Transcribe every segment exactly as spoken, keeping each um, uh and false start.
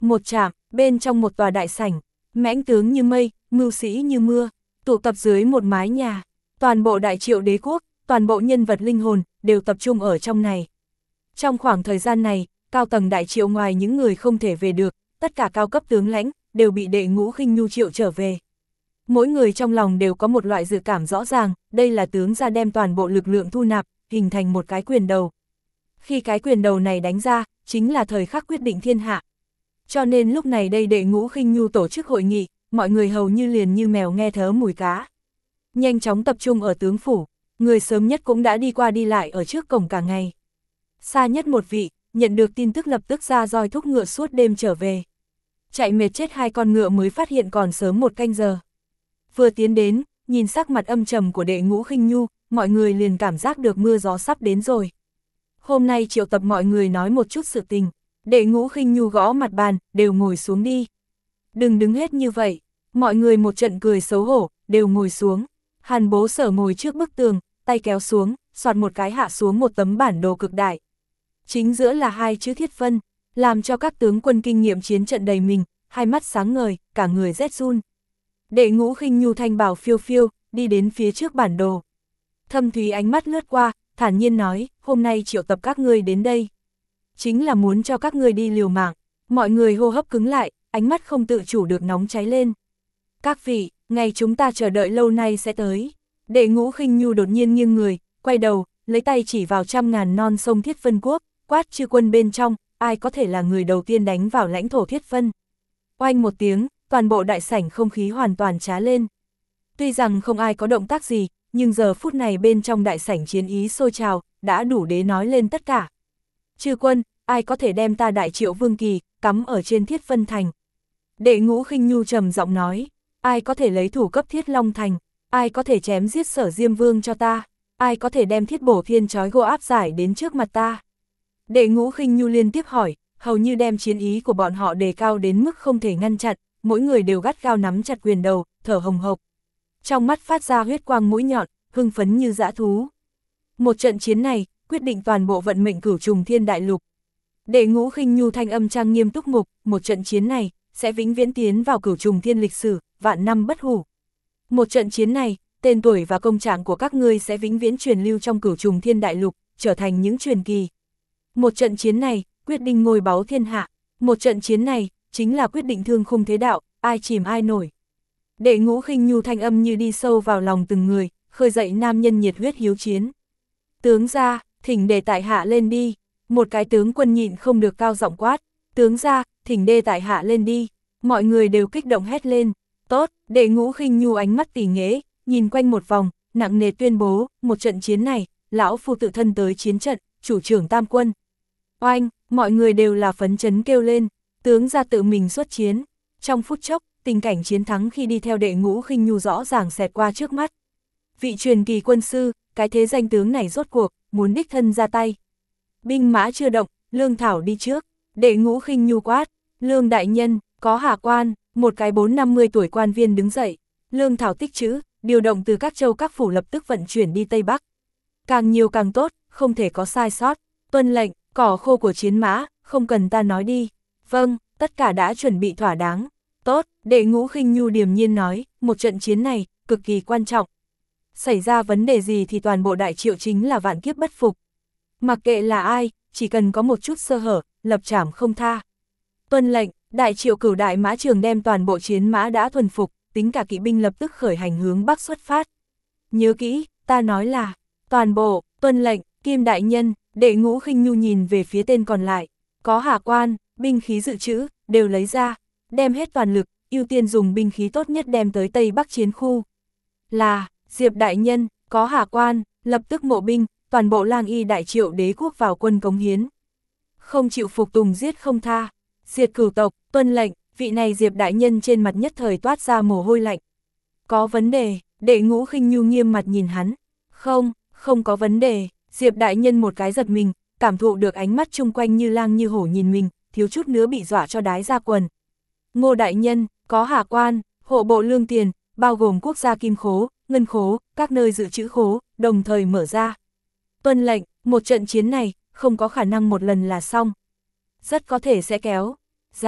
Một trạm, bên trong một tòa đại sảnh, mãnh tướng như mây, mưu sĩ như mưa, tụ tập dưới một mái nhà. Toàn bộ Đại Triệu đế quốc, toàn bộ nhân vật linh hồn, đều tập trung ở trong này. Trong khoảng thời gian này, cao tầng Đại Triệu ngoài những người không thể về được, tất cả cao cấp tướng lãnh, đều bị Đệ Ngũ Khinh Nhu triệu trở về. Mỗi người trong lòng đều có một loại dự cảm rõ ràng, đây là tướng gia đem toàn bộ lực lượng thu nạp, hình thành một cái quyền đầu. Khi cái quyền đầu này đánh ra, chính là thời khắc quyết định thiên hạ. Cho nên lúc này đây Đệ Ngũ Khinh Nhu tổ chức hội nghị, mọi người hầu như liền như mèo nghe thớ mùi cá. Nhanh chóng tập trung ở tướng phủ, người sớm nhất cũng đã đi qua đi lại ở trước cổng cả ngày. Xa nhất một vị, nhận được tin tức lập tức ra roi thúc ngựa suốt đêm trở về. Chạy mệt chết hai con ngựa mới phát hiện còn sớm một canh giờ. Vừa tiến đến, nhìn sắc mặt âm trầm của Đệ Ngũ Khinh Nhu, mọi người liền cảm giác được mưa gió sắp đến rồi. Hôm nay triệu tập mọi người nói một chút sự tình, Đệ Ngũ Khinh Nhu gõ mặt bàn, đều ngồi xuống đi. Đừng đứng hết như vậy, mọi người một trận cười xấu hổ, đều ngồi xuống. Hàn Bố Sở ngồi trước bức tường, tay kéo xuống, soạt một cái hạ xuống một tấm bản đồ cực đại. Chính giữa là hai chữ Thiết Vân, làm cho các tướng quân kinh nghiệm chiến trận đầy mình, hai mắt sáng ngời, cả người rét run. Đệ Ngũ Khinh Nhu thanh bào phiêu phiêu, đi đến phía trước bản đồ. Thâm thúy ánh mắt lướt qua, thản nhiên nói, hôm nay triệu tập các ngươi đến đây. Chính là muốn cho các ngươi đi liều mạng. Mọi người hô hấp cứng lại, ánh mắt không tự chủ được nóng cháy lên. Các vị, ngày chúng ta chờ đợi lâu nay sẽ tới. Đệ Ngũ Khinh Nhu đột nhiên nghiêng người, quay đầu, lấy tay chỉ vào trăm ngàn non sông Thiết Vân Quốc, quát chư quân bên trong, ai có thể là người đầu tiên đánh vào lãnh thổ Thiết Vân. Oanh một tiếng, toàn bộ đại sảnh không khí hoàn toàn trá lên. Tuy rằng không ai có động tác gì, nhưng giờ phút này bên trong đại sảnh chiến ý sôi trào, đã đủ để nói lên tất cả. Chư quân, ai có thể đem ta Đại Triệu Vương Kỳ, cắm ở trên Thiết Vân Thành. Đệ Ngũ Khinh Nhu trầm giọng nói, ai có thể lấy thủ cấp Thiết Long Thành, ai có thể chém giết Sở Diêm Vương cho ta, ai có thể đem Thiết Bổ Thiên trói gô áp giải đến trước mặt ta. Đệ Ngũ Khinh Nhu liên tiếp hỏi, hầu như đem chiến ý của bọn họ đề cao đến mức không thể ngăn chặn, mỗi người đều gắt gao nắm chặt quyền đầu, thở hồng hộc. Trong mắt phát ra huyết quang mũi nhọn, hưng phấn như dã thú. Một trận chiến này, quyết định toàn bộ vận mệnh Cửu Trùng Thiên Đại Lục. Đệ Ngũ Khinh Nhu thanh âm trang nghiêm túc mục, một trận chiến này, sẽ vĩnh viễn tiến vào Cửu Trùng Thiên lịch sử, vạn năm bất hủ. Một trận chiến này, tên tuổi và công trạng của các ngươi sẽ vĩnh viễn truyền lưu trong Cửu Trùng Thiên Đại Lục, trở thành những truyền kỳ. Một trận chiến này, quyết định ngôi báu thiên hạ. Một trận chiến này, chính là quyết định thương khung thế đạo, ai chìm ai nổi. Đệ Ngũ Khinh Nhu thanh âm như đi sâu vào lòng từng người, khơi dậy nam nhân nhiệt huyết hiếu chiến. Tướng gia, thỉnh đề tại hạ lên đi. Một cái tướng quân nhịn không được cao giọng quát. Tướng gia, thỉnh đề tại hạ lên đi. Mọi người đều kích động hét lên. Tốt, Đệ Ngũ Khinh Nhu ánh mắt tỉ nghễ, nhìn quanh một vòng, nặng nề tuyên bố, một trận chiến này, lão phu tự thân tới chiến trận, chủ trưởng tam quân. Oanh, mọi người đều là phấn chấn kêu lên, tướng gia tự mình xuất chiến. Trong phút chốc, tình cảnh chiến thắng khi đi theo Đệ Ngũ Khinh Nhu rõ ràng xẹt qua trước mắt. Vị truyền kỳ quân sư, cái thế danh tướng này rốt cuộc, muốn đích thân ra tay. Binh mã chưa động, Lương Thảo đi trước. Đệ Ngũ Khinh Nhu quát, Lương đại nhân, có hạ quan. Một cái bốn năm mươi tuổi quan viên đứng dậy. Lương Thảo tích trữ, điều động từ các châu các phủ lập tức vận chuyển đi Tây Bắc. Càng nhiều càng tốt, không thể có sai sót. Tuân lệnh, cỏ khô của chiến mã, không cần ta nói đi. Vâng, tất cả đã chuẩn bị thỏa đáng. Tốt, Đệ Ngũ Khinh Nhu điềm nhiên nói, một trận chiến này, cực kỳ quan trọng. Xảy ra vấn đề gì thì toàn bộ Đại Triệu chính là vạn kiếp bất phục. Mặc kệ là ai, chỉ cần có một chút sơ hở, lập trảm không tha. Tuân lệnh, Đại Triệu Cửu đại mã trường đem toàn bộ chiến mã đã thuần phục, tính cả kỵ binh lập tức khởi hành hướng Bắc xuất phát. Nhớ kỹ, ta nói là, toàn bộ, tuân lệnh, Kim đại nhân. Đệ Ngũ Khinh Nhu nhìn về phía tên còn lại, có hạ quan, binh khí dự trữ, đều lấy ra, đem hết toàn lực, ưu tiên dùng binh khí tốt nhất đem tới Tây Bắc chiến khu. Là, Diệp đại nhân, có hạ quan, lập tức mộ binh, toàn bộ Lang Y Đại Triệu đế quốc vào quân cống hiến. Không chịu phục tùng giết không tha, diệt cửu tộc, tuân lệnh, vị này Diệp đại nhân trên mặt nhất thời toát ra mồ hôi lạnh. Có vấn đề, Đệ Ngũ Khinh Nhu nghiêm mặt nhìn hắn, không, không có vấn đề. Diệp đại nhân một cái giật mình, cảm thụ được ánh mắt chung quanh như lang như hổ nhìn mình, thiếu chút nữa bị dọa cho đái ra quần. Ngô đại nhân, có hạ quan, hộ bộ lương tiền, bao gồm quốc gia kim khố, ngân khố, các nơi dự trữ khố, đồng thời mở ra. Tuân lệnh, một trận chiến này, không có khả năng một lần là xong. Rất có thể sẽ kéo dài,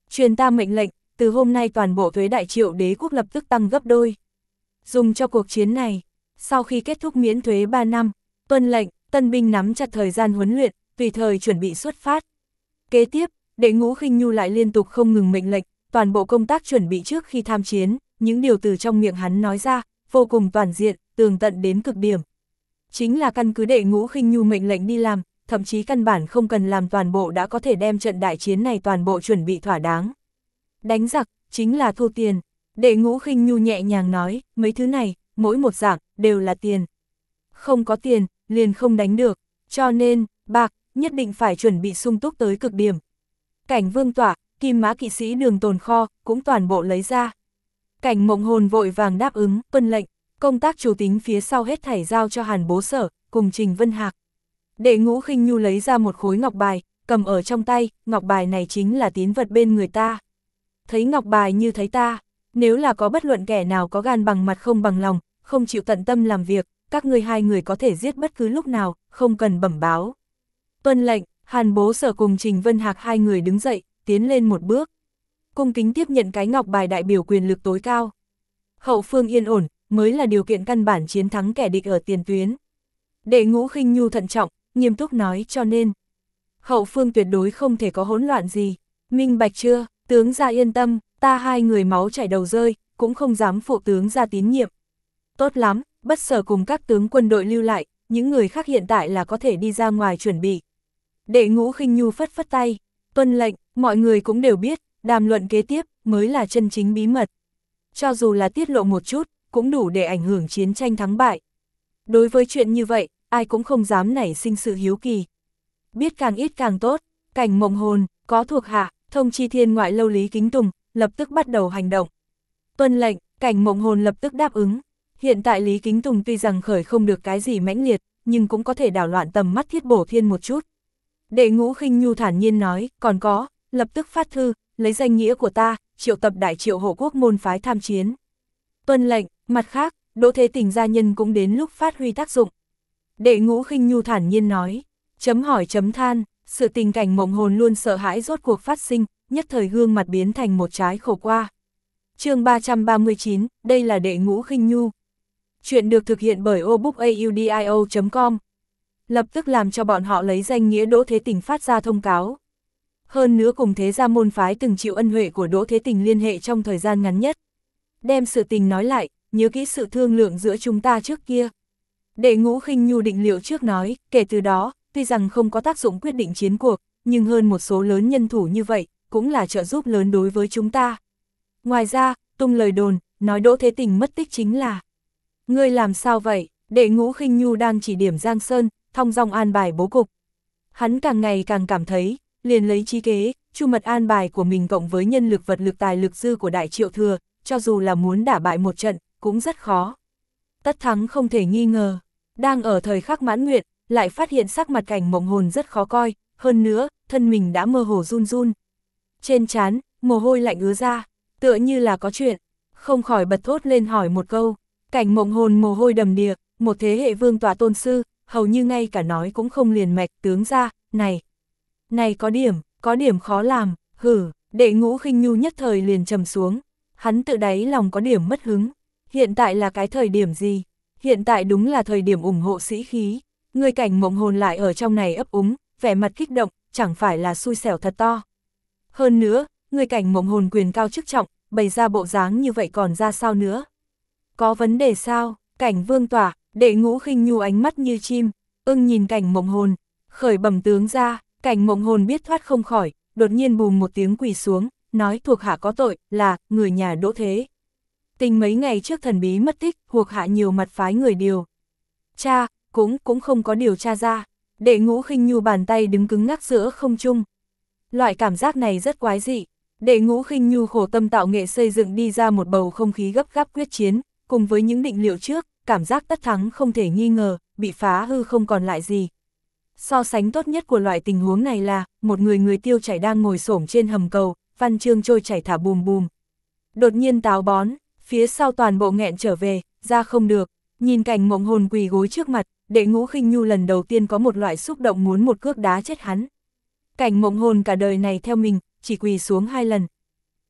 Truyền ta mệnh lệnh, từ hôm nay toàn bộ thuế Đại Triệu Đế quốc lập tức tăng gấp đôi. Dùng cho cuộc chiến này, sau khi kết thúc miễn thuế ba năm, tuân lệnh, tân binh nắm chặt thời gian huấn luyện, tùy thời chuẩn bị xuất phát. Kế tiếp, Đệ Ngũ Khinh Nhu lại liên tục không ngừng mệnh lệnh, toàn bộ công tác chuẩn bị trước khi tham chiến, những điều từ trong miệng hắn nói ra, vô cùng toàn diện, tường tận đến cực điểm. Chính là căn cứ Đệ Ngũ Khinh Nhu mệnh lệnh đi làm, thậm chí căn bản không cần làm toàn bộ đã có thể đem trận đại chiến này toàn bộ chuẩn bị thỏa đáng. Đánh giặc, chính là thu tiền. Đệ Ngũ Khinh Nhu nhẹ nhàng nói, mấy thứ này, mỗi một dạng, đều là tiền. Không có tiền, liền không đánh được, cho nên, bạc, nhất định phải chuẩn bị sung túc tới cực điểm. Cảnh Vương Tỏa, Kim Mã kỵ sĩ Đường tồn kho, cũng toàn bộ lấy ra. Cảnh Mộng Hồn vội vàng đáp ứng, tuân lệnh, công tác chủ tính phía sau hết thảy giao cho Hàn Bố Sở, cùng Trình Vân Hạc. Đệ Ngũ Khinh Nhu lấy ra một khối ngọc bài, cầm ở trong tay, ngọc bài này chính là tín vật bên người ta. Thấy ngọc bài như thấy ta, nếu là có bất luận kẻ nào có gan bằng mặt không bằng lòng, không chịu tận tâm làm việc, các ngươi hai người có thể giết bất cứ lúc nào, không cần bẩm báo. Tuân lệnh, Hàn Bố Sở cùng Trình Vân Hạc hai người đứng dậy, tiến lên một bước. Cung kính tiếp nhận cái ngọc bài đại biểu quyền lực tối cao. Hậu phương yên ổn, mới là điều kiện căn bản chiến thắng kẻ địch ở tiền tuyến. Đệ Ngũ Khinh Nhu thận trọng, nghiêm túc nói cho nên. Hậu phương tuyệt đối không thể có hỗn loạn gì. Minh bạch chưa, tướng gia yên tâm, ta hai người máu chảy đầu rơi, cũng không dám phụ tướng gia tín nhiệm. Tốt lắm, Bất Sở cùng các tướng quân đội lưu lại, những người khác hiện tại là có thể đi ra ngoài chuẩn bị. Đệ Ngũ Khinh Nhu phất phất tay, tuân lệnh, mọi người cũng đều biết, đàm luận kế tiếp mới là chân chính bí mật. Cho dù là tiết lộ một chút, cũng đủ để ảnh hưởng chiến tranh thắng bại. Đối với chuyện như vậy, ai cũng không dám nảy sinh sự hiếu kỳ. Biết càng ít càng tốt, Cảnh Mộng Hồn, có thuộc hạ, thông chi Thiên Ngoại Lâu Lý Kính Tùng, lập tức bắt đầu hành động. Tuân lệnh, Cảnh Mộng Hồn lập tức đáp ứng. Hiện tại Lý Kính Tùng tuy rằng khởi không được cái gì mãnh liệt, nhưng cũng có thể đảo loạn tầm mắt Thiết Bổ Thiên một chút. Đệ Ngũ Khinh Nhu thản nhiên nói, còn có, lập tức phát thư, lấy danh nghĩa của ta, triệu tập Đại Triệu hộ quốc môn phái tham chiến. Tuân lệnh, mặt khác, Đỗ Thế Tình gia nhân cũng đến lúc phát huy tác dụng. Đệ Ngũ Khinh Nhu thản nhiên nói, chấm hỏi chấm than, sự tình Cảnh Mộng Hồn luôn sợ hãi rốt cuộc phát sinh, nhất thời gương mặt biến thành một trái khổ qua. Chương ba trăm ba mươi chín, đây là Đệ Ngũ Khinh Nhu. Chuyện được thực hiện bởi obookaudio chấm com. Lập tức làm cho bọn họ lấy danh nghĩa Đỗ Thế Tình phát ra thông cáo. Hơn nữa cùng thế gia môn phái từng chịu ân huệ của Đỗ Thế Tình liên hệ trong thời gian ngắn nhất. Đem sự tình nói lại, nhớ kỹ sự thương lượng giữa chúng ta trước kia. Đệ Ngũ Khinh Nhu định liệu trước nói, kể từ đó, tuy rằng không có tác dụng quyết định chiến cuộc, nhưng hơn một số lớn nhân thủ như vậy, cũng là trợ giúp lớn đối với chúng ta. Ngoài ra, tung lời đồn, nói Đỗ Thế Tình mất tích chính là. Ngươi làm sao vậy? Đệ Ngũ Khinh Nhu đang chỉ điểm Giang Sơn, thong dong an bài bố cục. Hắn càng ngày càng cảm thấy, liền lấy trí kế, chu mật an bài của mình cộng với nhân lực vật lực tài lực dư của Đại Triệu Thừa, cho dù là muốn đả bại một trận, cũng rất khó. Tất thắng không thể nghi ngờ, đang ở thời khắc mãn nguyện, lại phát hiện sắc mặt Cảnh Mộng Hồn rất khó coi, hơn nữa, thân mình đã mơ hồ run run. Trên trán, mồ hôi lạnh ứa ra, tựa như là có chuyện, không khỏi bật thốt lên hỏi một câu. Cảnh Mộng Hồn mồ hôi đầm đìa, một thế hệ vương tọa tôn sư, hầu như ngay cả nói cũng không liền mạch, tướng ra, này. Này có điểm, có điểm khó làm, hử, Đệ Ngũ Khinh Nhu nhất thời liền trầm xuống, hắn tự đáy lòng có điểm mất hứng. Hiện tại là cái thời điểm gì? Hiện tại đúng là thời điểm ủng hộ sĩ khí. Người Cảnh Mộng Hồn lại ở trong này ấp úng, vẻ mặt kích động, chẳng phải là xui xẻo thật to. Hơn nữa, người Cảnh Mộng Hồn quyền cao chức trọng, bày ra bộ dáng như vậy còn ra sao nữa? Có vấn đề sao? Cảnh Vương Tỏa, Đệ Ngũ Khinh Nhu ánh mắt như chim, ưng nhìn Cảnh Mộng Hồn, khởi bẩm tướng ra. Cảnh Mộng Hồn biết thoát không khỏi, đột nhiên bùm một tiếng quỳ xuống, nói thuộc hạ có tội, là, người nhà Đỗ Thế Tình mấy ngày trước thần bí mất tích, thuộc hạ nhiều mặt phái người điều. Cha, cũng, cũng không có điều tra ra. Đệ Ngũ Khinh Nhu bàn tay đứng cứng ngắc giữa không trung. Loại cảm giác này rất quái dị. Đệ Ngũ Khinh Nhu khổ tâm tạo nghệ xây dựng đi ra một bầu không khí gấp gáp quyết chiến, cùng với những định liệu trước, cảm giác tất thắng không thể nghi ngờ, bị phá hư không còn lại gì. So sánh tốt nhất của loại tình huống này là, một người người tiêu chảy đang ngồi xổm trên hầm cầu, văn chương trôi chảy thả bùm bùm. Đột nhiên táo bón, phía sau toàn bộ nghẹn trở về, ra không được, nhìn Cảnh Mộng Hồn quỳ gối trước mặt, Đệ Ngũ Khinh Nhu lần đầu tiên có một loại xúc động muốn một cước đá chết hắn. Cảnh Mộng Hồn cả đời này theo mình, chỉ quỳ xuống hai lần,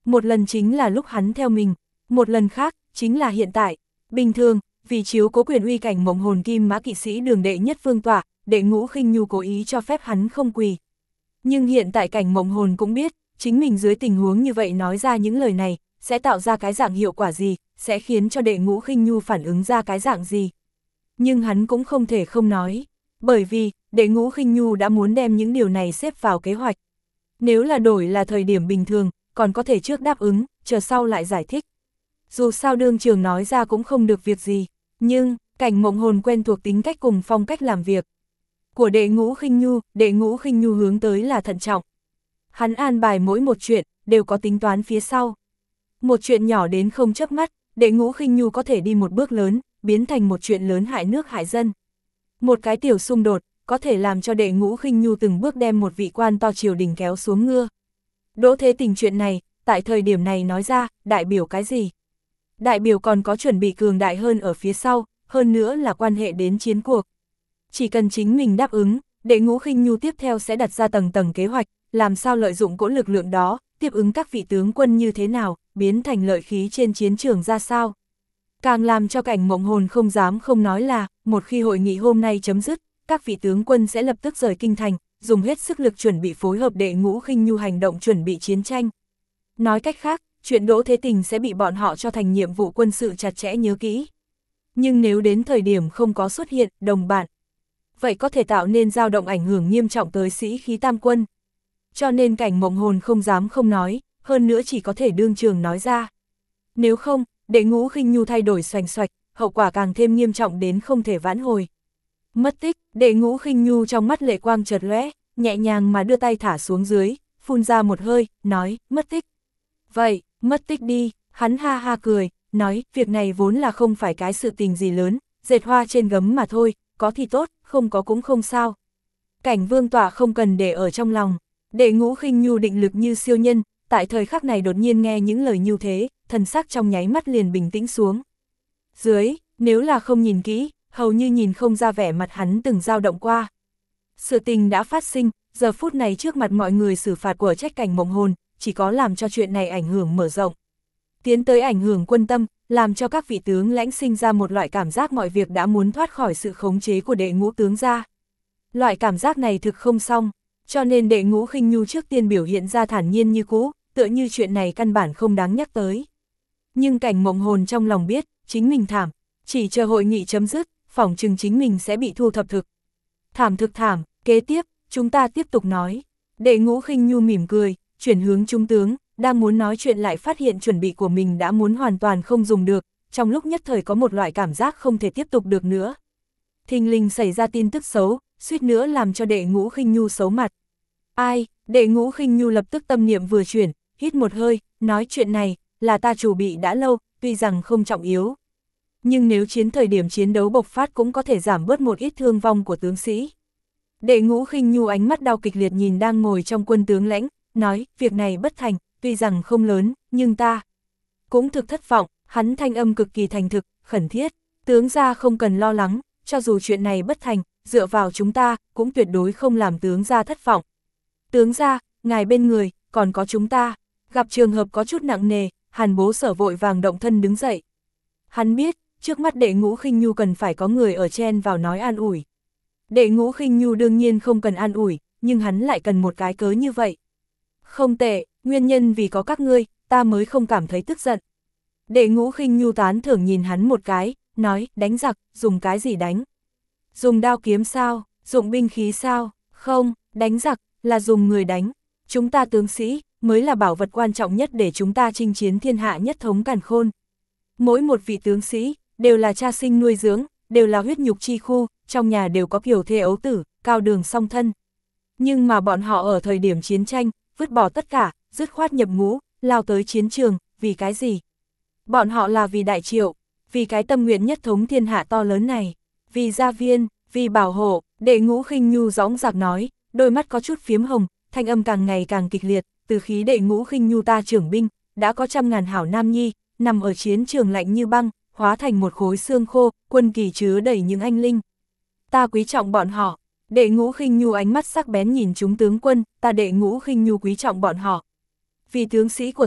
một lần chính là lúc hắn theo mình, một lần khác, chính là hiện tại. Bình thường, vì chiếu cố quyền uy cảnh mộng hồn kim mã kỵ sĩ đường đệ nhất vương tọa, Đệ Ngũ Khinh Nhu cố ý cho phép hắn không quỳ. Nhưng hiện tại cảnh mộng hồn cũng biết, chính mình dưới tình huống như vậy nói ra những lời này, sẽ tạo ra cái dạng hiệu quả gì, sẽ khiến cho Đệ Ngũ Khinh Nhu phản ứng ra cái dạng gì. Nhưng hắn cũng không thể không nói, bởi vì, Đệ Ngũ Khinh Nhu đã muốn đem những điều này xếp vào kế hoạch. Nếu là đổi là thời điểm bình thường, còn có thể trước đáp ứng, chờ sau lại giải thích. Dù sao đương trường nói ra cũng không được việc gì, nhưng, cảnh mộng hồn quen thuộc tính cách cùng phong cách làm việc của Đệ Ngũ Khinh Nhu, Đệ Ngũ Khinh Nhu hướng tới là thận trọng. Hắn an bài mỗi một chuyện, đều có tính toán phía sau. Một chuyện nhỏ đến không chớp mắt, Đệ Ngũ Khinh Nhu có thể đi một bước lớn, biến thành một chuyện lớn hại nước hại dân. Một cái tiểu xung đột, có thể làm cho Đệ Ngũ Khinh Nhu từng bước đem một vị quan to triều đình kéo xuống ngựa. Đỗ Thế Tình chuyện này, tại thời điểm này nói ra, đại biểu cái gì? Đại biểu còn có chuẩn bị cường đại hơn ở phía sau, hơn nữa là quan hệ đến chiến cuộc. Chỉ cần chính mình đáp ứng, Đệ Ngũ Khinh Nhu tiếp theo sẽ đặt ra tầng tầng kế hoạch, làm sao lợi dụng cỗ lực lượng đó, tiếp ứng các vị tướng quân như thế nào, biến thành lợi khí trên chiến trường ra sao. Càng làm cho cảnh mộng hồn không dám không nói là, một khi hội nghị hôm nay chấm dứt, các vị tướng quân sẽ lập tức rời kinh thành, dùng hết sức lực chuẩn bị phối hợp Đệ Ngũ Khinh Nhu hành động chuẩn bị chiến tranh. Nói cách khác, chuyện Đỗ Thế Tình sẽ bị bọn họ cho thành nhiệm vụ quân sự chặt chẽ nhớ kỹ. Nhưng nếu đến thời điểm không có xuất hiện, đồng bạn, vậy có thể tạo nên dao động ảnh hưởng nghiêm trọng tới sĩ khí tam quân. Cho nên cảnh mộng hồn không dám không nói, hơn nữa chỉ có thể đương trường nói ra. Nếu không, Đệ Ngũ Khinh Nhu thay đổi xoành xoạch, hậu quả càng thêm nghiêm trọng đến không thể vãn hồi. Mất tích, Đệ Ngũ Khinh Nhu trong mắt lệ quang chợt lóe, nhẹ nhàng mà đưa tay thả xuống dưới, phun ra một hơi, nói, mất tích. Vậy, mất tích đi, hắn ha ha cười, nói, việc này vốn là không phải cái sự tình gì lớn, dệt hoa trên gấm mà thôi, có thì tốt, không có cũng không sao. Cảnh vương tọa không cần để ở trong lòng, Đệ Ngũ Khinh Nhu định lực như siêu nhân, tại thời khắc này đột nhiên nghe những lời như thế, thần sắc trong nháy mắt liền bình tĩnh xuống. Dưới, nếu là không nhìn kỹ, hầu như nhìn không ra vẻ mặt hắn từng dao động qua. Sự tình đã phát sinh, giờ phút này trước mặt mọi người xử phạt của trách cảnh mộng hồn, chỉ có làm cho chuyện này ảnh hưởng mở rộng. Tiến tới ảnh hưởng quân tâm, làm cho các vị tướng lãnh sinh ra một loại cảm giác mọi việc đã muốn thoát khỏi sự khống chế của Đệ Ngũ tướng gia. Loại cảm giác này thực không xong, cho nên Đệ Ngũ Khinh Nhu trước tiên biểu hiện ra thản nhiên như cũ, tựa như chuyện này căn bản không đáng nhắc tới. Nhưng cảnh mộng hồn trong lòng biết, chính mình thảm, chỉ chờ hội nghị chấm dứt, phỏng chừng chính mình sẽ bị thu thập thực. Thảm thực thảm, kế tiếp, chúng ta tiếp tục nói. Đệ Ngũ Khinh Nhu mỉm cười, chuyển hướng trung tướng, đang muốn nói chuyện lại phát hiện chuẩn bị của mình đã muốn hoàn toàn không dùng được, trong lúc nhất thời có một loại cảm giác không thể tiếp tục được nữa. Thình lình xảy ra tin tức xấu, suýt nữa làm cho Đệ Ngũ Khinh Nhu xấu mặt. Ai, Đệ Ngũ Khinh Nhu lập tức tâm niệm vừa chuyển, hít một hơi, nói chuyện này, là ta chủ bị đã lâu, tuy rằng không trọng yếu. Nhưng nếu chiến thời điểm chiến đấu bộc phát cũng có thể giảm bớt một ít thương vong của tướng sĩ. Đệ Ngũ Khinh Nhu ánh mắt đau kịch liệt nhìn đang ngồi trong quân tướng lãnh, nói, việc này bất thành, tuy rằng không lớn, nhưng ta cũng thực thất vọng, hắn thanh âm cực kỳ thành thực, khẩn thiết, tướng gia không cần lo lắng, cho dù chuyện này bất thành, dựa vào chúng ta, cũng tuyệt đối không làm tướng gia thất vọng. Tướng gia, ngài bên người, còn có chúng ta, gặp trường hợp có chút nặng nề, Hàn Bố Sở vội vàng động thân đứng dậy. Hắn biết, trước mắt Đệ Ngũ Khinh Nhu cần phải có người ở chen vào nói an ủi. Đệ Ngũ Khinh Nhu đương nhiên không cần an ủi, nhưng hắn lại cần một cái cớ như vậy. Không tệ, nguyên nhân vì có các ngươi, ta mới không cảm thấy tức giận. Đệ Ngũ Khinh Nhu tán thưởng nhìn hắn một cái, nói, đánh giặc, dùng cái gì đánh? Dùng đao kiếm sao? Dùng binh khí sao? Không, đánh giặc, là dùng người đánh. Chúng ta tướng sĩ, mới là bảo vật quan trọng nhất để chúng ta chinh chiến thiên hạ nhất thống càn khôn. Mỗi một vị tướng sĩ, đều là cha sinh nuôi dưỡng, đều là huyết nhục chi khu, trong nhà đều có kiều thê ấu tử, cao đường song thân. Nhưng mà bọn họ ở thời điểm chiến tranh, vứt bỏ tất cả, dứt khoát nhập ngũ, lao tới chiến trường, vì cái gì? Bọn họ là vì Đại Triệu, vì cái tâm nguyện nhất thống thiên hạ to lớn này, vì gia viên, vì bảo hộ. Đệ Ngũ Khinh Nhu dõng dạc nói, đôi mắt có chút phiếm hồng, thanh âm càng ngày càng kịch liệt, từ khí Đệ Ngũ Khinh Nhu ta trưởng binh, đã có trăm ngàn hảo nam nhi, nằm ở chiến trường lạnh như băng, hóa thành một khối xương khô, quân kỳ chứa đầy những anh linh. Ta quý trọng bọn họ. Đệ Ngũ Khinh Nhu ánh mắt sắc bén nhìn chúng tướng quân, ta Đệ Ngũ Khinh Nhu quý trọng bọn họ. Vì tướng sĩ của ta,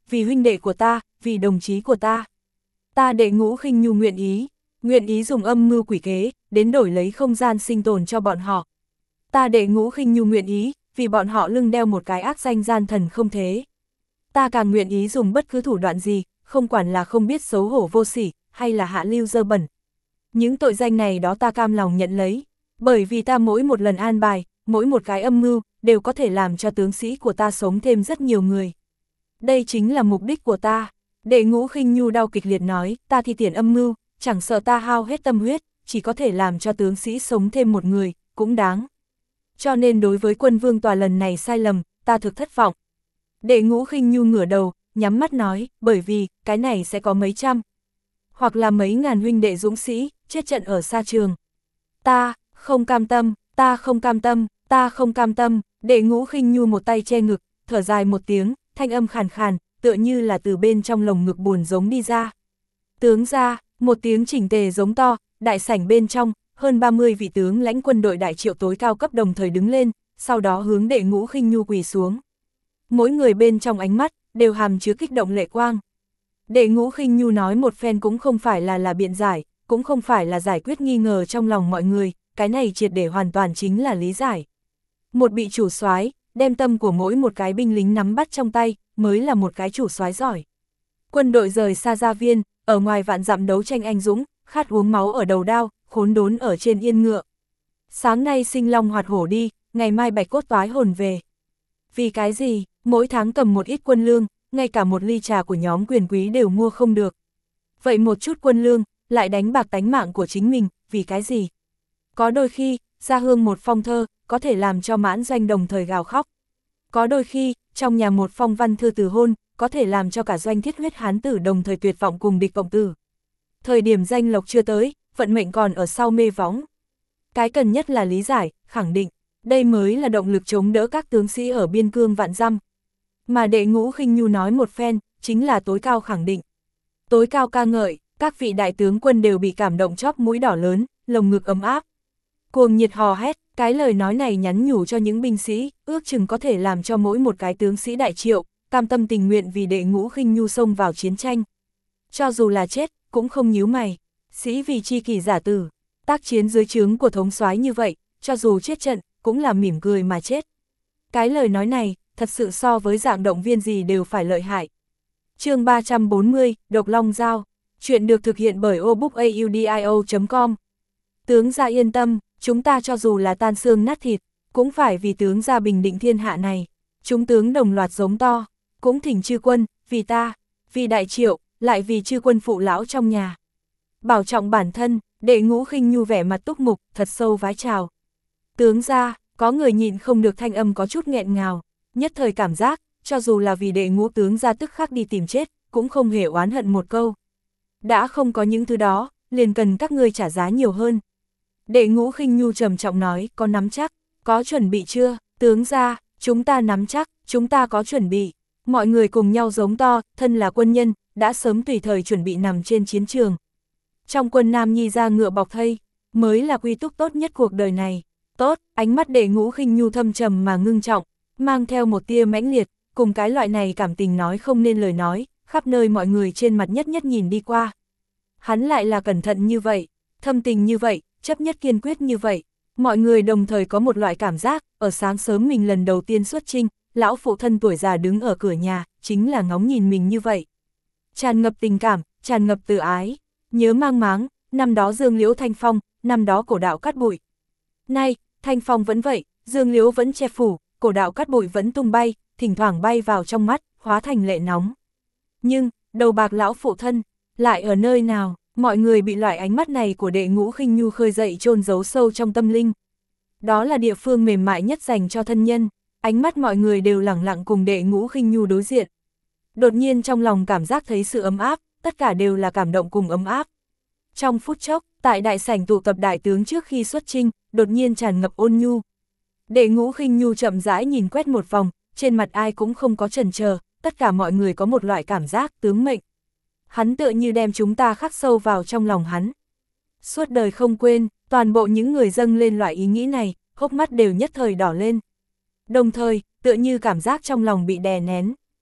vì huynh đệ của ta, vì đồng chí của ta. Ta Đệ Ngũ Khinh Nhu nguyện ý, nguyện ý dùng âm mưu quỷ kế, đến đổi lấy không gian sinh tồn cho bọn họ. Ta Đệ Ngũ Khinh Nhu nguyện ý, vì bọn họ lưng đeo một cái ác danh gian thần không thế. Ta càng nguyện ý dùng bất cứ thủ đoạn gì, không quản là không biết xấu hổ vô sỉ, hay là hạ lưu dơ bẩn. Những tội danh này đó ta cam lòng nhận lấy, bởi vì ta mỗi một lần an bài, mỗi một cái âm mưu, đều có thể làm cho tướng sĩ của ta sống thêm rất nhiều người. Đây chính là mục đích của ta. Đệ Ngũ Khinh Nhu đau kịch liệt nói, ta thi triển âm mưu, chẳng sợ ta hao hết tâm huyết, chỉ có thể làm cho tướng sĩ sống thêm một người, cũng đáng. Cho nên đối với quân vương tòa lần này sai lầm, ta thực thất vọng. Đệ Ngũ Khinh Nhu ngửa đầu, nhắm mắt nói, bởi vì, cái này sẽ có mấy trăm, hoặc là mấy ngàn huynh đệ dũng sĩ, chết trận ở xa trường. Ta, không cam tâm, ta không cam tâm, ta không cam tâm. Đệ Ngũ Khinh Nhu một tay che ngực, thở dài một tiếng, thanh âm khàn khàn, tựa như là từ bên trong lồng ngực buồn giống đi ra. Tướng ra, một tiếng chỉnh tề giống to, đại sảnh bên trong, hơn ba mươi vị tướng lãnh quân đội đại triệu tối cao cấp đồng thời đứng lên, sau đó hướng Đệ Ngũ Khinh Nhu quỳ xuống. Mỗi người bên trong ánh mắt, đều hàm chứa kích động lệ quang. Đệ Ngũ Khinh Nhu nói một phen cũng không phải là là biện giải, cũng không phải là giải quyết nghi ngờ trong lòng mọi người, cái này triệt để hoàn toàn chính là lý giải. Một bị chủ soái đem tâm của mỗi một cái binh lính nắm bắt trong tay, mới là một cái chủ soái giỏi. Quân đội rời xa gia viên, ở ngoài vạn dặm đấu tranh anh dũng, khát uống máu ở đầu đao, khốn đốn ở trên yên ngựa. Sáng nay sinh long hoạt hổ đi, ngày mai bạch cốt toái hồn về. Vì cái gì, mỗi tháng cầm một ít quân lương, ngay cả một ly trà của nhóm quyền quý đều mua không được. Vậy một chút quân lương, lại đánh bạc tánh mạng của chính mình, vì cái gì? Có đôi khi, ra hương một phong thơ, có thể làm cho mãn doanh đồng thời gào khóc. Có đôi khi, trong nhà một phong văn thư từ hôn, có thể làm cho cả doanh thiết huyết hán tử đồng thời tuyệt vọng cùng địch cộng tử. Thời điểm danh lộc chưa tới, vận mệnh còn ở sau mê võng. Cái cần nhất là lý giải, khẳng định, đây mới là động lực chống đỡ các tướng sĩ ở biên cương vạn dăm. Mà Đệ Ngũ Khinh Nhu nói một phen, chính là tối cao khẳng định. Tối cao ca ngợi, các vị đại tướng quân đều bị cảm động chóp mũi đỏ lớn, lồng ngực ấm áp. Cuồng nhiệt hò hét, cái lời nói này nhắn nhủ cho những binh sĩ, ước chừng có thể làm cho mỗi một cái tướng sĩ đại triệu, cam tâm tình nguyện vì Đệ Ngũ Khinh Nhu xông vào chiến tranh. Cho dù là chết, cũng không nhíu mày, sĩ vì chi kỷ giả tử, tác chiến dưới trướng của thống soái như vậy, cho dù chết trận, cũng là mỉm cười mà chết. Cái lời nói này, thật sự so với dạng động viên gì đều phải lợi hại. Chương ba trăm bốn mươi, Độc Long Giao. Chuyện được thực hiện bởi obookaudio chấm com. Tướng gia yên tâm, chúng ta cho dù là tan xương nát thịt, cũng phải vì tướng gia bình định thiên hạ này. Chúng tướng đồng loạt giống to, cũng thỉnh chư quân, vì ta, vì đại triệu, lại vì chư quân phụ lão trong nhà. Bảo trọng bản thân, Đệ Ngũ Khinh Nhu vẻ mặt túc mục, thật sâu vái chào. Tướng gia, có người nhịn không được thanh âm có chút nghẹn ngào, nhất thời cảm giác, cho dù là vì Đệ Ngũ tướng gia tức khắc đi tìm chết, cũng không hề oán hận một câu. Đã không có những thứ đó, liền cần các ngươi trả giá nhiều hơn. Đệ Ngũ Khinh Nhu trầm trọng nói, có nắm chắc, có chuẩn bị chưa, tướng gia, chúng ta nắm chắc, chúng ta có chuẩn bị. Mọi người cùng nhau giống to, thân là quân nhân, đã sớm tùy thời chuẩn bị nằm trên chiến trường. Trong quân nam nhi ra ngựa bọc thây, mới là quy túc tốt nhất cuộc đời này. Tốt, ánh mắt Đệ Ngũ Khinh Nhu thâm trầm mà ngưng trọng, mang theo một tia mãnh liệt, cùng cái loại này cảm tình nói không nên lời nói, khắp nơi mọi người trên mặt nhất nhất nhìn đi qua. Hắn lại là cẩn thận như vậy, thâm tình như vậy, chấp nhất kiên quyết như vậy. Mọi người đồng thời có một loại cảm giác, ở sáng sớm mình lần đầu tiên xuất chinh, lão phụ thân tuổi già đứng ở cửa nhà, chính là ngóng nhìn mình như vậy. Tràn ngập tình cảm, tràn ngập từ ái, nhớ mang máng, năm đó Dương Liễu thanh phong, năm đó cổ đạo cát bụi. Nay, thanh phong vẫn vậy, Dương Liễu vẫn che phủ, cổ đạo cát bụi vẫn tung bay, thỉnh thoảng bay vào trong mắt, hóa thành lệ nóng. Nhưng, đầu bạc lão phụ thân, lại ở nơi nào? Mọi người bị loại ánh mắt này của Đệ Ngũ Khinh Nhu khơi dậy chôn giấu sâu trong tâm linh. Đó là địa phương mềm mại nhất dành cho thân nhân, ánh mắt mọi người đều lẳng lặng cùng Đệ Ngũ Khinh Nhu đối diện. Đột nhiên trong lòng cảm giác thấy sự ấm áp, tất cả đều là cảm động cùng ấm áp. Trong phút chốc, tại đại sảnh tụ tập đại tướng trước khi xuất chinh, đột nhiên tràn ngập ôn nhu. Đệ Ngũ Khinh Nhu chậm rãi nhìn quét một vòng, trên mặt ai cũng không có chần chờ, tất cả mọi người có một loại cảm giác tướng mệnh. Hắn tựa như đem chúng ta khắc sâu vào trong lòng hắn. Suốt đời không quên, toàn bộ những người dâng lên loại ý nghĩ này, hốc mắt đều nhất thời đỏ lên. Đồng thời, tựa như cảm giác trong lòng bị đè nén.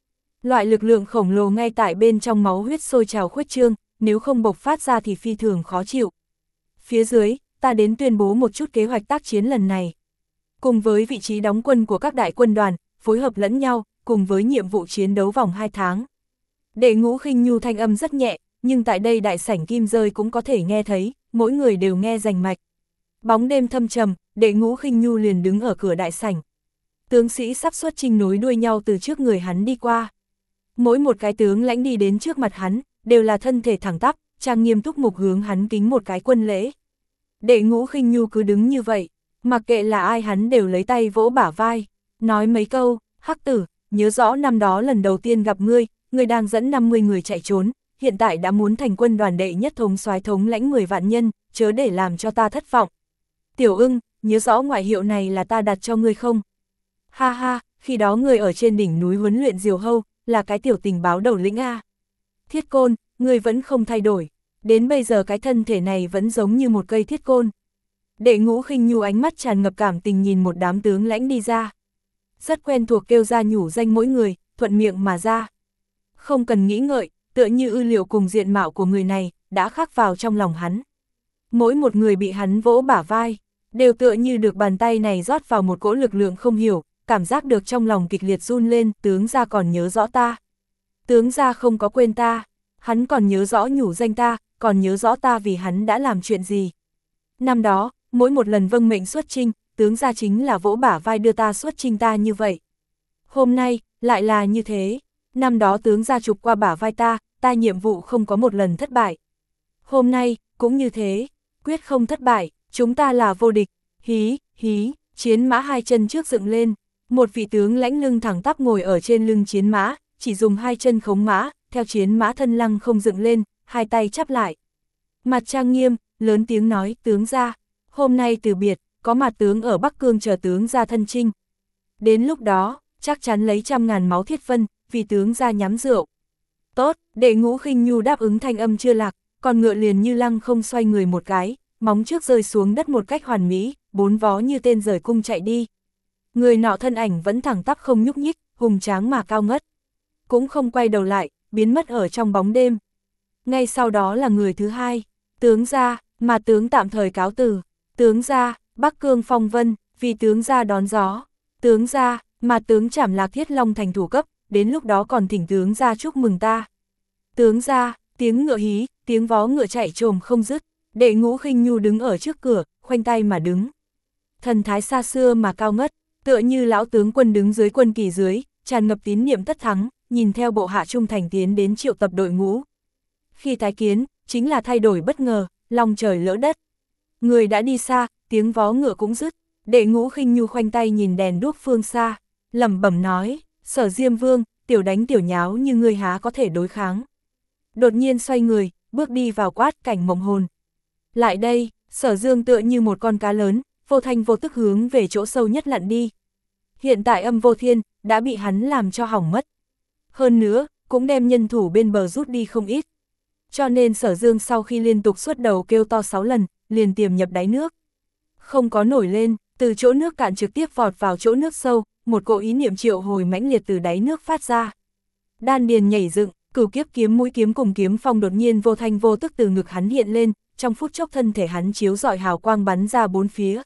Loại lực lượng khổng lồ ngay tại bên trong máu huyết sôi trào khuếch trương, nếu không bộc phát ra thì phi thường khó chịu. Phía dưới, ta đến tuyên bố một chút kế hoạch tác chiến lần này. Cùng với vị trí đóng quân của các đại quân đoàn, phối hợp lẫn nhau, cùng với nhiệm vụ chiến đấu vòng hai tháng. Đệ Ngũ Khinh Nhu thanh âm rất nhẹ, nhưng tại đây đại sảnh kim rơi cũng có thể nghe thấy, mỗi người đều nghe rành mạch. Bóng đêm thâm trầm, Đệ Ngũ Khinh Nhu liền đứng ở cửa đại sảnh. Tướng sĩ sắp xuất chinh nối đuôi nhau từ trước người hắn đi qua. Mỗi một cái tướng lãnh đi đến trước mặt hắn, đều là thân thể thẳng tắp, trang nghiêm túc mục hướng hắn kính một cái quân lễ. Đệ Ngũ Khinh Nhu cứ đứng như vậy, mặc kệ là ai hắn đều lấy tay vỗ bả vai, nói mấy câu, Hắc tử, nhớ rõ năm đó lần đầu tiên gặp ngươi, ngươi đang dẫn năm mươi người chạy trốn, hiện tại đã muốn thành quân đoàn đệ nhất thống soái thống lãnh mười vạn nhân, chớ để làm cho ta thất vọng. Tiểu ưng, nhớ rõ ngoại hiệu này là ta đặt cho ngươi không? Ha ha, khi đó ngươi ở trên đỉnh núi huấn luyện diều hâu, là cái tiểu tình báo đầu lĩnh A. Thiết côn, ngươi vẫn không thay đổi, đến bây giờ cái thân thể này vẫn giống như một cây thiết côn. Đệ Ngũ Khinh Nhu ánh mắt tràn ngập cảm tình nhìn một đám tướng lãnh đi ra. Rất quen thuộc kêu ra nhủ danh mỗi người, thuận miệng mà ra. Không cần nghĩ ngợi, tựa như ư liệu cùng diện mạo của người này, đã khắc vào trong lòng hắn. Mỗi một người bị hắn vỗ bả vai, đều tựa như được bàn tay này rót vào một cỗ lực lượng không hiểu, cảm giác được trong lòng kịch liệt run lên, tướng gia còn nhớ rõ ta. Tướng gia không có quên ta, hắn còn nhớ rõ nhủ danh ta, còn nhớ rõ ta vì hắn đã làm chuyện gì. Năm đó, mỗi một lần vâng mệnh xuất chinh, tướng gia chính là vỗ bả vai đưa ta xuất chinh ta như vậy. Hôm nay, lại là như thế, năm đó tướng gia chụp qua bả vai ta, ta nhiệm vụ không có một lần thất bại. Hôm nay, cũng như thế, quyết không thất bại, chúng ta là vô địch, hí, hí, chiến mã hai chân trước dựng lên, một vị tướng lãnh lưng thẳng tắp ngồi ở trên lưng chiến mã, chỉ dùng hai chân khống mã, theo chiến mã thân lăng không dựng lên, hai tay chắp lại. Mặt trang nghiêm, lớn tiếng nói, tướng gia, hôm nay từ biệt, có mặt tướng ở Bắc Cương chờ tướng gia thân chinh. Đến lúc đó, chắc chắn lấy trăm ngàn máu thiết vân, vì tướng gia nhắm rượu. Tốt, Đệ Ngũ Khinh Nhu đáp ứng thanh âm chưa lạc, còn ngựa liền như lăng không xoay người một cái, móng trước rơi xuống đất một cách hoàn mỹ, bốn vó như tên rời cung chạy đi. Người nọ thân ảnh vẫn thẳng tắp không nhúc nhích, hùng tráng mà cao ngất. Cũng không quay đầu lại, biến mất ở trong bóng đêm. Ngay sau đó là người thứ hai, tướng gia, mà tướng tạm thời cáo từ. Tướng gia, Bắc Cương phong vân, vì tướng gia đón gió. Tướng gia, mà tướng Trảm Lạc Thiết Long thành thủ cấp, đến lúc đó còn thỉnh tướng gia chúc mừng ta. Tướng gia, tiếng ngựa hí, tiếng vó ngựa chạy trồm không dứt. Đệ Ngũ Khinh Nhu đứng ở trước cửa, khoanh tay mà đứng. Thần thái xa xưa mà cao ngất, tựa như lão tướng quân đứng dưới quân kỳ dưới, tràn ngập tín niệm tất thắng, nhìn theo bộ hạ trung thành tiến đến triệu tập đội ngũ. Khi tái kiến, chính là thay đổi bất ngờ, lòng trời lỡ đất. Người đã đi xa, tiếng vó ngựa cũng dứt. Đệ Ngũ Khinh Nhu khoanh tay nhìn đèn đuốc phương xa, lẩm bẩm nói, Sở Diêm Vương, tiểu đánh tiểu nháo như ngươi há có thể đối kháng. Đột nhiên xoay người, bước đi vào quát Cảnh Mộng Hồn. Lại đây, Sở Dương tựa như một con cá lớn, vô thanh vô tức hướng về chỗ sâu nhất lặn đi. Hiện tại Âm Vô Thiên, đã bị hắn làm cho hỏng mất. Hơn nữa, cũng đem nhân thủ bên bờ rút đi không ít. Cho nên Sở Dương sau khi liên tục suốt đầu kêu to sáu lần, liền tiềm nhập đáy nước. Không có nổi lên, từ chỗ nước cạn trực tiếp vọt vào chỗ nước sâu, một cỗ ý niệm triệu hồi mãnh liệt từ đáy nước phát ra. Đan điền nhảy dựng, cửu kiếp kiếm mũi kiếm cùng kiếm phong đột nhiên vô thanh vô tức từ ngực hắn hiện lên, trong phút chốc thân thể hắn chiếu rọi hào quang bắn ra bốn phía.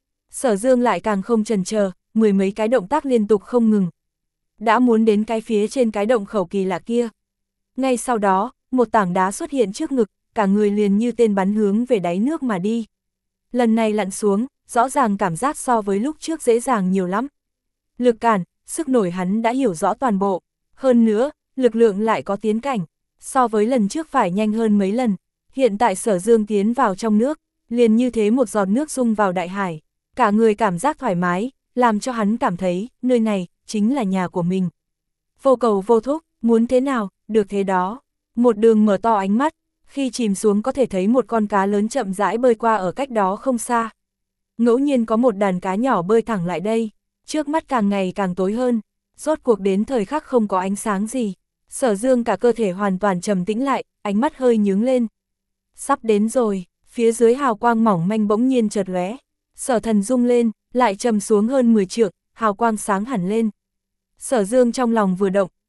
Sở Dương lại càng không chần chờ, mười mấy cái động tác liên tục không ngừng. Đã muốn đến cái phía trên cái động khẩu kỳ lạ kia. Ngay sau đó, một tảng đá xuất hiện trước ngực, cả người liền như tên bắn hướng về đáy nước mà đi. Lần này lặn xuống, rõ ràng cảm giác so với lúc trước dễ dàng nhiều lắm. Lực cản, sức nổi hắn đã hiểu rõ toàn bộ. Hơn nữa, lực lượng lại có tiến cảnh, so với lần trước phải nhanh hơn mấy lần. Hiện tại Sở Dương tiến vào trong nước, liền như thế một giọt nước rung vào đại hải. Cả người cảm giác thoải mái, làm cho hắn cảm thấy, nơi này, chính là nhà của mình. Vô cầu vô thúc, muốn thế nào, được thế đó. Một đường mở to ánh mắt, khi chìm xuống có thể thấy một con cá lớn chậm rãi bơi qua ở cách đó không xa. Ngẫu nhiên có một đàn cá nhỏ bơi thẳng lại đây, trước mắt càng ngày càng tối hơn, rốt cuộc đến thời khắc không có ánh sáng gì. Sở Dương cả cơ thể hoàn toàn trầm tĩnh lại, ánh mắt hơi nhướng lên. Sắp đến rồi, phía dưới hào quang mỏng manh bỗng nhiên chợt lóe. Sở Thần rung lên, lại trầm xuống hơn mười trượng, hào quang sáng hẳn lên. Sở Dương trong lòng vừa động,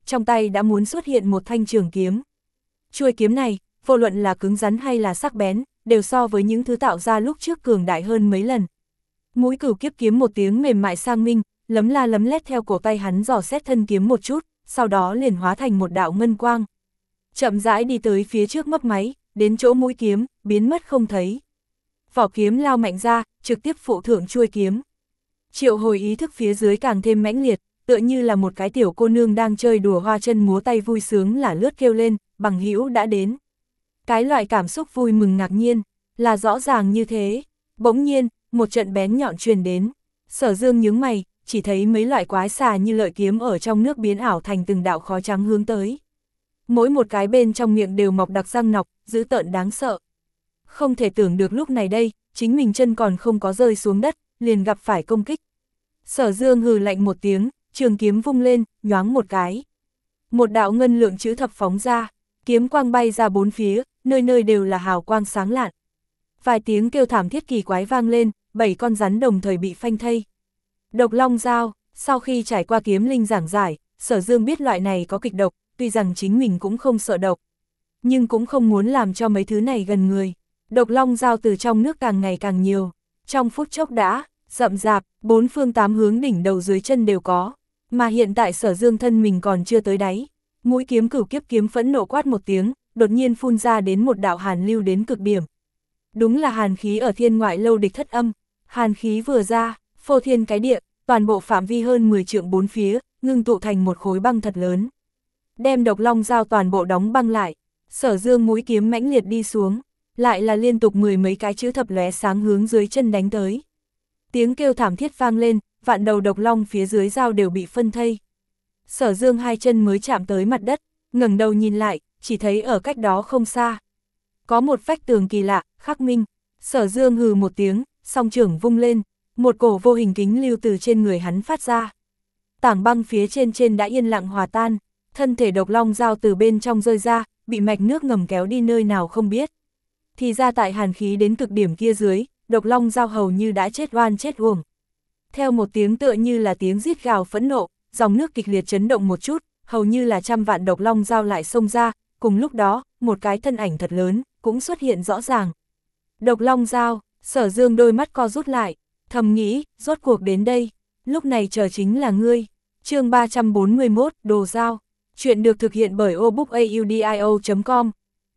trong tay đã muốn xuất hiện một thanh trường kiếm. Chuôi kiếm này, vô luận là cứng rắn hay là sắc bén, đều so với những thứ tạo ra lúc trước cường đại hơn mấy lần. Mũi cửu kiếp kiếm một tiếng mềm mại sang minh, lấm la lấm lét theo cổ tay hắn dò xét thân kiếm một chút, sau đó liền hóa thành một đạo ngân quang. Chậm rãi đi tới phía trước mấp máy, đến chỗ mũi kiếm, biến mất không thấy. Vỏ kiếm lao mạnh ra, trực tiếp phụ thượng chuôi kiếm. Triệu hồi ý thức phía dưới càng thêm mãnh liệt, tựa như là một cái tiểu cô nương đang chơi đùa hoa chân múa tay vui sướng là lướt kêu lên, bằng hữu đã đến. Cái loại cảm xúc vui mừng ngạc nhiên, là rõ ràng như thế. Bỗng nhiên, một trận bén nhọn truyền đến. Sở Dương nhướng mày, chỉ thấy mấy loại quái xà như lợi kiếm ở trong nước biến ảo thành từng đạo khói trắng hướng tới. Mỗi một cái bên trong miệng đều mọc đặc răng nọc, dữ tợn đáng sợ. Không thể tưởng được lúc này đây, chính mình chân còn không có rơi xuống đất, liền gặp phải công kích. Sở Dương hừ lạnh một tiếng, trường kiếm vung lên, nhoáng một cái. Một đạo ngân lượng chữ thập phóng ra, kiếm quang bay ra bốn phía, nơi nơi đều là hào quang sáng lạn. Vài tiếng kêu thảm thiết kỳ quái vang lên, bảy con rắn đồng thời bị phanh thây. Độc long dao, sau khi trải qua kiếm linh giảng giải, Sở Dương biết loại này có kịch độc, tuy rằng chính mình cũng không sợ độc, nhưng cũng không muốn làm cho mấy thứ này gần người. Độc long dao từ trong nước càng ngày càng nhiều, trong phút chốc đã, rậm rạp, bốn phương tám hướng đỉnh đầu dưới chân đều có, mà hiện tại Sở Dương thân mình còn chưa tới đáy. Mũi kiếm cửu kiếp kiếm phẫn nộ quát một tiếng, đột nhiên phun ra đến một đạo hàn lưu đến cực điểm. Đúng là hàn khí ở thiên ngoại lâu địch thất âm, hàn khí vừa ra, phô thiên cái địa, toàn bộ phạm vi hơn mười trượng bốn phía, ngưng tụ thành một khối băng thật lớn. Đem độc long dao toàn bộ đóng băng lại, Sở Dương mũi kiếm mãnh liệt đi xuống, lại là liên tục mười mấy cái chữ thập lóe sáng hướng dưới chân đánh tới. Tiếng kêu thảm thiết vang lên, vạn đầu độc long phía dưới dao đều bị phân thây. Sở Dương hai chân mới chạm tới mặt đất, ngẩng đầu nhìn lại, chỉ thấy ở cách đó không xa. Có một vách tường kỳ lạ, khắc minh. Sở Dương hừ một tiếng, song trưởng vung lên, một cổ vô hình kính lưu từ trên người hắn phát ra. Tảng băng phía trên trên đã yên lặng hòa tan, thân thể độc long dao từ bên trong rơi ra, bị mạch nước ngầm kéo đi nơi nào không biết. Thì ra tại hàn khí đến cực điểm kia dưới, độc long dao hầu như đã chết oan chết uổng. Theo một tiếng tựa như là tiếng rít gào phẫn nộ, dòng nước kịch liệt chấn động một chút, hầu như là trăm vạn độc long dao lại xông ra, cùng lúc đó, một cái thân ảnh thật lớn, cũng xuất hiện rõ ràng. Độc long dao, Sở Dương đôi mắt co rút lại, thầm nghĩ, rốt cuộc đến đây, lúc này chờ chính là ngươi. Chương ba trăm bốn mươi mốt, đồ dao. Chuyện được thực hiện bởi obookaudio chấm com.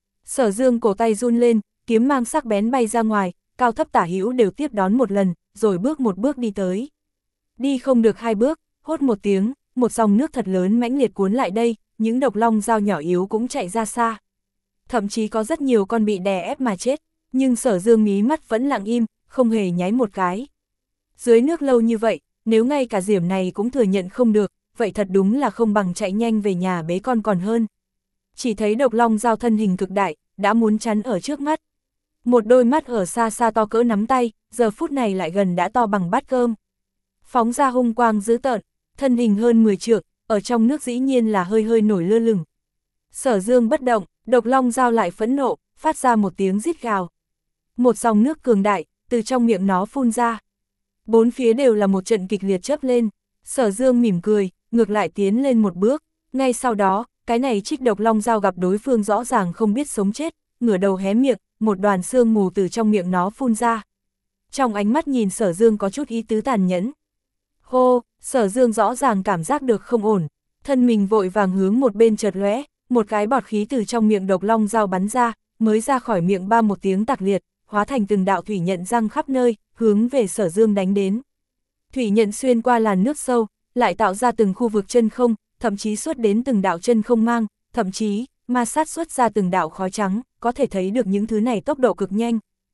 Sở Dương cổ tay run lên, kiếm mang sắc bén bay ra ngoài, cao thấp tả hữu đều tiếp đón một lần, rồi bước một bước đi tới. Đi không được hai bước, hốt một tiếng, một dòng nước thật lớn mãnh liệt cuốn lại đây, những độc long dao nhỏ yếu cũng chạy ra xa. Thậm chí có rất nhiều con bị đè ép mà chết, nhưng Sở Dương mí mắt vẫn lặng im, không hề nháy một cái. Dưới nước lâu như vậy, nếu ngay cả diểm này cũng thừa nhận không được, vậy thật đúng là không bằng chạy nhanh về nhà bế con còn hơn. Chỉ thấy độc long dao thân hình cực đại, đã muốn chắn ở trước mắt. Một đôi mắt ở xa xa to cỡ nắm tay, giờ phút này lại gần đã to bằng bát cơm. Phóng ra hung quang dữ tợn, thân hình hơn mười trượng, ở trong nước dĩ nhiên là hơi hơi nổi lơ lửng. Sở Dương bất động, độc long dao lại phẫn nộ, phát ra một tiếng rít gào. Một dòng nước cường đại, từ trong miệng nó phun ra. Bốn phía đều là một trận kịch liệt chớp lên, Sở Dương mỉm cười, ngược lại tiến lên một bước. Ngay sau đó, cái này trích độc long dao gặp đối phương rõ ràng không biết sống chết, ngửa đầu hé miệng, một đoàn sương mù từ trong miệng nó phun ra. Trong ánh mắt nhìn Sở Dương có chút ý tứ tàn nhẫn. Hô, Sở Dương rõ ràng cảm giác được không ổn, thân mình vội vàng hướng một bên chợt lóe, một cái bọt khí từ trong miệng độc long dao bắn ra, mới ra khỏi miệng ba một tiếng tạc liệt, hóa thành từng đạo thủy nhận răng khắp nơi, hướng về Sở Dương đánh đến. Thủy nhận xuyên qua làn nước sâu, lại tạo ra từng khu vực chân không, thậm chí xuất đến từng đạo chân không mang, thậm chí, ma sát xuất ra từng đạo khói trắng, có thể thấy được những thứ này tốc độ cực nhanh.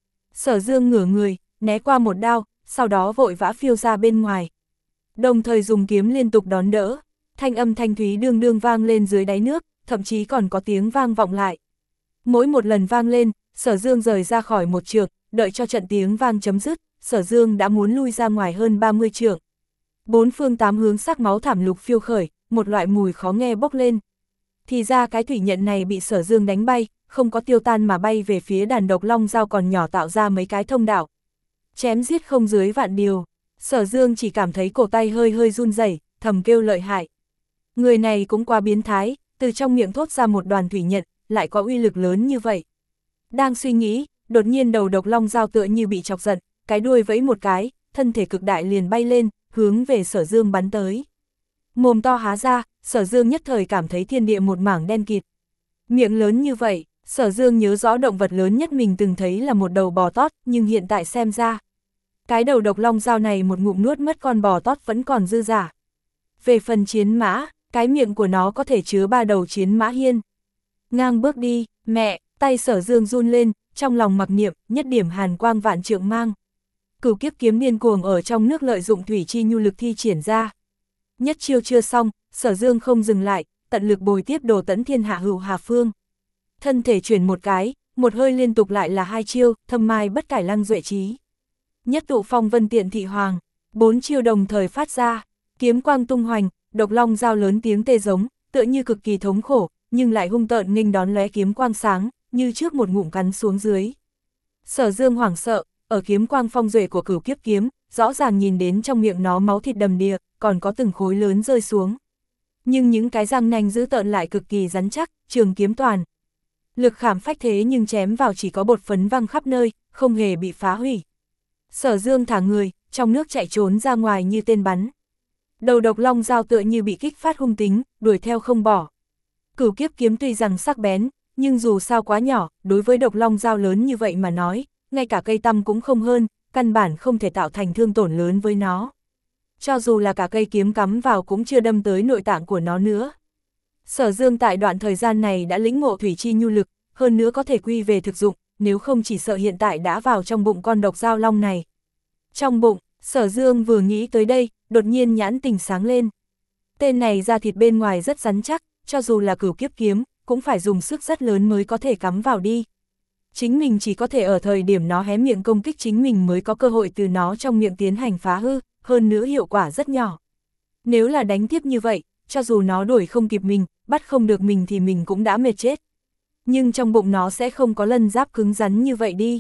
Sở Dương ngửa người, né qua một đao, sau đó vội vã phiêu ra bên ngoài. Đồng thời dùng kiếm liên tục đón đỡ, thanh âm thanh thúy đương đương vang lên dưới đáy nước, thậm chí còn có tiếng vang vọng lại. Mỗi một lần vang lên, Sở Dương rời ra khỏi một trượng, đợi cho trận tiếng vang chấm dứt, Sở Dương đã muốn lui ra ngoài hơn ba mươi trượng. Bốn phương tám hướng sắc máu thảm lục phiêu khởi, một loại mùi khó nghe bốc lên. Thì ra cái thủy nhận này bị Sở Dương đánh bay, không có tiêu tan mà bay về phía đàn độc long dao còn nhỏ tạo ra mấy cái thông đạo. Chém giết không dưới vạn điều, Sở Dương chỉ cảm thấy cổ tay hơi hơi run rẩy, thầm kêu lợi hại. Người này cũng quá biến thái, từ trong miệng thốt ra một đoàn thủy nhận, lại có uy lực lớn như vậy. Đang suy nghĩ, đột nhiên đầu độc long dao tựa như bị chọc giận, cái đuôi vẫy một cái, thân thể cực đại liền bay lên, hướng về Sở Dương bắn tới. Mồm to há ra, Sở Dương nhất thời cảm thấy thiên địa một mảng đen kịt. Miệng lớn như vậy, Sở Dương nhớ rõ động vật lớn nhất mình từng thấy là một đầu bò tót, nhưng hiện tại xem ra, cái đầu độc long dao này một ngụm nuốt mất con bò tót vẫn còn dư dả. Về phần chiến mã, cái miệng của nó có thể chứa ba đầu chiến mã hiên. Ngang bước đi, mẹ, tay Sở Dương run lên, trong lòng mặc niệm, nhất điểm hàn quang vạn trượng mang. Cửu kiếp kiếm điên cuồng ở trong nước lợi dụng thủy chi nhu lực thi triển ra. Nhất chiêu chưa xong, Sở Dương không dừng lại, tận lực bồi tiếp đồ tẫn thiên hạ hữu hà phương. Thân thể chuyển một cái, một hơi liên tục lại là hai chiêu, thâm mai bất cải lăng duệ trí. Nhất tụ phong vân tiện thị hoàng, bốn chiêu đồng thời phát ra, kiếm quang tung hoành, độc long dao lớn tiếng tê giống, tựa như cực kỳ thống khổ, nhưng lại hung tợn nghênh đón lóe kiếm quang sáng, như trước một ngụm cắn xuống dưới. Sở Dương hoảng sợ, ở kiếm quang phong duệ của cửu kiếp kiếm, rõ ràng nhìn đến trong miệng nó máu thịt đầm đìa, còn có từng khối lớn rơi xuống. Nhưng những cái răng nanh dữ tợn lại cực kỳ rắn chắc, trường kiếm toàn. Lực khảm phách thế nhưng chém vào chỉ có bột phấn văng khắp nơi, không hề bị phá hủy. Sở Dương thả người, trong nước chạy trốn ra ngoài như tên bắn. Đầu độc long dao tựa như bị kích phát hung tính, đuổi theo không bỏ. Cửu kiếp kiếm tuy rằng sắc bén, nhưng dù sao quá nhỏ, đối với độc long dao lớn như vậy mà nói, ngay cả cây tăm cũng không hơn, căn bản không thể tạo thành thương tổn lớn với nó. Cho dù là cả cây kiếm cắm vào cũng chưa đâm tới nội tạng của nó nữa. Sở Dương tại đoạn thời gian này đã lĩnh ngộ thủy chi nhu lực, hơn nữa có thể quy về thực dụng, nếu không chỉ sợ hiện tại đã vào trong bụng con độc dao long này. Trong bụng, Sở Dương vừa nghĩ tới đây, đột nhiên nhãn tình sáng lên. Tên này da thịt bên ngoài rất rắn chắc, cho dù là cửu kiếp kiếm, cũng phải dùng sức rất lớn mới có thể cắm vào đi. Chính mình chỉ có thể ở thời điểm nó hé miệng công kích chính mình mới có cơ hội từ nó trong miệng tiến hành phá hư, hơn nữa hiệu quả rất nhỏ. Nếu là đánh tiếp như vậy, cho dù nó đuổi không kịp mình, bắt không được mình thì mình cũng đã mệt chết. Nhưng trong bụng nó sẽ không có lân giáp cứng rắn như vậy đi.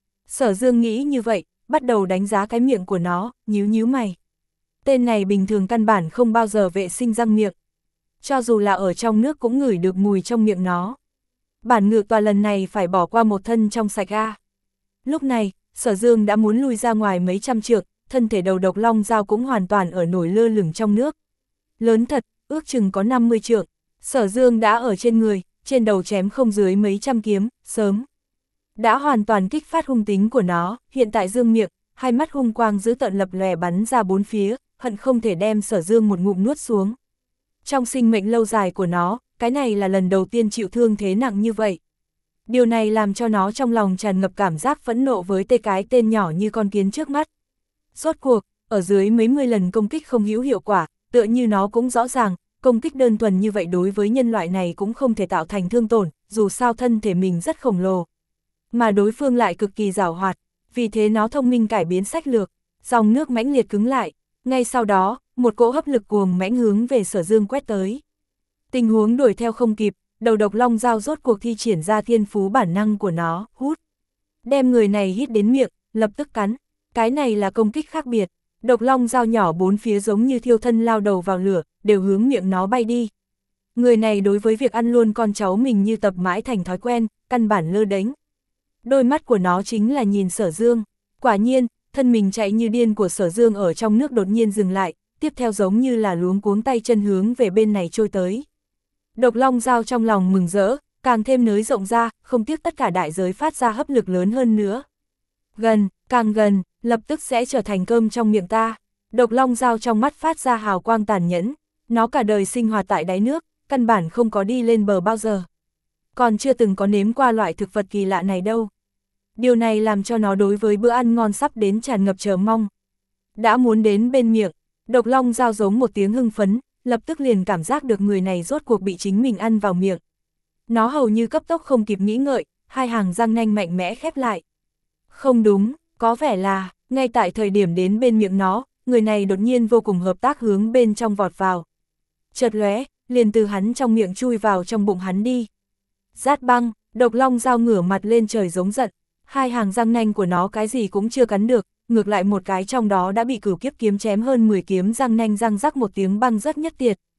Sở Dương nghĩ như vậy, bắt đầu đánh giá cái miệng của nó, nhíu nhíu mày. Tên này bình thường căn bản không bao giờ vệ sinh răng miệng. Cho dù là ở trong nước cũng ngửi được mùi trong miệng nó. Bản ngược tòa lần này phải bỏ qua một thân trong sạch a. Lúc này, Sở Dương đã muốn lui ra ngoài mấy trăm trượng, thân thể đầu độc long dao cũng hoàn toàn ở nổi lơ lửng trong nước. Lớn thật, ước chừng có năm mươi trượng. Sở Dương đã ở trên người, trên đầu chém không dưới mấy trăm kiếm, sớm. Đã hoàn toàn kích phát hung tính của nó, hiện tại dương miệng, hai mắt hung quang dữ tợn lập lòe bắn ra bốn phía, hận không thể đem Sở Dương một ngụm nuốt xuống. Trong sinh mệnh lâu dài của nó, cái này là lần đầu tiên chịu thương thế nặng như vậy. Điều này làm cho nó trong lòng tràn ngập cảm giác phẫn nộ với tê cái tên nhỏ như con kiến trước mắt. Rốt cuộc, ở dưới mấy mươi lần công kích không hữu hiệu quả, tựa như nó cũng rõ ràng, công kích đơn thuần như vậy đối với nhân loại này cũng không thể tạo thành thương tổn, dù sao thân thể mình rất khổng lồ. Mà đối phương lại cực kỳ giàu hoạt, vì thế nó thông minh cải biến sách lược, dòng nước mãnh liệt cứng lại, ngay sau đó, một cỗ hấp lực cuồng mãnh hướng về Sở Dương quét tới. Tình huống đuổi theo không kịp, đầu độc long dao rốt cuộc thi triển ra thiên phú bản năng của nó, hút. Đem người này hít đến miệng, lập tức cắn. Cái này là công kích khác biệt, độc long dao nhỏ bốn phía giống như thiêu thân lao đầu vào lửa, đều hướng miệng nó bay đi. Người này đối với việc ăn luôn con cháu mình như tập mãi thành thói quen, căn bản lơ đánh. Đôi mắt của nó chính là nhìn Sở Dương. Quả nhiên, thân mình chạy như điên của Sở Dương ở trong nước đột nhiên dừng lại, tiếp theo giống như là luống cuống tay chân hướng về bên này trôi tới. Độc long dao trong lòng mừng rỡ, càng thêm nới rộng ra, không tiếc tất cả đại giới phát ra hấp lực lớn hơn nữa. Gần, càng gần, lập tức sẽ trở thành cơm trong miệng ta. Độc long dao trong mắt phát ra hào quang tàn nhẫn, nó cả đời sinh hoạt tại đáy nước, căn bản không có đi lên bờ bao giờ. Còn chưa từng có nếm qua loại thực vật kỳ lạ này đâu. Điều này làm cho nó đối với bữa ăn ngon sắp đến tràn ngập chờ mong. Đã muốn đến bên miệng, độc long dao giống một tiếng hưng phấn, lập tức liền cảm giác được người này rốt cuộc bị chính mình ăn vào miệng. Nó hầu như cấp tốc không kịp nghĩ ngợi, hai hàng răng nanh mạnh mẽ khép lại. Không đúng, có vẻ là, ngay tại thời điểm đến bên miệng nó, người này đột nhiên vô cùng hợp tác hướng bên trong vọt vào. Chợt lóe, liền từ hắn trong miệng chui vào trong bụng hắn đi. Rát băng, độc long dao ngửa mặt lên trời giống giận, hai hàng răng nanh của nó cái gì cũng chưa cắn được, ngược lại một cái trong đó đã bị cửu kiếp kiếm chém hơn mười kiếm răng nanh răng rắc một tiếng băng rất nhất tiệt.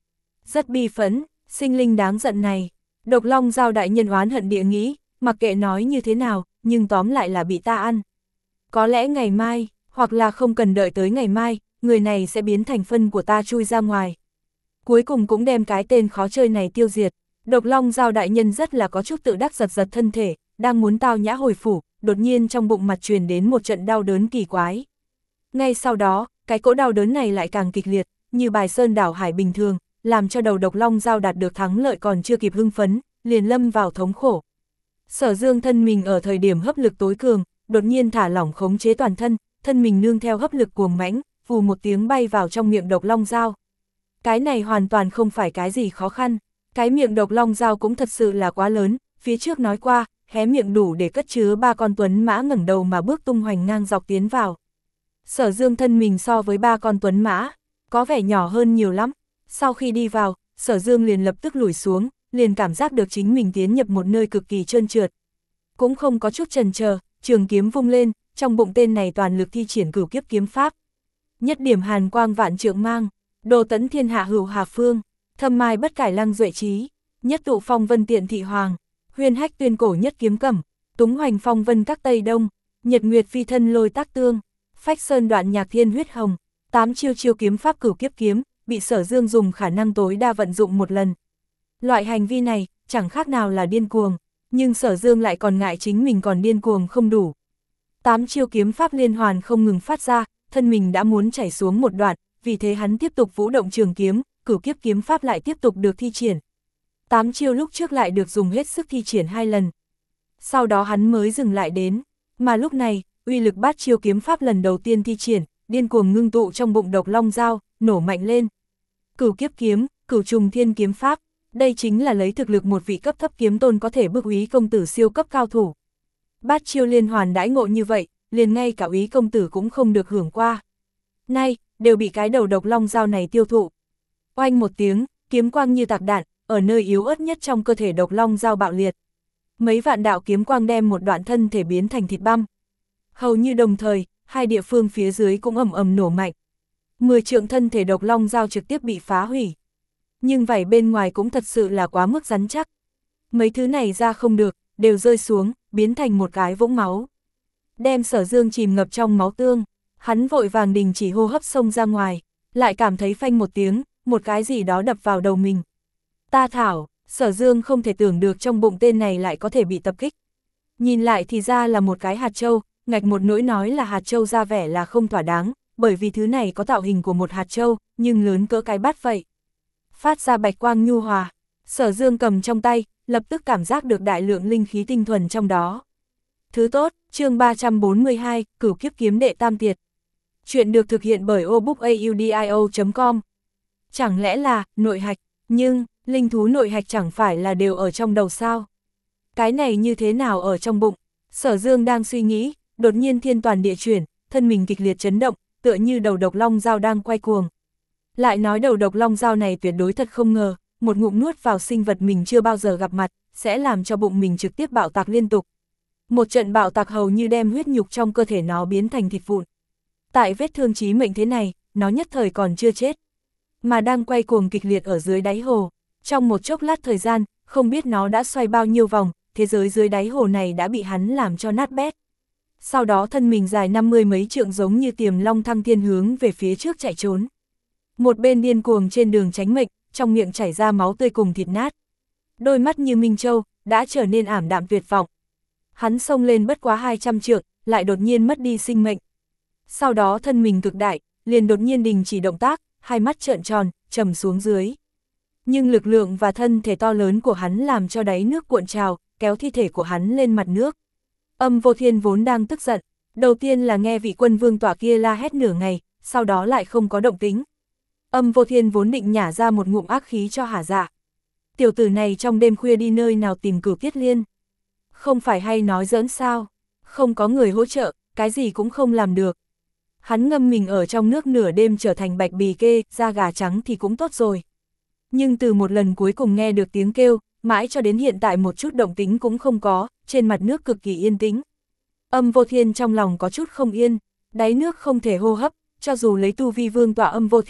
Rất bi phẫn, sinh linh đáng giận này. Độc Long Dao đại nhân oán hận địa nghĩ, mặc kệ nói như thế nào, nhưng tóm lại là bị ta ăn. Có lẽ ngày mai, hoặc là không cần đợi tới ngày mai, người này sẽ biến thành phân của ta chui ra ngoài. Cuối cùng cũng đem cái tên khó chơi này tiêu diệt. Độc Long Dao đại nhân rất là có chút tự đắc giật giật thân thể, đang muốn tao nhã hồi phủ, đột nhiên trong bụng mặt truyền đến một trận đau đớn kỳ quái. Ngay sau đó, cái cỗ đau đớn này lại càng kịch liệt, như bài sơn đảo hải bình thường, làm cho đầu Độc Long Dao đạt được thắng lợi còn chưa kịp hưng phấn, liền lâm vào thống khổ. Sở Dương thân mình ở thời điểm hấp lực tối cường, đột nhiên thả lỏng khống chế toàn thân, thân mình nương theo hấp lực cuồng mãnh, vù một tiếng bay vào trong miệng Độc Long Dao. Cái này hoàn toàn không phải cái gì khó khăn, cái miệng Độc Long Dao cũng thật sự là quá lớn, phía trước nói qua, hé miệng đủ để cất chứa ba con tuấn mã ngẩng đầu mà bước tung hoành ngang dọc tiến vào. Sở Dương thân mình so với ba con tuấn mã, có vẻ nhỏ hơn nhiều lắm. Sau khi đi vào, Sở Dương liền lập tức lùi xuống, liền cảm giác được chính mình tiến nhập một nơi cực kỳ trơn trượt. Cũng không có chút chần chờ, trường kiếm vung lên, trong bụng tên này toàn lực thi triển cửu kiếp kiếm pháp. Nhất điểm hàn quang vạn trượng mang, đồ tấn thiên hạ hữu hà phương, thâm mai bất cải lăng duệ trí, nhất tụ phong vân tiện thị hoàng, huyền hách tuyên cổ nhất kiếm cẩm, túng hoành phong vân các tây đông, nhật nguyệt phi thân lôi tác tương, phách sơn đoạn nhạc thiên huyết hồng, tám chiêu chiêu kiếm pháp cửu kiếp kiếm, bị Sở Dương dùng khả năng tối đa vận dụng một lần. Loại hành vi này, chẳng khác nào là điên cuồng, nhưng Sở Dương lại còn ngại chính mình còn điên cuồng không đủ. Tám chiêu kiếm pháp liên hoàn không ngừng phát ra, thân mình đã muốn chảy xuống một đoạn, vì thế hắn tiếp tục vũ động trường kiếm, cửu kiếp kiếm pháp lại tiếp tục được thi triển. Tám chiêu lúc trước lại được dùng hết sức thi triển hai lần. Sau đó hắn mới dừng lại đến, mà lúc này, uy lực bát chiêu kiếm pháp lần đầu tiên thi triển, điên cuồng ngưng tụ trong bụng Độc Long Dao, nổ mạnh lên. Cửu kiếp kiếm, cửu trùng thiên kiếm pháp, đây chính là lấy thực lực một vị cấp thấp kiếm tôn có thể bức úy công tử siêu cấp cao thủ. Bát chiêu liên hoàn đãi ngộ như vậy, liền ngay cả úy công tử cũng không được hưởng qua. Nay, đều bị cái đầu Độc Long Dao này tiêu thụ. Oanh một tiếng, kiếm quang như tạc đạn, ở nơi yếu ớt nhất trong cơ thể Độc Long Dao bạo liệt. Mấy vạn đạo kiếm quang đem một đoạn thân thể biến thành thịt băm. Hầu như đồng thời, hai địa phương phía dưới cũng ầm ầm nổ mạnh. Mười trượng thân thể Độc Long Dao trực tiếp bị phá hủy. Nhưng vảy bên ngoài cũng thật sự là quá mức rắn chắc. Mấy thứ này ra không được, đều rơi xuống, biến thành một cái vũng máu. Đem Sở Dương chìm ngập trong máu tương, hắn vội vàng đình chỉ hô hấp xông ra ngoài, lại cảm thấy phanh một tiếng, một cái gì đó đập vào đầu mình. Ta thảo, Sở Dương không thể tưởng được trong bụng tên này lại có thể bị tập kích. Nhìn lại thì ra là một cái hạt châu, ngạch một nỗi nói là hạt châu ra vẻ là không thỏa đáng, bởi vì thứ này có tạo hình của một hạt châu, nhưng lớn cỡ cái bát vậy. Phát ra bạch quang nhu hòa, Sở Dương cầm trong tay, lập tức cảm giác được đại lượng linh khí tinh thuần trong đó. Thứ tốt, chương ba trăm bốn mươi hai, Cửu Kiếp Kiếm Đệ Tam Tiệt. Chuyện được thực hiện bởi obookaudio chấm com. Chẳng lẽ là nội hạch, nhưng linh thú nội hạch chẳng phải là đều ở trong đầu sao? Cái này như thế nào ở trong bụng? Sở Dương đang suy nghĩ, đột nhiên thiên toàn địa chuyển, thân mình kịch liệt chấn động, tựa như đầu Độc Long Dao đang quay cuồng. Lại nói đầu Độc Long Dao này tuyệt đối thật không ngờ, một ngụm nuốt vào sinh vật mình chưa bao giờ gặp mặt, sẽ làm cho bụng mình trực tiếp bạo tạc liên tục. Một trận bạo tạc hầu như đem huyết nhục trong cơ thể nó biến thành thịt vụn. Tại vết thương chí mệnh thế này, nó nhất thời còn chưa chết, mà đang quay cuồng kịch liệt ở dưới đáy hồ. Trong một chốc lát thời gian, không biết nó đã xoay bao nhiêu vòng, thế giới dưới đáy hồ này đã bị hắn làm cho nát bét. Sau đó thân mình dài năm mươi mấy trượng giống như tiềm long thăng thiên hướng về phía trước chạy trốn. Một bên điên cuồng trên đường tránh mệnh, trong miệng chảy ra máu tươi cùng thịt nát. Đôi mắt như minh châu, đã trở nên ảm đạm tuyệt vọng. Hắn xông lên bất quá hai trăm trượng, lại đột nhiên mất đi sinh mệnh. Sau đó thân mình cực đại, liền đột nhiên đình chỉ động tác, hai mắt trợn tròn, trầm xuống dưới. Nhưng lực lượng và thân thể to lớn của hắn làm cho đáy nước cuộn trào, kéo thi thể của hắn lên mặt nước. Âm Vô Thiên vốn đang tức giận, đầu tiên là nghe vị quân vương tọa kia la hét nửa ngày, sau đó lại không có động tĩnh. Âm Vô Thiên vốn định nhả ra một ngụm ác khí cho hả dạ. Tiểu tử này trong đêm khuya đi nơi nào tìm Cửu Tiết Liên? Không phải hay nói giỡn sao? Không có người hỗ trợ, cái gì cũng không làm được. Hắn ngâm mình ở trong nước nửa đêm trở thành bạch bì kê, da gà trắng thì cũng tốt rồi. Nhưng từ một lần cuối cùng nghe được tiếng kêu, mãi cho đến hiện tại một chút động tĩnh cũng không có, trên mặt nước cực kỳ yên tĩnh. Âm Vô Thiên trong lòng có chút không yên, đáy nước không thể hô hấp, cho dù lấy tu vi vương tọa Âm Vô Thiên,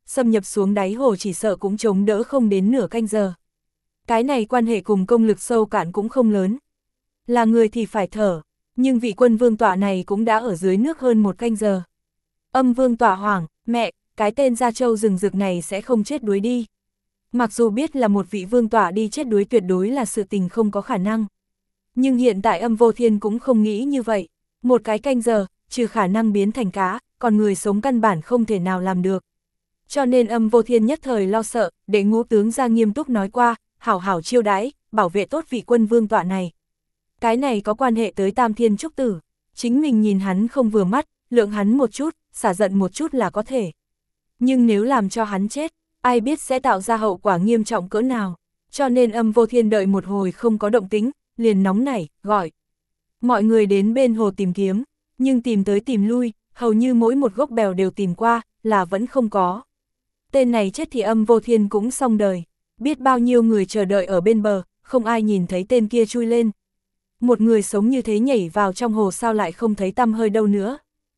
xâm nhập xuống đáy hồ chỉ sợ cũng chống đỡ không đến nửa canh giờ. Cái này quan hệ cùng công lực sâu cạn cũng không lớn. Là người thì phải thở, nhưng vị quân vương tọa này cũng đã ở dưới nước hơn một canh giờ. Âm vương tọa hoảng, mẹ, cái tên Gia Châu rừng rực này sẽ không chết đuối đi. Mặc dù biết là một vị vương tọa đi chết đuối tuyệt đối là sự tình không có khả năng. Nhưng hiện tại Âm Vô Thiên cũng không nghĩ như vậy. Một cái canh giờ, trừ khả năng biến thành cá, còn người sống căn bản không thể nào làm được. Cho nên Âm Vô Thiên nhất thời lo sợ, để ngũ tướng ra nghiêm túc nói qua, hảo hảo chiêu đãi, bảo vệ tốt vị quân vương tọa này. Cái này có quan hệ tới Tam Thiên Trúc Tử, chính mình nhìn hắn không vừa mắt, lượng hắn một chút, xả giận một chút là có thể. Nhưng nếu làm cho hắn chết, ai biết sẽ tạo ra hậu quả nghiêm trọng cỡ nào. Cho nên Âm Vô Thiên đợi một hồi không có động tĩnh, liền nóng nảy, gọi. Mọi người đến bên hồ tìm kiếm, nhưng tìm tới tìm lui, hầu như mỗi một gốc bèo đều tìm qua, là vẫn không có. Tên này chết thì Âm Vô Thiên cũng xong đời. Biết bao nhiêu người chờ đợi ở bên bờ, không ai nhìn thấy tên kia chui lên. Một người sống như thế nhảy vào trong hồ sao lại không thấy tăm hơi đâu nữa.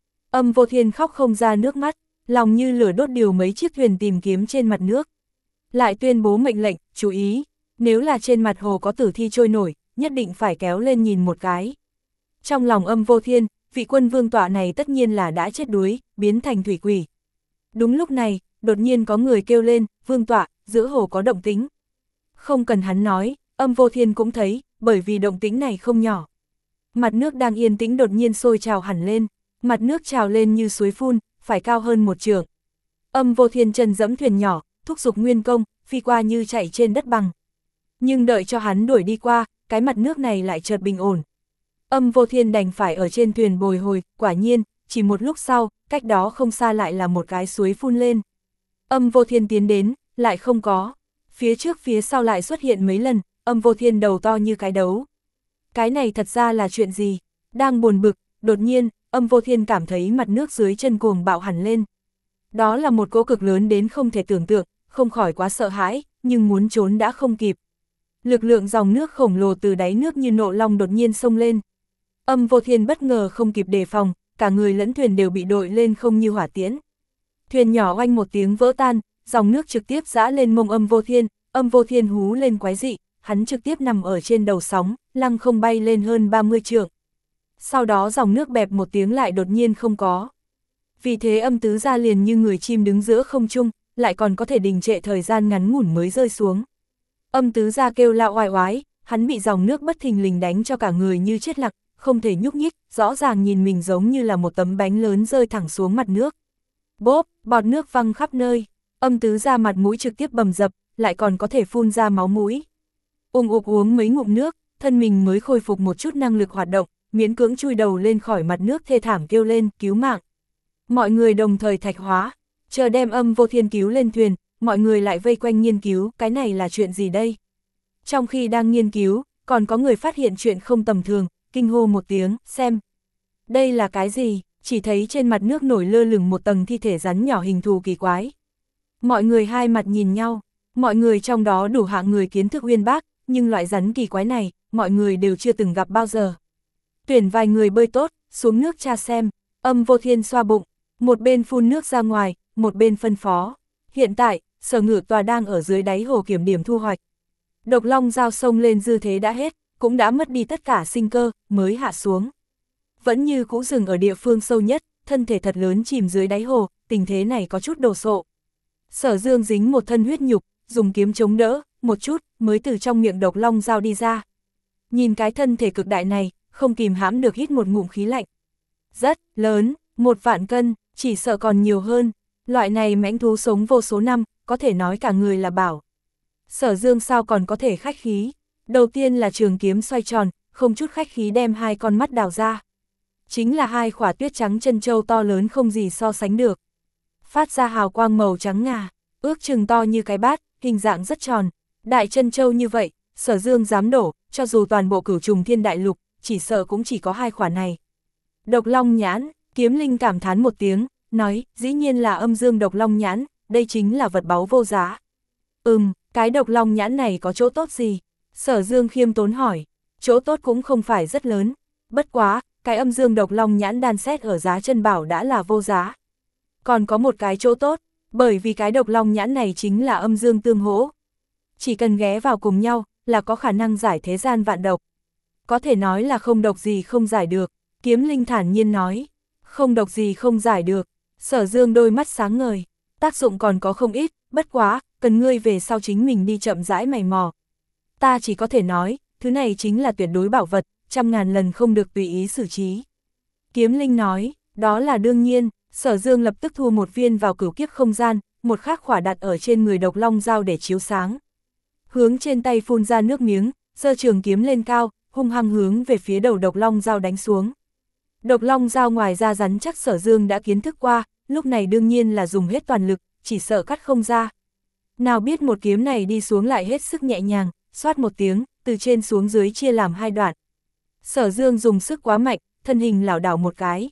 Âm Vô Thiên khóc không ra nước mắt, lòng như lửa đốt điều mấy chiếc thuyền tìm kiếm trên mặt nước. Lại tuyên bố mệnh lệnh, chú ý, nếu là trên mặt hồ có tử thi trôi nổi, nhất định phải kéo lên nhìn một cái. Trong lòng Âm Vô Thiên, vị quân vương tọa này tất nhiên là đã chết đuối, biến thành thủy quỷ. Đúng lúc này, đột nhiên có người kêu lên, vương tọa, giữa hồ có động tĩnh. Không cần hắn nói, Âm Vô Thiên cũng thấy, bởi vì động tĩnh này không nhỏ. Mặt nước đang yên tĩnh đột nhiên sôi trào hẳn lên, mặt nước trào lên như suối phun, phải cao hơn một trượng. Âm Vô Thiên chân dẫm thuyền nhỏ, thúc giục nguyên công, phi qua như chạy trên đất bằng. Nhưng đợi cho hắn đuổi đi qua, cái mặt nước này lại chợt bình ổn. Âm Vô Thiên đành phải ở trên thuyền bồi hồi, quả nhiên, chỉ một lúc sau, cách đó không xa lại là một cái suối phun lên. Âm Vô Thiên tiến đến, lại không có. Phía trước phía sau lại xuất hiện mấy lần, Âm Vô Thiên đầu to như cái đấu. Cái này thật ra là chuyện gì? Đang buồn bực, đột nhiên, Âm Vô Thiên cảm thấy mặt nước dưới chân cuồng bạo hẳn lên. Đó là một cỗ cực lớn đến không thể tưởng tượng, không khỏi quá sợ hãi, nhưng muốn trốn đã không kịp. Lực lượng dòng nước khổng lồ từ đáy nước như nộ long đột nhiên xông lên. Âm Vô Thiên bất ngờ không kịp đề phòng, cả người lẫn thuyền đều bị đội lên không như hỏa tiễn. Thuyền nhỏ oanh một tiếng vỡ tan, dòng nước trực tiếp giã lên mông Âm Vô Thiên, Âm Vô Thiên hú lên quái dị, hắn trực tiếp nằm ở trên đầu sóng, lăng không bay lên hơn ba mươi trượng. Sau đó dòng nước bẹp một tiếng lại đột nhiên không có. Vì thế Âm Tứ Gia liền như người chim đứng giữa không trung, lại còn có thể đình trệ thời gian ngắn ngủn mới rơi xuống. Âm Tứ Gia kêu la oai oái, hắn bị dòng nước bất thình lình đánh cho cả người như chết lặng, không thể nhúc nhích, rõ ràng nhìn mình giống như là một tấm bánh lớn rơi thẳng xuống mặt nước. Bốp, bọt nước văng khắp nơi, Âm Tứ Gia mặt mũi trực tiếp bầm dập, lại còn có thể phun ra máu mũi. Ung ục uống mấy ngụm nước, thân mình mới khôi phục một chút năng lực hoạt động, miễn cưỡng chui đầu lên khỏi mặt nước thê thảm kêu lên, cứu mạng. Mọi người đồng thời thạch hóa, chờ đem Âm Vô Thiên cứu lên thuyền, mọi người lại vây quanh nghiên cứu, cái này là chuyện gì đây? Trong khi đang nghiên cứu, còn có người phát hiện chuyện không tầm thường, kinh hô một tiếng, xem. Đây là cái gì? Chỉ thấy trên mặt nước nổi lơ lửng một tầng thi thể rắn nhỏ hình thù kỳ quái. Mọi người hai mặt nhìn nhau, mọi người trong đó đủ hạng người kiến thức uyên bác, nhưng loại rắn kỳ quái này, mọi người đều chưa từng gặp bao giờ. Tuyển vài người bơi tốt, xuống nước tra xem, Âm Vô Thiên xoa bụng, một bên phun nước ra ngoài, một bên phân phó. Hiện tại, Sở Ngự Tòa đang ở dưới đáy hồ kiểm điểm thu hoạch. Độc Long Dao sông lên dư thế đã hết, cũng đã mất đi tất cả sinh cơ, mới hạ xuống. Vẫn như cũ dừng ở địa phương sâu nhất, thân thể thật lớn chìm dưới đáy hồ, tình thế này có chút đồ sộ. Sở Dương dính một thân huyết nhục, dùng kiếm chống đỡ, một chút, mới từ trong miệng Độc Long Dao đi ra. Nhìn cái thân thể cực đại này, không kìm hãm được hít một ngụm khí lạnh. Rất lớn, một vạn cân, chỉ sợ còn nhiều hơn. Loại này mãnh thú sống vô số năm, có thể nói cả người là bảo. Sở Dương sao còn có thể khách khí. Đầu tiên là trường kiếm xoay tròn, không chút khách khí đem hai con mắt đào ra. Chính là hai khỏa tuyết trắng chân châu to lớn không gì so sánh được. Phát ra hào quang màu trắng ngà, ước chừng to như cái bát, hình dạng rất tròn. Đại chân châu như vậy, Sở Dương dám đổ, cho dù toàn bộ Cửu Trùng Thiên Đại Lục, chỉ sợ cũng chỉ có hai khỏa này. Độc Long Nhãn, Kiếm Linh cảm thán một tiếng, nói, dĩ nhiên là âm dương Độc Long Nhãn, đây chính là vật báu vô giá. Ừm, cái Độc Long Nhãn này có chỗ tốt gì? Sở Dương khiêm tốn hỏi, chỗ tốt cũng không phải rất lớn, bất quá, cái âm dương Độc Long Nhãn đan xét ở giá chân bảo đã là vô giá. Còn có một cái chỗ tốt, Bởi vì cái độc long nhãn này chính là âm dương tương hỗ. Chỉ cần ghé vào cùng nhau, là có khả năng giải thế gian vạn độc. Có thể nói là không độc gì không giải được, Kiếm Linh thản nhiên nói. Không độc gì không giải được, Sở Dương đôi mắt sáng ngời, tác dụng còn có không ít, bất quá, cần ngươi về sau chính mình đi chậm rãi mày mò. Ta chỉ có thể nói, thứ này chính là tuyệt đối bảo vật, trăm ngàn lần không được tùy ý xử trí. Kiếm Linh nói, đó là đương nhiên. Sở Dương lập tức thu một viên vào cửu kiếp không gian, một khác khỏa đặt ở trên người độc long dao để chiếu sáng. Hướng trên tay phun ra nước miếng, giơ trường kiếm lên cao, hung hăng hướng về phía đầu độc long dao đánh xuống. Độc long dao ngoài ra rắn chắc Sở Dương đã kiến thức qua, lúc này đương nhiên là dùng hết toàn lực, chỉ sợ cắt không ra. Nào biết một kiếm này đi xuống lại hết sức nhẹ nhàng, xoát một tiếng, từ trên xuống dưới chia làm hai đoạn. Sở Dương dùng sức quá mạnh, thân hình lảo đảo một cái.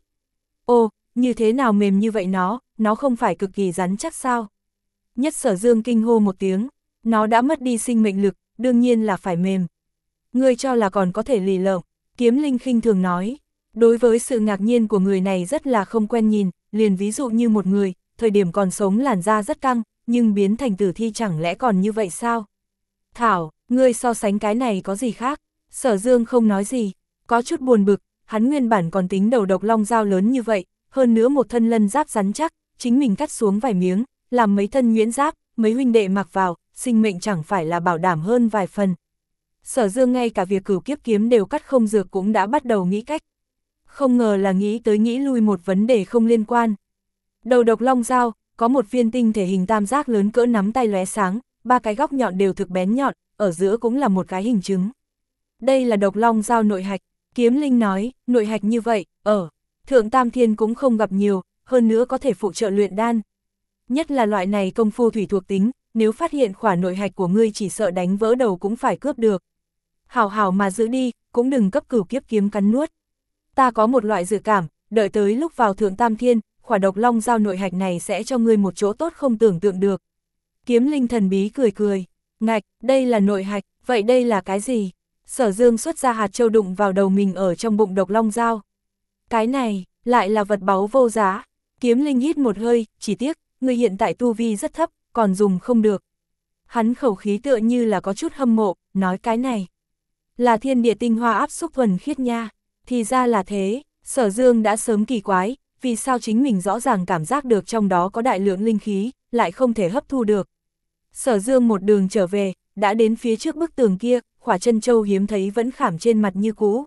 Ô, như thế nào mềm như vậy nó, nó không phải cực kỳ rắn chắc sao? Nhất Sở Dương kinh hô một tiếng, nó đã mất đi sinh mệnh lực, đương nhiên là phải mềm. Ngươi cho là còn có thể lì lợm, Kiếm Linh khinh thường nói. Đối với sự ngạc nhiên của người này rất là không quen nhìn, liền ví dụ như một người, thời điểm còn sống làn da rất căng, nhưng biến thành tử thi chẳng lẽ còn như vậy sao? Thảo, ngươi so sánh cái này có gì khác? Sở Dương không nói gì, có chút buồn bực, hắn nguyên bản còn tính đầu độc long dao lớn như vậy, hơn nữa một thân lân giáp rắn chắc, chính mình cắt xuống vài miếng, làm mấy thân nhuyễn giáp, mấy huynh đệ mặc vào, sinh mệnh chẳng phải là bảo đảm hơn vài phần. Sở Dương ngay cả việc cửu kiếp kiếm đều cắt không dược cũng đã bắt đầu nghĩ cách. Không ngờ là nghĩ tới nghĩ lui một vấn đề không liên quan. Đầu độc long dao, có một viên tinh thể hình tam giác lớn cỡ nắm tay lóe sáng, ba cái góc nhọn đều thực bén nhọn, ở giữa cũng là một cái hình trứng. Đây là độc long dao nội hạch, Kiếm Linh nói, nội hạch như vậy, ở Thượng Tam Thiên cũng không gặp nhiều, hơn nữa có thể phụ trợ luyện đan. Nhất là loại này công phu thủy thuộc tính, nếu phát hiện khỏa nội hạch của ngươi chỉ sợ đánh vỡ đầu cũng phải cướp được. Hảo hảo mà giữ đi, cũng đừng cấp cửu kiếp kiếm cắn nuốt. Ta có một loại dự cảm, đợi tới lúc vào Thượng Tam Thiên, khỏa độc long dao nội hạch này sẽ cho ngươi một chỗ tốt không tưởng tượng được. Kiếm Linh thần bí cười cười, ngạch, đây là nội hạch, vậy đây là cái gì? Sở Dương xuất ra hạt châu đụng vào đầu mình ở trong bụng độc long dao. Cái này, lại là vật báu vô giá. Kiếm Linh hít một hơi, chỉ tiếc, người hiện tại tu vi rất thấp, còn dùng không được. Hắn khẩu khí tựa như là có chút hâm mộ, nói cái này là thiên địa tinh hoa áp xúc thuần khiết nha. Thì ra là thế, Sở Dương đã sớm kỳ quái, vì sao chính mình rõ ràng cảm giác được trong đó có đại lượng linh khí, lại không thể hấp thu được. Sở Dương một đường trở về, đã đến phía trước bức tường kia, khỏa chân châu hiếm thấy vẫn khảm trên mặt như cũ.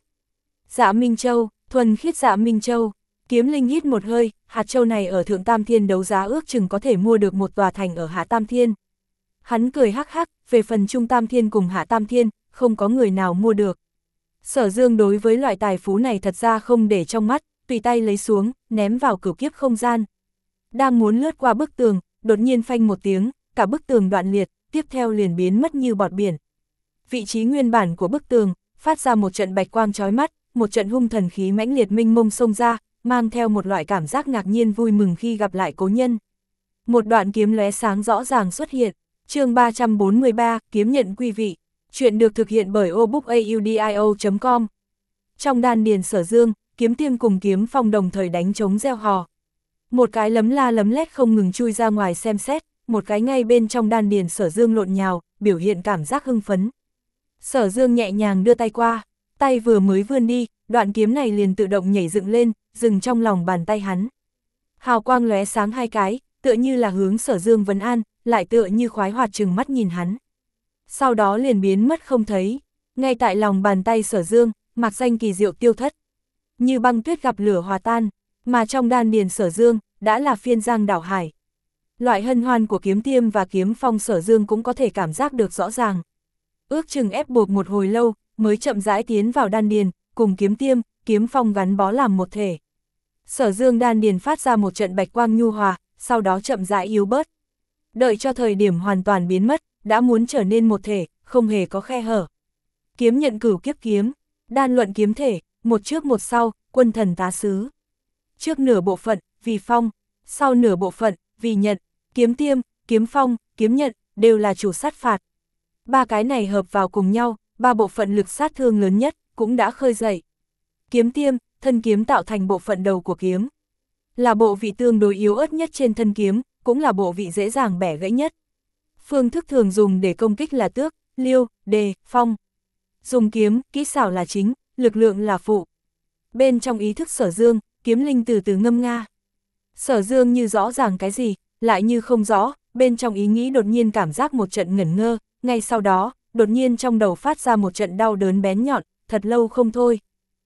Dạ Minh Châu, thuần khiết Dạ Minh Châu. Kiếm Linh hít một hơi, hạt châu này ở Thượng Tam Thiên đấu giá ước chừng có thể mua được một tòa thành ở Hạ Tam Thiên. Hắn cười hắc hắc, về phần Trung Tam Thiên cùng Hạ Tam Thiên, không có người nào mua được. Sở Dương đối với loại tài phú này thật ra không để trong mắt, tùy tay lấy xuống, ném vào cửu kiếp không gian. Đang muốn lướt qua bức tường, đột nhiên phanh một tiếng, cả bức tường đoạn liệt, tiếp theo liền biến mất như bọt biển. Vị trí nguyên bản của bức tường, phát ra một trận bạch quang chói mắt, một trận hung thần khí mãnh liệt minh mông xông ra, mang theo một loại cảm giác ngạc nhiên vui mừng khi gặp lại cố nhân. Một đoạn kiếm lóe sáng rõ ràng xuất hiện, chương ba trăm bốn mươi ba, kiếm nhận quý vị. Chuyện được thực hiện bởi obookaudio chấm com. Trong đan điền Sở Dương, Kiếm Tiêm cùng Kiếm Phong đồng thời đánh trống reo hò. Một cái lấm la lấm lét không ngừng chui ra ngoài xem xét, một cái ngay bên trong đan điền Sở Dương lộn nhào, biểu hiện cảm giác hưng phấn. Sở Dương nhẹ nhàng đưa tay qua, tay vừa mới vươn đi, đoạn kiếm này liền tự động nhảy dựng lên, dừng trong lòng bàn tay hắn. Hào quang lóe sáng hai cái, tựa như là hướng Sở Dương vấn an, lại tựa như khoái hoạt trừng mắt nhìn hắn. Sau đó liền biến mất không thấy, ngay tại lòng bàn tay Sở Dương, mạc danh kỳ diệu tiêu thất. Như băng tuyết gặp lửa hòa tan, mà trong đan điền Sở Dương, đã là phiên giang đảo hải. Loại hân hoan của Kiếm Tiêm và Kiếm Phong Sở Dương cũng có thể cảm giác được rõ ràng. Ước chừng ép buộc một hồi lâu, mới chậm rãi tiến vào đan điền, cùng Kiếm Tiêm, Kiếm Phong gắn bó làm một thể. Sở Dương đan điền phát ra một trận bạch quang nhu hòa, sau đó chậm rãi yếu bớt. Đợi cho thời điểm hoàn toàn biến mất, đã muốn trở nên một thể, không hề có khe hở. Kiếm nhận cửu kiếp kiếm, đan luận kiếm thể, một trước một sau, quân thần tá sứ. Trước nửa bộ phận, vì phong, sau nửa bộ phận, vì nhận, Kiếm Tiêm, Kiếm Phong, Kiếm Nhận, đều là chủ sát phạt. Ba cái này hợp vào cùng nhau, ba bộ phận lực sát thương lớn nhất, cũng đã khơi dậy. Kiếm Tiêm, thân kiếm tạo thành bộ phận đầu của kiếm. Là bộ vị tương đối yếu ớt nhất trên thân kiếm, cũng là bộ vị dễ dàng bẻ gãy nhất. Phương thức thường dùng để công kích là tước, liêu, đề, phong. Dùng kiếm, kỹ xảo là chính, lực lượng là phụ. Bên trong ý thức Sở Dương, kiếm linh từ từ ngâm nga. Sở Dương như rõ ràng cái gì, lại như không rõ, bên trong ý nghĩ đột nhiên cảm giác một trận ngẩn ngơ, ngay sau đó, đột nhiên trong đầu phát ra một trận đau đớn bén nhọn, thật lâu không thôi.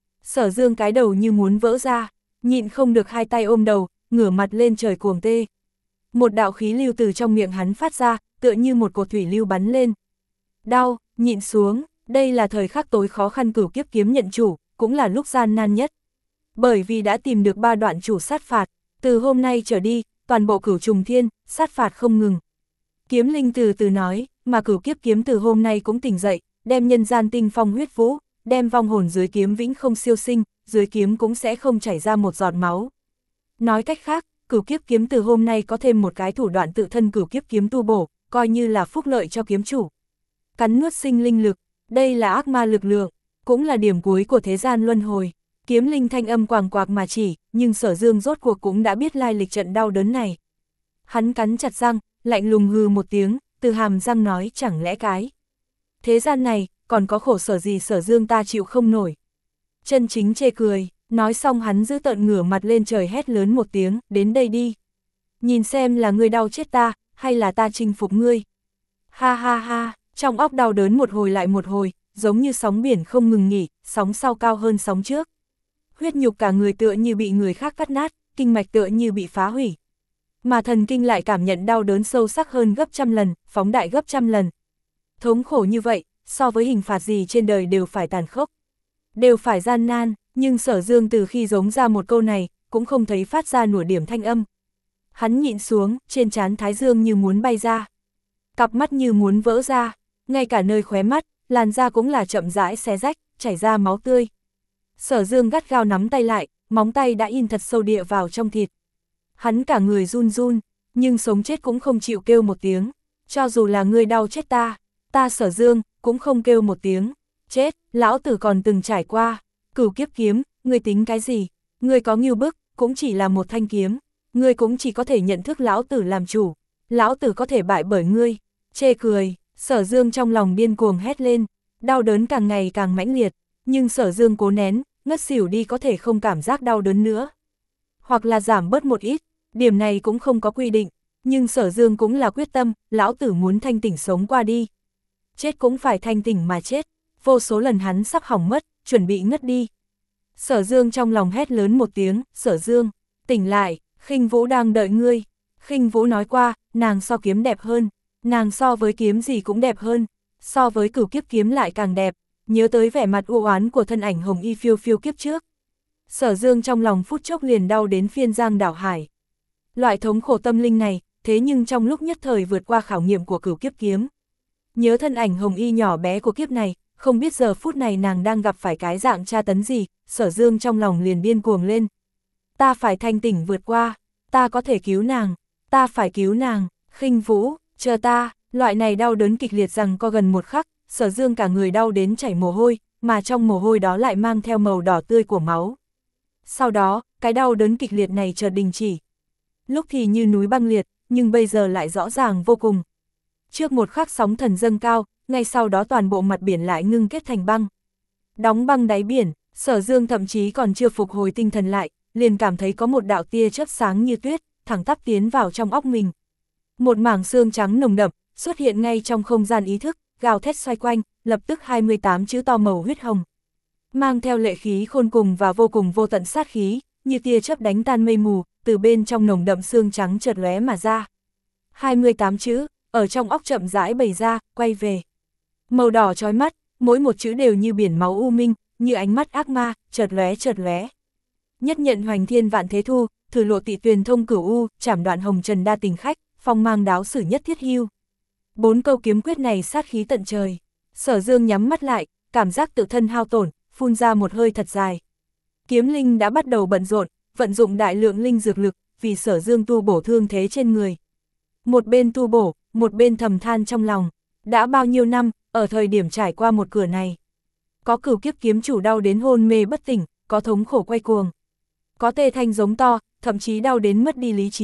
Sở Dương cái đầu như muốn vỡ ra, nhịn không được hai tay ôm đầu, ngửa mặt lên trời cuồng tê. Một đạo khí lưu từ trong miệng hắn phát ra, tựa như một cột thủy lưu bắn lên. Đau, nhịn xuống, đây là thời khắc tối khó khăn Cửu Kiếp Kiếm nhận chủ, cũng là lúc gian nan nhất. Bởi vì đã tìm được ba đoạn chủ sát phạt, từ hôm nay trở đi, toàn bộ Cửu Trùng Thiên, sát phạt không ngừng. Kiếm linh từ từ nói, mà Cửu Kiếp Kiếm từ hôm nay cũng tỉnh dậy, đem nhân gian tinh phong huyết vũ, đem vong hồn dưới kiếm vĩnh không siêu sinh, dưới kiếm cũng sẽ không chảy ra một giọt máu. Nói cách khác, Cửu Kiếp Kiếm từ hôm nay có thêm một cái thủ đoạn tự thân Cửu Kiếp Kiếm tu bổ, coi như là phúc lợi cho kiếm chủ. Cắn nuốt sinh linh lực, đây là ác ma lực lượng, cũng là điểm cuối của thế gian luân hồi. Kiếm linh thanh âm quàng quạc mà chỉ, nhưng Sở Dương rốt cuộc cũng đã biết lai lịch trận đau đớn này. Hắn cắn chặt răng, lạnh lùng hừ một tiếng, từ hàm răng nói chẳng lẽ cái. Thế gian này, còn có khổ sở gì Sở Dương ta chịu không nổi. Chân chính chê cười, nói xong hắn giữ tợn ngửa mặt lên trời hét lớn một tiếng, đến đây đi. Nhìn xem là ngươi đau chết ta, hay là ta chinh phục ngươi. Ha ha ha, trong óc đau đớn một hồi lại một hồi, giống như sóng biển không ngừng nghỉ, sóng sau cao hơn sóng trước. Huyết nhục cả người tựa như bị người khác cắt nát, kinh mạch tựa như bị phá hủy. Mà thần kinh lại cảm nhận đau đớn sâu sắc hơn gấp trăm lần, phóng đại gấp trăm lần. Thống khổ như vậy, so với hình phạt gì trên đời đều phải tàn khốc, đều phải gian nan, nhưng Sở Dương từ khi giống ra một câu này, cũng không thấy phát ra nửa điểm thanh âm. Hắn nhịn xuống, trên trán thái dương như muốn bay ra. Cặp mắt như muốn vỡ ra, ngay cả nơi khóe mắt, làn da cũng là chậm rãi xé rách, chảy ra máu tươi. Sở Dương gắt gao nắm tay lại, móng tay đã in thật sâu địa vào trong thịt. Hắn cả người run run, nhưng sống chết cũng không chịu kêu một tiếng. Cho dù là ngươi đau chết ta, ta Sở Dương, cũng không kêu một tiếng. Chết, lão tử còn từng trải qua. Cửu Kiếp Kiếm, ngươi tính cái gì? Ngươi có ngưu bức, cũng chỉ là một thanh kiếm. Ngươi cũng chỉ có thể nhận thức lão tử làm chủ. Lão tử có thể bại bởi ngươi. Chê cười, Sở Dương trong lòng điên cuồng hét lên. Đau đớn càng ngày càng mãnh liệt. Nhưng Sở Dương cố nén, ngất xỉu đi có thể không cảm giác đau đớn nữa. Hoặc là giảm bớt một ít, điểm này cũng không có quy định. Nhưng Sở Dương cũng là quyết tâm, lão tử muốn thanh tỉnh sống qua đi. Chết cũng phải thanh tỉnh mà chết. Vô số lần hắn sắp hỏng mất, chuẩn bị ngất đi. Sở Dương trong lòng hét lớn một tiếng, Sở Dương, tỉnh lại, Khinh Vũ đang đợi ngươi. Khinh Vũ nói qua, nàng so kiếm đẹp hơn, nàng so với kiếm gì cũng đẹp hơn, so với Cửu Kiếp Kiếm lại càng đẹp, nhớ tới vẻ mặt u oán của thân ảnh hồng y phiêu phiêu kiếp trước. Sở Dương trong lòng phút chốc liền đau đến phiên giang đảo hải. Loại thống khổ tâm linh này, thế nhưng trong lúc nhất thời vượt qua khảo nghiệm của Cửu Kiếp Kiếm. Nhớ thân ảnh hồng y nhỏ bé của kiếp này, không biết giờ phút này nàng đang gặp phải cái dạng tra tấn gì, Sở Dương trong lòng liền điên cuồng lên. Ta phải thanh tỉnh vượt qua, ta có thể cứu nàng, ta phải cứu nàng, Khinh Vũ, chờ ta, loại này đau đớn kịch liệt rằng có gần một khắc, Sở Dương cả người đau đến chảy mồ hôi, mà trong mồ hôi đó lại mang theo màu đỏ tươi của máu. Sau đó, cái đau đớn kịch liệt này chợt đình chỉ. Lúc thì như núi băng liệt, nhưng bây giờ lại rõ ràng vô cùng. Trước một khắc sóng thần dâng cao, ngay sau đó toàn bộ mặt biển lại ngưng kết thành băng. Đóng băng đáy biển, Sở Dương thậm chí còn chưa phục hồi tinh thần lại, liền cảm thấy có một đạo tia chớp sáng như tuyết, thẳng tắp tiến vào trong óc mình. Một mảng xương trắng nồng đậm, xuất hiện ngay trong không gian ý thức, gào thét xoay quanh, lập tức hai mươi tám chữ to màu huyết hồng. Mang theo lệ khí khôn cùng và vô cùng vô tận sát khí, như tia chớp đánh tan mây mù, từ bên trong nồng đậm xương trắng chợt lóe mà ra. hai mươi tám chữ, ở trong óc chậm rãi bày ra, quay về. Màu đỏ chói mắt, mỗi một chữ đều như biển máu u minh, như ánh mắt ác ma, chợt lóe chợt lóe. Nhất nhận hoành thiên vạn thế thu, thử lộ tị tuyền thông cửu u, chảm đoạn hồng trần đa tình khách, phong mang đáo sử nhất thiết hưu. Bốn câu kiếm quyết này sát khí tận trời. Sở Dương nhắm mắt lại, cảm giác tự thân hao tổn, phun ra một hơi thật dài. Kiếm linh đã bắt đầu bận rộn, vận dụng đại lượng linh dược lực, vì Sở Dương tu bổ thương thế trên người. Một bên tu bổ, một bên thầm than trong lòng. Đã bao nhiêu năm, ở thời điểm trải qua một cửa này. Có Cửu Kiếp Kiếm chủ đau đến hôn mê bất tỉnh, có thống khổ quay cuồng. Có tê thanh giống to, thậm chí đau đến mất đi lý trí,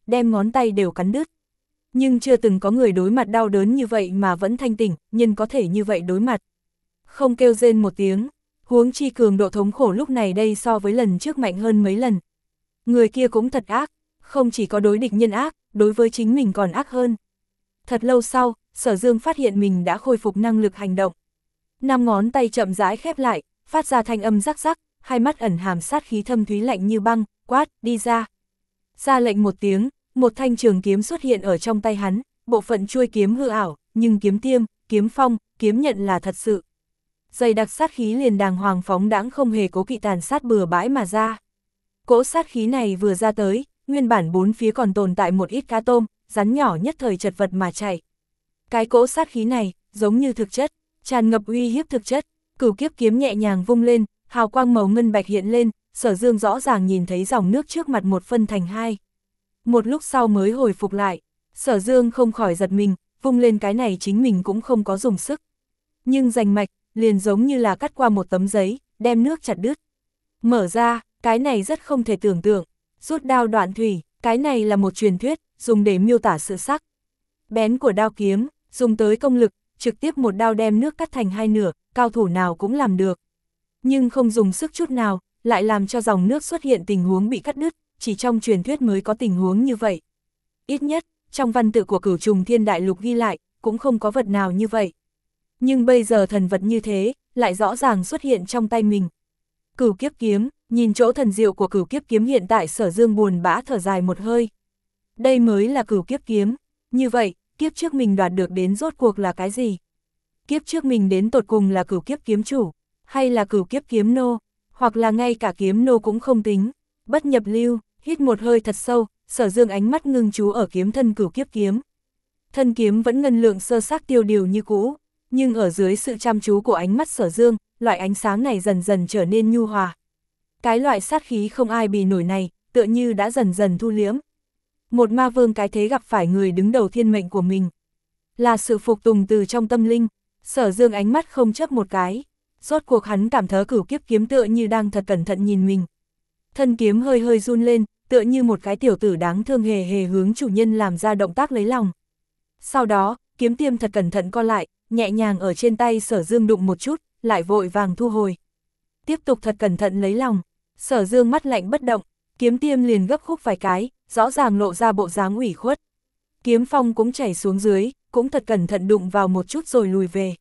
đem ngón tay đều cắn đứt. Nhưng chưa từng có người đối mặt đau đớn như vậy mà vẫn thanh tỉnh, nhưng có thể như vậy đối mặt. Không kêu rên một tiếng, huống chi cường độ thống khổ lúc này đây so với lần trước mạnh hơn mấy lần. Người kia cũng thật ác, không chỉ có đối địch nhân ác, đối với chính mình còn ác hơn. Thật lâu sau, Sở Dương phát hiện mình đã khôi phục năng lực hành động. Năm ngón tay chậm rãi khép lại, phát ra thanh âm rắc rắc, hai mắt ẩn hàm sát khí thâm thúy lạnh như băng, quát, đi ra. Ra lệnh một tiếng, một thanh trường kiếm xuất hiện ở trong tay hắn, bộ phận chuôi kiếm hư ảo, nhưng kiếm tiêm, kiếm phong, kiếm nhận là thật sự. Dày đặc sát khí liền đàng hoàng phóng đãng không hề cố kỵ tàn sát bừa bãi mà ra. Cỗ sát khí này vừa ra tới, nguyên bản bốn phía còn tồn tại một ít cá tôm, rắn nhỏ nhất thời chật vật mà chạy. Cái cỗ sát khí này, giống như thực chất, tràn ngập uy hiếp thực chất, cửu kiếp kiếm nhẹ nhàng vung lên, hào quang màu ngân bạch hiện lên, Sở Dương rõ ràng nhìn thấy dòng nước trước mặt một phân thành hai. Một lúc sau mới hồi phục lại, Sở Dương không khỏi giật mình, vung lên cái này chính mình cũng không có dùng sức. Nhưng rành mạch, liền giống như là cắt qua một tấm giấy, đem nước chặt đứt. Mở ra, cái này rất không thể tưởng tượng, rút đao đoạn thủy, cái này là một truyền thuyết, dùng để miêu tả sự sắc bén của đao kiếm, dùng tới công lực, trực tiếp một đao đem nước cắt thành hai nửa, cao thủ nào cũng làm được. Nhưng không dùng sức chút nào, lại làm cho dòng nước xuất hiện tình huống bị cắt đứt, chỉ trong truyền thuyết mới có tình huống như vậy. Ít nhất, trong văn tự của Cửu Trùng Thiên Đại Lục ghi lại, cũng không có vật nào như vậy. Nhưng bây giờ thần vật như thế, lại rõ ràng xuất hiện trong tay mình. Cửu kiếp kiếm, nhìn chỗ thần diệu của cửu kiếp kiếm hiện tại, Sở Dương buồn bã thở dài một hơi. Đây mới là cửu kiếp kiếm, như vậy, kiếp trước mình đoạt được đến rốt cuộc là cái gì? Kiếp trước mình đến tột cùng là cửu kiếp kiếm chủ, hay là cửu kiếp kiếm nô, hoặc là ngay cả kiếm nô cũng không tính. Bất nhập lưu, hít một hơi thật sâu, Sở Dương ánh mắt ngưng chú ở kiếm thân cửu kiếp kiếm. Thân kiếm vẫn ngân lượng sơ sắc tiêu điều như cũ, nhưng ở dưới sự chăm chú của ánh mắt Sở Dương, loại ánh sáng này dần dần trở nên nhu hòa. Cái loại sát khí không ai bì nổi này, tựa như đã dần dần thu liễm. Một ma vương cái thế gặp phải người đứng đầu thiên mệnh của mình. Là sự phục tùng từ trong tâm linh, Sở Dương ánh mắt không chấp một cái. Rốt cuộc hắn cảm thấy cửu kiếp kiếm tựa như đang thật cẩn thận nhìn mình. Thân kiếm hơi hơi run lên, tựa như một cái tiểu tử đáng thương hề hề hướng chủ nhân làm ra động tác lấy lòng. Sau đó, kiếm tiêm thật cẩn thận co lại, nhẹ nhàng ở trên tay Sở Dương đụng một chút, lại vội vàng thu hồi. Tiếp tục thật cẩn thận lấy lòng, Sở Dương mắt lạnh bất động, kiếm tiêm liền gấp khúc vài cái, rõ ràng lộ ra bộ dáng ủy khuất. Kiếm phong cũng chảy xuống dưới, cũng thật cẩn thận đụng vào một chút rồi lùi về.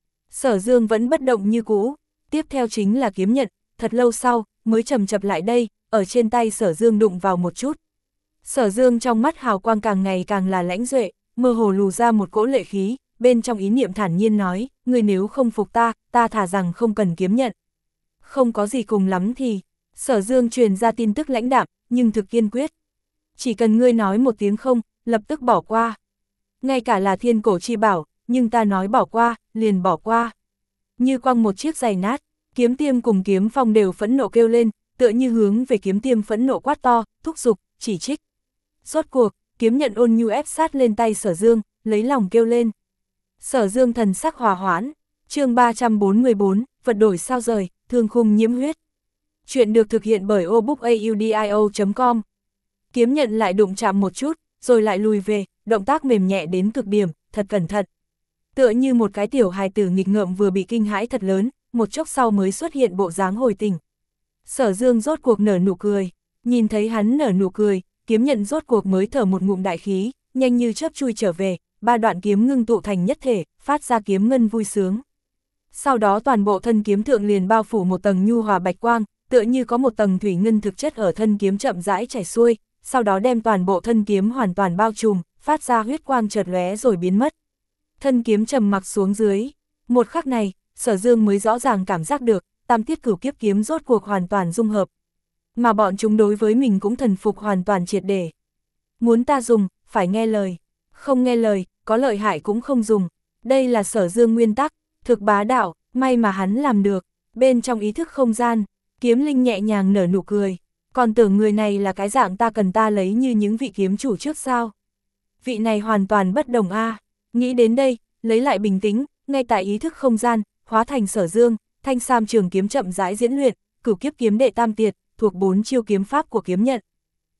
Sở Dương vẫn bất động như cũ, tiếp theo chính là kiếm nhận, thật lâu sau, mới chậm chậm lại đây, ở trên tay Sở Dương đụng vào một chút. Sở Dương trong mắt hào quang càng ngày càng là lãnh duệ, mơ hồ lù ra một cỗ lệ khí, bên trong ý niệm thản nhiên nói, người nếu không phục ta, ta thả rằng không cần kiếm nhận. Không có gì cùng lắm thì, Sở Dương truyền ra tin tức lãnh đạm, nhưng thực kiên quyết. Chỉ cần ngươi nói một tiếng không, lập tức bỏ qua. Ngay cả là thiên cổ chi bảo, nhưng ta nói bỏ qua, liền bỏ qua. Như quăng một chiếc giày nát, kiếm tiêm cùng kiếm phong đều phẫn nộ kêu lên, tựa như hướng về kiếm tiêm phẫn nộ quát to, thúc giục, chỉ trích. Rốt cuộc, kiếm nhận ôn nhu ép sát lên tay Sở Dương, lấy lòng kêu lên. Sở Dương thần sắc hòa hoãn, chương ba trăm bốn mươi bốn, vật đổi sao rời, thương khung nhiễm huyết. Chuyện được thực hiện bởi obookaudio chấm com. Kiếm nhận lại đụng chạm một chút, rồi lại lùi về, động tác mềm nhẹ đến cực điểm, thật cẩn thận. Tựa như một cái tiểu hài tử nghịch ngợm vừa bị kinh hãi thật lớn, một chốc sau mới xuất hiện bộ dáng hồi tỉnh. Sở Dương rốt cuộc nở nụ cười, nhìn thấy hắn nở nụ cười, kiếm nhận rốt cuộc mới thở một ngụm đại khí, nhanh như chớp chui trở về, ba đoạn kiếm ngưng tụ thành nhất thể, phát ra kiếm ngân vui sướng. Sau đó toàn bộ thân kiếm thượng liền bao phủ một tầng nhu hòa bạch quang, tựa như có một tầng thủy ngân thực chất ở thân kiếm chậm rãi chảy xuôi, sau đó đem toàn bộ thân kiếm hoàn toàn bao trùm, phát ra huyết quang chợt lóe rồi biến mất. Thân kiếm trầm mặc xuống dưới, một khắc này, Sở Dương mới rõ ràng cảm giác được, tam tiết cửu kiếp kiếm rốt cuộc hoàn toàn dung hợp. Mà bọn chúng đối với mình cũng thần phục hoàn toàn triệt để. Muốn ta dùng, phải nghe lời. Không nghe lời, có lợi hại cũng không dùng. Đây là Sở Dương nguyên tắc, thực bá đạo, may mà hắn làm được. Bên trong ý thức không gian, kiếm linh nhẹ nhàng nở nụ cười. Còn tưởng người này là cái dạng ta cần ta lấy như những vị kiếm chủ trước sao. Vị này hoàn toàn bất đồng a. Nghĩ đến đây, lấy lại bình tĩnh, ngay tại ý thức không gian, hóa thành Sở Dương, thanh sam trường kiếm chậm rãi diễn luyện, cửu kiếp kiếm đệ tam tiệt, thuộc bốn chiêu kiếm pháp của kiếm nhận.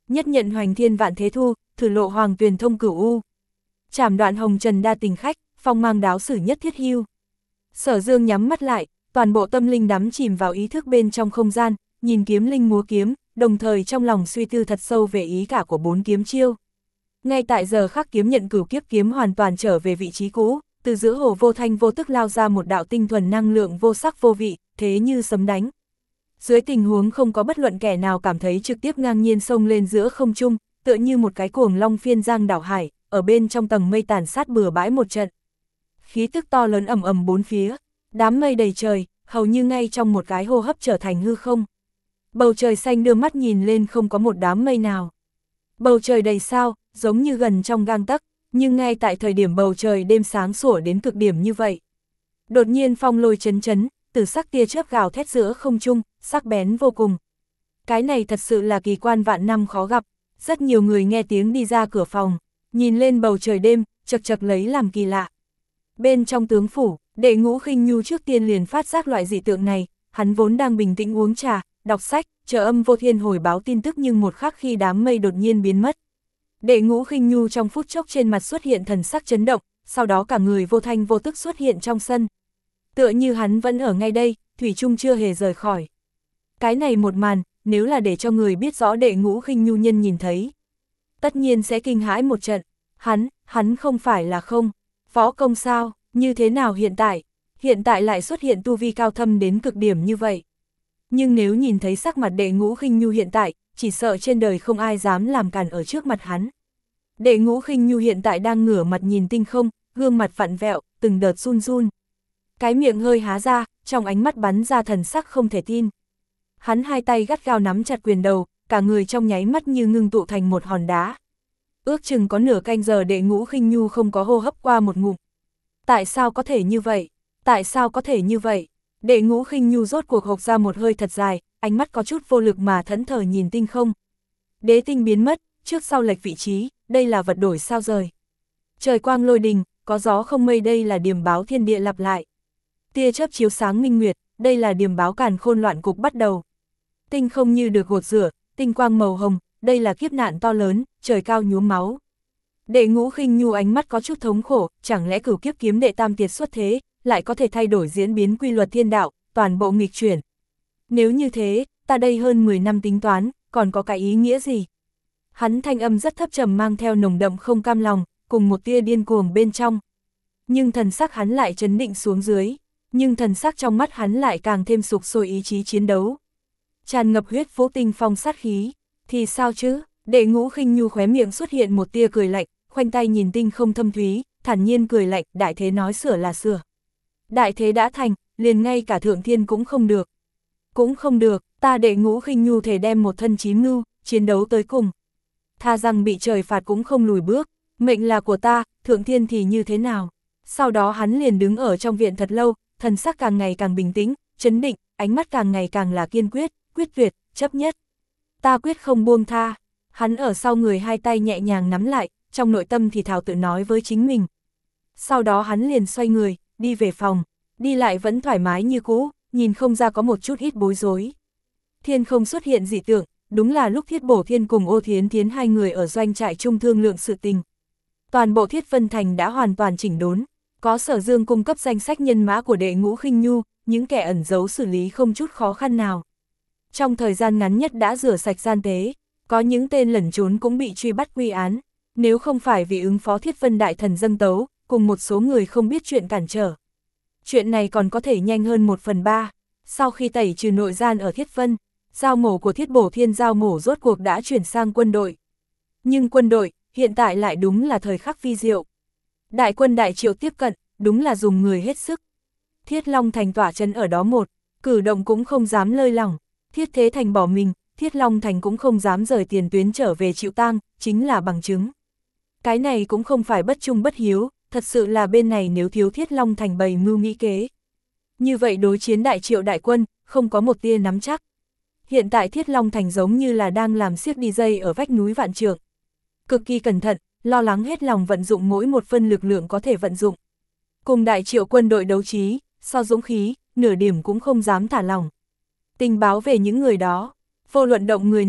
nhất nhận hoành thiên vạn thế thu, thử lộ hoàng tuyền thông cửu u. Trảm đoạn hồng trần đa tình khách, phong mang đáo sử nhất thiết hưu. Sở Dương nhắm mắt lại, toàn bộ tâm linh đắm chìm vào ý thức bên trong không gian, nhìn kiếm linh múa kiếm, đồng thời trong lòng suy tư thật sâu về ý cả của bốn kiếm chiêu. Ngay tại giờ khắc kiếm nhận cửu kiếp kiếm hoàn toàn trở về vị trí cũ, từ giữa hồ vô thanh vô tức lao ra một đạo tinh thuần năng lượng vô sắc vô vị, thế như sấm đánh. Dưới tình huống không có bất luận kẻ nào cảm thấy trực tiếp ngang nhiên xông lên giữa không trung, tựa như một cái cuồng long phiên giang đảo hải, ở bên trong tầng mây tàn sát bừa bãi một trận. Khí tức to lớn ầm ầm bốn phía, đám mây đầy trời, hầu như ngay trong một cái hô hấp trở thành hư không. Bầu trời xanh đưa mắt nhìn lên không có một đám mây nào. Bầu trời đầy sao, giống như gần trong gang tấc, nhưng ngay tại thời điểm bầu trời đêm sáng sủa đến cực điểm như vậy. Đột nhiên phong lôi chấn chấn, từ sắc tia chớp gào thét giữa không trung, sắc bén vô cùng. Cái này thật sự là kỳ quan vạn năm khó gặp, rất nhiều người nghe tiếng đi ra cửa phòng, nhìn lên bầu trời đêm, chật chật lấy làm kỳ lạ. Bên trong tướng phủ, Đệ Ngũ Khinh Nhu trước tiên liền phát giác loại dị tượng này, hắn vốn đang bình tĩnh uống trà, đọc sách, chờ Âm Vô Thiên hồi báo tin tức, nhưng một khắc khi đám mây đột nhiên biến mất. Đệ Ngũ Khinh Nhu trong phút chốc trên mặt xuất hiện thần sắc chấn động, sau đó cả người vô thanh vô tức xuất hiện trong sân. Tựa như hắn vẫn ở ngay đây, thủy chung chưa hề rời khỏi. Cái này một màn, nếu là để cho người biết rõ Đệ Ngũ Khinh Nhu nhân nhìn thấy, tất nhiên sẽ kinh hãi một trận. Hắn, hắn không phải là không võ công sao, như thế nào hiện tại, hiện tại lại xuất hiện tu vi cao thâm đến cực điểm như vậy. Nhưng nếu nhìn thấy sắc mặt Đệ Ngũ Khinh Nhu hiện tại, chỉ sợ trên đời không ai dám làm cản ở trước mặt hắn. Đệ Ngũ Khinh Nhu hiện tại đang ngửa mặt nhìn tinh không, gương mặt vặn vẹo, từng đợt run run. Cái miệng hơi há ra, trong ánh mắt bắn ra thần sắc không thể tin. Hắn hai tay gắt gao nắm chặt quyền đầu, cả người trong nháy mắt như ngưng tụ thành một hòn đá. Ước chừng có nửa canh giờ Đệ Ngũ Khinh Nhu không có hô hấp qua một ngụm. Tại sao có thể như vậy? Tại sao có thể như vậy? Đệ Ngũ Khinh Nhu rốt cuộc hộc ra một hơi thật dài, ánh mắt có chút vô lực mà thẫn thờ nhìn tinh không. Đế tinh biến mất, trước sau lệch vị trí, đây là vật đổi sao rời. Trời quang lôi đình, có gió không mây, đây là điềm báo thiên địa lặp lại. Tia chớp chiếu sáng minh nguyệt, đây là điềm báo càn khôn loạn cục bắt đầu. Tinh không như được gột rửa, tinh quang màu hồng, đây là kiếp nạn to lớn, trời cao nhuốm máu. Đệ Ngũ Khinh Nhu ánh mắt có chút thống khổ, chẳng lẽ cửu kiếp kiếm đệ tam tiệt xuất thế, lại có thể thay đổi diễn biến quy luật thiên đạo, toàn bộ nghịch chuyển. Nếu như thế, ta đây hơn mười năm tính toán, còn có cái ý nghĩa gì? Hắn thanh âm rất thấp trầm mang theo nồng đậm không cam lòng, cùng một tia điên cuồng bên trong. Nhưng thần sắc hắn lại trấn định xuống dưới, nhưng thần sắc trong mắt hắn lại càng thêm sục sôi ý chí chiến đấu. Tràn ngập huyết vũ tinh phong sát khí, thì sao chứ? Đệ Ngũ Khinh Nhu khóe miệng xuất hiện một tia cười lạnh, khoanh tay nhìn tinh không thâm thúy, thản nhiên cười lạnh, đại thế nói sửa là sửa. Đại thế đã thành, liền ngay cả thượng thiên cũng không được. Cũng không được, ta Đệ Ngũ Khinh Nhu thể đem một thân chí mưu, chiến đấu tới cùng. Tha rằng bị trời phạt cũng không lùi bước, mệnh là của ta, thượng thiên thì như thế nào? Sau đó hắn liền đứng ở trong viện thật lâu, thần sắc càng ngày càng bình tĩnh, chấn định, ánh mắt càng ngày càng là kiên quyết, quyết tuyệt, chấp nhất. Ta quyết không buông tha. Hắn ở sau người hai tay nhẹ nhàng nắm lại, trong nội tâm thì thào tự nói với chính mình. Sau đó hắn liền xoay người, đi về phòng, đi lại vẫn thoải mái như cũ, nhìn không ra có một chút ít bối rối. Thiên không xuất hiện dị tượng, đúng là lúc Thiết Bổ Thiên cùng Ô Thiến Thiến hai người ở doanh trại chung thương lượng sự tình. Toàn bộ Thiết Vân Thành đã hoàn toàn chỉnh đốn, có Sở Dương cung cấp danh sách nhân mã của Đệ Ngũ Khinh Nhu, những kẻ ẩn giấu xử lý không chút khó khăn nào. Trong thời gian ngắn nhất đã rửa sạch gian tế, có những tên lẩn trốn cũng bị truy bắt quy án, nếu không phải vì ứng phó Thiết Vân Đại Thần dâng tấu, cùng một số người không biết chuyện cản trở. Chuyện này còn có thể nhanh hơn một phần ba, sau khi tẩy trừ nội gian ở Thiết Vân, giao mổ của Thiết Bổ Thiên giao mổ rốt cuộc đã chuyển sang quân đội. Nhưng quân đội, hiện tại lại đúng là thời khắc vi diệu. Đại quân Đại Triệu tiếp cận, đúng là dùng người hết sức. Thiết Long Thành tỏa chân ở đó một, cử động cũng không dám lơi lỏng, Thiết Thế Thành bỏ mình, Thiết Long Thành cũng không dám rời tiền tuyến trở về chịu tang, chính là bằng chứng. Cái này cũng không phải bất trung bất hiếu, thật sự là bên này nếu thiếu Thiết Long Thành bày mưu nghĩ kế. Như vậy đối chiến Đại Triệu đại quân, không có một tia nắm chắc. Hiện tại Thiết Long Thành giống như là đang làm xiếc đi dây ở vách núi vạn trượng. Cực kỳ cẩn thận, lo lắng hết lòng vận dụng mỗi một phân lực lượng có thể vận dụng. Cùng Đại Triệu quân đội đấu trí, so dũng khí, nửa điểm cũng không dám thả lỏng. Tình báo về những người đó, vô luận động người nào,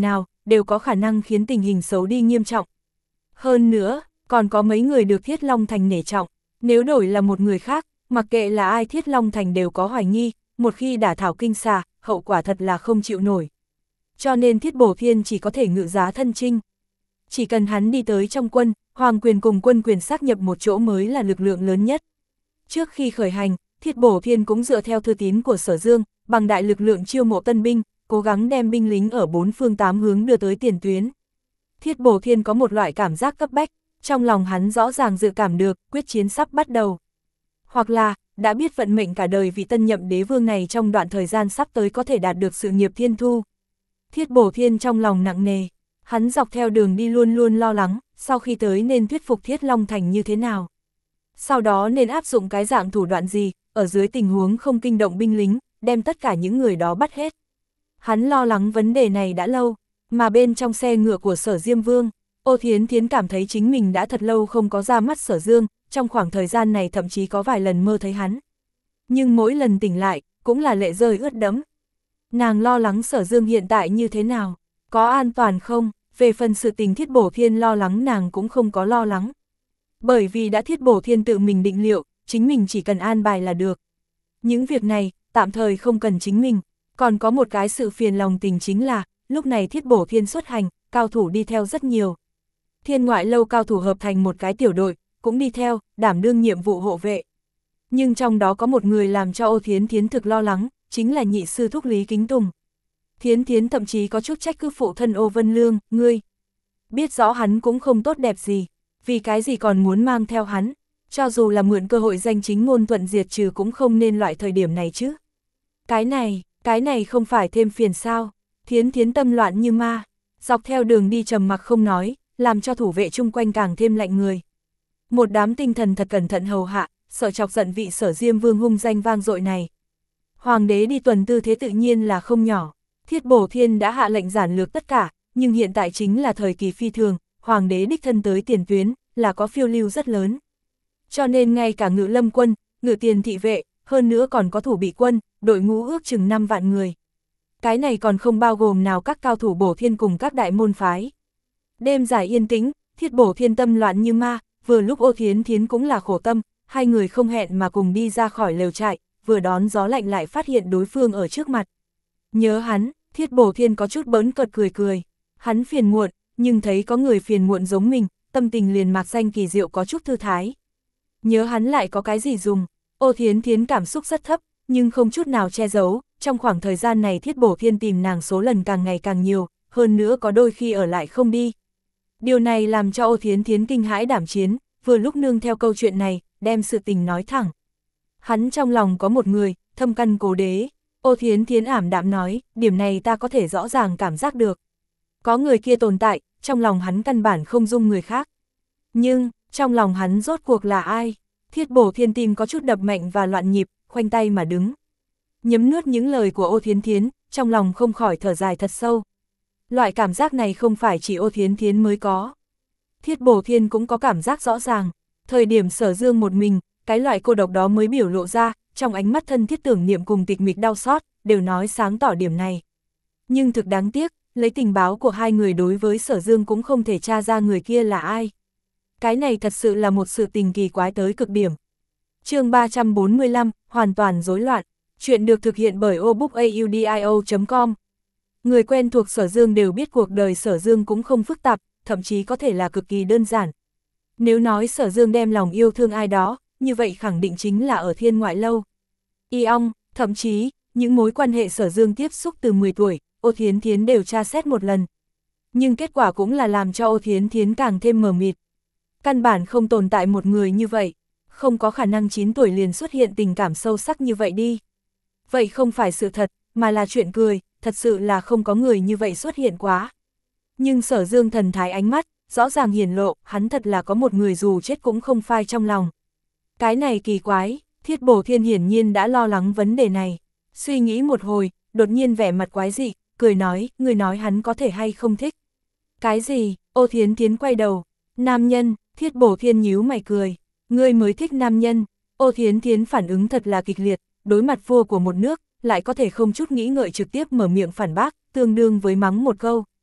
đều có khả năng khiến tình hình xấu đi nghiêm trọng. Hơn nữa, còn có mấy người được Thiết Long Thành nể trọng, nếu đổi là một người khác, mặc kệ là ai Thiết Long Thành đều có hoài nghi, một khi đả thảo kinh xà, hậu quả thật là không chịu nổi. Cho nên Thiết Bổ Thiên chỉ có thể ngự giá thân chinh. Chỉ cần hắn đi tới trong quân, hoàng quyền cùng quân quyền xác nhập một chỗ mới là lực lượng lớn nhất. Trước khi khởi hành, Thiết Bổ Thiên cũng dựa theo thư tín của Sở Dương, bằng đại lực lượng chiêu mộ tân binh, cố gắng đem binh lính ở bốn phương tám hướng đưa tới tiền tuyến. Thiết Bổ Thiên có một loại cảm giác cấp bách, trong lòng hắn rõ ràng dự cảm được, quyết chiến sắp bắt đầu. Hoặc là, đã biết vận mệnh cả đời vị tân nhậm đế vương này trong đoạn thời gian sắp tới có thể đạt được sự nghiệp thiên thu. Thiết Bổ Thiên trong lòng nặng nề, hắn dọc theo đường đi luôn luôn lo lắng, sau khi tới nên thuyết phục Thiết Long Thành như thế nào. Sau đó nên áp dụng cái dạng thủ đoạn gì, ở dưới tình huống không kinh động binh lính, đem tất cả những người đó bắt hết. Hắn lo lắng vấn đề này đã lâu, mà bên trong xe ngựa của Sở Diêm Vương, Ô Thiến Thiến cảm thấy chính mình đã thật lâu không có ra mắt Sở Dương, trong khoảng thời gian này thậm chí có vài lần mơ thấy hắn. Nhưng mỗi lần tỉnh lại, cũng là lệ rơi ướt đẫm. Nàng lo lắng Sở Dương hiện tại như thế nào, có an toàn không, về phần sự tình Thiết Bổ Thiên lo lắng nàng cũng không có lo lắng. Bởi vì đã Thiết Bổ Thiên tự mình định liệu, chính mình chỉ cần an bài là được. Những việc này, tạm thời không cần chính mình, còn có một cái sự phiền lòng tình chính là, lúc này Thiết Bổ Thiên xuất hành, cao thủ đi theo rất nhiều. Thiên Ngoại Lâu cao thủ hợp thành một cái tiểu đội, cũng đi theo, đảm đương nhiệm vụ hộ vệ. Nhưng trong đó có một người làm cho Ô Thiến Thiến thực lo lắng, chính là nhị sư thúc Lý Kính Tùng. Thiến Thiến thậm chí có chút trách cứ phụ thân Ô Vân Lương, ngươi. Biết rõ hắn cũng không tốt đẹp gì, vì cái gì còn muốn mang theo hắn, cho dù là mượn cơ hội danh chính ngôn thuận diệt trừ cũng không nên loại thời điểm này chứ. Cái này, cái này không phải thêm phiền sao, Thiến Thiến tâm loạn như ma, dọc theo đường đi trầm mặc không nói, làm cho thủ vệ chung quanh càng thêm lạnh người. Một đám tinh thần thật cẩn thận hầu hạ, sợ chọc giận vị Sở Diêm Vương hung danh vang dội này. Hoàng đế đi tuần tư thế tự nhiên là không nhỏ, Thiết Bổ Thiên đã hạ lệnh giản lược tất cả, nhưng hiện tại chính là thời kỳ phi thường, hoàng đế đích thân tới tiền tuyến, là có phiêu lưu rất lớn. Cho nên ngay cả ngự lâm quân, ngự tiền thị vệ, hơn nữa còn có thủ bị quân, đội ngũ ước chừng năm vạn người. Cái này còn không bao gồm nào các cao thủ Bổ Thiên cùng các đại môn phái. Đêm dài yên tĩnh, Thiết Bổ Thiên tâm loạn như ma, vừa lúc Ô Thiến Thiến cũng là khổ tâm, hai người không hẹn mà cùng đi ra khỏi lều trại, vừa đón gió lạnh lại phát hiện đối phương ở trước mặt. Nhớ hắn, Thiết Bổ Thiên có chút bỡn cợt cười cười, hắn phiền muộn, nhưng thấy có người phiền muộn giống mình, tâm tình liền mạc xanh kỳ diệu có chút thư thái. Nhớ hắn lại có cái gì dùng, Ô Thiến Thiến cảm xúc rất thấp, nhưng không chút nào che giấu, trong khoảng thời gian này Thiết Bổ Thiên tìm nàng số lần càng ngày càng nhiều, hơn nữa có đôi khi ở lại không đi. Điều này làm cho Ô Thiến Thiến kinh hãi đảm chiến, vừa lúc nương theo câu chuyện này, đem sự tình nói thẳng. Hắn trong lòng có một người, thâm căn cố đế, Ô Thiến Thiến ảm đạm nói, điểm này ta có thể rõ ràng cảm giác được. Có người kia tồn tại, trong lòng hắn căn bản không dung người khác. Nhưng, trong lòng hắn rốt cuộc là ai? Thiết Bổ Thiên tim có chút đập mạnh và loạn nhịp, khoanh tay mà đứng. Nhấm nuốt những lời của Ô Thiến Thiến, trong lòng không khỏi thở dài thật sâu. Loại cảm giác này không phải chỉ Ô Thiến Thiến mới có. Thiết Bổ Thiên cũng có cảm giác rõ ràng. Thời điểm Sở Dương một mình, cái loại cô độc đó mới biểu lộ ra, trong ánh mắt thân thiết tưởng niệm cùng tịch mịch đau xót, đều nói sáng tỏ điểm này. Nhưng thực đáng tiếc, lấy tình báo của hai người đối với Sở Dương cũng không thể tra ra người kia là ai. Cái này thật sự là một sự tình kỳ quái tới cực điểm. Chương ba trăm bốn mươi lăm, hoàn toàn rối loạn. Chuyện được thực hiện bởi obookaudio chấm com. Người quen thuộc Sở Dương đều biết cuộc đời Sở Dương cũng không phức tạp, thậm chí có thể là cực kỳ đơn giản. Nếu nói Sở Dương đem lòng yêu thương ai đó, như vậy khẳng định chính là ở Thiên Ngoại Lâu. Y ong, thậm chí, những mối quan hệ Sở Dương tiếp xúc từ mười tuổi, Ô Thiến Thiến đều tra xét một lần. Nhưng kết quả cũng là làm cho Ô Thiến Thiến càng thêm mờ mịt. Căn bản không tồn tại một người như vậy, không có khả năng chín tuổi liền xuất hiện tình cảm sâu sắc như vậy đi. Vậy không phải sự thật, mà là chuyện cười, thật sự là không có người như vậy xuất hiện quá. Nhưng Sở Dương thần thái ánh mắt, rõ ràng hiển lộ, hắn thật là có một người dù chết cũng không phai trong lòng. Cái này kỳ quái, Thiết Bổ Thiên hiển nhiên đã lo lắng vấn đề này. Suy nghĩ một hồi, đột nhiên vẻ mặt quái dị, cười nói, người nói hắn có thể hay không thích. Cái gì? Ô Thiến Thiến quay đầu. Nam nhân, Thiết Bổ Thiên nhíu mày cười. Ngươi mới thích nam nhân. Ô Thiến Thiến phản ứng thật là kịch liệt, đối mặt vua của một nước, lại có thể không chút nghĩ ngợi trực tiếp mở miệng phản bác, tương đương với mắng một câu.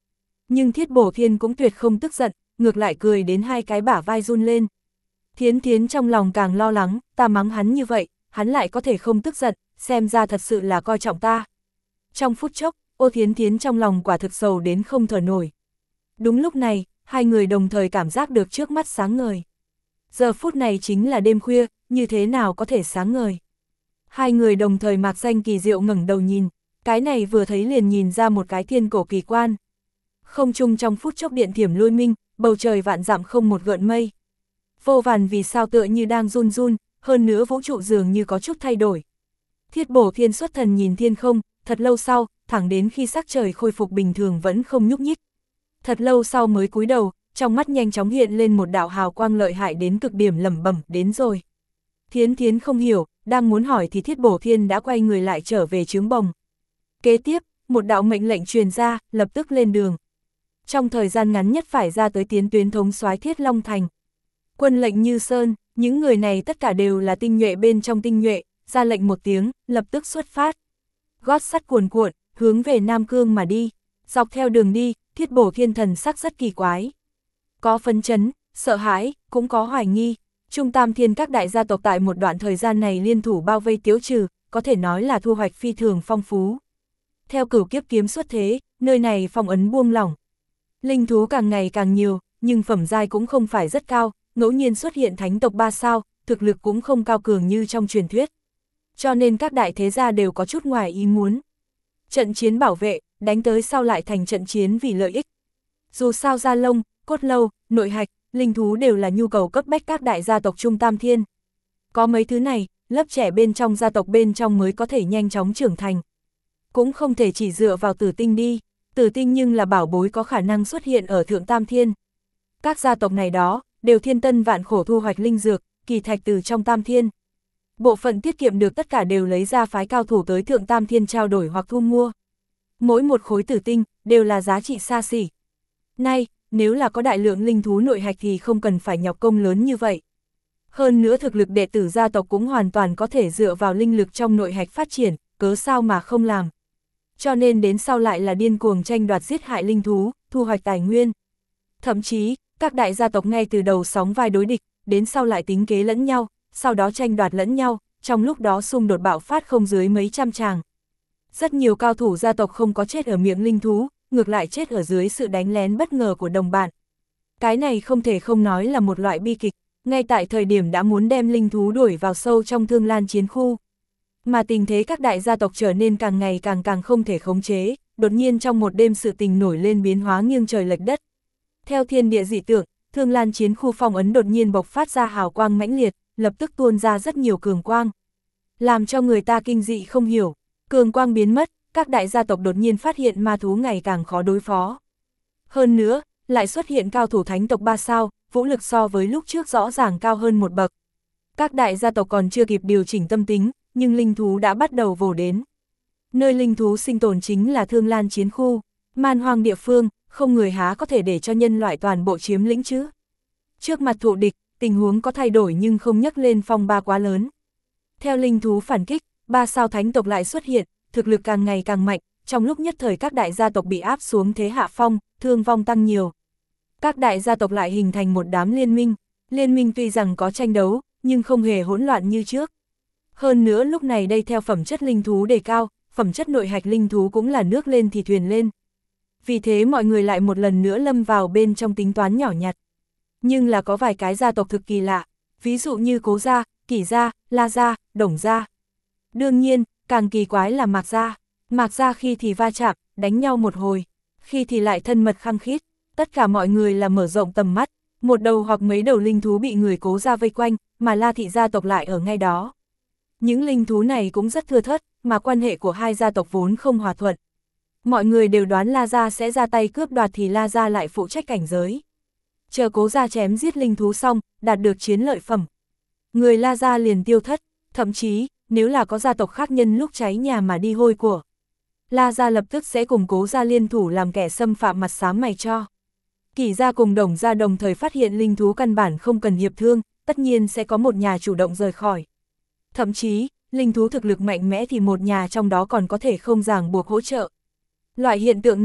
Nhưng Thiết Bổ Thiên cũng tuyệt không tức giận, ngược lại cười đến hai cái bả vai run lên. Thiến Thiến trong lòng càng lo lắng, ta mắng hắn như vậy, hắn lại có thể không tức giận, xem ra thật sự là coi trọng ta. Trong phút chốc, Ô Thiến Thiến trong lòng quả thực sầu đến không thở nổi. Đúng lúc này, hai người đồng thời cảm giác được trước mắt sáng ngời. Giờ phút này chính là đêm khuya, như thế nào có thể sáng ngời. Hai người đồng thời mạc danh kỳ diệu ngẩng đầu nhìn, cái này vừa thấy liền nhìn ra một cái thiên cổ kỳ quan. Không trung trong phút chốc điện thiểm lôi minh, bầu trời vạn dặm không một gợn mây. Vô vàn vì sao tựa như đang run run, hơn nữa vũ trụ dường như có chút thay đổi. Thiết Bổ Thiên xuất thần nhìn thiên không, thật lâu sau, thẳng đến khi sắc trời khôi phục bình thường vẫn không nhúc nhích. Thật lâu sau mới cúi đầu, trong mắt nhanh chóng hiện lên một đạo hào quang lợi hại đến cực điểm lẩm bẩm, đến rồi. Thiến Thiến không hiểu, đang muốn hỏi thì Thiết Bổ Thiên đã quay người lại trở về trướng bồng. Kế tiếp, một đạo mệnh lệnh truyền ra, lập tức lên đường. Trong thời gian ngắn nhất phải ra tới tiến tuyến thống soái Thiết Long Thành. Quân lệnh như sơn, những người này tất cả đều là tinh nhuệ bên trong tinh nhuệ, ra lệnh một tiếng, lập tức xuất phát. Gót sắt cuồn cuộn, hướng về Nam Cương mà đi. Dọc theo đường đi, Thiết Bổ Thiên thần sắc rất kỳ quái. Có phấn chấn, sợ hãi, cũng có hoài nghi. Trung Tam Thiên các đại gia tộc tại một đoạn thời gian này liên thủ bao vây Tiếu Trừ, có thể nói là thu hoạch phi thường phong phú. Theo Cửu Kiếp kiếm xuất thế, nơi này phong ấn buông lỏng. Linh thú càng ngày càng nhiều, nhưng phẩm giai cũng không phải rất cao, ngẫu nhiên xuất hiện thánh tộc ba sao, thực lực cũng không cao cường như trong truyền thuyết. Cho nên các đại thế gia đều có chút ngoài ý muốn. Trận chiến bảo vệ, đánh tới sau lại thành trận chiến vì lợi ích. Dù sao gia lông, cốt lâu, nội hạch, linh thú đều là nhu cầu cấp bách các đại gia tộc Trung Tam Thiên. Có mấy thứ này, lớp trẻ bên trong gia tộc bên trong mới có thể nhanh chóng trưởng thành. Cũng không thể chỉ dựa vào tử tinh đi, tử tinh nhưng là bảo bối có khả năng xuất hiện ở Thượng Tam Thiên. Các gia tộc này đó, đều thiên tân vạn khổ thu hoạch linh dược, kỳ thạch từ trong Tam Thiên. Bộ phận tiết kiệm được tất cả đều lấy ra phái cao thủ tới Thượng Tam Thiên trao đổi hoặc thu mua. Mỗi một khối tử tinh, đều là giá trị xa xỉ. Nay, nếu là có đại lượng linh thú nội hạch thì không cần phải nhọc công lớn như vậy. Hơn nữa thực lực đệ tử gia tộc cũng hoàn toàn có thể dựa vào linh lực trong nội hạch phát triển, cớ sao mà không làm. Cho nên đến sau lại là điên cuồng tranh đoạt giết hại linh thú, thu hoạch tài nguyên. Thậm chí, các đại gia tộc ngay từ đầu sóng vai đối địch, đến sau lại tính kế lẫn nhau, sau đó tranh đoạt lẫn nhau, trong lúc đó xung đột bạo phát không dưới mấy trăm tràng. Rất nhiều cao thủ gia tộc không có chết ở miệng linh thú, ngược lại chết ở dưới sự đánh lén bất ngờ của đồng bạn. Cái này không thể không nói là một loại bi kịch, ngay tại thời điểm đã muốn đem linh thú đuổi vào sâu trong Thương Lan chiến khu. Mà tình thế các đại gia tộc trở nên càng ngày càng càng không thể khống chế, đột nhiên trong một đêm sự tình nổi lên biến hóa nghiêng trời lệch đất. Theo thiên địa dị tượng, Thương Lan chiến khu phong ấn đột nhiên bộc phát ra hào quang mãnh liệt, lập tức tuôn ra rất nhiều cường quang. Làm cho người ta kinh dị không hiểu, cường quang biến mất, các đại gia tộc đột nhiên phát hiện ma thú ngày càng khó đối phó. Hơn nữa, lại xuất hiện cao thủ thánh tộc ba sao, vũ lực so với lúc trước rõ ràng cao hơn một bậc. Các đại gia tộc còn chưa kịp điều chỉnh tâm tính, nhưng linh thú đã bắt đầu vồ đến. Nơi linh thú sinh tồn chính là Thương Lan chiến khu, man hoang địa phương, không người há có thể để cho nhân loại toàn bộ chiếm lĩnh chứ. Trước mặt thụ địch, tình huống có thay đổi nhưng không nhắc lên phong ba quá lớn. Theo linh thú phản kích, ba sao thánh tộc lại xuất hiện, thực lực càng ngày càng mạnh, trong lúc nhất thời các đại gia tộc bị áp xuống thế hạ phong, thương vong tăng nhiều. Các đại gia tộc lại hình thành một đám liên minh, liên minh tuy rằng có tranh đấu, nhưng không hề hỗn loạn như trước. Hơn nữa lúc này đây theo phẩm chất linh thú đề cao, phẩm chất nội hạch linh thú cũng là nước lên thì thuyền lên. Vì thế mọi người lại một lần nữa lâm vào bên trong tính toán nhỏ nhặt. Nhưng là có vài cái gia tộc thực kỳ lạ, ví dụ như Cố gia, Kỷ gia, La gia, Đồng gia. Đương nhiên, càng kỳ quái là Mạc gia. Mạc gia khi thì va chạm, đánh nhau một hồi, khi thì lại thân mật khăng khít. Tất cả mọi người là mở rộng tầm mắt, một đầu hoặc mấy đầu linh thú bị người Cố gia vây quanh, mà La thị gia tộc lại ở ngay đó. Những linh thú này cũng rất thưa thớt, mà quan hệ của hai gia tộc vốn không hòa thuận. Mọi người đều đoán La gia sẽ ra tay cướp đoạt thì La gia lại phụ trách cảnh giới. Chờ Cố gia chém giết linh thú xong, đạt được chiến lợi phẩm. Người La gia liền tiêu thất, thậm chí, nếu là có gia tộc khác nhân lúc cháy nhà mà đi hôi của. La gia lập tức sẽ cùng Cố gia liên thủ làm kẻ xâm phạm mặt xám mày cho. Kỷ gia cùng Đồng gia đồng thời phát hiện linh thú căn bản không cần hiệp thương, tất nhiên sẽ có một nhà chủ động rời khỏi. Thậm chí, linh thú thực lực mạnh mẽ thì một nhà trong đó còn có thể không ràng buộc hỗ trợ. Loại hiện tượng này,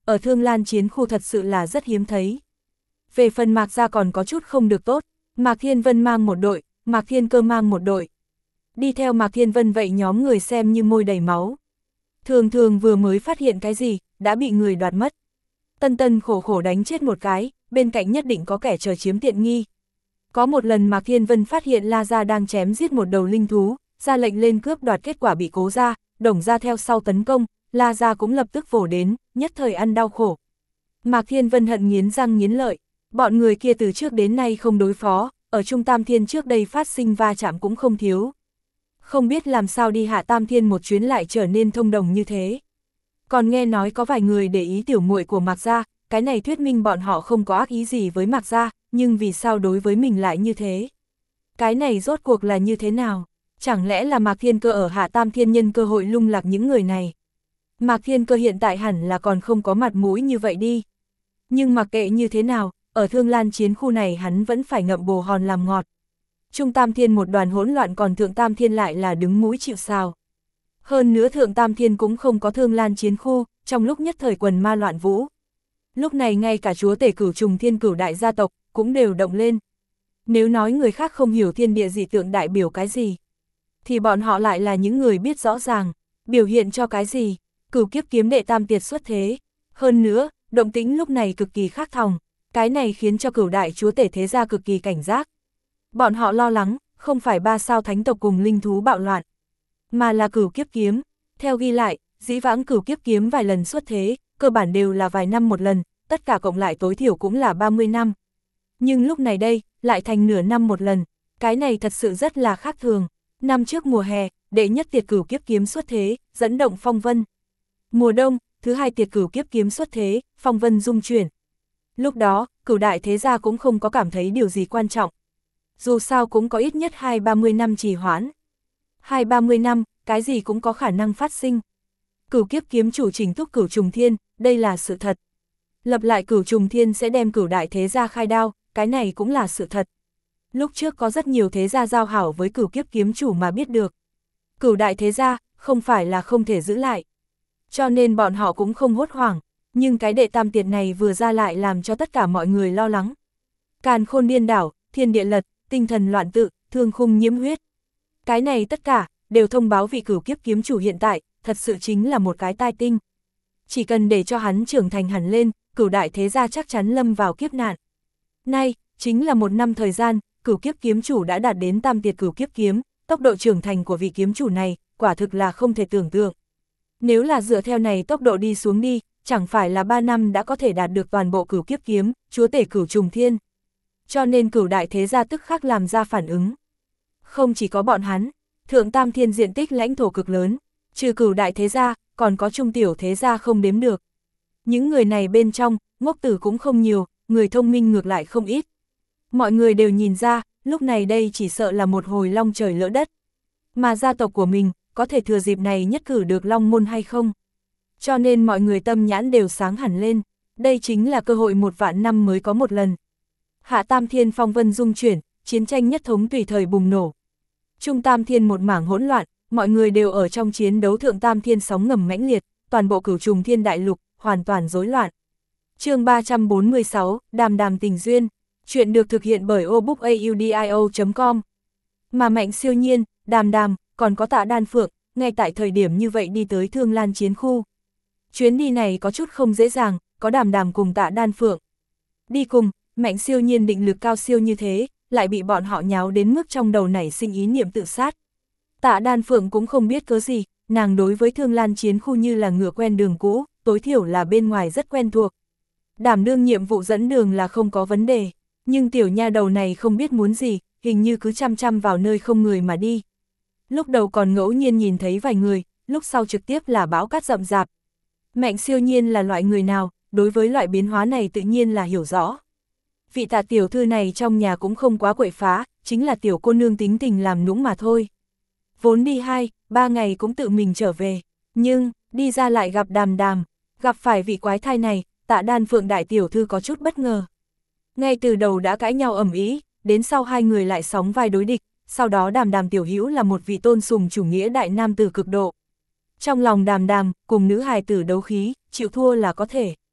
ở Thương Lan chiến khu thật sự là rất hiếm thấy. Về phần Mạc gia còn có chút không được tốt, Mạc Thiên Vân mang một đội, Mạc Thiên Cơ mang một đội. Đi theo Mạc Thiên Vân vậy nhóm người xem như môi đầy máu. Thường thường vừa mới phát hiện cái gì, đã bị người đoạt mất. Tân tân khổ khổ đánh chết một cái, bên cạnh nhất định có kẻ chờ chiếm tiện nghi. Có một lần Mạc Thiên Vân phát hiện La Gia đang chém giết một đầu linh thú, ra lệnh lên cướp đoạt, kết quả bị Cố gia, Đồng gia theo sau tấn công, La Gia cũng lập tức vồ đến, nhất thời ăn đau khổ. Mạc Thiên Vân hận nghiến răng nghiến lợi, bọn người kia từ trước đến nay không đối phó, ở Trung Tam Thiên trước đây phát sinh va chạm cũng không thiếu. Không biết làm sao đi Hạ Tam Thiên một chuyến lại trở nên thông đồng như thế. Còn nghe nói có vài người để ý tiểu muội của Mạc gia, cái này thuyết minh bọn họ không có ác ý gì với Mạc gia, nhưng vì sao đối với mình lại như thế? Cái này rốt cuộc là như thế nào? Chẳng lẽ là Mạc Thiên Cơ ở Hạ Tam Thiên nhân cơ hội lung lạc những người này? Mạc Thiên Cơ hiện tại hẳn là còn không có mặt mũi như vậy đi. Nhưng mặc kệ như thế nào, ở Thương Lan chiến khu này hắn vẫn phải ngậm bồ hòn làm ngọt. Trung Tam Thiên một đoàn hỗn loạn, còn Thượng Tam Thiên lại là đứng mũi chịu sào. Hơn nữa Thượng Tam Thiên cũng không có Thương Lan chiến khu, trong lúc nhất thời quần ma loạn vũ. Lúc này ngay cả chúa tể Cửu Trùng Thiên Cửu đại gia tộc cũng đều động lên. Nếu nói người khác không hiểu thiên địa dị tượng đại biểu cái gì, thì bọn họ lại là những người biết rõ ràng, biểu hiện cho cái gì. Cửu kiếp kiếm đệ tam tiệt xuất thế. Hơn nữa, động tĩnh lúc này cực kỳ khác thường, cái này khiến cho Cửu đại chúa tể thế gia cực kỳ cảnh giác. Bọn họ lo lắng, không phải ba sao thánh tộc cùng linh thú bạo loạn, mà là cửu kiếp kiếm. Theo ghi lại, dĩ vãng cửu kiếp kiếm vài lần xuất thế, cơ bản đều là vài năm một lần, tất cả cộng lại tối thiểu cũng là ba mươi năm. Nhưng lúc này đây, lại thành nửa năm một lần, cái này thật sự rất là khác thường. Năm trước mùa hè, đệ nhất tiệt cửu kiếp kiếm xuất thế, dẫn động phong vân. Mùa đông, thứ hai tiệt cửu kiếp kiếm xuất thế, phong vân dung chuyển. Lúc đó, Cửu đại thế gia cũng không có cảm thấy điều gì quan trọng. Dù sao cũng có ít nhất hai ba mươi năm trì hoãn. Hai ba mươi năm, cái gì cũng có khả năng phát sinh. Cửu kiếp kiếm chủ chỉnh thúc Cửu Trùng Thiên, đây là sự thật. Lập lại Cửu Trùng Thiên sẽ đem Cửu đại thế gia khai đao, cái này cũng là sự thật. Lúc trước có rất nhiều thế gia giao hảo với Cửu kiếp kiếm chủ mà biết được. Cửu đại thế gia, không phải là không thể giữ lại. Cho nên bọn họ cũng không hốt hoảng, nhưng cái đệ tam tiệt này vừa ra lại làm cho tất cả mọi người lo lắng. Càn khôn điên đảo, thiên địa lật, tinh thần loạn tự, thương khung nhiễm huyết. Cái này tất cả, đều thông báo vị cửu kiếp kiếm chủ hiện tại, thật sự chính là một cái tai tinh. Chỉ cần để cho hắn trưởng thành hẳn lên, Cửu đại thế gia chắc chắn lâm vào kiếp nạn. Nay, chính là một năm thời gian, cửu kiếp kiếm chủ đã đạt đến tam tiệt cửu kiếp kiếm, tốc độ trưởng thành của vị kiếm chủ này, quả thực là không thể tưởng tượng. Nếu là dựa theo này tốc độ đi xuống đi, chẳng phải là ba năm đã có thể đạt được toàn bộ cửu kiếp kiếm, chúa tể Cửu Trùng Thiên. Cho nên Cửu đại thế gia tức khắc làm ra phản ứng. Không chỉ có bọn hắn, Thượng Tam Thiên diện tích lãnh thổ cực lớn, trừ Cửu đại thế gia, còn có trung tiểu thế gia không đếm được. Những người này bên trong, ngốc tử cũng không nhiều, người thông minh ngược lại không ít. Mọi người đều nhìn ra, lúc này đây chỉ sợ là một hồi long trời lỡ đất. Mà gia tộc của mình, có thể thừa dịp này nhất cử được long môn hay không? Cho nên mọi người tâm nhãn đều sáng hẳn lên, đây chính là cơ hội một vạn năm mới có một lần. Hạ Tam Thiên phong vân dung chuyển, chiến tranh nhất thống tùy thời bùng nổ. Trung Tam Thiên một mảng hỗn loạn, mọi người đều ở trong chiến đấu. Thượng Tam Thiên sóng ngầm mãnh liệt, toàn bộ Cửu Trùng Thiên đại lục, hoàn toàn rối loạn. Chương ba trăm bốn mươi sáu, Đàm Đàm tình duyên. Chuyện được thực hiện bởi obookaudio chấm com. Mà Mạnh Siêu Nhiên, Đàm Đàm, còn có Tạ Đan Phượng, ngay tại thời điểm như vậy đi tới Thương Lan chiến khu. Chuyến đi này có chút không dễ dàng, có Đàm Đàm cùng Tạ Đan Phượng đi cùng, Mạnh Siêu Nhiên định lực cao siêu như thế, lại bị bọn họ nháo đến mức trong đầu nảy sinh ý niệm tự sát. Tạ Đan Phượng cũng không biết cớ gì, nàng đối với Thương Lan chiến khu như là ngựa quen đường cũ, tối thiểu là bên ngoài rất quen thuộc. Đảm đương nhiệm vụ dẫn đường là không có vấn đề, nhưng tiểu nha đầu này không biết muốn gì, hình như cứ chăm chăm vào nơi không người mà đi. Lúc đầu còn ngẫu nhiên nhìn thấy vài người, lúc sau trực tiếp là bão cát rậm rạp. Mạnh Siêu Nhiên là loại người nào, đối với loại biến hóa này tự nhiên là hiểu rõ. Vị Tạ tiểu thư này trong nhà cũng không quá quậy phá, chính là tiểu cô nương tính tình làm nũng mà thôi. Vốn đi hai, ba ngày cũng tự mình trở về, nhưng, đi ra lại gặp Đàm Đàm, gặp phải vị quái thai này, Tạ Đan Phượng đại tiểu thư có chút bất ngờ. Ngay từ đầu đã cãi nhau ầm ĩ, đến sau hai người lại sóng vai đối địch, sau đó Đàm Đàm tiểu hữu là một vị tôn sùng chủ nghĩa đại nam tử cực độ. Trong lòng Đàm Đàm, cùng nữ hài tử đấu khí, chịu thua là có thể.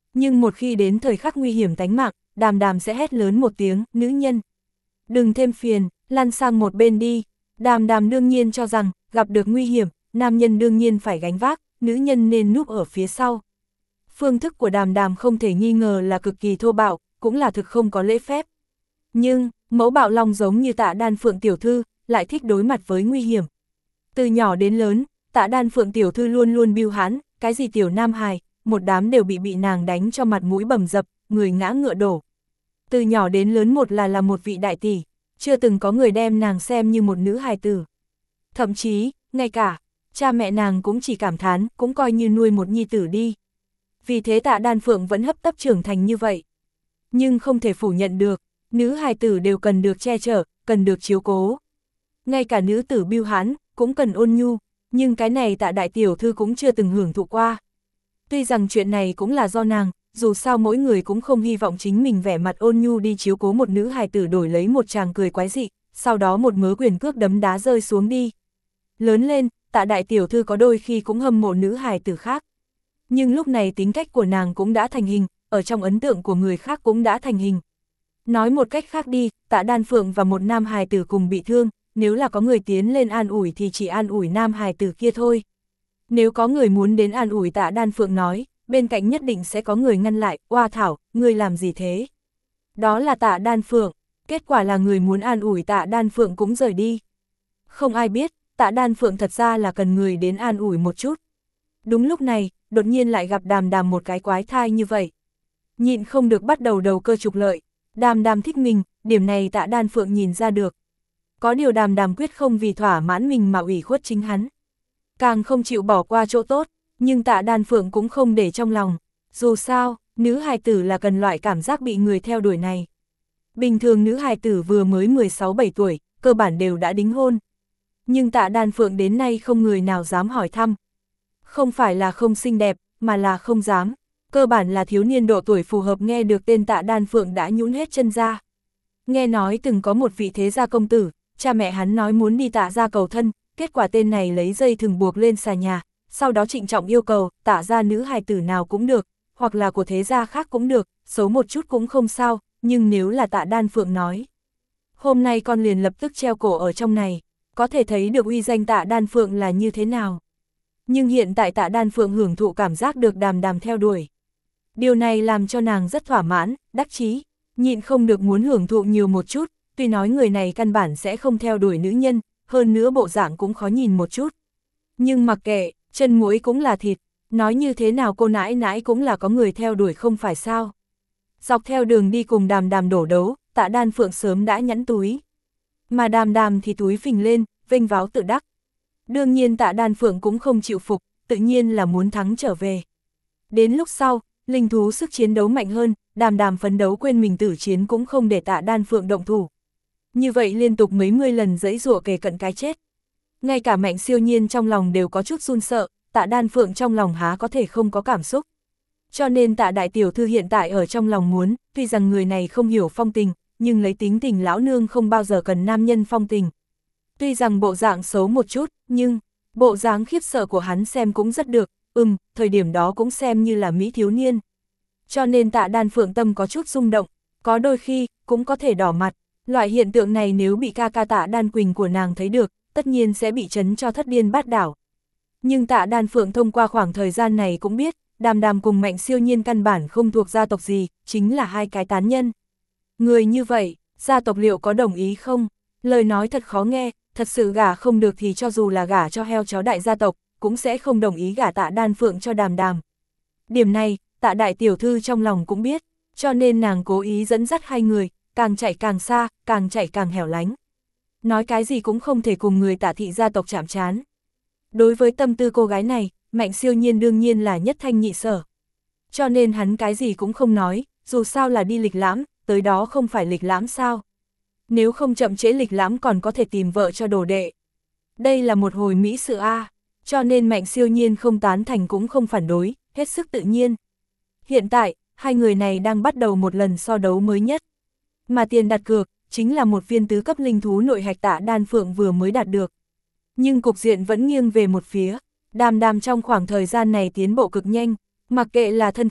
Nhưng một khi đến thời khắc nguy hiểm tánh mạng, Đàm Đàm sẽ hét lớn một tiếng, nữ nhân. Đừng thêm phiền, lăn sang một bên đi. Đàm Đàm đương nhiên cho rằng, gặp được nguy hiểm, nam nhân đương nhiên phải gánh vác, nữ nhân nên núp ở phía sau. Phương thức của Đàm Đàm không thể nghi ngờ là cực kỳ thô bạo, cũng là thực không có lễ phép. Nhưng, mẫu bạo long giống như Tạ Đan Phượng tiểu thư, lại thích đối mặt với nguy hiểm. Từ nhỏ đến lớn, Tạ Đan Phượng tiểu thư luôn luôn bưu hãn, cái gì tiểu nam hài, một đám đều bị bị nàng đánh cho mặt mũi bầm dập, người ngã ngựa đổ. Từ nhỏ đến lớn một là là một vị đại tỷ, chưa từng có người đem nàng xem như một nữ hài tử. Thậm chí, ngay cả, cha mẹ nàng cũng chỉ cảm thán, cũng coi như nuôi một nhi tử đi. Vì thế Tạ Đan Phượng vẫn hấp tấp trưởng thành như vậy. Nhưng không thể phủ nhận được, nữ hài tử đều cần được che chở, cần được chiếu cố. Ngay cả nữ tử bưu hãn, cũng cần ôn nhu, nhưng cái này Tạ đại tiểu thư cũng chưa từng hưởng thụ qua. Tuy rằng chuyện này cũng là do nàng, dù sao mỗi người cũng không hy vọng chính mình vẻ mặt ôn nhu đi chiếu cố một nữ hài tử đổi lấy một chàng cười quái dị, sau đó một mớ quyền cước đấm đá rơi xuống đi. Lớn lên, Tạ đại tiểu thư có đôi khi cũng hâm mộ nữ hài tử khác. Nhưng lúc này tính cách của nàng cũng đã thành hình, ở trong ấn tượng của người khác cũng đã thành hình. Nói một cách khác đi, Tạ Đan Phượng và một nam hài tử cùng bị thương, nếu là có người tiến lên an ủi thì chỉ an ủi nam hài tử kia thôi. Nếu có người muốn đến an ủi Tạ Đan Phượng nói, bên cạnh nhất định sẽ có người ngăn lại, oa thảo, ngươi làm gì thế? Đó là Tạ Đan Phượng, kết quả là người muốn an ủi Tạ Đan Phượng cũng rời đi. Không ai biết, Tạ Đan Phượng thật ra là cần người đến an ủi một chút. Đúng lúc này, đột nhiên lại gặp Đàm Đàm một cái quái thai như vậy. Nhịn không được bắt đầu đầu cơ trục lợi, Đàm Đàm thích mình, điểm này Tạ Đan Phượng nhìn ra được. Có điều Đàm Đàm quyết không vì thỏa mãn mình mà ủy khuất chính hắn. Càng không chịu bỏ qua chỗ tốt, nhưng Tạ Đan Phượng cũng không để trong lòng. Dù sao, nữ hài tử là cần loại cảm giác bị người theo đuổi này. Bình thường nữ hài tử vừa mới mười sáu bảy tuổi, cơ bản đều đã đính hôn. Nhưng Tạ Đan Phượng đến nay không người nào dám hỏi thăm. Không phải là không xinh đẹp, mà là không dám. Cơ bản là thiếu niên độ tuổi phù hợp nghe được tên Tạ Đan Phượng đã nhũn hết chân ra. Nghe nói từng có một vị thế gia công tử, cha mẹ hắn nói muốn đi Tạ gia cầu thân, kết quả tên này lấy dây thừng buộc lên xà nhà, sau đó trịnh trọng yêu cầu Tạ gia nữ hài tử nào cũng được, hoặc là của thế gia khác cũng được, xấu một chút cũng không sao, nhưng nếu là Tạ Đan Phượng nói. Hôm nay con liền lập tức treo cổ ở trong này, có thể thấy được uy danh Tạ Đan Phượng là như thế nào. Nhưng hiện tại Tạ Đan Phượng hưởng thụ cảm giác được Đàm Đàm theo đuổi. Điều này làm cho nàng rất thỏa mãn, đắc chí, nhịn không được muốn hưởng thụ nhiều một chút, tuy nói người này căn bản sẽ không theo đuổi nữ nhân, hơn nữa bộ dạng cũng khó nhìn một chút. Nhưng mặc kệ, chân muỗi cũng là thịt, nói như thế nào cô nãi nãi cũng là có người theo đuổi không phải sao. Dọc theo đường đi cùng Đàm Đàm đổ đấu, Tạ Đan Phượng sớm đã nhẵn túi. Mà Đàm Đàm thì túi phình lên, vênh váo tự đắc. Đương nhiên Tạ Đan Phượng cũng không chịu phục, tự nhiên là muốn thắng trở về. Đến lúc sau, linh thú sức chiến đấu mạnh hơn, Đàm Đàm phấn đấu quên mình tử chiến cũng không để Tạ Đan Phượng động thủ. Như vậy liên tục mấy mươi lần giãy giụa kề cận cái chết. Ngay cả Mạnh Siêu Nhiên trong lòng đều có chút run sợ, Tạ Đan Phượng trong lòng há có thể không có cảm xúc. Cho nên Tạ đại tiểu thư hiện tại ở trong lòng muốn, tuy rằng người này không hiểu phong tình, nhưng lấy tính tình lão nương không bao giờ cần nam nhân phong tình. Tuy rằng bộ dạng xấu một chút, nhưng bộ dáng khiếp sợ của hắn xem cũng rất được, ừm, thời điểm đó cũng xem như là mỹ thiếu niên. Cho nên Tạ Đan Phượng tâm có chút rung động, có đôi khi cũng có thể đỏ mặt. Loại hiện tượng này nếu bị ca ca Tạ Đan Quỳnh của nàng thấy được, tất nhiên sẽ bị chấn cho thất điên bát đảo. Nhưng Tạ Đan Phượng thông qua khoảng thời gian này cũng biết, Đàm Đàm cùng Mạnh Siêu Nhiên căn bản không thuộc gia tộc gì, chính là hai cái tán nhân. Người như vậy, gia tộc liệu có đồng ý không? Lời nói thật khó nghe, thật sự gả không được thì cho dù là gả cho heo chó đại gia tộc, cũng sẽ không đồng ý gả Tạ Đan Phượng cho Đàm Đàm. Điểm này, Tạ đại tiểu thư trong lòng cũng biết, cho nên nàng cố ý dẫn dắt hai người, càng chạy càng xa, càng chạy càng hẻo lánh. Nói cái gì cũng không thể cùng người Tạ thị gia tộc chạm trán. Đối với tâm tư cô gái này, Mạnh Siêu Nhiên đương nhiên là nhất thanh nhị sở. Cho nên hắn cái gì cũng không nói, dù sao là đi lịch lãm, tới đó không phải lịch lãm sao. Nếu không chậm trễ lịch lãm còn có thể tìm vợ cho đồ đệ. Đây là một hồi mỹ sự A, cho nên Mạnh Siêu Nhiên không tán thành cũng không phản đối, hết sức tự nhiên. Hiện tại, hai người này đang bắt đầu một lần so đấu mới nhất. Mà tiền đặt cược, chính là một viên tứ cấp linh thú nội hạch Tạ Đan Phượng vừa mới đạt được. Nhưng cục diện vẫn nghiêng về một phía, Đàm Đàm trong khoảng thời gian này tiến bộ cực nhanh, mặc kệ là thân pháp,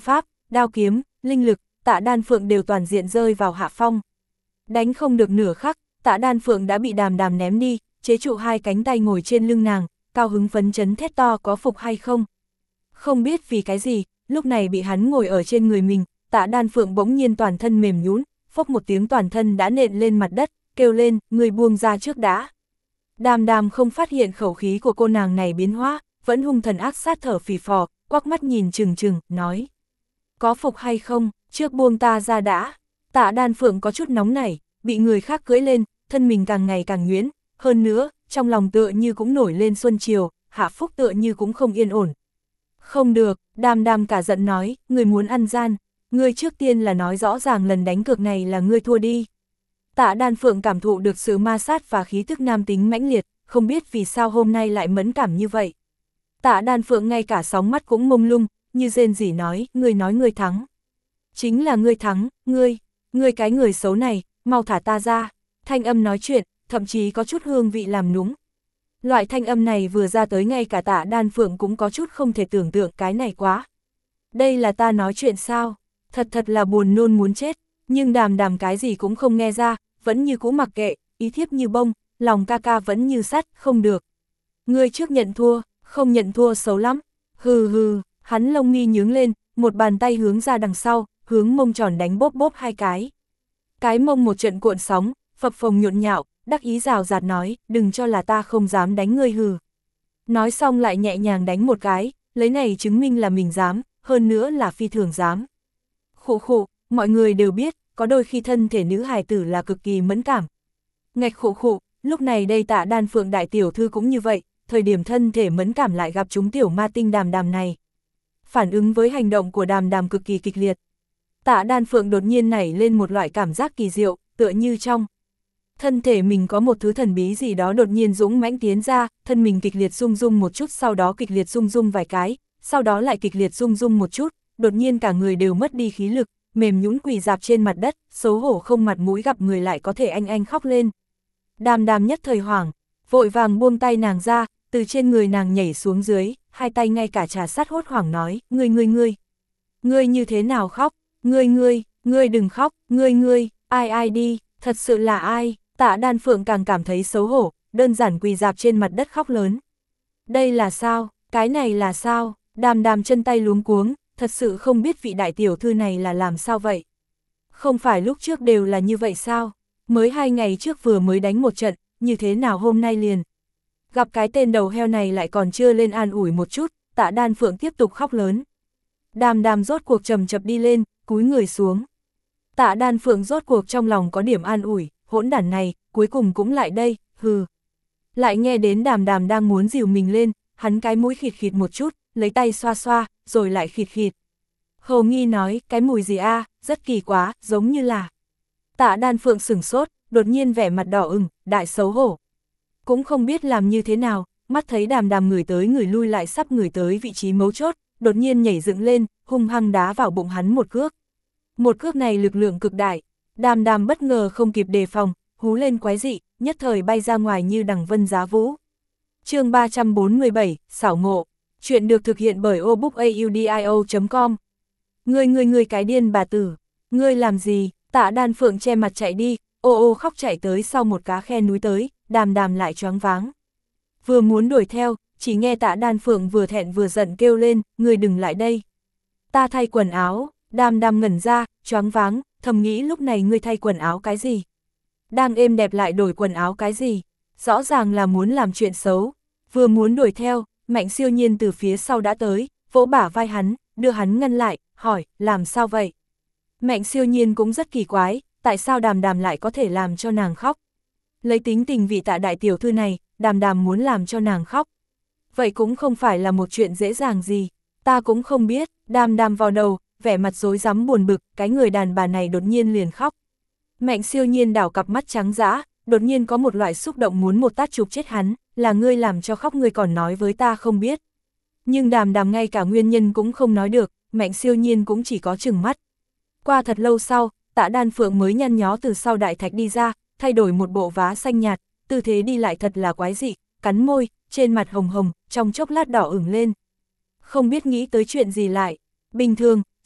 đao kiếm, linh lực, Tạ Đan Phượng đều toàn diện rơi vào hạ phong. Đánh không được nửa khắc, Tạ Đan Phượng đã bị Đàm Đàm ném đi, chế trụ hai cánh tay ngồi trên lưng nàng, cao hứng phấn chấn thét to có phục hay không. Không biết vì cái gì, lúc này bị hắn ngồi ở trên người mình, Tạ Đan Phượng bỗng nhiên toàn thân mềm nhũn, phốc một tiếng toàn thân đã nện lên mặt đất, kêu lên, người buông ra trước đã. Đàm Đàm không phát hiện khẩu khí của cô nàng này biến hóa, vẫn hung thần ác sát thở phì phò, quắc mắt nhìn trừng trừng, nói. Có phục hay không, trước buông ta ra đã. Tạ Đan Phượng có chút nóng nảy, bị người khác cưỡi lên, thân mình càng ngày càng nhuyễn, hơn nữa, trong lòng tựa như cũng nổi lên xuân chiều, hạ phúc tựa như cũng không yên ổn. Không được, Đàm Đàm cả giận nói, người muốn ăn gian, ngươi trước tiên là nói rõ ràng lần đánh cược này là ngươi thua đi. Tạ Đan Phượng cảm thụ được sự ma sát và khí thức nam tính mãnh liệt, không biết vì sao hôm nay lại mẫn cảm như vậy. Tạ Đan Phượng ngay cả sóng mắt cũng mông lung, như rên rỉ nói, ngươi nói ngươi thắng. Chính là ngươi thắng, ngươi, ngươi cái người xấu này, mau thả ta ra. Thanh âm nói chuyện, thậm chí có chút hương vị làm núng. Loại thanh âm này vừa ra tới ngay cả Tạ Đan Phượng cũng có chút không thể tưởng tượng cái này quá. Đây là ta nói chuyện sao? Thật thật là buồn nôn muốn chết, nhưng Đàm Đàm cái gì cũng không nghe ra, vẫn như cũ mặc kệ, ý thiếp như bông, lòng ca ca vẫn như sắt, không được. Ngươi trước nhận thua, không nhận thua xấu lắm. Hừ hừ, hắn lông mi nhướng lên, một bàn tay hướng ra đằng sau, hướng mông tròn đánh bốp bốp hai cái. Cái mông một trận cuộn sóng, phập phồng nhộn nhạo, đắc ý rào rạt nói, đừng cho là ta không dám đánh ngươi hừ. Nói xong lại nhẹ nhàng đánh một cái, lấy này chứng minh là mình dám, hơn nữa là phi thường dám. Khụ khụ, mọi người đều biết, có đôi khi thân thể nữ hài tử là cực kỳ mẫn cảm. Ngạch khụ khụ, lúc này đây Tạ Đan Phượng đại tiểu thư cũng như vậy, thời điểm thân thể mẫn cảm lại gặp chúng tiểu ma tinh Đàm Đàm này. Phản ứng với hành động của Đàm Đàm cực kỳ kịch liệt. Tạ Đan Phượng đột nhiên nảy lên một loại cảm giác kỳ diệu, tựa như trong thân thể mình có một thứ thần bí gì đó đột nhiên dũng mãnh tiến ra, thân mình kịch liệt rung rung một chút, sau đó kịch liệt rung rung vài cái, sau đó lại kịch liệt rung rung một chút, đột nhiên cả người đều mất đi khí lực, mềm nhũn quỳ dạp trên mặt đất, xấu hổ không mặt mũi gặp người lại có thể anh anh khóc lên. Đàm Đàm nhất thời hoảng, vội vàng buông tay nàng ra, từ trên người nàng nhảy xuống dưới, hai tay ngay cả trà sát hốt hoảng nói, ngươi ngươi ngươi, ngươi như thế nào khóc, ngươi ngươi, ngươi đừng khóc, ngươi ngươi, ai ai đi, thật sự là ai. Tạ Đan Phượng càng cảm thấy xấu hổ, đơn giản quỳ dạp trên mặt đất khóc lớn. Đây là sao, cái này là sao, Đàm Đàm chân tay luống cuống, thật sự không biết vị đại tiểu thư này là làm sao vậy. Không phải lúc trước đều là như vậy sao, mới hai ngày trước vừa mới đánh một trận, như thế nào hôm nay liền. Gặp cái tên đầu heo này lại còn chưa lên an ủi một chút, Tạ Đan Phượng tiếp tục khóc lớn. Đàm Đàm rốt cuộc trầm chập đi lên, cúi người xuống. Tạ Đan Phượng rốt cuộc trong lòng có điểm an ủi, hỗn đản này, cuối cùng cũng lại đây, hừ. Lại nghe đến Đàm Đàm đang muốn dìu mình lên, hắn cái mũi khịt khịt một chút, lấy tay xoa xoa, rồi lại khịt khịt. Hầu Nghi nói, cái mùi gì a, à, rất kỳ quá, giống như là. Tạ Đan Phượng sửng sốt, đột nhiên vẻ mặt đỏ ửng, đại xấu hổ. Cũng không biết làm như thế nào, mắt thấy Đàm Đàm người tới người lui lại sắp người tới vị trí mấu chốt, đột nhiên nhảy dựng lên, hung hăng đá vào bụng hắn một cước. Một cước này lực lượng cực đại, Đàm Đàm bất ngờ không kịp đề phòng, hú lên quái dị, nhất thời bay ra ngoài như đằng vân giá vũ. Chương ba trăm bốn mươi bảy, xảo ngộ. Chuyện được thực hiện bởi obookaudio chấm com. Ngươi ngươi ngươi cái điên bà tử, ngươi làm gì? Tạ Đan Phượng che mặt chạy đi, ô ô khóc chạy tới sau một cá khe núi tới, Đàm Đàm lại choáng váng. Vừa muốn đuổi theo, chỉ nghe Tạ Đan Phượng vừa thẹn vừa giận kêu lên, ngươi đừng lại đây. Ta thay quần áo. Đàm Đàm ngẩn ra, choáng váng, thầm nghĩ lúc này ngươi thay quần áo cái gì? Đang êm đẹp lại đổi quần áo cái gì? Rõ ràng là muốn làm chuyện xấu. Vừa muốn đuổi theo, Mạnh Siêu Nhiên từ phía sau đã tới, vỗ bả vai hắn, đưa hắn ngăn lại, hỏi, làm sao vậy? Mạnh Siêu Nhiên cũng rất kỳ quái, tại sao Đàm Đàm lại có thể làm cho nàng khóc? Lấy tính tình vị Tạ đại tiểu thư này, Đàm Đàm muốn làm cho nàng khóc. Vậy cũng không phải là một chuyện dễ dàng gì, ta cũng không biết. Đàm Đàm vào đầu, vẻ mặt rối rắm buồn bực, cái người đàn bà này đột nhiên liền khóc. Mạnh Siêu Nhiên đảo cặp mắt trắng dã, đột nhiên có một loại xúc động muốn một tát chụp chết hắn, là ngươi làm cho khóc, ngươi còn nói với ta không biết. Nhưng Đàm Đàm ngay cả nguyên nhân cũng không nói được, Mạnh Siêu Nhiên cũng chỉ có chừng mắt. Qua thật lâu sau, Tạ Đan Phượng mới nhăn nhó từ sau đại thạch đi ra, thay đổi một bộ vá xanh nhạt, tư thế đi lại thật là quái dị, cắn môi, trên mặt hồng hồng, trong chốc lát đỏ ửng lên. Không biết nghĩ tới chuyện gì lại. Bình thường,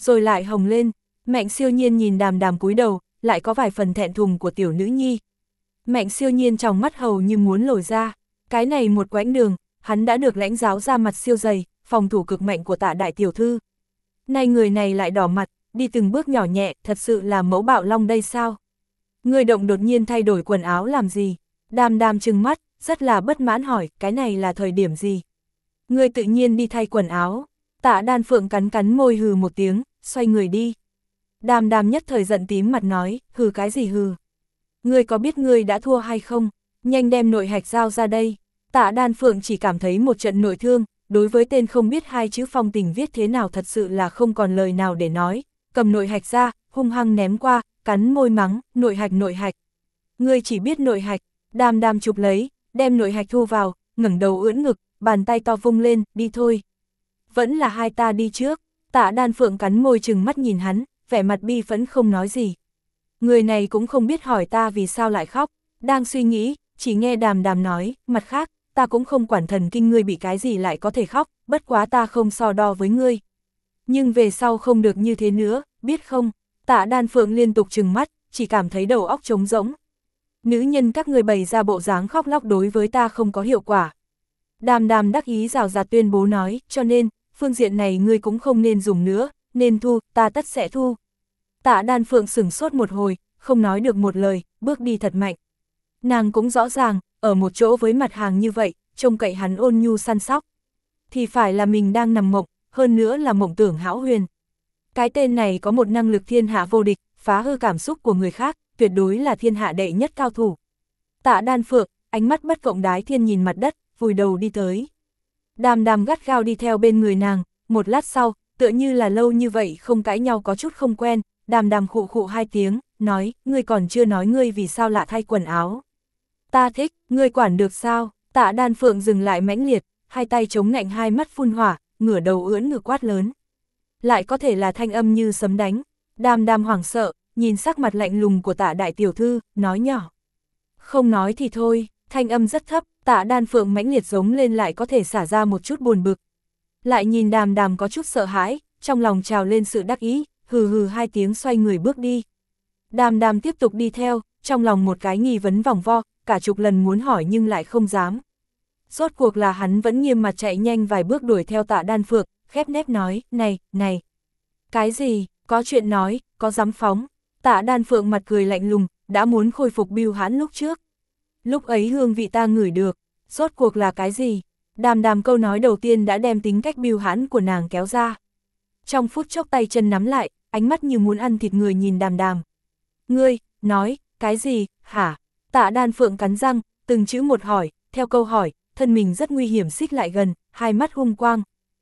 rồi lại hồng lên. Mạnh Siêu Nhiên nhìn Đàm Đàm cúi đầu, lại có vài phần thẹn thùng của tiểu nữ nhi. Mạnh Siêu Nhiên trong mắt hầu như muốn lồi ra, cái này một quãng đường, hắn đã được lãnh giáo ra mặt siêu dày, phòng thủ cực mạnh của Tạ đại tiểu thư. Nay người này lại đỏ mặt, đi từng bước nhỏ nhẹ, thật sự là mẫu bạo long đây sao? Người động đột nhiên thay đổi quần áo làm gì? Đàm Đàm trừng mắt, rất là bất mãn hỏi, cái này là thời điểm gì? Người tự nhiên đi thay quần áo. Tạ Đan Phượng cắn cắn môi hừ một tiếng, xoay người đi. Đàm Đàm nhất thời giận tím mặt nói, hừ cái gì hừ? Ngươi có biết ngươi đã thua hay không? Nhanh đem nội hạch giao ra đây. Tạ Đan Phượng chỉ cảm thấy một trận nội thương, đối với tên không biết hai chữ phong tình viết thế nào thật sự là không còn lời nào để nói. Cầm nội hạch ra, hung hăng ném qua, cắn môi mắng, nội hạch nội hạch. Ngươi chỉ biết nội hạch. Đàm Đàm chụp lấy, đem nội hạch thu vào, ngẩng đầu ưỡn ngực, bàn tay to vung lên, đi thôi. Vẫn là hai ta đi trước. Tạ Đan Phượng cắn môi chừng mắt nhìn hắn, vẻ mặt bi phẫn không nói gì. Người này cũng không biết hỏi ta vì sao lại khóc, đang suy nghĩ, chỉ nghe Đàm Đàm nói, mặt khác, ta cũng không quản thần kinh ngươi bị cái gì lại có thể khóc, bất quá ta không so đo với ngươi. Nhưng về sau không được như thế nữa, biết không? Tạ Đan Phượng liên tục trừng mắt, chỉ cảm thấy đầu óc trống rỗng. Nữ nhân các người bày ra bộ dáng khóc lóc đối với ta không có hiệu quả. Đàm Đàm đắc ý rào rạt tuyên bố nói, cho nên, phương diện này ngươi cũng không nên dùng nữa, nên thu, ta tất sẽ thu. Tạ Đan Phượng sửng sốt một hồi, không nói được một lời, bước đi thật mạnh. Nàng cũng rõ ràng, ở một chỗ với mặt hàng như vậy, trông cậy hắn ôn nhu săn sóc. Thì phải là mình đang nằm mộng, hơn nữa là mộng tưởng hão huyền. Cái tên này có một năng lực thiên hạ vô địch, phá hư cảm xúc của người khác, tuyệt đối là thiên hạ đệ nhất cao thủ. Tạ Đan Phượng, ánh mắt bất cộng đái thiên nhìn mặt đất, vùi đầu đi tới. Đàm Đàm gắt gao đi theo bên người nàng, một lát sau, tựa như là lâu như vậy không cãi nhau có chút không quen, Đàm Đàm khụ khụ hai tiếng, nói, ngươi còn chưa nói ngươi vì sao lạ thay quần áo. Ta thích, ngươi quản được sao? Tạ Đan Phượng dừng lại mãnh liệt, hai tay chống nạnh hai mắt phun hỏa, ngửa đầu ưỡn ngực quát lớn. Lại có thể là thanh âm như sấm đánh. Đàm Đàm hoảng sợ, nhìn sắc mặt lạnh lùng của Tạ đại tiểu thư, nói nhỏ. Không nói thì thôi, thanh âm rất thấp, Tạ Đan Phượng mãnh liệt giống lên lại có thể xả ra một chút buồn bực. Lại nhìn Đàm Đàm có chút sợ hãi, trong lòng trào lên sự đắc ý, hừ hừ hai tiếng xoay người bước đi. Đàm Đàm tiếp tục đi theo, trong lòng một cái nghi vấn vòng vo, cả chục lần muốn hỏi nhưng lại không dám. Rốt cuộc là hắn vẫn nghiêm mặt chạy nhanh vài bước đuổi theo Tạ Đan Phượng, khép nép nói, này, này. Cái gì, có chuyện nói, có dám phóng. Tạ Đan Phượng mặt cười lạnh lùng, đã muốn khôi phục bưu hãn lúc trước. Lúc ấy hương vị ta ngửi được, rốt cuộc là cái gì? Đàm Đàm câu nói đầu tiên đã đem tính cách bưu hãn của nàng kéo ra. Trong phút chốc tay chân nắm lại, ánh mắt như muốn ăn thịt người nhìn Đàm Đàm. Ngươi, nói, cái gì, hả? Tạ Đan Phượng cắn răng, từng chữ một hỏi, theo câu hỏi, thân mình rất nguy hiểm xích lại gần, hai mắt hung quang.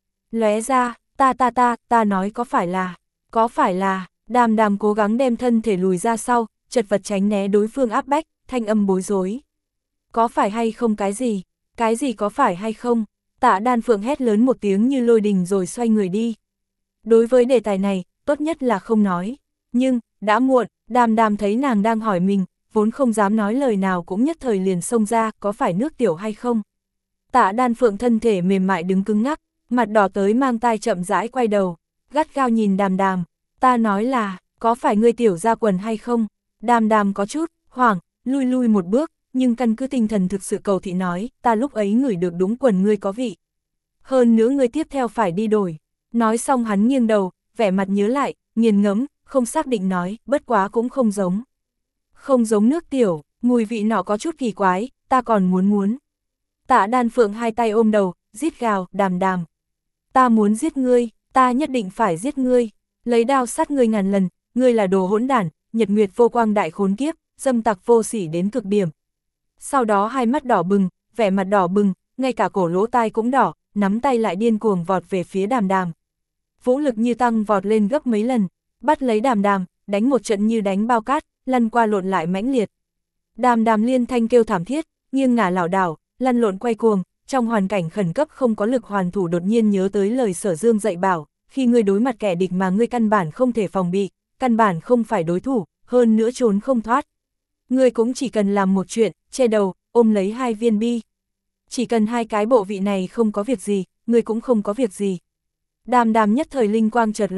Lóe ra, ta ta ta, ta nói có phải là, có phải là, Đàm Đàm cố gắng đem thân thể lùi ra sau, chật vật tránh né đối phương áp bách, thanh âm bối rối. Có phải hay không cái gì, cái gì có phải hay không? Tạ Đan Phượng hét lớn một tiếng như lôi đình rồi xoay người đi. Đối với đề tài này, tốt nhất là không nói. Nhưng, đã muộn, Đàm Đàm thấy nàng đang hỏi mình, vốn không dám nói lời nào cũng nhất thời liền xông ra, có phải nước tiểu hay không? Tạ Đan Phượng thân thể mềm mại đứng cứng ngắc, mặt đỏ tới mang tai chậm rãi quay đầu, gắt gao nhìn Đàm Đàm, ta nói là, có phải ngươi tiểu ra quần hay không? Đàm Đàm có chút, hoảng, lui lui một bước, nhưng căn cứ tinh thần thực sự cầu thị nói, ta lúc ấy ngửi được đúng quần ngươi có vị. Hơn nữa ngươi tiếp theo phải đi đổi. Nói xong hắn nghiêng đầu, vẻ mặt nhớ lại, nghiền ngẫm, không xác định nói, bất quá cũng không giống. Không giống nước tiểu, mùi vị nọ có chút kỳ quái, ta còn muốn muốn. Tạ Đan Phượng hai tay ôm đầu, rít gào, Đàm Đàm. Ta muốn giết ngươi, ta nhất định phải giết ngươi, lấy đao sát ngươi ngàn lần, ngươi là đồ hỗn đản, nhật nguyệt vô quang đại khốn kiếp, dâm tặc vô sỉ đến cực điểm. Sau đó hai mắt đỏ bừng, vẻ mặt đỏ bừng, ngay cả cổ lỗ tai cũng đỏ, nắm tay lại điên cuồng vọt về phía Đàm Đàm. Vũ lực như tăng vọt lên gấp mấy lần, bắt lấy Đàm Đàm, đánh một trận như đánh bao cát, lăn qua lộn lại mãnh liệt. Đàm Đàm liên thanh kêu thảm thiết, nghiêng ngả lảo đảo, lăn lộn quay cuồng, trong hoàn cảnh khẩn cấp không có lực hoàn thủ đột nhiên nhớ tới lời Sở Dương dạy bảo, khi ngươi đối mặt kẻ địch mà ngươi căn bản không thể phòng bị, căn bản không phải đối thủ, hơn nữa trốn không thoát. Ngươi cũng chỉ cần làm một chuyện, che đầu, ôm lấy hai viên bi. Chỉ cần hai cái bộ vị này không có việc gì, ngươi cũng không có việc gì. Đàm Đàm nhất thời linh quang chợt lóe,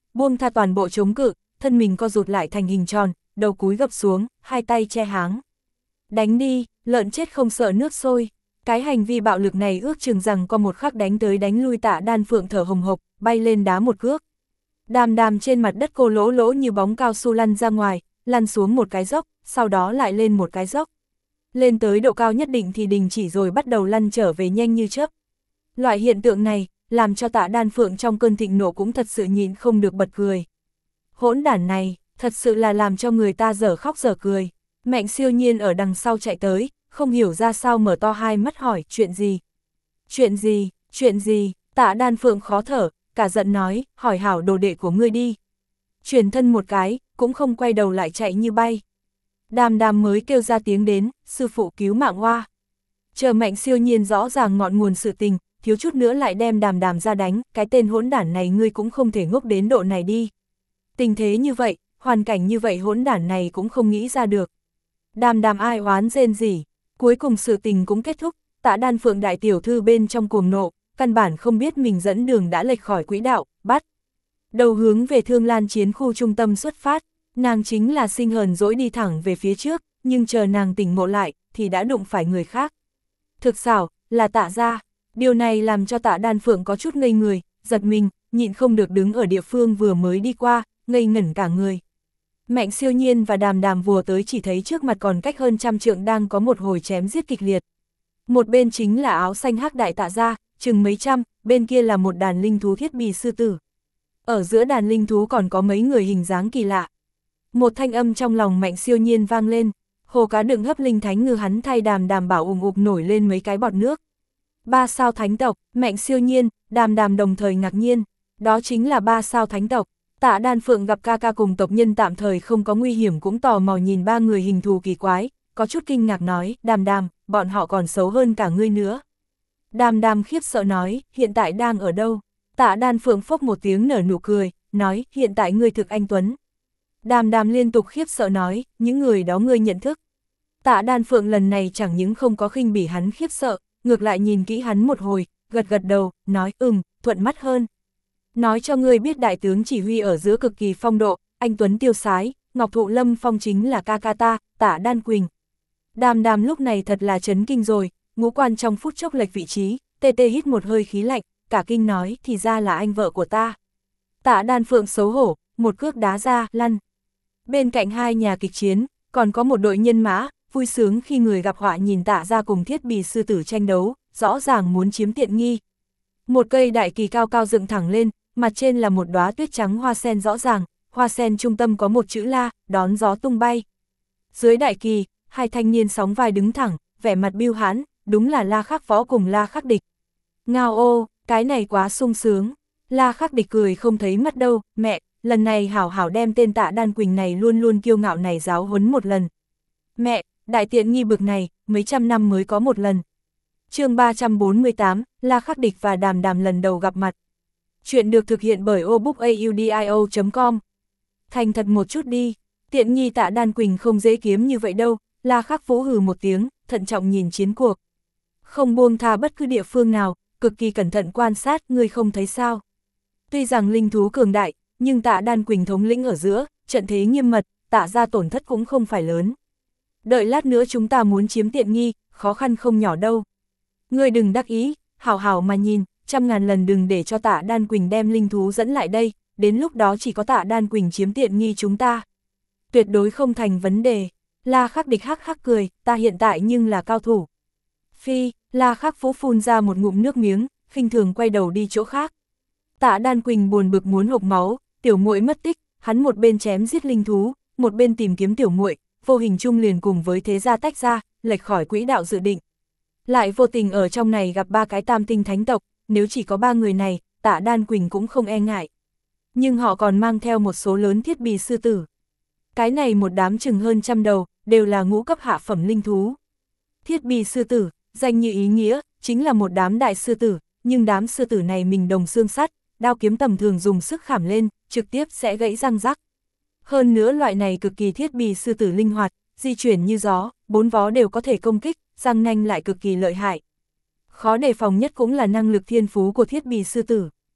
buông tha toàn bộ chống cự, thân mình co rụt lại thành hình tròn, đầu cúi gập xuống, hai tay che háng. Đánh đi, lợn chết không sợ nước sôi. Cái hành vi bạo lực này ước chừng rằng có một khắc đánh tới đánh lui Tạ Đan Phượng thở hồng hộc, bay lên đá một cước. Đàm đàm trên mặt đất cô lỗ lỗ như bóng cao su lăn ra ngoài, lăn xuống một cái dốc, sau đó lại lên một cái dốc. Lên tới độ cao nhất định thì đình chỉ rồi bắt đầu lăn trở về nhanh như chớp. Loại hiện tượng này, làm cho Tạ Đan Phượng trong cơn thịnh nộ cũng thật sự nhịn không được bật cười. Hỗn đản này, thật sự là làm cho người ta dở khóc dở cười. Mạnh Siêu Nhiên ở đằng sau chạy tới, không hiểu ra sao mở to hai mắt hỏi, chuyện gì? Chuyện gì, chuyện gì? Tạ Đan Phượng khó thở, cả giận nói, hỏi hảo đồ đệ của ngươi đi. Chuyển thân một cái, cũng không quay đầu lại chạy như bay. Đàm đàm mới kêu ra tiếng đến, sư phụ cứu mạng Hoa. Chờ Mạnh Siêu Nhiên rõ ràng ngọn nguồn sự tình, thiếu chút nữa lại đem đàm đàm ra đánh, cái tên hỗn đản này ngươi cũng không thể ngốc đến độ này đi. Tình thế như vậy, hoàn cảnh như vậy hỗn đản này cũng không nghĩ ra được. Đàm đàm ai oán rên rỉ, cuối cùng sự tình cũng kết thúc, Tạ Đan Phượng đại tiểu thư bên trong cuồng nộ, căn bản không biết mình dẫn đường đã lệch khỏi quỹ đạo, bắt đầu hướng về Thương Lan chiến khu trung tâm xuất phát, nàng chính là sinh hờn dỗi đi thẳng về phía trước, nhưng chờ nàng tỉnh ngộ lại, thì đã đụng phải người khác. Thực xảo, là Tạ gia, điều này làm cho Tạ Đan Phượng có chút ngây người, giật mình, nhịn không được đứng ở địa phương vừa mới đi qua, ngây ngẩn cả người. Mạnh Siêu Nhiên và Đàm Đàm vùa tới chỉ thấy trước mặt còn cách hơn trăm trượng đang có một hồi chém giết kịch liệt. Một bên chính là áo xanh hắc đại Tạ gia, chừng mấy trăm, bên kia là một đàn linh thú thiết bì sư tử. Ở giữa đàn linh thú còn có mấy người hình dáng kỳ lạ. Một thanh âm trong lòng Mạnh Siêu Nhiên vang lên, hồ cá đựng hấp linh thánh ngư hắn thay Đàm Đàm bảo ủng ục nổi lên mấy cái bọt nước. Ba sao thánh tộc, Mạnh Siêu Nhiên, Đàm Đàm đồng thời ngạc nhiên, đó chính là ba sao thánh tộc. Tạ Đan Phượng gặp ca ca cùng tộc nhân tạm thời không có nguy hiểm cũng tò mò nhìn ba người hình thù kỳ quái, có chút kinh ngạc nói, Đàm Đàm, bọn họ còn xấu hơn cả ngươi nữa. Đàm Đàm khiếp sợ nói, hiện tại đang ở đâu? Tạ Đan Phượng phốc một tiếng nở nụ cười, nói, hiện tại ngươi thực anh Tuấn. Đàm Đàm liên tục khiếp sợ nói, những người đó ngươi nhận thức. Tạ Đan Phượng lần này chẳng những không có khinh bỉ hắn khiếp sợ, ngược lại nhìn kỹ hắn một hồi, gật gật đầu, nói, ừm, thuận mắt hơn. Nói cho ngươi biết đại tướng chỉ huy ở giữa cực kỳ phong độ, anh Tuấn tiêu sái, Ngọc Thụ Lâm Phong chính là ca ca ta, Tạ Đan Quỳnh. Đàm Đàm lúc này thật là chấn kinh rồi, ngũ quan trong phút chốc lệch vị trí, tê tê hít một hơi khí lạnh, cả kinh nói, thì ra là anh vợ của ta. Tạ Đan Phượng xấu hổ, một cước đá ra, lăn. Bên cạnh hai nhà kịch chiến, còn có một đội nhân mã, vui sướng khi người gặp họa nhìn Tạ ra cùng thiết bì sư tử tranh đấu, rõ ràng muốn chiếm tiện nghi. Một cây đại kỳ cao cao dựng thẳng lên, mặt trên là một đóa tuyết trắng hoa sen rõ ràng, hoa sen trung tâm có một chữ La, đón gió tung bay. Dưới đại kỳ, hai thanh niên sóng vai đứng thẳng, vẻ mặt biêu hãn, đúng là La Khắc Võ cùng La Khắc Địch. Ngao ô, cái này quá sung sướng. La Khắc Địch cười không thấy mắt đâu, mẹ, lần này hảo hảo đem tên Tạ Đan Quỳnh này luôn luôn kiêu ngạo này giáo huấn một lần. Mẹ, đại tiện nghi bực này, mấy trăm năm mới có một lần. Chương ba trăm bốn mươi tám, La Khắc Địch và Đàm Đàm lần đầu gặp mặt. Chuyện được thực hiện bởi obookaudio chấm com. Thành thật một chút đi, tiện nghi Tạ Đan Quỳnh không dễ kiếm như vậy đâu, La Khắc Vũ hừ một tiếng, thận trọng nhìn chiến cuộc. Không buông tha bất cứ địa phương nào, cực kỳ cẩn thận quan sát, ngươi không thấy sao. Tuy rằng linh thú cường đại, nhưng Tạ Đan Quỳnh thống lĩnh ở giữa, trận thế nghiêm mật, Tạ ra tổn thất cũng không phải lớn. Đợi lát nữa chúng ta muốn chiếm tiện nghi, khó khăn không nhỏ đâu. Ngươi đừng đắc ý, hảo hảo mà nhìn, trăm ngàn lần đừng để cho Tạ Đan Quỳnh đem linh thú dẫn lại đây, đến lúc đó chỉ có Tạ Đan Quỳnh chiếm tiện nghi chúng ta. Tuyệt đối không thành vấn đề. La Khắc Địch hắc hắc cười, ta hiện tại nhưng là cao thủ. Phi, La Khắc Vũ phun ra một ngụm nước miếng, khinh thường quay đầu đi chỗ khác. Tạ Đan Quỳnh buồn bực muốn hộc máu, tiểu muội mất tích, hắn một bên chém giết linh thú, một bên tìm kiếm tiểu muội, vô hình chung liền cùng với thế gia tách ra, lệch khỏi quỹ đạo dự định. Lại vô tình ở trong này gặp ba cái tam tinh thánh tộc, nếu chỉ có ba người này, Tạ Đan Quỳnh cũng không e ngại. Nhưng họ còn mang theo một số lớn thiết bì sư tử. Cái này một đám chừng hơn trăm đầu, đều là ngũ cấp hạ phẩm linh thú. Thiết bì sư tử, danh như ý nghĩa, chính là một đám đại sư tử, nhưng đám sư tử này mình đồng xương sắt, đao kiếm tầm thường dùng sức khảm lên, trực tiếp sẽ gãy răng rắc. Hơn nữa loại này cực kỳ thiết bì sư tử linh hoạt, di chuyển như gió, bốn vó đều có thể công kích, răng nanh lại cực kỳ lợi hại. Khó đề phòng nhất cũng là năng lực thiên phú của thiết bì sư tử.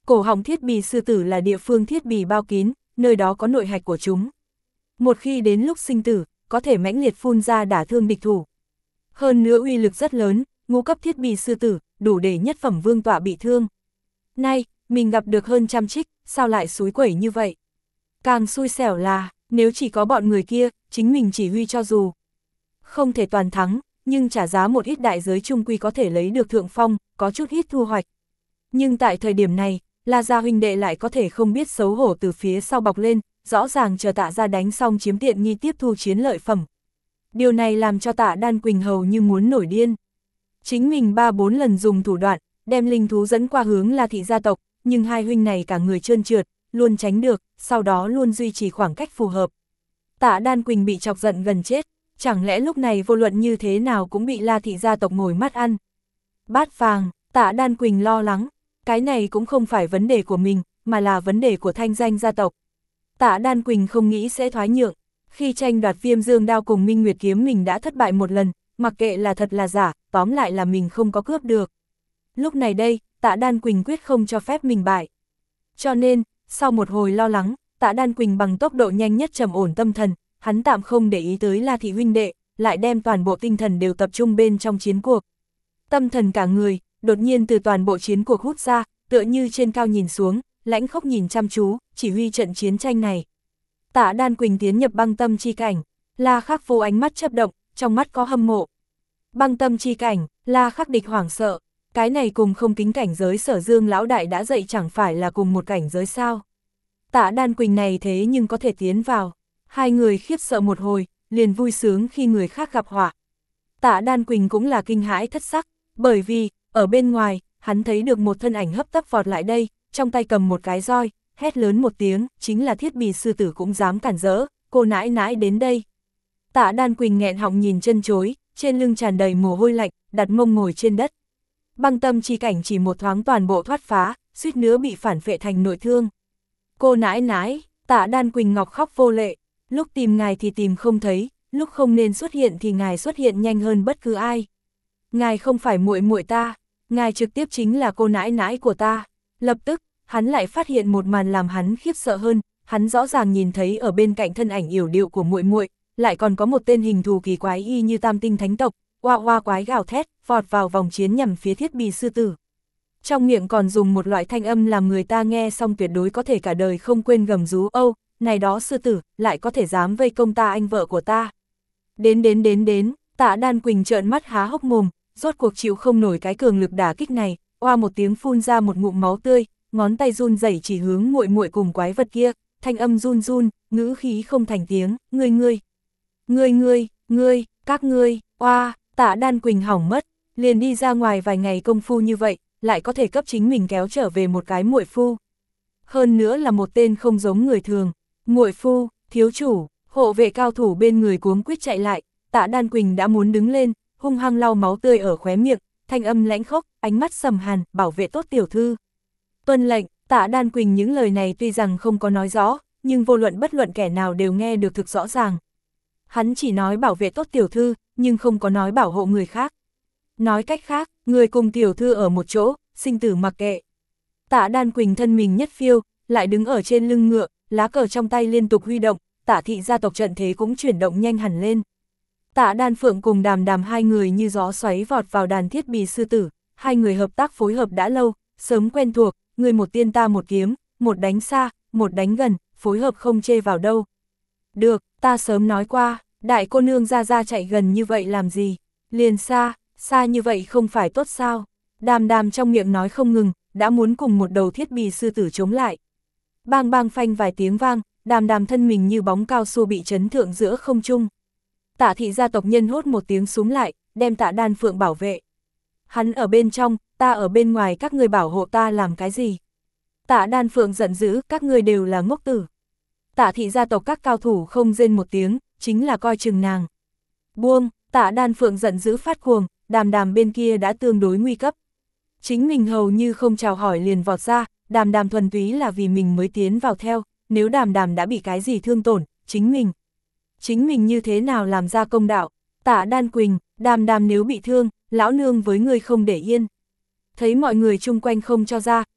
Cổ họng thiết bì sư tử là địa phương thiết bì bao kín, nơi đó có nội hạch của chúng. Một khi đến lúc sinh tử, có thể mãnh liệt phun ra đả thương địch thủ. Hơn nữa uy lực rất lớn, ngũ cấp thiết bì sư tử, đủ để nhất phẩm vương tọa bị thương. Nay, mình gặp được hơn trăm trích, sao lại xúi quẩy như vậy? Càng xui xẻo là, nếu chỉ có bọn người kia, chính mình chỉ huy cho dù không thể toàn thắng, nhưng trả giá một ít đại giới trung quy có thể lấy được thượng phong, có chút ít thu hoạch. Nhưng tại thời điểm này, La Gia huynh đệ lại có thể không biết xấu hổ từ phía sau bọc lên, rõ ràng chờ Tạ Gia đánh xong chiếm tiện nghi tiếp thu chiến lợi phẩm. Điều này làm cho Tạ Đan Quỳnh hầu như muốn nổi điên. Chính mình ba bốn lần dùng thủ đoạn, đem linh thú dẫn qua hướng La thị gia tộc, nhưng hai huynh này cả người trơn trượt, luôn tránh được, sau đó luôn duy trì khoảng cách phù hợp. Tạ Đan Quỳnh bị chọc giận gần chết, chẳng lẽ lúc này vô luận như thế nào cũng bị La thị gia tộc ngồi mắt ăn. Bát vàng, Tạ Đan Quỳnh lo lắng, cái này cũng không phải vấn đề của mình, mà là vấn đề của thanh danh gia tộc. Tạ Đan Quỳnh không nghĩ sẽ thoái nhượng, khi tranh đoạt Viêm Dương đao cùng Minh Nguyệt kiếm mình đã thất bại một lần, mặc kệ là thật là giả, tóm lại là mình không có cướp được. Lúc này đây, Tạ Đan Quỳnh quyết không cho phép mình bại. Cho nên, sau một hồi lo lắng, Tạ Đan Quỳnh bằng tốc độ nhanh nhất trầm ổn tâm thần, hắn tạm không để ý tới La thị huynh đệ, lại đem toàn bộ tinh thần đều tập trung bên trong chiến cuộc. Tâm thần cả người, đột nhiên từ toàn bộ chiến cuộc hút ra, tựa như trên cao nhìn xuống, lãnh khốc nhìn chăm chú, chỉ huy trận chiến tranh này. Tạ Đan Quỳnh tiến nhập băng tâm chi cảnh, La Khắc Vô ánh mắt chớp động, trong mắt có hâm mộ. Băng tâm chi cảnh, La Khắc địch hoảng sợ, cái này cùng không kính cảnh giới Sở Dương lão đại đã dạy chẳng phải là cùng một cảnh giới sao. Tạ Đan Quỳnh này thế nhưng có thể tiến vào, hai người khiếp sợ một hồi, liền vui sướng khi người khác gặp họa. Tạ Đan Quỳnh cũng là kinh hãi thất sắc, bởi vì, ở bên ngoài, hắn thấy được một thân ảnh hấp tấp vọt lại đây, trong tay cầm một cái roi, hét lớn một tiếng, chính là thiết bì sư tử cũng dám cản rỡ, cô nãi nãi đến đây. Tạ Đan Quỳnh nghẹn họng nhìn chân chối, trên lưng tràn đầy mồ hôi lạnh, đặt mông ngồi trên đất. Băng tâm chi cảnh chỉ một thoáng toàn bộ thoát phá, suýt nữa bị phản phệ thành nội thương. Cô nãi nãi, Tạ Đan Quỳnh ngọc khóc vô lệ, lúc tìm ngài thì tìm không thấy, lúc không nên xuất hiện thì ngài xuất hiện nhanh hơn bất cứ ai. Ngài không phải muội muội ta, ngài trực tiếp chính là cô nãi nãi của ta. Lập tức, hắn lại phát hiện một màn làm hắn khiếp sợ hơn, hắn rõ ràng nhìn thấy ở bên cạnh thân ảnh yểu điệu của muội muội, lại còn có một tên hình thù kỳ quái y như tam tinh thánh tộc, oa oa quái gào thét, vọt vào vòng chiến nhằm phía thiết bì sư tử. Trong miệng còn dùng một loại thanh âm làm người ta nghe xong tuyệt đối có thể cả đời không quên gầm rú âu, này đó sư tử, lại có thể dám vây công ta anh vợ của ta. Đến đến đến đến, Tạ Đan Quỳnh trợn mắt há hốc mồm, rốt cuộc chịu không nổi cái cường lực đả kích này, oa một tiếng phun ra một ngụm máu tươi, ngón tay run rẩy chỉ hướng muội muội cùng quái vật kia, thanh âm run run, ngữ khí không thành tiếng, ngươi ngươi, ngươi ngươi, ngươi, các ngươi, oa, Tạ Đan Quỳnh hỏng mất, liền đi ra ngoài vài ngày công phu như vậy, lại có thể cấp chính mình kéo trở về một cái muội phu. Hơn nữa là một tên không giống người thường, muội phu, thiếu chủ, hộ vệ cao thủ bên người cuống quýt chạy lại, Tạ Đan Quỳnh đã muốn đứng lên, hung hăng lau máu tươi ở khóe miệng, thanh âm lãnh khốc, ánh mắt sầm hàn, bảo vệ tốt tiểu thư. Tuân lệnh, Tạ Đan Quỳnh những lời này tuy rằng không có nói rõ, nhưng vô luận bất luận kẻ nào đều nghe được thực rõ ràng. Hắn chỉ nói bảo vệ tốt tiểu thư, nhưng không có nói bảo hộ người khác. Nói cách khác, người cùng tiểu thư ở một chỗ, sinh tử mặc kệ. Tạ Đan Quỳnh thân mình nhất phiêu, lại đứng ở trên lưng ngựa, lá cờ trong tay liên tục huy động, Tạ thị gia tộc trận thế cũng chuyển động nhanh hẳn lên. Tạ Đan Phượng cùng Đàm Đàm hai người như gió xoáy vọt vào đàn thiết bì sư tử, hai người hợp tác phối hợp đã lâu, sớm quen thuộc, người một tiên ta một kiếm, một đánh xa, một đánh gần, phối hợp không chê vào đâu. Được, ta sớm nói qua, đại cô nương ra ra chạy gần như vậy làm gì, liền xa, xa như vậy không phải tốt sao. Đàm Đàm trong miệng nói không ngừng, đã muốn cùng một đầu thiết bì sư tử chống lại. Bang bang phanh vài tiếng vang, Đàm Đàm thân mình như bóng cao su bị chấn thượng giữa không trung. Tạ thị gia tộc nhân hốt một tiếng xuống lại, đem Tạ Đan Phượng bảo vệ. Hắn ở bên trong, ta ở bên ngoài, các người bảo hộ ta làm cái gì? Tạ Đan Phượng giận dữ, các người đều là ngốc tử. Tạ thị gia tộc các cao thủ không rên một tiếng, chính là coi chừng nàng. Buông, Tạ Đan Phượng giận dữ phát cuồng, Đàm Đàm bên kia đã tương đối nguy cấp. Chính mình hầu như không chào hỏi liền vọt ra, Đàm Đàm thuần túy là vì mình mới tiến vào theo, nếu Đàm Đàm đã bị cái gì thương tổn, chính mình. Chính mình như thế nào làm ra công đạo? Tạ Đan Quỳnh, Đàm Đàm nếu bị thương, lão nương với người không để yên. Thấy mọi người chung quanh không cho ra,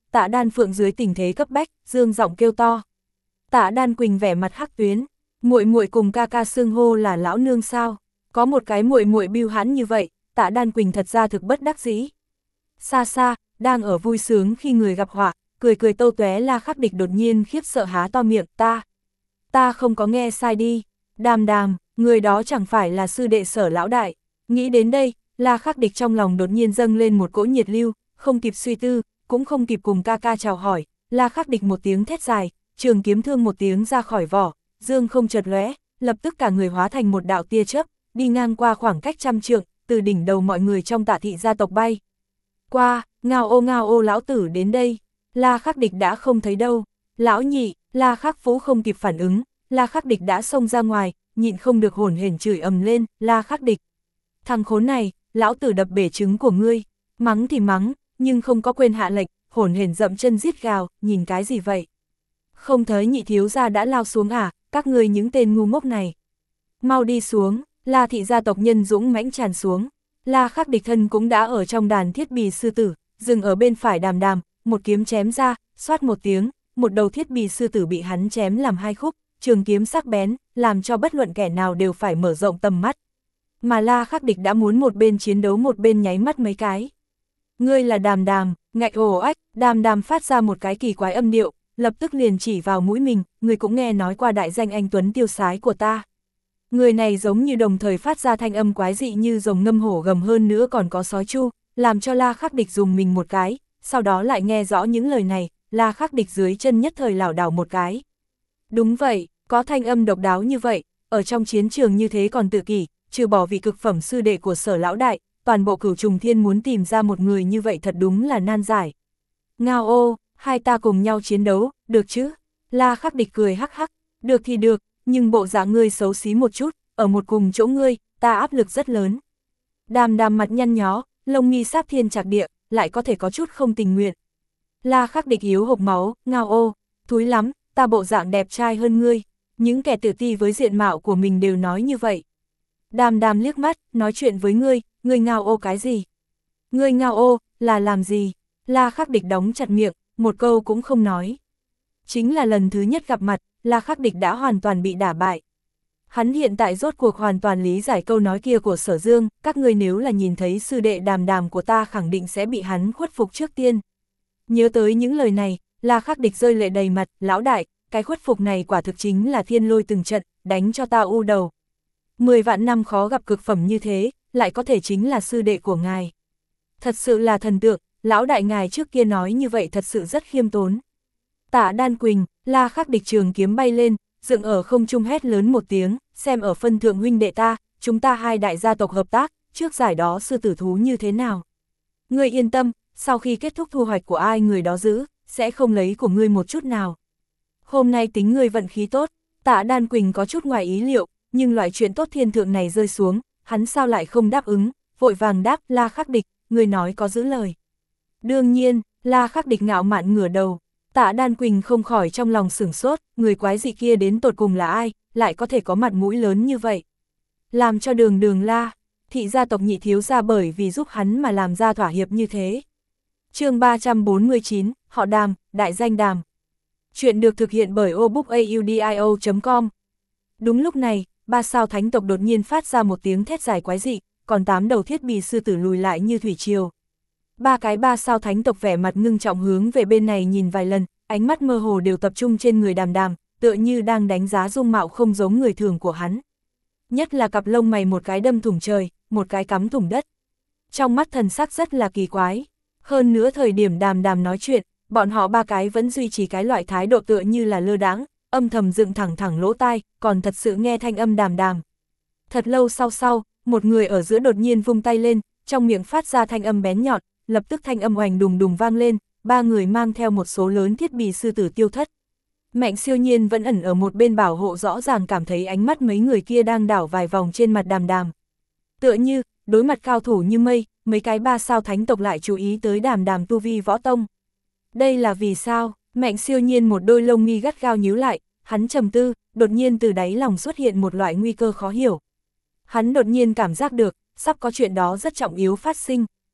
Tạ Đan Phượng dưới tình thế cấp bách, dương giọng kêu to. Tạ Đan Quỳnh vẻ mặt hắc tuyến, muội muội cùng ca ca xưng hô là lão nương sao? Có một cái muội muội bưu hãn như vậy, Tạ Đan Quỳnh thật ra thực bất đắc dĩ. Xa xa, đang ở vui sướng khi người gặp họa, cười cười tâu tóe La Khắc Địch đột nhiên khiếp sợ há to miệng, ta, ta không có nghe sai đi, Đàm Đàm, người đó chẳng phải là sư đệ Sở lão đại. Nghĩ đến đây, La Khắc Địch trong lòng đột nhiên dâng lên một cỗ nhiệt lưu, không kịp suy tư, cũng không kịp cùng ca ca chào hỏi, La Khắc Địch một tiếng thét dài, trường kiếm thương một tiếng ra khỏi vỏ, dương không chợt lóe, lập tức cả người hóa thành một đạo tia chớp, đi ngang qua khoảng cách trăm trượng, từ đỉnh đầu mọi người trong Tạ thị gia tộc bay qua. Ngao ô ngao ô lão tử đến đây, La Khắc Địch đã không thấy đâu, lão nhị, La Khắc Phú không kịp phản ứng, La Khắc Địch đã xông ra ngoài, nhịn không được hổn hển chửi ầm lên, La Khắc Địch, thằng khốn này, lão tử đập bể trứng của ngươi, mắng thì mắng, nhưng không có quên hạ lệnh, hổn hển dậm chân rít gào, nhìn cái gì vậy? Không thấy nhị thiếu gia đã lao xuống à, các ngươi những tên ngu ngốc này. Mau đi xuống, La thị gia tộc nhân dũng mãnh tràn xuống, La Khắc Địch thân cũng đã ở trong đàn thiết bì sư tử, dừng ở bên phải Đàm Đàm, một kiếm chém ra, xoát một tiếng, một đầu thiết bì sư tử bị hắn chém làm hai khúc, trường kiếm sắc bén, làm cho bất luận kẻ nào đều phải mở rộng tầm mắt. Mà La Khắc Địch đã muốn một bên chiến đấu một bên nháy mắt mấy cái. Ngươi là Đàm Đàm, ngạch ồ ách, Đàm Đàm phát ra một cái kỳ quái âm điệu, lập tức liền chỉ vào mũi mình, người cũng nghe nói qua đại danh anh tuấn tiêu sái của ta. Người này giống như đồng thời phát ra thanh âm quái dị như rồng ngâm hổ gầm, hơn nữa còn có sói chu, làm cho La Khắc Địch dùng mình một cái, sau đó lại nghe rõ những lời này, La Khắc Địch dưới chân nhất thời lảo đảo một cái. Đúng vậy, có thanh âm độc đáo như vậy, ở trong chiến trường như thế còn tự kỷ, trừ bỏ vị cực phẩm sư đệ của Sở lão đại, toàn bộ Cửu Trùng Thiên muốn tìm ra một người như vậy thật đúng là nan giải. Ngao ô, hai ta cùng nhau chiến đấu, được chứ? La Khắc Địch cười hắc hắc, được thì được, nhưng bộ dạng ngươi xấu xí một chút, ở một cùng chỗ ngươi, ta áp lực rất lớn. Đàm Đàm mặt nhăn nhó, lông mi sáp thiên chạc địa, lại có thể có chút không tình nguyện. La Khắc Địch yếu hộc máu, ngao ô, thúi lắm, ta bộ dạng đẹp trai hơn ngươi, những kẻ tự ti với diện mạo của mình đều nói như vậy. Đàm Đàm liếc mắt, nói chuyện với ngươi, ngươi ngao ô cái gì? Ngươi ngao ô, là làm gì? La Khắc Địch đóng chặt miệng, một câu cũng không nói. Chính là lần thứ nhất gặp mặt, La Khắc Địch đã hoàn toàn bị đả bại. Hắn hiện tại rốt cuộc hoàn toàn lý giải câu nói kia của Sở Dương, các ngươi nếu là nhìn thấy sư đệ Đàm Đàm của ta khẳng định sẽ bị hắn khuất phục trước tiên. Nhớ tới những lời này, La Khắc Địch rơi lệ đầy mặt, lão đại, cái khuất phục này quả thực chính là thiên lôi từng trận, đánh cho ta u đầu. Mười vạn năm khó gặp cực phẩm như thế, lại có thể chính là sư đệ của ngài. Thật sự là thần tượng, lão đại ngài trước kia nói như vậy thật sự rất khiêm tốn. Tạ Đan Quỳnh, La Khắc Địch trường kiếm bay lên, dựng ở không trung hét lớn một tiếng, xem ở phân thượng huynh đệ ta, chúng ta hai đại gia tộc hợp tác, trước giải đó sư tử thú như thế nào. Ngươi yên tâm, sau khi kết thúc thu hoạch của ai người đó giữ, sẽ không lấy của ngươi một chút nào. Hôm nay tính ngươi vận khí tốt, Tạ Đan Quỳnh có chút ngoài ý liệu, nhưng loại chuyện tốt thiên thượng này rơi xuống, hắn sao lại không đáp ứng, vội vàng đáp, La Khắc Địch, ngươi nói có giữ lời. Đương nhiên, La Khắc Địch ngạo mạn ngửa đầu. Tạ Đan Quỳnh không khỏi trong lòng sửng sốt, người quái dị kia đến tột cùng là ai, lại có thể có mặt mũi lớn như vậy. Làm cho đường đường La, thị gia tộc nhị thiếu gia bởi vì giúp hắn mà làm ra thỏa hiệp như thế. Chương ba trăm bốn mươi chín, họ Đàm, đại danh Đàm. Chuyện được thực hiện bởi obookaudio chấm com. Đúng lúc này, ba sao thánh tộc đột nhiên phát ra một tiếng thét dài quái dị, còn tám đầu thiết bì sư tử lùi lại như thủy triều. Ba cái ba sao thánh tộc vẻ mặt ngưng trọng hướng về bên này nhìn vài lần, ánh mắt mơ hồ đều tập trung trên người Đàm Đàm, tựa như đang đánh giá dung mạo không giống người thường của hắn. Nhất là cặp lông mày một cái đâm thủng trời, một cái cắm thủng đất. Trong mắt thần sắc rất là kỳ quái. Hơn nữa thời điểm Đàm Đàm nói chuyện, bọn họ ba cái vẫn duy trì cái loại thái độ tựa như là lơ đãng, âm thầm dựng thẳng thẳng lỗ tai, còn thật sự nghe thanh âm Đàm Đàm. Thật lâu sau sau, một người ở giữa đột nhiên vung tay lên, trong miệng phát ra thanh âm bén nhọn, lập tức thanh âm oành đùng đùng vang lên, ba người mang theo một số lớn thiết bì sư tử tiêu thất. Mạnh Siêu Nhiên vẫn ẩn ở một bên bảo hộ, rõ ràng cảm thấy ánh mắt mấy người kia đang đảo vài vòng trên mặt Đàm Đàm. Tựa như, đối mặt cao thủ như mây, mấy cái ba sao thánh tộc lại chú ý tới Đàm Đàm tu vi võ tông. Đây là vì sao? Mạnh Siêu Nhiên một đôi lông mi gắt gao nhíu lại, hắn trầm tư, đột nhiên từ đáy lòng xuất hiện một loại nguy cơ khó hiểu. Hắn đột nhiên cảm giác được, sắp có chuyện đó rất trọng yếu phát sinh.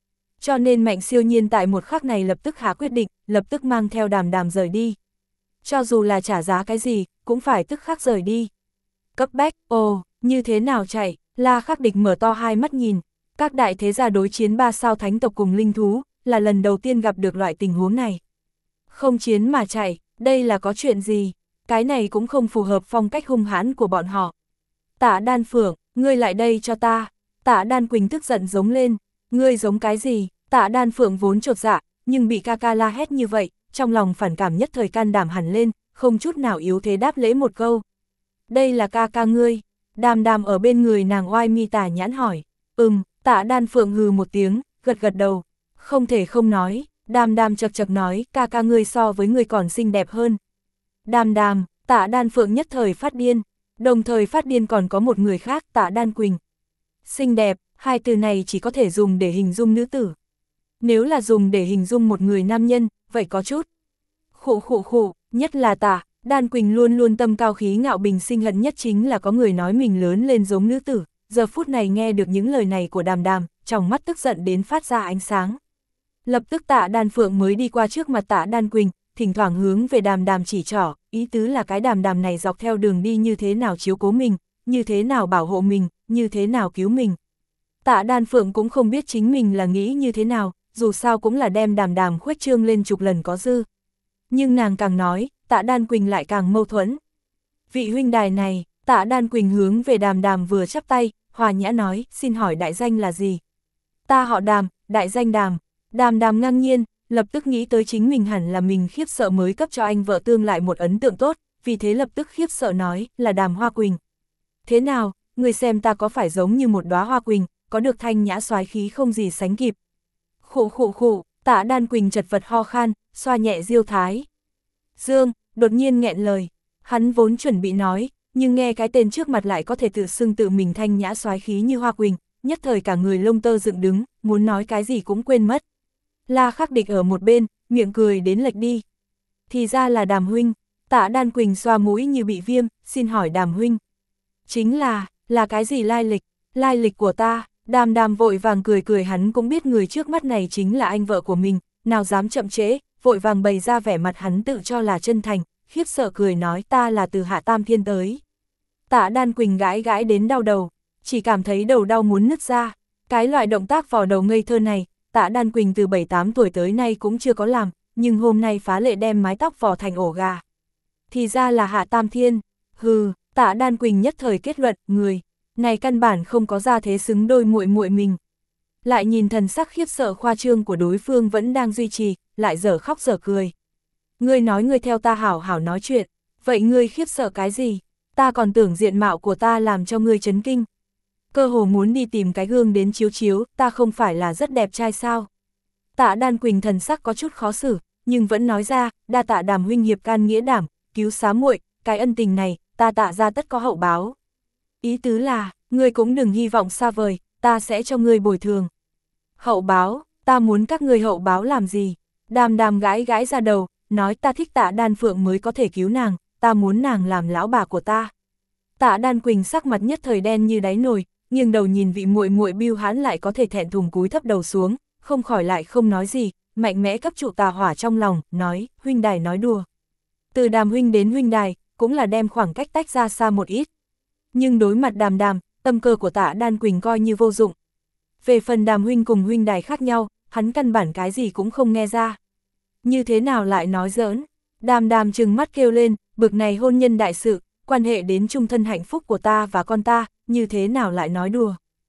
Cho nên Mạnh Siêu Nhiên tại một khắc này lập tức hạ quyết định, lập tức mang theo Đàm Đàm rời đi. Cho dù là trả giá cái gì, cũng phải tức khắc rời đi. Cấp bách, ồ, như thế nào chạy, La Khắc Địch mở to hai mắt nhìn. Các đại thế gia đối chiến ba sao thánh tộc cùng linh thú, là lần đầu tiên gặp được loại tình huống này. Không chiến mà chạy, đây là có chuyện gì? Cái này cũng không phù hợp phong cách hung hãn của bọn họ. Tạ Đan Phượng, ngươi lại đây cho ta. Tạ Đan Quỳnh tức giận giống lên. Ngươi giống cái gì? Tạ Đan Phượng vốn chột dạ, nhưng bị ca ca la hét như vậy, trong lòng phản cảm nhất thời can đảm hẳn lên, không chút nào yếu thế đáp lễ một câu. Đây là ca ca ngươi. Đàm Đàm ở bên người nàng oai mi tà nhãn hỏi. Ừm, Tạ Đan Phượng hừ một tiếng, gật gật đầu. Không thể không nói, Đàm Đàm chật chật nói, ca ca ngươi so với ngươi còn xinh đẹp hơn. Đàm Đàm, Tạ Đan Phượng nhất thời phát điên, đồng thời phát điên còn có một người khác, Tạ Đan Quỳnh. Xinh đẹp, hai từ này chỉ có thể dùng để hình dung nữ tử. Nếu là dùng để hình dung một người nam nhân, vậy có chút. Khụ khụ khụ, nhất là Tạ Đan Quỳnh luôn luôn tâm cao khí ngạo bình sinh hận nhất chính là có người nói mình lớn lên giống nữ tử. Giờ phút này nghe được những lời này của Đàm Đàm, trong mắt tức giận đến phát ra ánh sáng. Lập tức Tạ Đan Phượng mới đi qua trước mặt Tạ Đan Quỳnh, thỉnh thoảng hướng về Đàm Đàm chỉ trỏ, ý tứ là cái Đàm Đàm này dọc theo đường đi như thế nào chiếu cố mình, như thế nào bảo hộ mình, như thế nào cứu mình. Tạ Đan Phượng cũng không biết chính mình là nghĩ như thế nào, dù sao cũng là đem Đàm Đàm khuếch trương lên chục lần có dư. Nhưng nàng càng nói, Tạ Đan Quỳnh lại càng mâu thuẫn. Vị huynh đài này, Tạ Đan Quỳnh hướng về Đàm Đàm vừa chắp tay, hòa nhã nói, xin hỏi đại danh là gì? Ta họ Đàm, đại danh Đàm. Đàm Đàm ngang nhiên, lập tức nghĩ tới chính mình hẳn là mình khiếp sợ mới cấp cho anh vợ tương lại một ấn tượng tốt, vì thế lập tức khiếp sợ nói, là Đàm Hoa Quỳnh. Thế nào, người xem ta có phải giống như một đóa hoa quỳnh, có được thanh nhã soái khí không gì sánh kịp. Khụ khụ khụ, Tạ Đan Quỳnh chật vật ho khan, xoa nhẹ diêu thái. Dương, đột nhiên nghẹn lời, hắn vốn chuẩn bị nói, nhưng nghe cái tên trước mặt lại có thể tự xưng tự mình thanh nhã soái khí như hoa quỳnh, nhất thời cả người lông tơ dựng đứng, muốn nói cái gì cũng quên mất. La Khắc Địch ở một bên, miệng cười đến lệch đi. Thì ra là Đàm huynh. Tạ Đan Quỳnh xoa mũi như bị viêm, xin hỏi Đàm huynh. Chính là, là cái gì lai lịch? Lai lịch của ta. Đàm Đàm vội vàng cười cười, hắn cũng biết người trước mắt này chính là anh vợ của mình, nào dám chậm trễ, vội vàng bày ra vẻ mặt hắn tự cho là chân thành, khiếp sợ cười nói ta là từ Hạ Tam Thiên tới. Tạ Đan Quỳnh gãi gãi đến đau đầu, chỉ cảm thấy đầu đau muốn nứt ra. Cái loại động tác vò đầu ngây thơ này, Tạ Đan Quỳnh từ bảy tám tuổi tới nay cũng chưa có làm, nhưng hôm nay phá lệ đem mái tóc vò thành ổ gà. Thì ra là Hạ Tam Thiên, hừ, Tạ Đan Quỳnh nhất thời kết luận, người này căn bản không có ra thế xứng đôi muội muội mình. Lại nhìn thần sắc khiếp sợ khoa trương của đối phương vẫn đang duy trì, lại dở khóc dở cười. Ngươi nói ngươi theo ta hảo hảo nói chuyện, vậy ngươi khiếp sợ cái gì? Ta còn tưởng diện mạo của ta làm cho ngươi chấn kinh. Cơ hồ muốn đi tìm cái gương đến chiếu chiếu, ta không phải là rất đẹp trai sao? Tạ Đan Quỳnh thần sắc có chút khó xử, nhưng vẫn nói ra, đa tạ Đàm huynh hiệp can nghĩa đảm, cứu xá muội, cái ân tình này, ta tạ ra tất có hậu báo. Ý tứ là, ngươi cũng đừng hy vọng xa vời, ta sẽ cho ngươi bồi thường. Hậu báo, ta muốn các ngươi hậu báo làm gì? Đàm Đàm gãi gãi ra đầu, nói ta thích Tạ Đan Phượng mới có thể cứu nàng, ta muốn nàng làm lão bà của ta. Tạ Đan Quỳnh sắc mặt nhất thời đen như đáy nồi, nghiêng đầu nhìn vị muội muội bưu hãn lại có thể thẹn thùng cúi thấp đầu xuống, không khỏi lại không nói gì, mạnh mẽ cấp trụ tà hỏa trong lòng, nói, huynh đài nói đùa. Từ Đàm huynh đến huynh đài, cũng là đem khoảng cách tách ra xa một ít. Nhưng đối mặt Đàm Đàm, tâm cơ của Tạ Đan Quỳnh coi như vô dụng. Về phần Đàm huynh cùng huynh đài khác nhau, hắn căn bản cái gì cũng không nghe ra. Như thế nào lại nói giỡn? Đàm Đàm trừng mắt kêu lên, bực này hôn nhân đại sự, quan hệ đến chung thân hạnh phúc của ta và con ta, như thế nào lại nói đùa?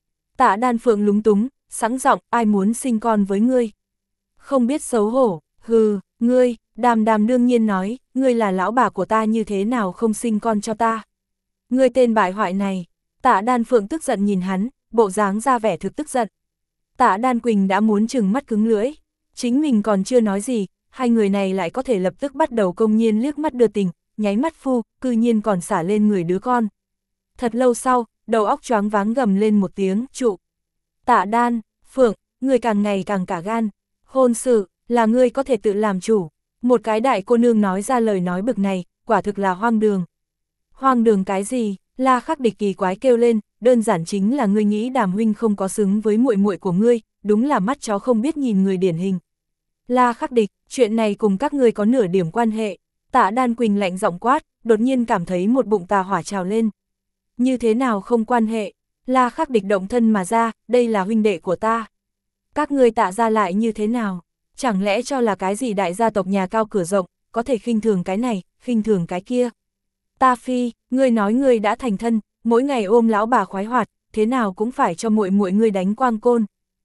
Tạ Đan Phượng lúng túng, sẵn giọng, ai muốn sinh con với ngươi? Không biết xấu hổ, hừ, ngươi, Đàm Đàm đương nhiên nói, ngươi là lão bà của ta như thế nào không sinh con cho ta? Ngươi tên bại hoại này. Tạ Đan Phượng tức giận nhìn hắn, bộ dáng ra vẻ thực tức giận. Tạ Đan Quỳnh đã muốn trừng mắt cứng lưỡi, chính mình còn chưa nói gì, hai người này lại có thể lập tức bắt đầu công nhiên liếc mắt đưa tình, nháy mắt phu, cư nhiên còn xả lên người đứa con. Thật lâu sau, đầu óc choáng váng gầm lên một tiếng, trụ. Tạ Đan Phượng, người càng ngày càng cả gan, hôn sự, là ngươi có thể tự làm chủ. Một cái đại cô nương nói ra lời nói bực này, quả thực là hoang đường. Hoang đường cái gì? La Khắc Địch kỳ quái kêu lên, đơn giản chính là ngươi nghĩ Đàm huynh không có xứng với muội muội của ngươi, đúng là mắt chó không biết nhìn người điển hình. La Khắc Địch, chuyện này cùng các ngươi có nửa điểm quan hệ. Tạ Đan Quỳnh lạnh giọng quát, đột nhiên cảm thấy một bụng tà hỏa trào lên. Như thế nào không quan hệ? La Khắc Địch động thân mà ra, đây là huynh đệ của ta. Các ngươi Tạ gia lại như thế nào? Chẳng lẽ cho là cái gì đại gia tộc nhà cao cửa rộng, có thể khinh thường cái này, khinh thường cái kia? Ta phi, ngươi nói ngươi đã thành thân, mỗi ngày ôm lão bà khoái hoạt, thế nào cũng phải cho muội muội ngươi đánh quang côn.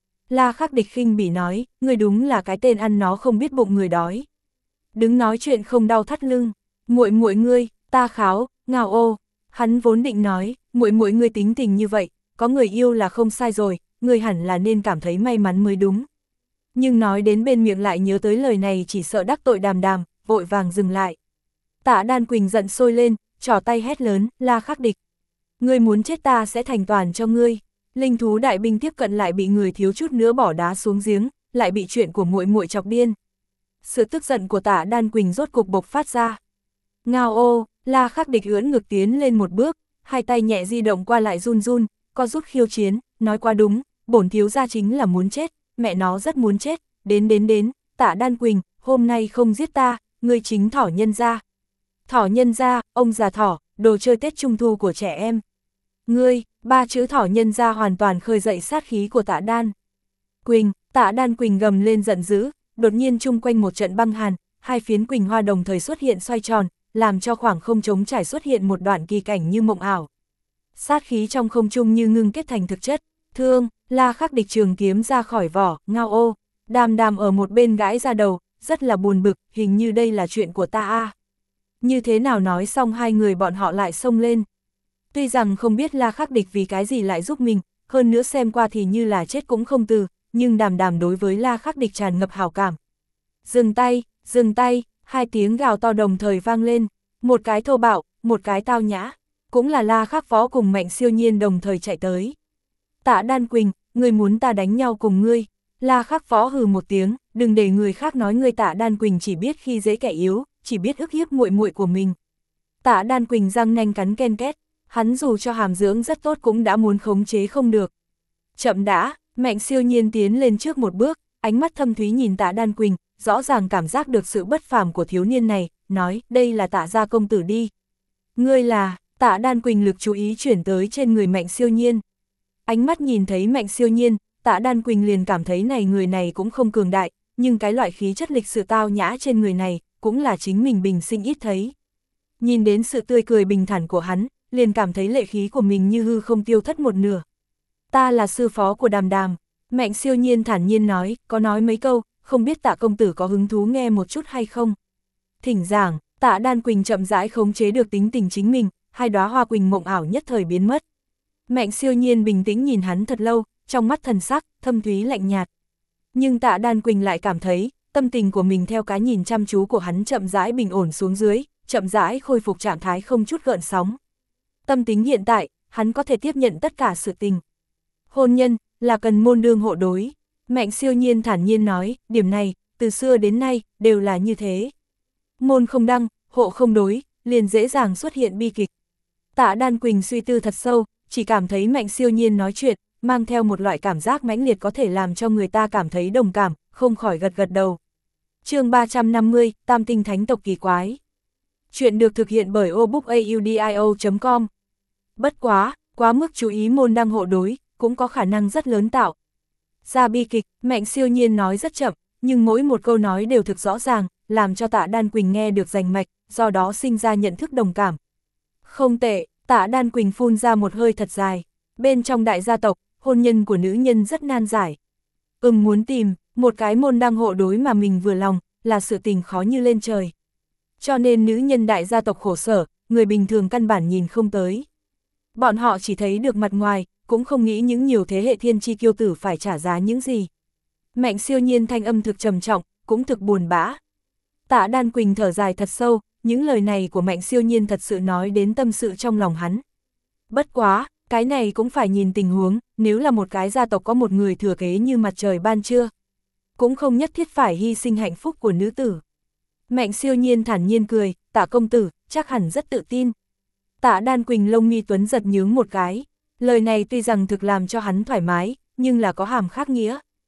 La Khắc Địch khinh bỉ nói, ngươi đúng là cái tên ăn nó không biết bụng người đói. Đứng nói chuyện không đau thắt lưng, muội muội ngươi, ta kháo, ngào ô. Hắn vốn định nói, muội muội ngươi tính tình như vậy, có người yêu là không sai rồi, ngươi hẳn là nên cảm thấy may mắn mới đúng. Nhưng nói đến bên miệng lại nhớ tới lời này chỉ sợ đắc tội Đàm Đàm, vội vàng dừng lại. Tạ Đan Quỳnh giận sôi lên, trỏ tay hét lớn, La Khắc Địch. Ngươi muốn chết ta sẽ thành toàn cho ngươi. Linh thú đại binh tiếp cận lại bị người thiếu chút nữa bỏ đá xuống giếng, lại bị chuyện của muội muội chọc điên. Sự tức giận của Tạ Đan Quỳnh rốt cục bộc phát ra. Ngao ô, La Khắc Địch ưỡn ngực tiến lên một bước, hai tay nhẹ di động qua lại run run, co rút khiêu chiến, nói quá đúng, bổn thiếu gia chính là muốn chết, mẹ nó rất muốn chết, đến đến đến, Tạ Đan Quỳnh, hôm nay không giết ta, ngươi chính thỏ nhân gia. Thỏ nhân gia, ông già thỏ, đồ chơi Tết Trung Thu của trẻ em. Ngươi, ba chữ thỏ nhân gia hoàn toàn khơi dậy sát khí của Tạ Đan Quỳnh. Tạ Đan Quỳnh gầm lên giận dữ, đột nhiên chung quanh một trận băng hàn, hai phiến quỳnh hoa đồng thời xuất hiện xoay tròn, làm cho khoảng không trống trải xuất hiện một đoạn kỳ cảnh như mộng ảo. Sát khí trong không trung như ngưng kết thành thực chất, thương, La Khắc Địch trường kiếm ra khỏi vỏ, ngao ô. Đàm Đàm ở một bên gãi ra đầu, rất là buồn bực, hình như đây là chuyện của ta a. Như thế nào nói xong hai người bọn họ lại xông lên. Tuy rằng không biết La Khắc Địch vì cái gì lại giúp mình, hơn nữa xem qua thì như là chết cũng không từ, nhưng Đàm Đàm đối với La Khắc Địch tràn ngập hảo cảm. Dừng tay, dừng tay, hai tiếng gào to đồng thời vang lên, một cái thô bạo, một cái tao nhã, cũng là La Khắc Võ cùng Mạnh Siêu Nhiên đồng thời chạy tới. Tạ Đan Quỳnh, ngươi muốn ta đánh nhau cùng ngươi? La Khắc Võ hừ một tiếng, đừng để người khác nói ngươi Tạ Đan Quỳnh chỉ biết khi dễ kẻ yếu, chỉ biết ức hiếp muội muội của mình. Tạ Đan Quỳnh răng nanh cắn ken két, hắn dù cho hàm dưỡng rất tốt cũng đã muốn khống chế không được. Chậm đã, Mạnh Siêu Nhiên tiến lên trước một bước, ánh mắt thâm thúy nhìn Tạ Đan Quỳnh, rõ ràng cảm giác được sự bất phàm của thiếu niên này, nói, đây là Tạ gia công tử đi. Ngươi là, Tạ Đan Quỳnh lực chú ý chuyển tới trên người Mạnh Siêu Nhiên. Ánh mắt nhìn thấy Mạnh Siêu Nhiên, Tạ Đan Quỳnh liền cảm thấy này người này cũng không cường đại, nhưng cái loại khí chất lịch sự tao nhã trên người này, cũng là chính mình bình sinh ít thấy. Nhìn đến sự tươi cười bình thản của hắn, liền cảm thấy lệ khí của mình như hư không tiêu thất một nửa. Ta là sư phó của Đàm Đàm, Mạnh Siêu Nhiên thản nhiên nói, có nói mấy câu, không biết Tạ công tử có hứng thú nghe một chút hay không? Thỉnh giảng, Tạ Đan Quỳnh chậm rãi khống chế được tính tình chính mình, hai đóa hoa quỳnh mộng ảo nhất thời biến mất. Mạnh Siêu Nhiên bình tĩnh nhìn hắn thật lâu, trong mắt thần sắc, thâm thúy lạnh nhạt. Nhưng Tạ Đan Quỳnh lại cảm thấy, tâm tình của mình theo cái nhìn chăm chú của hắn chậm rãi bình ổn xuống dưới, chậm rãi khôi phục trạng thái không chút gợn sóng. Tâm tính hiện tại, hắn có thể tiếp nhận tất cả sự tình. Hôn nhân, là cần môn đương hộ đối. Mạnh Siêu Nhiên thản nhiên nói, điểm này, từ xưa đến nay, đều là như thế. Môn không đăng, hộ không đối, liền dễ dàng xuất hiện bi kịch. Tạ Đan Quỳnh suy tư thật sâu, chỉ cảm thấy Mạnh Siêu Nhiên nói chuyện, mang theo một loại cảm giác mãnh liệt có thể làm cho người ta cảm thấy đồng cảm, không khỏi gật gật đầu. Chương ba trăm năm mươi, Tam tinh thánh tộc kỳ quái. Chuyện được thực hiện bởi obookaudio chấm com. Bất quá, quá mức chú ý môn đăng hộ đối, cũng có khả năng rất lớn tạo ra bi kịch. Mạnh Siêu Nhiên nói rất chậm, nhưng mỗi một câu nói đều thực rõ ràng, làm cho Tạ Đan Quỳnh nghe được rành mạch, do đó sinh ra nhận thức đồng cảm. Không tệ, Tạ Đan Quỳnh phun ra một hơi thật dài. Bên trong đại gia tộc, hôn nhân của nữ nhân rất nan giải. Ừm muốn tìm một cái môn đăng hộ đối mà mình vừa lòng, là sự tình khó như lên trời. Cho nên nữ nhân đại gia tộc khổ sở, người bình thường căn bản nhìn không tới. Bọn họ chỉ thấy được mặt ngoài, cũng không nghĩ những nhiều thế hệ thiên chi kiêu tử phải trả giá những gì. Mạnh Siêu Nhiên thanh âm thực trầm trọng, cũng thực buồn bã. Tạ Đan Quỳnh thở dài thật sâu, những lời này của Mạnh Siêu Nhiên thật sự nói đến tâm sự trong lòng hắn. Bất quá, cái này cũng phải nhìn tình huống, nếu là một cái gia tộc có một người thừa kế như mặt trời ban trưa, cũng không nhất thiết phải hy sinh hạnh phúc của nữ tử. Mạnh Siêu Nhiên thản nhiên cười, Tạ công tử, chắc hẳn rất tự tin. Tạ Đan Quỳnh lông mi tuấn giật nhướng một cái, lời này tuy rằng thực làm cho hắn thoải mái, nhưng là có hàm khác nghĩa.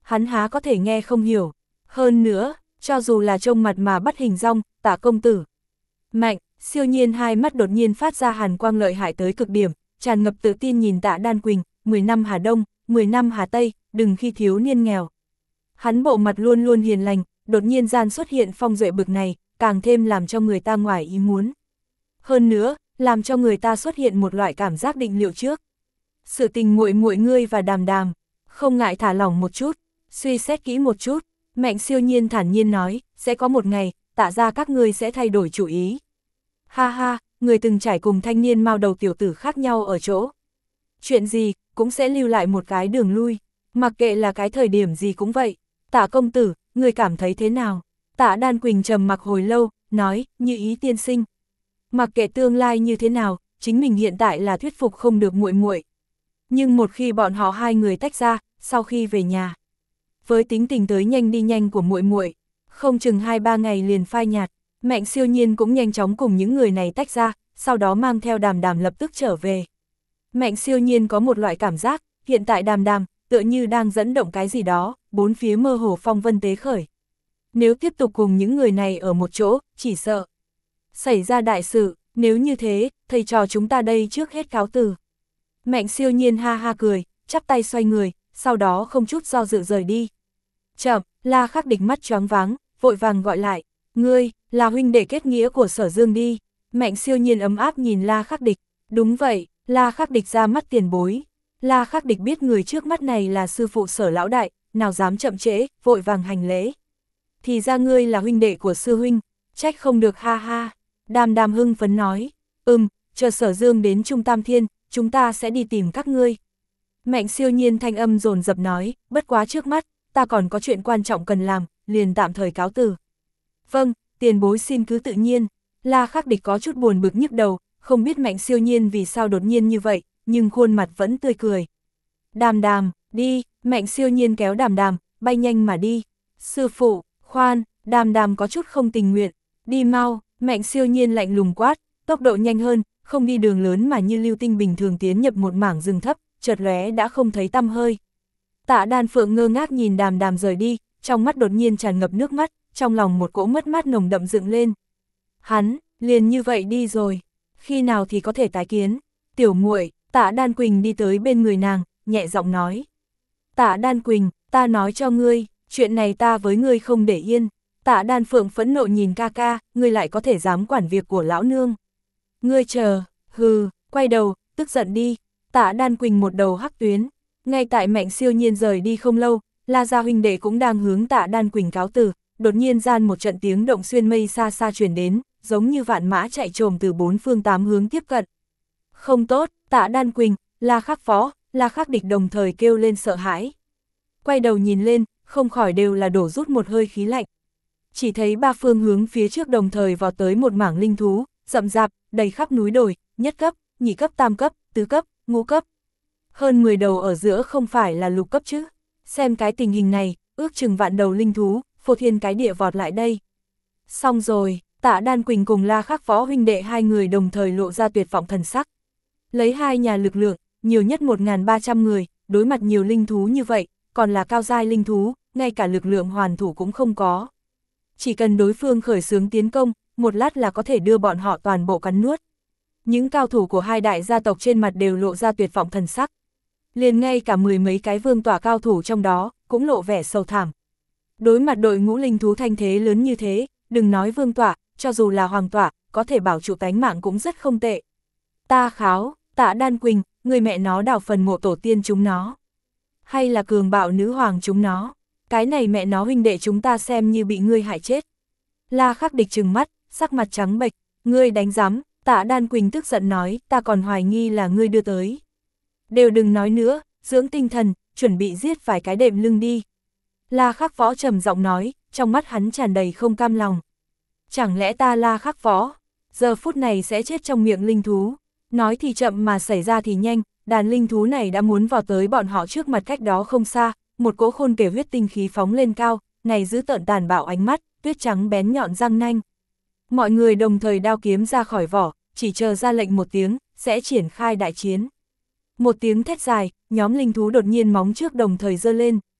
hắn há có thể nghe không hiểu. Hơn nữa, cho dù là trông mặt mà bắt hình dong, Tạ công tử. Mạnh, Siêu Nhiên hai mắt đột nhiên phát ra hàn quang lợi hại tới cực điểm, tràn ngập tự tin nhìn Tạ Đan Quỳnh, mười năm Hà Đông, mười năm Hà Tây, đừng khi thiếu niên nghèo. Hắn bộ mặt luôn luôn hiền lành, đột nhiên gian xuất hiện phong duệ bực này, càng thêm làm cho người ta ngoài ý muốn. Hơn nữa, làm cho người ta xuất hiện một loại cảm giác định liệu trước. Sự tình muội muội ngươi và Đàm Đàm, không ngại thả lỏng một chút, suy xét kỹ một chút. Mạnh Siêu Nhiên thản nhiên nói, sẽ có một ngày, Tạ ra các ngươi sẽ thay đổi chủ ý. Ha ha, người từng trải cùng thanh niên mao đầu tiểu tử khác nhau ở chỗ. Chuyện gì, cũng sẽ lưu lại một cái đường lui, mặc kệ là cái thời điểm gì cũng vậy. Tạ công tử, người cảm thấy thế nào? Tạ Đan Quỳnh trầm mặc hồi lâu, nói, như ý tiên sinh. Mặc kệ tương lai như thế nào, chính mình hiện tại là thuyết phục không được muội muội. Nhưng một khi bọn họ hai người tách ra, sau khi về nhà, với tính tình tới nhanh đi nhanh của muội muội, không chừng hai ba ngày liền phai nhạt. Mạnh Siêu Nhiên cũng nhanh chóng cùng những người này tách ra, sau đó mang theo Đàm Đàm lập tức trở về. Mạnh Siêu Nhiên có một loại cảm giác, hiện tại Đàm Đàm tựa như đang dẫn động cái gì đó, bốn phía mơ hồ phong vân tế khởi. Nếu tiếp tục cùng những người này ở một chỗ, chỉ sợ xảy ra đại sự, nếu như thế, thầy trò chúng ta đây trước hết cáo từ. Mạnh Siêu Nhiên ha ha cười, chắp tay xoay người, sau đó không chút do dự rời đi. Chậm, La Khắc Địch mắt choáng váng, vội vàng gọi lại, ngươi, là huynh đệ kết nghĩa của Sở Dương đi. Mạnh Siêu Nhiên ấm áp nhìn La Khắc Địch, đúng vậy, La Khắc Địch ra mắt tiền bối. La Khắc Địch biết người trước mắt này là sư phụ Sở lão đại, nào dám chậm trễ, vội vàng hành lễ. Thì ra ngươi là huynh đệ của sư huynh, trách không được ha ha. Đàm Đàm hưng phấn nói, ừm, chờ Sở Dương đến Trung Tam Thiên, chúng ta sẽ đi tìm các ngươi. Mạnh Siêu Nhiên thanh âm dồn dập nói, bất quá trước mắt, ta còn có chuyện quan trọng cần làm, liền tạm thời cáo từ. Vâng, tiền bối xin cứ tự nhiên. La Khắc Địch có chút buồn bực nhức đầu, không biết Mạnh Siêu Nhiên vì sao đột nhiên như vậy, nhưng khuôn mặt vẫn tươi cười. Đàm Đàm, đi, Mạnh Siêu Nhiên kéo Đàm Đàm, bay nhanh mà đi. Sư phụ, khoan, Đàm Đàm có chút không tình nguyện, đi mau. Mạnh Siêu Nhiên lạnh lùng quát, tốc độ nhanh hơn, không đi đường lớn mà như lưu tinh bình thường tiến nhập một mảng rừng thấp, chợt lóe đã không thấy tăm hơi. Tạ Đan Phượng ngơ ngác nhìn Đàm Đàm rời đi, trong mắt đột nhiên tràn ngập nước mắt, trong lòng một cỗ mất mát nồng đậm dựng lên. Hắn, liền như vậy đi rồi, khi nào thì có thể tái kiến? Tiểu muội, Tạ Đan Quỳnh đi tới bên người nàng, nhẹ giọng nói. Tạ Đan Quỳnh, ta nói cho ngươi, chuyện này ta với ngươi không để yên. Tạ Đan Phượng phẫn nộ nhìn ca ca, ngươi lại có thể dám quản việc của lão nương. Ngươi chờ, hừ, quay đầu, tức giận đi. Tạ Đan Quỳnh một đầu hắc tuyến. Ngay tại Mạnh Siêu Nhiên rời đi không lâu, La gia huynh đệ cũng đang hướng Tạ Đan Quỳnh cáo từ, đột nhiên gian một trận tiếng động xuyên mây xa xa truyền đến, giống như vạn mã chạy trồm từ bốn phương tám hướng tiếp cận. Không tốt, Tạ Đan Quỳnh, La Khắc Phó, La Khắc Địch đồng thời kêu lên sợ hãi. Quay đầu nhìn lên, không khỏi đều là đổ rút một hơi khí lạnh. Chỉ thấy ba phương hướng phía trước đồng thời vào tới một mảng linh thú, rậm rạp, đầy khắp núi đồi, nhất cấp, nhị cấp, tam cấp, tứ cấp, ngũ cấp. Hơn mười đầu ở giữa không phải là lục cấp chứ. Xem cái tình hình này, ước chừng vạn đầu linh thú, phô thiên cái địa vọt lại đây. Xong rồi, Tạ Đan Quỳnh cùng La Khắc Phó huynh đệ hai người đồng thời lộ ra tuyệt vọng thần sắc. Lấy hai nhà lực lượng, nhiều nhất một nghìn ba trăm người, đối mặt nhiều linh thú như vậy, còn là cao giai linh thú, ngay cả lực lượng hoàn thủ cũng không có. Chỉ cần đối phương khởi xướng tiến công, một lát là có thể đưa bọn họ toàn bộ cắn nuốt. Những cao thủ của hai đại gia tộc trên mặt đều lộ ra tuyệt vọng thần sắc. Liền ngay cả mười mấy cái vương tỏa cao thủ trong đó, cũng lộ vẻ sầu thảm. Đối mặt đội ngũ linh thú thanh thế lớn như thế, đừng nói vương tỏa, cho dù là hoàng tỏa, có thể bảo trụ tánh mạng cũng rất không tệ. Ta kháo, Tạ Đan Quỳnh, người mẹ nó đào phần mộ tổ tiên chúng nó. Hay là cường bạo nữ hoàng chúng nó, cái này mẹ nó huynh đệ chúng ta xem như bị ngươi hại chết. La Khắc Địch trừng mắt, sắc mặt trắng bệch, ngươi đánh rắm. Tạ Đan Quỳnh tức giận nói, ta còn hoài nghi là ngươi đưa tới. Đều đừng nói nữa, dưỡng tinh thần, chuẩn bị giết vài cái đệm lưng đi. La Khắc Võ trầm giọng nói, trong mắt hắn tràn đầy không cam lòng. Chẳng lẽ ta La Khắc Võ, giờ phút này sẽ chết trong miệng linh thú? Nói thì chậm mà xảy ra thì nhanh, đàn linh thú này đã muốn vào tới bọn họ trước mặt cách đó không xa, một cỗ khôn kể huyết tinh khí phóng lên cao, này giữ tợn tàn bạo ánh mắt, tuyết trắng bén nhọn răng nanh. Mọi người đồng thời đao kiếm ra khỏi vỏ, chỉ chờ ra lệnh một tiếng, sẽ triển khai đại chiến. Một tiếng thét dài, nhóm linh thú đột nhiên móng trước đồng thời giơ lên.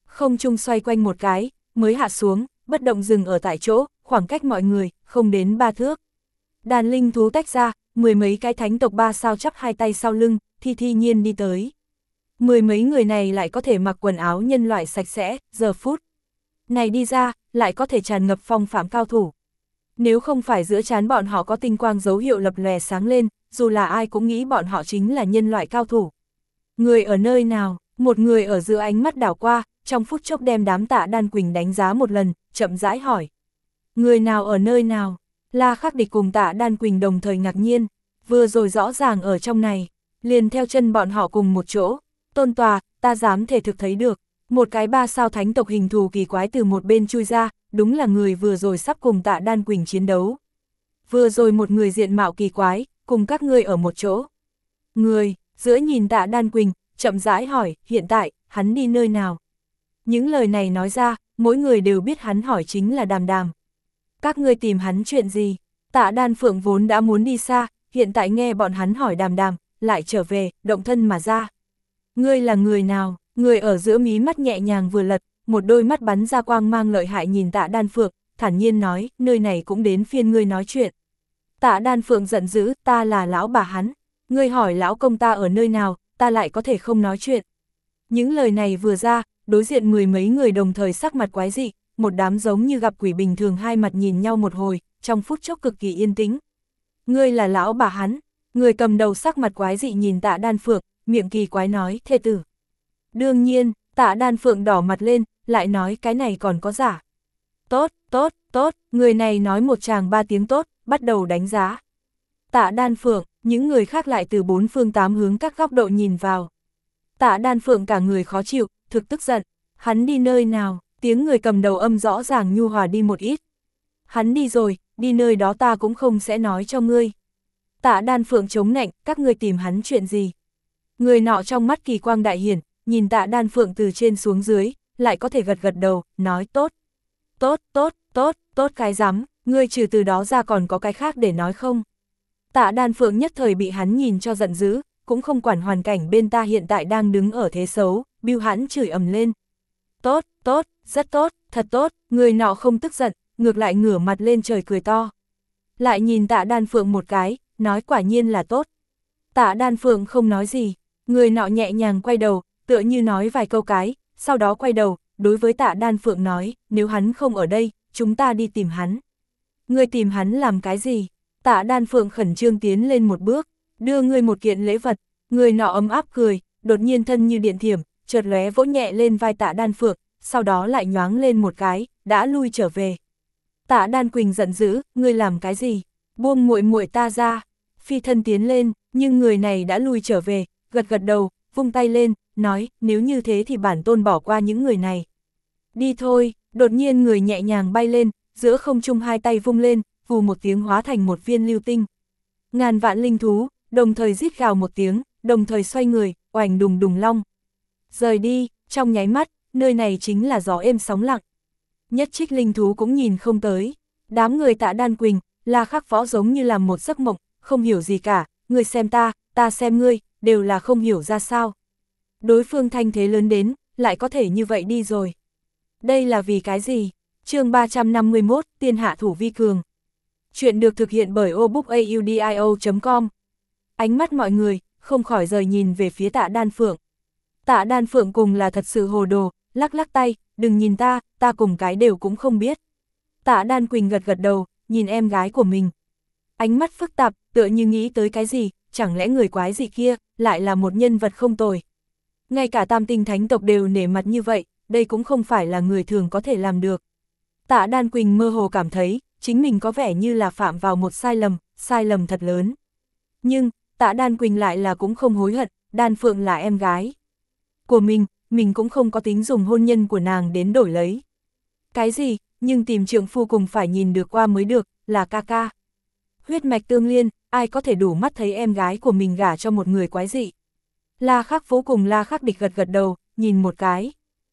Không trung xoay quanh một cái, mới hạ xuống, bất động dừng ở tại chỗ, khoảng cách mọi người, không đến ba thước. Đàn linh thú tách ra, mười mấy cái thánh tộc ba sao chắp hai tay sau lưng, thi thi nhiên đi tới. Mười mấy người này lại có thể mặc quần áo nhân loại sạch sẽ, giờ phút này đi ra, lại có thể tràn ngập phong phạm cao thủ. Nếu không phải giữa trán bọn họ có tinh quang dấu hiệu lập lòe sáng lên, dù là ai cũng nghĩ bọn họ chính là nhân loại cao thủ. Người ở nơi nào? Một người ở giữa ánh mắt đảo qua, trong phút chốc đem đám Tạ Đan Quỳnh đánh giá một lần, chậm rãi hỏi. Người nào ở nơi nào? La Khắc Địch cùng Tạ Đan Quỳnh đồng thời ngạc nhiên, vừa rồi rõ ràng ở trong này, liền theo chân bọn họ cùng một chỗ. Tôn tòa, ta dám thể thực thấy được, một cái ba sao thánh tộc hình thù kỳ quái từ một bên chui ra, đúng là người vừa rồi sắp cùng Tạ Đan Quỳnh chiến đấu. Vừa rồi một người diện mạo kỳ quái, cùng các ngươi ở một chỗ. Người, giữa nhìn Tạ Đan Quỳnh, chậm rãi hỏi, hiện tại, hắn đi nơi nào? Những lời này nói ra, mỗi người đều biết hắn hỏi chính là Đàm Đàm. Các ngươi tìm hắn chuyện gì? Tạ Đan Phượng vốn đã muốn đi xa, hiện tại nghe bọn hắn hỏi Đàm Đàm, lại trở về, động thân mà ra. Ngươi là người nào? Người ở giữa mí mắt nhẹ nhàng vừa lật, một đôi mắt bắn ra quang mang lợi hại nhìn Tạ Đan Phượng, thản nhiên nói, nơi này cũng đến phiên ngươi nói chuyện. Tạ Đan Phượng giận dữ, ta là lão bà hắn, ngươi hỏi lão công ta ở nơi nào, ta lại có thể không nói chuyện. Những lời này vừa ra, đối diện mười mấy người đồng thời sắc mặt quái dị, một đám giống như gặp quỷ bình thường hai mặt nhìn nhau một hồi, trong phút chốc cực kỳ yên tĩnh. Ngươi là lão bà hắn, người cầm đầu sắc mặt quái dị nhìn Tạ Đan Phượng, miệng kỳ quái nói, thê tử. Đương nhiên, Tạ Đan Phượng đỏ mặt lên, lại nói cái này còn có giả. Tốt, tốt, tốt, người này nói một tràng ba tiếng tốt, bắt đầu đánh giá. Tạ Đan Phượng, những người khác lại từ bốn phương tám hướng các góc độ nhìn vào. Tạ Đan Phượng cả người khó chịu, thực tức giận, hắn đi nơi nào, tiếng người cầm đầu âm rõ ràng nhu hòa đi một ít. Hắn đi rồi, đi nơi đó ta cũng không sẽ nói cho ngươi. Tạ Đan Phượng chống nạnh, các ngươi tìm hắn chuyện gì? Người nọ trong mắt kỳ quang đại hiển, nhìn Tạ Đan Phượng từ trên xuống dưới, lại có thể gật gật đầu, nói tốt. Tốt, tốt, tốt, tốt cái rắm, ngươi trừ từ đó ra còn có cái khác để nói không? Tạ Đan Phượng nhất thời bị hắn nhìn cho giận dữ, cũng không quản hoàn cảnh bên ta hiện tại đang đứng ở thế xấu, bưu hãn chửi ầm lên. Tốt, tốt, rất tốt, thật tốt, người nọ không tức giận, ngược lại ngửa mặt lên trời cười to. Lại nhìn Tạ Đan Phượng một cái, nói quả nhiên là tốt. Tạ Đan Phượng không nói gì, người nọ nhẹ nhàng quay đầu, tựa như nói vài câu cái, sau đó quay đầu, đối với Tạ Đan Phượng nói, nếu hắn không ở đây, chúng ta đi tìm hắn. Ngươi tìm hắn làm cái gì? Tạ Đan Phượng khẩn trương tiến lên một bước, đưa ngươi một kiện lễ vật, người nọ ấm áp cười, đột nhiên thân như điện thiểm, chợt lóe vỗ nhẹ lên vai Tạ Đan Phượng, sau đó lại nhoáng lên một cái, đã lui trở về. Tạ Đan Quỳnh giận dữ, ngươi làm cái gì? Buông muội muội ta ra. Phi thân tiến lên, nhưng người này đã lui trở về, gật gật đầu, vung tay lên, nói, nếu như thế thì bản tôn bỏ qua những người này. Đi thôi, đột nhiên người nhẹ nhàng bay lên, giữa không trung hai tay vung lên, vù một tiếng hóa thành một viên lưu tinh. Ngàn vạn linh thú, đồng thời rít gào một tiếng, đồng thời xoay người, oành đùng đùng long. Rời đi, trong nháy mắt, nơi này chính là gió êm sóng lặng. Nhất trích linh thú cũng nhìn không tới. Đám người Tạ Đan Quỳnh, La Khắc Võ giống như là một giấc mộng, không hiểu gì cả, ngươi xem ta, ta xem ngươi, đều là không hiểu ra sao. Đối phương thanh thế lớn đến, lại có thể như vậy đi rồi. Đây là vì cái gì? Chương ba trăm năm mươi mốt, Tiên hạ thủ vi cường. Chuyện được thực hiện bởi obookaudio chấm com. Ánh mắt mọi người, không khỏi rời nhìn về phía Tạ Đan Phượng. Tạ Đan Phượng cùng là thật sự hồ đồ, lắc lắc tay, đừng nhìn ta, ta cùng cái đều cũng không biết. Tạ Đan Quỳnh gật gật đầu, nhìn em gái của mình. Ánh mắt phức tạp, tựa như nghĩ tới cái gì, chẳng lẽ người quái dị kia, lại là một nhân vật không tồi. Ngay cả tam tinh thánh tộc đều nể mặt như vậy, đây cũng không phải là người thường có thể làm được. Tạ Đan Quỳnh mơ hồ cảm thấy, chính mình có vẻ như là phạm vào một sai lầm, sai lầm thật lớn. Nhưng, Tạ Đan Quỳnh lại là cũng không hối hận, Đan Phượng là em gái của mình, mình cũng không có tính dùng hôn nhân của nàng đến đổi lấy. Cái gì, nhưng tìm trượng phu cùng phải nhìn được qua mới được, là ca ca. Huyết mạch tương liên, ai có thể đủ mắt thấy em gái của mình gả cho một người quái dị. La Khắc Phố cùng La Khắc Địch gật gật đầu, nhìn một cái.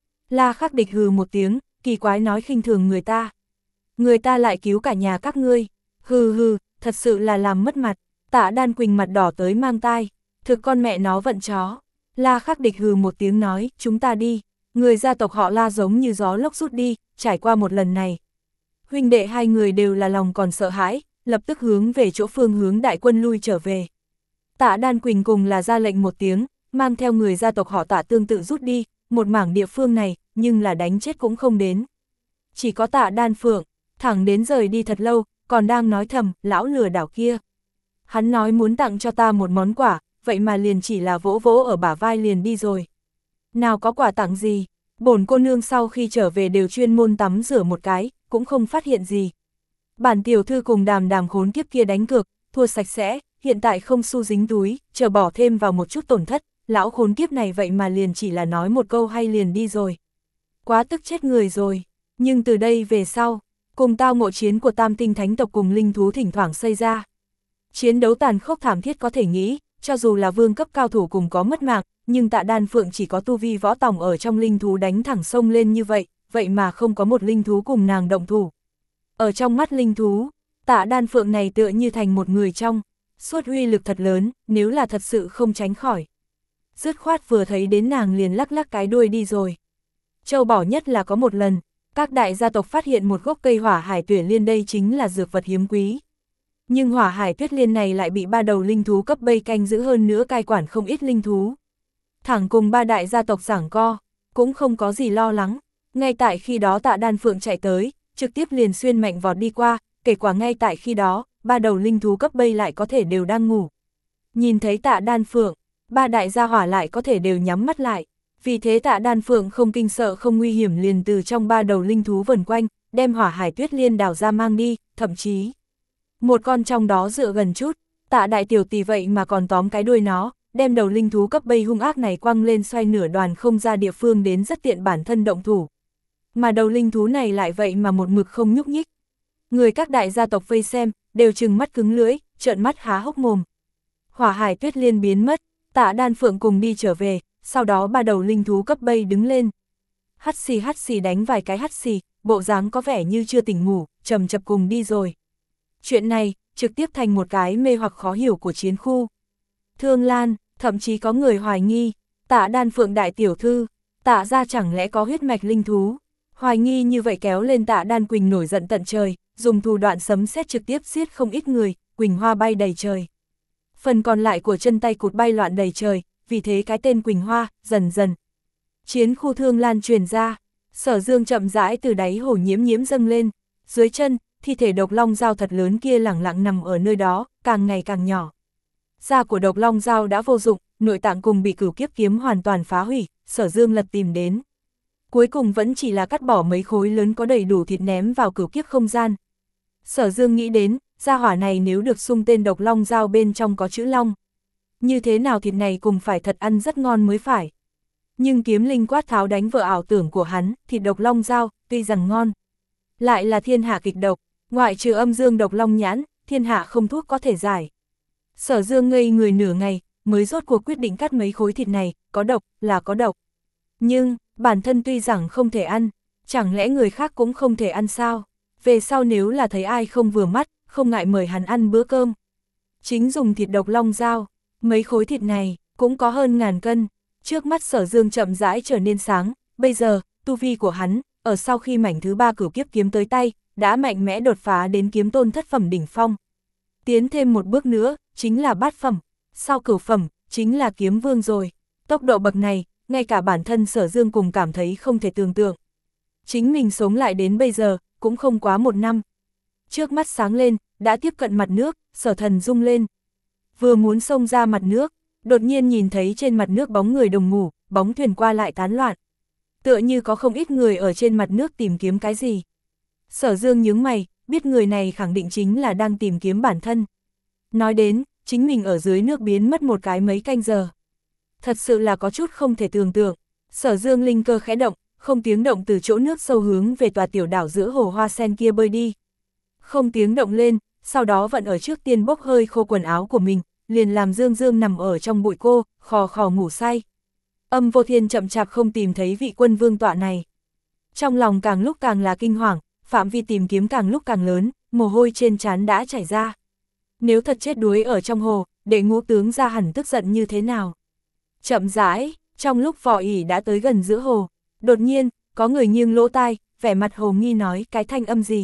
La Khắc Địch hừ một tiếng, kỳ quái nói khinh thường người ta. Người ta lại cứu cả nhà các ngươi. Hừ hừ, thật sự là làm mất mặt. Tạ Đan Quỳnh mặt đỏ tới mang tai. Thực con mẹ nó vận chó. La Khắc Địch hừ một tiếng nói, chúng ta đi. Người gia tộc họ La giống như gió lốc rút đi, trải qua một lần này. Huynh đệ hai người đều là lòng còn sợ hãi, lập tức hướng về chỗ phương hướng đại quân lui trở về. Tạ Đan Quỳnh cùng là ra lệnh một tiếng, mang theo người gia tộc họ Tạ tương tự rút đi, một mảng địa phương này, nhưng là đánh chết cũng không đến. Chỉ có Tạ Đan Phượng, thẳng đến rời đi thật lâu, còn đang nói thầm, lão lừa đảo kia. Hắn nói muốn tặng cho ta một món quà, vậy mà liền chỉ là vỗ vỗ ở bả vai liền đi rồi. Nào có quà tặng gì, bổn cô nương sau khi trở về đều chuyên môn tắm rửa một cái, cũng không phát hiện gì. Bản tiểu thư cùng đàm đàm khốn kiếp kia đánh cược, thua sạch sẽ, hiện tại không xu dính túi, chờ bỏ thêm vào một chút tổn thất, lão khốn kiếp này vậy mà liền chỉ là nói một câu hay liền đi rồi. Quá tức chết người rồi, nhưng từ đây về sau, cùng tao ngộ chiến của tam tinh thánh tộc cùng linh thú thỉnh thoảng xây ra. Chiến đấu tàn khốc thảm thiết có thể nghĩ, cho dù là vương cấp cao thủ cùng có mất mạng, nhưng Tạ Đan Phượng chỉ có tu vi võ tòng ở trong linh thú đánh thẳng sông lên như vậy, vậy mà không có một linh thú cùng nàng động thủ. Ở trong mắt linh thú, Tạ Đan Phượng này tựa như thành một người trong, suốt uy lực thật lớn, nếu là thật sự không tránh khỏi. Dứt khoát vừa thấy đến nàng liền lắc lắc cái đuôi đi rồi. Châu bỏ nhất là có một lần, các đại gia tộc phát hiện một gốc cây hỏa hải tuyển liên, đây chính là dược vật hiếm quý. Nhưng hỏa hải tuyết liên này lại bị ba đầu linh thú cấp bây canh giữ, hơn nữa cai quản không ít linh thú. Thẳng cùng ba đại gia tộc giảng co, cũng không có gì lo lắng. Ngay tại khi đó Tạ Đan Phượng chạy tới, trực tiếp liền xuyên mạnh vọt đi qua, kể quả ngay tại khi đó, ba đầu linh thú cấp bây lại có thể đều đang ngủ. Nhìn thấy Tạ Đan Phượng, ba đại gia hỏa lại có thể đều nhắm mắt lại. Vì thế Tạ Đan Phượng không kinh sợ không nguy hiểm liền từ trong ba đầu linh thú vần quanh, đem hỏa hải tuyết liên đào ra mang đi, thậm chí một con trong đó dựa gần chút, Tạ đại tiểu tỷ vậy mà còn tóm cái đuôi nó, đem đầu linh thú cấp bây hung ác này quăng lên xoay nửa đoàn không ra địa phương đến rất tiện bản thân động thủ. Mà đầu linh thú này lại vậy mà một mực không nhúc nhích. Người các đại gia tộc vây xem, đều trừng mắt cứng lưỡi, trợn mắt há hốc mồm. Hỏa hải tuyết liên biến mất, Tạ Đan Phượng cùng đi trở về, sau đó ba đầu linh thú cấp bây đứng lên. Hắt xì hắt xì đánh vài cái hắt xì, bộ dáng có vẻ như chưa tỉnh ngủ, chầm chập cùng đi rồi. Chuyện này, trực tiếp thành một cái mê hoặc khó hiểu của chiến khu. Thương Lan, thậm chí có người hoài nghi, Tạ Đan Phượng đại tiểu thư, Tạ ra chẳng lẽ có huyết mạch linh thú. Hoài nghi như vậy kéo lên Tạ Đan Quỳnh nổi giận tận trời, dùng thủ đoạn sấm sét trực tiếp giết không ít người, Quỳnh Hoa bay đầy trời. Phần còn lại của chân tay cụt bay loạn đầy trời, vì thế cái tên Quỳnh Hoa, dần dần. Chiến khu Thương Lan truyền ra, Sở Dương chậm rãi từ đáy hồ nhiễm nhiễm dâng lên, dưới chân, thi thể độc long dao thật lớn kia lẳng lặng nằm ở nơi đó, càng ngày càng nhỏ. Da của độc long dao đã vô dụng, nội tạng cùng bị cửu kiếp kiếm hoàn toàn phá hủy, Sở Dương lật tìm đến. Cuối cùng vẫn chỉ là cắt bỏ mấy khối lớn có đầy đủ thịt ném vào cửu kiếp không gian. Sở Dương nghĩ đến, gia hỏa này nếu được xung tên độc long dao bên trong có chữ long. Như thế nào thịt này cùng phải thật ăn rất ngon mới phải. Nhưng kiếm linh quát tháo đánh vợ ảo tưởng của hắn, thịt độc long dao, tuy rằng ngon. Lại là thiên hạ kịch độc, ngoại trừ âm dương độc long nhãn, thiên hạ không thuốc có thể giải. Sở Dương ngây người nửa ngày, mới rốt cuộc quyết định cắt mấy khối thịt này, có độc, là có độc. Nhưng, bản thân tuy rằng không thể ăn, chẳng lẽ người khác cũng không thể ăn sao? Về sau nếu là thấy ai không vừa mắt, không ngại mời hắn ăn bữa cơm. Chính dùng thịt độc long dao, mấy khối thịt này, cũng có hơn ngàn cân. Trước mắt Sở Dương chậm rãi trở nên sáng, bây giờ, tu vi của hắn, ở sau khi mảnh thứ ba cửu kiếp kiếm tới tay, đã mạnh mẽ đột phá đến kiếm tôn thất phẩm đỉnh phong. Tiến thêm một bước nữa, chính là bát phẩm, sau cửu phẩm, chính là kiếm vương rồi. Tốc độ bậc này, ngay cả bản thân Sở Dương cùng cảm thấy không thể tưởng tượng. Chính mình sống lại đến bây giờ, cũng không quá một năm. Trước mắt sáng lên, đã tiếp cận mặt nước, Sở Thần rung lên. Vừa muốn xông ra mặt nước, đột nhiên nhìn thấy trên mặt nước bóng người đồng ngủ, bóng thuyền qua lại tán loạn. Tựa như có không ít người ở trên mặt nước tìm kiếm cái gì. Sở Dương nhướng mày, biết người này khẳng định chính là đang tìm kiếm bản thân. Nói đến, chính mình ở dưới nước biến mất một cái mấy canh giờ. Thật sự là có chút không thể tưởng tượng. Sở Dương linh cơ khẽ động, không tiếng động từ chỗ nước sâu hướng về tòa tiểu đảo giữa hồ hoa sen kia bơi đi. Không tiếng động lên, sau đó vận ở trước tiên bốc hơi khô quần áo của mình, liền làm Dương Dương nằm ở trong bụi cô, khò khò ngủ say. Âm Vô Thiên chậm chạp không tìm thấy vị quân vương tọa này. Trong lòng càng lúc càng là kinh hoàng, phạm vi tìm kiếm càng lúc càng lớn, mồ hôi trên trán đã chảy ra. Nếu thật chết đuối ở trong hồ, đệ ngũ tướng ra hẳn tức giận như thế nào. Chậm rãi, trong lúc vỏ ỉ đã tới gần giữa hồ, Đột nhiên, có người nghiêng lỗ tai, vẻ mặt hồ nghi nói cái thanh âm gì.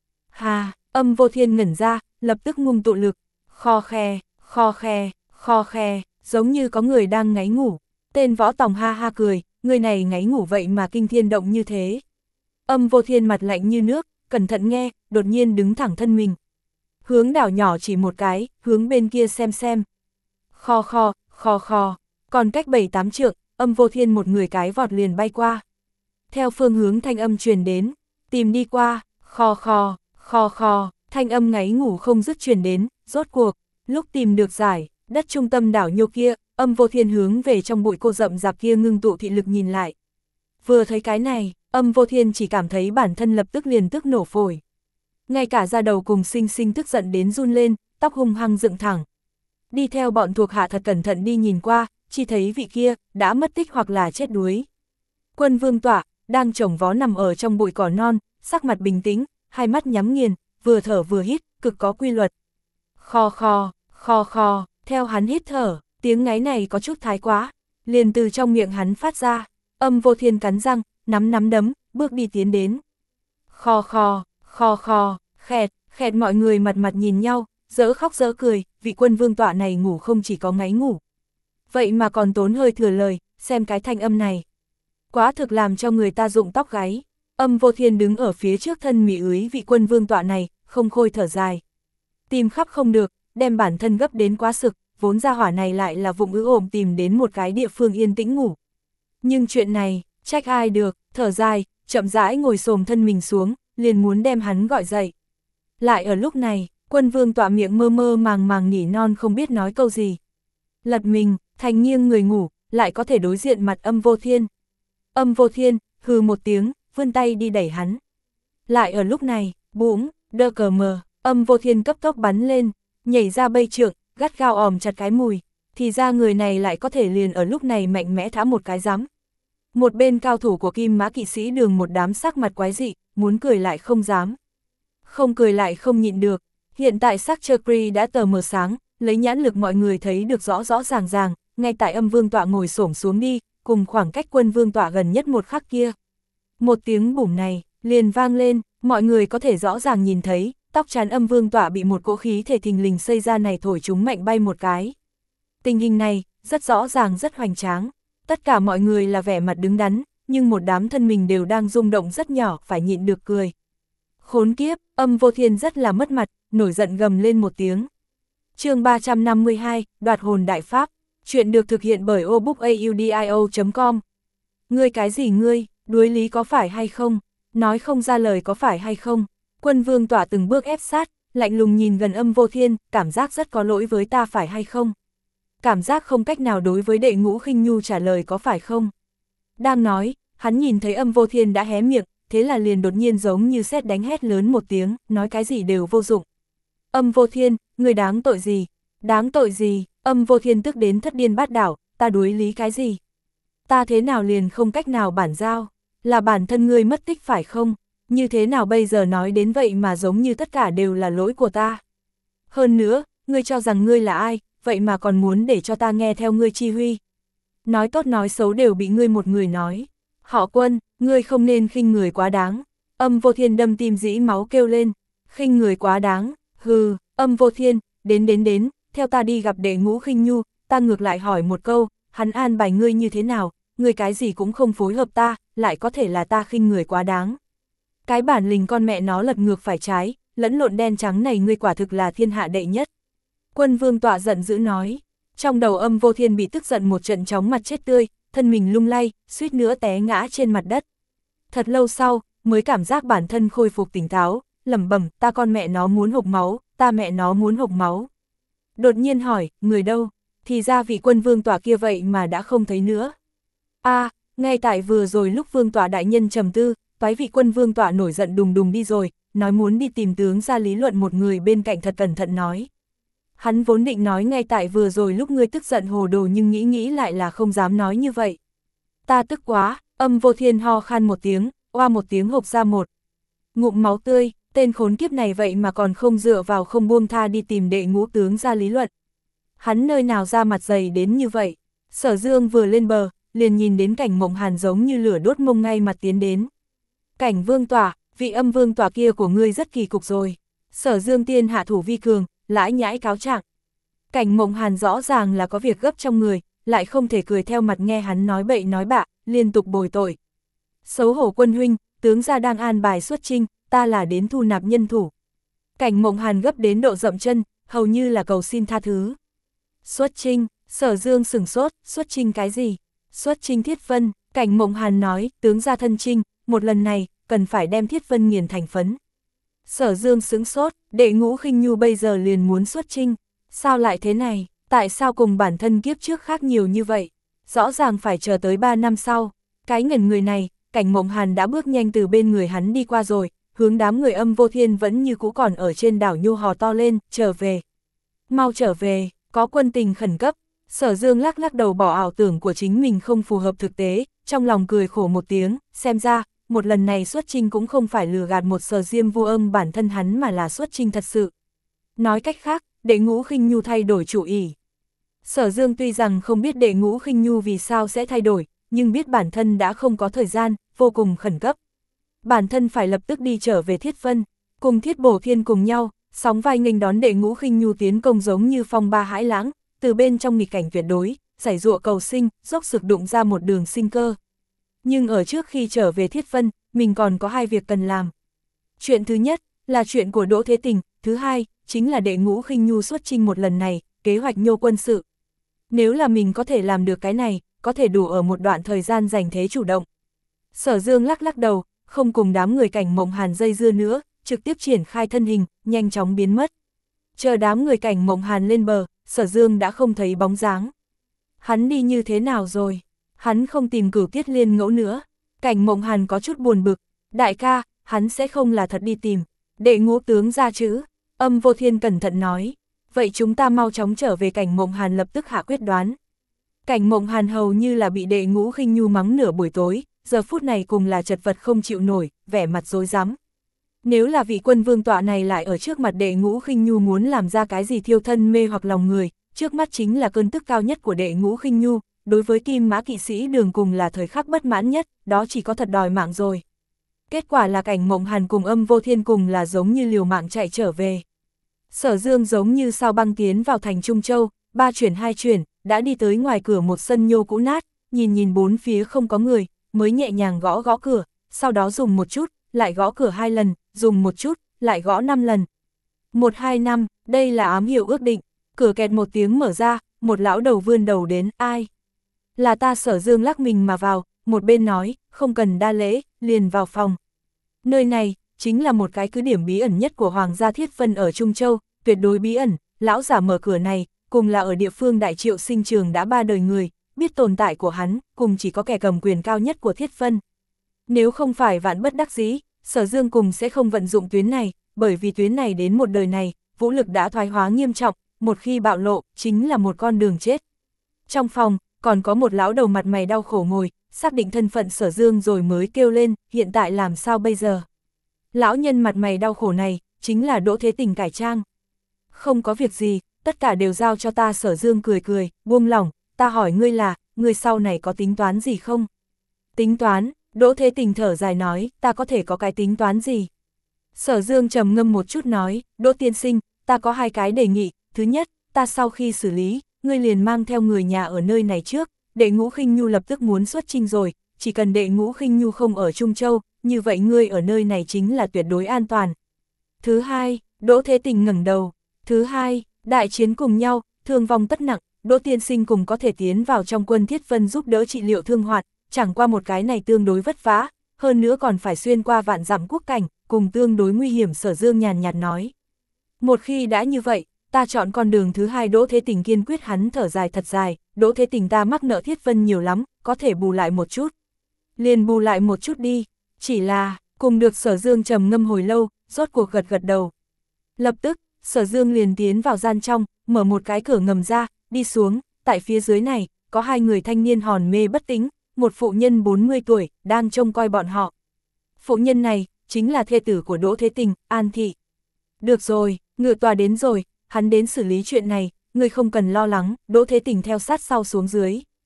Hà, Âm Vô Thiên ngẩn ra, lập tức ngưng tụ lực, kho khe, kho khe, kho khe, giống như có người đang ngáy ngủ. Tên Võ Tòng ha ha cười, người này ngáy ngủ vậy mà kinh thiên động như thế. Âm Vô Thiên mặt lạnh như nước, cẩn thận nghe, đột nhiên đứng thẳng thân mình. Hướng đảo nhỏ chỉ một cái, hướng bên kia xem xem. Kho kho, kho kho, còn cách bảy tám trượng, Âm Vô Thiên một người cái vọt liền bay qua. Theo phương hướng thanh âm truyền đến, tìm đi qua, kho kho, kho kho, thanh âm ngáy ngủ không dứt truyền đến, rốt cuộc, lúc tìm được giải, đất trung tâm đảo nhô kia, Âm Vô Thiên hướng về trong bụi cô rậm rạp kia ngưng tụ thị lực nhìn lại. Vừa thấy cái này, Âm Vô Thiên chỉ cảm thấy bản thân lập tức liền tức nổ phổi. Ngay cả da đầu cùng sinh sinh tức giận đến run lên, tóc hung hăng dựng thẳng. Đi theo bọn thuộc hạ thật cẩn thận đi nhìn qua, chỉ thấy vị kia, đã mất tích hoặc là chết đuối. Quân Vương Tọa, đang chồng vó nằm ở trong bụi cỏ non, sắc mặt bình tĩnh, hai mắt nhắm nghiền, vừa thở vừa hít, cực có quy luật. Kho kho, kho kho, theo hắn hít thở, tiếng ngáy này có chút thái quá, liền từ trong miệng hắn phát ra. Âm Vô Thiên cắn răng, nắm nắm đấm, bước đi tiến đến. Kho kho, kho kho, khẹt, khẹt, mọi người mặt mặt nhìn nhau, dỡ khóc dỡ cười, vị Quân Vương Tọa này ngủ không chỉ có ngáy ngủ. Vậy mà còn tốn hơi thừa lời, xem cái thanh âm này. Quá thực làm cho người ta rụng tóc gáy. Âm Vô Thiên đứng ở phía trước thân mỉ ưới vị Quân Vương Tọa này, không khôi thở dài. Tìm khắp không được, đem bản thân gấp đến quá sực, vốn ra hỏa này lại là vụng ứ ồm tìm đến một cái địa phương yên tĩnh ngủ. Nhưng chuyện này, trách ai được, thở dài, chậm rãi ngồi xổm thân mình xuống, liền muốn đem hắn gọi dậy. Lại ở lúc này, Quân Vương Tọa miệng mơ mơ màng màng nỉ non không biết nói câu gì. Lật mình, thành nghiêng người ngủ, lại có thể đối diện mặt Âm Vô Thiên. Âm Vô Thiên, hừ một tiếng, vươn tay đi đẩy hắn. Lại ở lúc này, bũm, đơ cờ mờ, Âm Vô Thiên cấp tốc bắn lên, nhảy ra bay trượng, gắt gao òm chặt cái mùi. Thì ra người này lại có thể liền ở lúc này mạnh mẽ thả một cái giám. Một bên cao thủ của Kim Mã kỵ sĩ đường một đám sắc mặt quái dị, muốn cười lại không dám. Không cười lại không nhịn được, hiện tại sắc trời Kree đã tờ mờ sáng, lấy nhãn lực mọi người thấy được rõ rõ ràng ràng, ngay tại Âm Vương Tọa ngồi xổm xuống đi, cùng khoảng cách Quân Vương Tọa gần nhất một khắc kia. Một tiếng bùm này, liền vang lên, mọi người có thể rõ ràng nhìn thấy, tóc trán Âm Vương Tọa bị một cỗ khí thể thình lình xây ra này thổi chúng mạnh bay một cái. Tình hình này, rất rõ ràng rất hoành tráng. Tất cả mọi người là vẻ mặt đứng đắn, nhưng một đám thân mình đều đang rung động rất nhỏ, phải nhịn được cười. Khốn kiếp, Âm Vô Thiên rất là mất mặt, nổi giận gầm lên một tiếng. Chương ba trăm năm mươi hai, Đoạt hồn đại pháp, chuyện được thực hiện bởi obookaudio chấm com. Ngươi cái gì ngươi, đuối lý có phải hay không, nói không ra lời có phải hay không. Quân Vương Tọa từng bước ép sát, lạnh lùng nhìn gần Âm Vô Thiên, cảm giác rất có lỗi với ta phải hay không. Cảm giác không cách nào đối với Đệ Ngũ Khinh Nhu trả lời có phải không. Đang nói, hắn nhìn thấy Âm Vô Thiên đã hé miệng, thế là liền đột nhiên giống như sét đánh hét lớn một tiếng, nói cái gì đều vô dụng. Âm Vô Thiên, người đáng tội gì? Đáng tội gì? Âm Vô Thiên tức đến thất điên bát đảo, ta đuối lý cái gì? Ta thế nào liền không cách nào bản giao? Là bản thân ngươi mất tích phải không? Như thế nào bây giờ nói đến vậy mà giống như tất cả đều là lỗi của ta? Hơn nữa, ngươi cho rằng ngươi là ai, vậy mà còn muốn để cho ta nghe theo ngươi chi huy? Nói tốt nói xấu đều bị ngươi một người nói. Họ Quân, ngươi không nên khinh người quá đáng. Âm Vô Thiên đâm tim dĩ máu kêu lên. Khinh người quá đáng, hừ, Âm Vô Thiên, đến đến đến, theo ta đi gặp Đệ Ngũ Khinh Nhu, ta ngược lại hỏi một câu, hắn an bài ngươi như thế nào, ngươi cái gì cũng không phối hợp ta, lại có thể là ta khinh người quá đáng. Cái bản lình con mẹ nó lật ngược phải trái, lẫn lộn đen trắng này ngươi quả thực là thiên hạ đệ nhất. Quân Vương Tọa giận dữ nói, trong đầu Âm Vô Thiên bị tức giận một trận chóng mặt chết tươi, thân mình lung lay, suýt nữa té ngã trên mặt đất. Thật lâu sau, mới cảm giác bản thân khôi phục tỉnh táo, lẩm bẩm, ta con mẹ nó muốn hộc máu, ta mẹ nó muốn hộc máu. Đột nhiên hỏi, người đâu? Thì ra vị Quân Vương Tọa kia vậy mà đã không thấy nữa. A, à, ngay tại vừa rồi lúc Vương Tọa đại nhân trầm tư, toái vị Quân Vương Tọa nổi giận đùng đùng đi rồi, nói muốn đi tìm tướng ra lý luận, một người bên cạnh thật cẩn thận nói. Hắn vốn định nói ngay tại vừa rồi lúc ngươi tức giận hồ đồ, nhưng nghĩ nghĩ lại là không dám nói như vậy. Ta tức quá, Âm Vô Thiên ho khan một tiếng, oa một tiếng hộc ra một ngụm máu tươi, tên khốn kiếp này vậy mà còn không dựa vào không buông tha đi tìm Đệ Ngũ tướng ra lý luận. Hắn nơi nào ra mặt dày đến như vậy? Sở Dương vừa lên bờ, liền nhìn đến Cảnh Mộng Hàn giống như lửa đốt mông ngay mặt tiến đến. Cảnh vương tỏa, vị âm vương tỏa kia của ngươi rất kỳ cục rồi. Sở Dương Tiên hạ thủ vi cường, lãi nhãi cáo trạng. Cảnh Mộng Hàn rõ ràng là có việc gấp trong người, lại không thể cười theo mặt nghe hắn nói bậy nói bạ, liên tục bồi tội. Xấu hổ quân huynh, tướng gia đang an bài xuất chinh, ta là đến thu nạp nhân thủ. Cảnh Mộng Hàn gấp đến độ dậm chân, hầu như là cầu xin tha thứ. Xuất chinh, Sở Dương sửng sốt, xuất chinh cái gì? Xuất chinh Thiết Vân, Cảnh Mộng Hàn nói, tướng gia thân chinh, một lần này, cần phải đem Thiết Vân nghiền thành phấn. Sở Dương sững sốt, Đệ Ngũ Khinh Nhu bây giờ liền muốn xuất chinh. Sao lại thế này, tại sao cùng bản thân kiếp trước khác nhiều như vậy? Rõ ràng phải chờ tới ba năm sau. Cái ngẩn người này, Cảnh Mộng Hàn đã bước nhanh từ bên người hắn đi qua rồi, hướng đám người Âm Vô Thiên vẫn như cũ còn ở trên đảo Nhu hò to lên, trở về. Mau trở về, có quân tình khẩn cấp. Sở Dương lắc lắc đầu bỏ ảo tưởng của chính mình không phù hợp thực tế, trong lòng cười khổ một tiếng, xem ra, một lần này xuất chinh cũng không phải lừa gạt một Sở Diêm Vu Âm bản thân hắn mà là xuất chinh thật sự. Nói cách khác, Đệ Ngũ Khinh Nhu thay đổi chủ ý. Sở Dương tuy rằng không biết Đệ Ngũ Khinh Nhu vì sao sẽ thay đổi, nhưng biết bản thân đã không có thời gian, vô cùng khẩn cấp. Bản thân phải lập tức đi trở về Thiết Vân, cùng Thiết Bổ Thiên cùng nhau, sóng vai nghênh đón Đệ Ngũ Khinh Nhu tiến công giống như phong ba hãi lãng, từ bên trong nghịch cảnh tuyệt đối, giải dụa cầu sinh, dốc sực đụng ra một đường sinh cơ. Nhưng ở trước khi trở về Thiết Vân, mình còn có hai việc cần làm. Chuyện thứ nhất, là chuyện của Đỗ Thế Tình, thứ hai, chính là Đệ Ngũ Khinh Nhu xuất chinh một lần này, kế hoạch nhô quân sự. Nếu là mình có thể làm được cái này, có thể đủ ở một đoạn thời gian giành thế chủ động. Sở Dương lắc lắc đầu, không cùng đám người Cảnh Mộng Hàn dây dưa nữa, trực tiếp triển khai thân hình, nhanh chóng biến mất. Chờ đám người Cảnh Mộng Hàn lên bờ, Sở Dương đã không thấy bóng dáng. Hắn đi như thế nào rồi? Hắn không tìm Cửu Tiết Liên Ngẫu nữa. Cảnh Mộng Hàn có chút buồn bực. Đại ca, hắn sẽ không là thật đi tìm Đệ Ngũ tướng ra chứ? Âm Vô Thiên cẩn thận nói. Vậy chúng ta mau chóng trở về. Cảnh Mộng Hàn lập tức hạ quyết đoán. Cảnh Mộng Hàn hầu như là bị Đệ Ngũ Khinh Nhu mắng nửa buổi tối, giờ phút này cùng là chật vật không chịu nổi, vẻ mặt rối rắm. Nếu là vị quân vương tọa này lại ở trước mặt Đệ Ngũ Khinh Nhu muốn làm ra cái gì thiêu thân mê hoặc lòng người, trước mắt chính là cơn tức cao nhất của Đệ Ngũ Khinh Nhu, đối với Kim Mã kỵ sĩ Đường cùng là thời khắc bất mãn nhất, đó chỉ có thật đòi mạng rồi. Kết quả là Cảnh Mộng Hàn cùng Âm Vô Thiên cùng là giống như liều mạng chạy trở về. Sở Dương giống như sao băng tiến vào thành Trung Châu, ba chuyển hai chuyển, đã đi tới ngoài cửa một sân nhô cũ nát, nhìn nhìn bốn phía không có người, mới nhẹ nhàng gõ gõ cửa, sau đó dùng một chút, lại gõ cửa hai lần, dùng một chút, lại gõ năm lần. Một hai năm, đây là ám hiệu ước định, cửa kẹt một tiếng mở ra, một lão đầu vươn đầu đến, ai? Là ta. Sở Dương lắc mình mà vào, một bên nói, không cần đa lễ, liền vào phòng. Nơi này, chính là một cái cứ điểm bí ẩn nhất của Hoàng gia Thiết Vân ở Trung Châu, tuyệt đối bí ẩn, lão giả mở cửa này, cùng là ở địa phương Đại Triệu Sinh Trường đã ba đời người, biết tồn tại của hắn, cùng chỉ có kẻ cầm quyền cao nhất của Thiết Vân. Nếu không phải vạn bất đắc dĩ, Sở Dương cùng sẽ không vận dụng tuyến này, bởi vì tuyến này đến một đời này, vũ lực đã thoái hóa nghiêm trọng, một khi bạo lộ, chính là một con đường chết. Trong phòng, còn có một lão đầu mặt mày đau khổ ngồi, xác định thân phận Sở Dương rồi mới kêu lên, hiện tại làm sao bây giờ? Lão nhân mặt mày đau khổ này, chính là Đỗ Thế Tình cải trang. Không có việc gì, tất cả đều giao cho ta. Sở Dương cười cười, buông lỏng, ta hỏi ngươi là, ngươi sau này có tính toán gì không? Tính toán, Đỗ Thế Tình thở dài nói, ta có thể có cái tính toán gì? Sở Dương trầm ngâm một chút nói, Đỗ tiên sinh, ta có hai cái đề nghị, thứ nhất, ta sau khi xử lý, ngươi liền mang theo người nhà ở nơi này trước, Đệ Ngũ Khinh Nhu lập tức muốn xuất chinh rồi, chỉ cần Đệ Ngũ Khinh Nhu không ở Trung Châu, như vậy ngươi ở nơi này chính là tuyệt đối an toàn. Thứ hai, Đỗ Thế Tình ngẩng đầu, thứ hai, đại chiến cùng nhau, thương vong tất nặng, Đỗ tiên sinh cùng có thể tiến vào trong quân Thiết Vân giúp đỡ trị liệu thương hoạn, chẳng qua một cái này tương đối vất vả, hơn nữa còn phải xuyên qua vạn dặm quốc cảnh, cùng tương đối nguy hiểm. Sở Dương nhàn nhạt nói. Một khi đã như vậy, ta chọn con đường thứ hai. Đỗ Thế Tình kiên quyết. Hắn thở dài thật dài, Đỗ Thế Tình ta mắc nợ Thiết Vân nhiều lắm, có thể bù lại một chút. Liền bù lại một chút đi, chỉ là, cùng được. Sở Dương trầm ngâm hồi lâu, rốt cuộc gật gật đầu. Lập tức, Sở Dương liền tiến vào gian trong, mở một cái cửa ngầm ra, đi xuống, tại phía dưới này, có hai người thanh niên hòn mê bất tỉnh, một phụ nhân bốn mươi tuổi, đang trông coi bọn họ. Phụ nhân này, chính là thê tử của Đỗ Thế Tình, An Thị. Được rồi, ngự tòa đến rồi, hắn đến xử lý chuyện này, ngươi không cần lo lắng. Đỗ Thế Tình theo sát sau xuống dưới.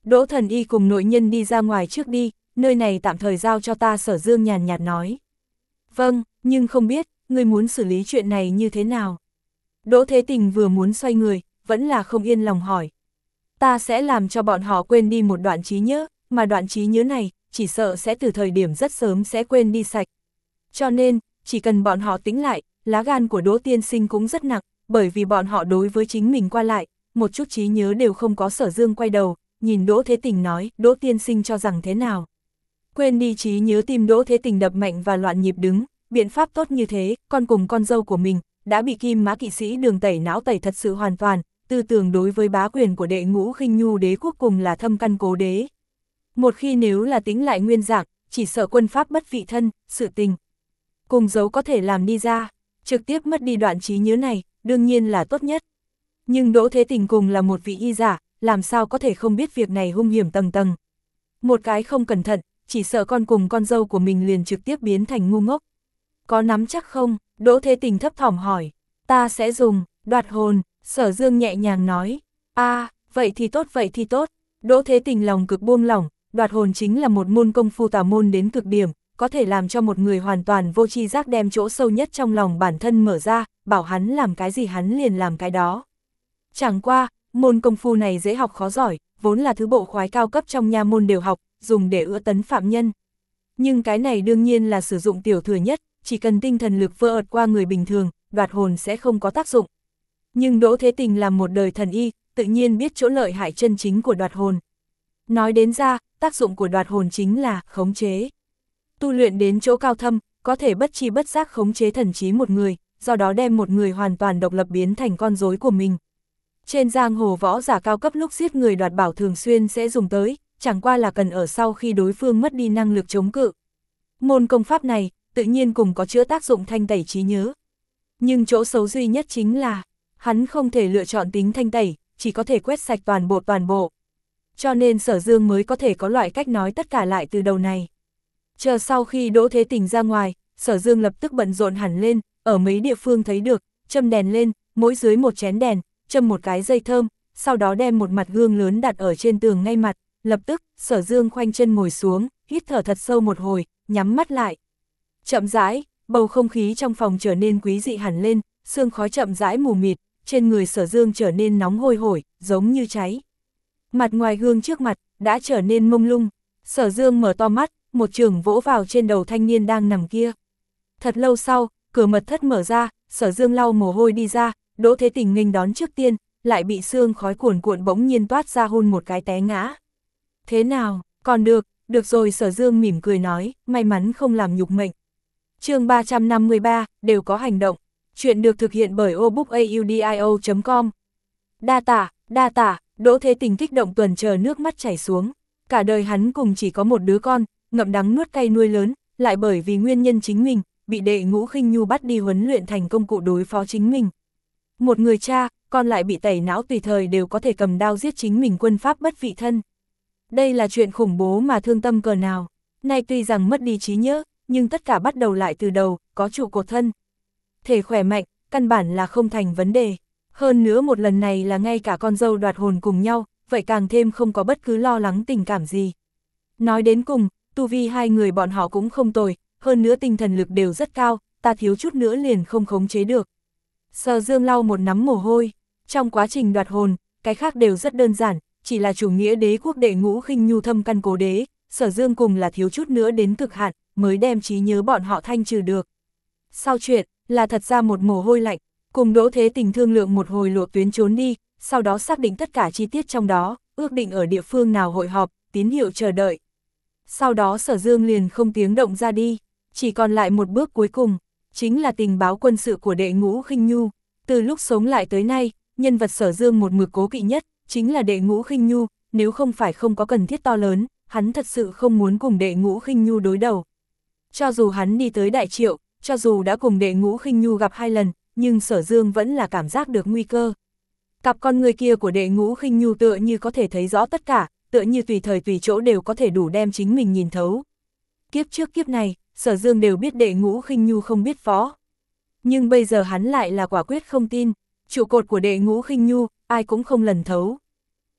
Đỗ Thần Y cùng nội nhân đi ra ngoài trước đi, nơi này tạm thời giao cho ta, Sở Dương nhàn nhạt nói. Vâng, nhưng không biết, ngươi muốn xử lý chuyện này như thế nào? Đỗ Thế Tình vừa muốn xoay người, vẫn là không yên lòng hỏi. Ta sẽ làm cho bọn họ quên đi một đoạn trí nhớ, mà đoạn trí nhớ này, chỉ sợ sẽ từ thời điểm rất sớm sẽ quên đi sạch. Cho nên, chỉ cần bọn họ tính lại, lá gan của Đỗ tiên sinh cũng rất nặng, bởi vì bọn họ đối với chính mình qua lại, một chút trí nhớ đều không có. Sở Dương quay đầu, nhìn Đỗ Thế Tình nói, Đỗ tiên sinh cho rằng thế nào? Quên đi trí nhớ, tim Đỗ Thế Tình đập mạnh và loạn nhịp đứng, biện pháp tốt như thế, con cùng con dâu của mình, đã bị Kim Mã kỵ sĩ Đường tẩy não tẩy thật sự hoàn toàn, tư tưởng đối với bá quyền của đệ ngũ khinh nhu đế quốc cùng là thâm căn cố đế. Một khi nếu là tính lại nguyên dạng, chỉ sợ quân pháp bất vị thân, sự tình. Cùng dấu có thể làm đi ra, trực tiếp mất đi đoạn trí nhớ này, đương nhiên là tốt nhất. Nhưng Đỗ Thế Tình cùng là một vị y giả, làm sao có thể không biết việc này hung hiểm tầng tầng. Một cái không cẩn thận, chỉ sợ con cùng con dâu của mình liền trực tiếp biến thành ngu ngốc. Có nắm chắc không? Đỗ Thế Tình thấp thỏm hỏi. Ta sẽ dùng, đoạt hồn, Sở Dương nhẹ nhàng nói. A, à, vậy thì tốt, vậy thì tốt. Đỗ Thế Tình lòng cực buông lỏng, đoạt hồn chính là một môn công phu tà môn đến cực điểm, có thể làm cho một người hoàn toàn vô tri giác đem chỗ sâu nhất trong lòng bản thân mở ra, bảo hắn làm cái gì hắn liền làm cái đó. Chẳng qua, môn công phu này dễ học khó giỏi, vốn là thứ bộ khoái cao cấp trong nha môn đều học, dùng để ưa tấn phạm nhân. Nhưng cái này đương nhiên là sử dụng tiểu thừa nhất, chỉ cần tinh thần lực vơ ợt qua người bình thường, đoạt hồn sẽ không có tác dụng. Nhưng Đỗ Thế Tình là một đời thần y, tự nhiên biết chỗ lợi hại chân chính của đoạt hồn. Nói đến ra, tác dụng của đoạt hồn chính là khống chế. Tu luyện đến chỗ cao thâm, có thể bất chi bất giác khống chế thần trí một người, do đó đem một người hoàn toàn độc lập biến thành con rối của mình. Trên giang hồ võ giả cao cấp lúc giết người đoạt bảo thường xuyên sẽ dùng tới, chẳng qua là cần ở sau khi đối phương mất đi năng lực chống cự. Môn công pháp này, tự nhiên cùng có chữa tác dụng thanh tẩy trí nhớ. Nhưng chỗ xấu duy nhất chính là, hắn không thể lựa chọn tính thanh tẩy, chỉ có thể quét sạch toàn bộ toàn bộ. Cho nên Sở Dương mới có thể có loại cách nói tất cả lại từ đầu này. Chờ sau khi Đỗ Thế Tình ra ngoài, Sở Dương lập tức bận rộn hẳn lên, ở mấy địa phương thấy được, châm đèn lên, mỗi dưới một chén đèn, châm một cái dây thơm, sau đó đem một mặt gương lớn đặt ở trên tường ngay mặt, lập tức, Sở Dương khoanh chân ngồi xuống, hít thở thật sâu một hồi, nhắm mắt lại. Chậm rãi, bầu không khí trong phòng trở nên quý dị hẳn lên, sương khói chậm rãi mù mịt, trên người Sở Dương trở nên nóng hôi hổi, giống như cháy. Mặt ngoài gương trước mặt, đã trở nên mông lung, Sở Dương mở to mắt, một chưởng vỗ vào trên đầu thanh niên đang nằm kia. Thật lâu sau, cửa mật thất mở ra, Sở Dương lau mồ hôi đi ra, Đỗ Thế Tình nghênh đón trước tiên, lại bị sương khói cuồn cuộn bỗng nhiên toát ra hôn một cái té ngã. Thế nào, còn được, được rồi, Sở Dương mỉm cười nói, may mắn không làm nhục mệnh. Chương ba trăm năm mươi ba, đều có hành động. Chuyện được thực hiện bởi obookaudio chấm com. Đa tả, đa tả, Đỗ Thế Tình kích động tuần chờ nước mắt chảy xuống. Cả đời hắn cùng chỉ có một đứa con, ngậm đắng nuốt cay nuôi lớn, lại bởi vì nguyên nhân chính mình, bị đệ ngũ khinh nhu bắt đi huấn luyện thành công cụ đối phó chính mình. Một người cha, con lại bị tẩy não tùy thời đều có thể cầm đao giết chính mình, quân pháp bất vị thân. Đây là chuyện khủng bố mà thương tâm cỡ nào. Nay tuy rằng mất đi trí nhớ, nhưng tất cả bắt đầu lại từ đầu, có trụ cột thân. Thể khỏe mạnh, căn bản là không thành vấn đề. Hơn nữa một lần này là ngay cả con dâu đoạt hồn cùng nhau, vậy càng thêm không có bất cứ lo lắng tình cảm gì. Nói đến cùng, tu vi hai người bọn họ cũng không tồi, hơn nữa tinh thần lực đều rất cao, ta thiếu chút nữa liền không khống chế được. Sở Dương lau một nắm mồ hôi, trong quá trình đoạt hồn, cái khác đều rất đơn giản, chỉ là chủ nghĩa đế quốc đệ ngũ khinh nhu thâm căn cố đế, Sở Dương cùng là thiếu chút nữa đến cực hạn, mới đem trí nhớ bọn họ thanh trừ được. Sau chuyện, là thật ra một mồ hôi lạnh, cùng Đỗ Thế Tình thương lượng một hồi lộ tuyến trốn đi, sau đó xác định tất cả chi tiết trong đó, ước định ở địa phương nào hội họp, tín hiệu chờ đợi. Sau đó Sở Dương liền không tiếng động ra đi, chỉ còn lại một bước cuối cùng, chính là tình báo quân sự của đệ ngũ khinh nhu. Từ lúc sống lại tới nay, nhân vật Sở Dương một mực cố kỵ nhất, chính là đệ ngũ khinh nhu, nếu không phải không có cần thiết to lớn, hắn thật sự không muốn cùng đệ ngũ khinh nhu đối đầu. Cho dù hắn đi tới Đại Triệu, cho dù đã cùng đệ ngũ khinh nhu gặp hai lần, nhưng Sở Dương vẫn là cảm giác được nguy cơ. Cặp con người kia của đệ ngũ khinh nhu tựa như có thể thấy rõ tất cả, tựa như tùy thời tùy chỗ đều có thể đủ đem chính mình nhìn thấu. Kiếp trước kiếp này, Sở Dương đều biết đệ ngũ khinh nhu không biết phó. Nhưng bây giờ hắn lại là quả quyết không tin, trụ cột của đệ ngũ khinh nhu, ai cũng không lần thấu.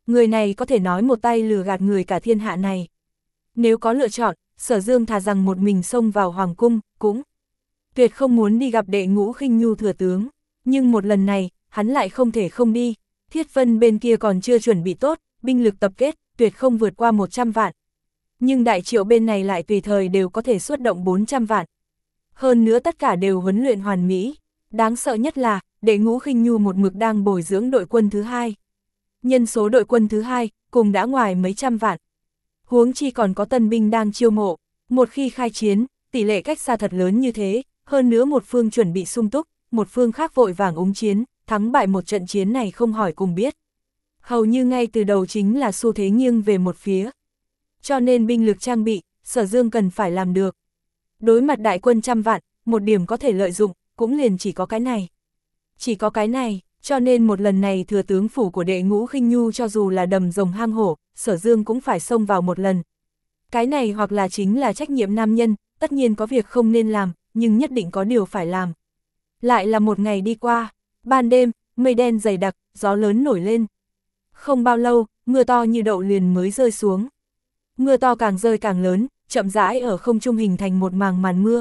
người này có thể nói một tay lừa gạt người cả thiên hạ này. Nếu có lựa chọn, Sở Dương thà rằng một mình xông vào hoàng cung, cũng tuyệt không muốn đi gặp Đệ Ngũ Khinh Nhu thừa tướng. Nhưng một lần này, hắn lại không thể không đi. Thiết Vân bên kia còn chưa chuẩn bị tốt, binh lực tập kết, tuyệt không vượt qua một trăm vạn. Nhưng Đại Triệu bên này lại tùy thời đều có thể xuất động bốn trăm vạn. Hơn nữa tất cả đều huấn luyện hoàn mỹ. Đáng sợ nhất là, Đệ Ngũ Khinh Nhu một mực đang bồi dưỡng đội quân thứ hai. Nhân số đội quân thứ hai, cùng đã ngoài mấy trăm vạn. Huống chi còn có tân binh đang chiêu mộ. Một khi khai chiến, tỷ lệ cách xa thật lớn như thế, hơn nữa một phương chuẩn bị sung túc, một phương khác vội vàng úng chiến, thắng bại một trận chiến này không hỏi cùng biết. Hầu như ngay từ đầu chính là xu thế nghiêng về một phía. Cho nên binh lực trang bị, Sở Dương cần phải làm được. Đối mặt đại quân trăm vạn, một điểm có thể lợi dụng, cũng liền chỉ có cái này. Chỉ có cái này, cho nên một lần này thừa tướng phủ của Đệ Ngũ Khinh Nhu cho dù là đầm rồng hang hổ, Sở Dương cũng phải xông vào một lần. Cái này hoặc là chính là trách nhiệm nam nhân, tất nhiên có việc không nên làm, nhưng nhất định có điều phải làm. Lại là một ngày đi qua, ban đêm, mây đen dày đặc, gió lớn nổi lên. Không bao lâu, mưa to như đậu liền mới rơi xuống. Mưa to càng rơi càng lớn, chậm rãi ở không trung hình thành một màng màn mưa.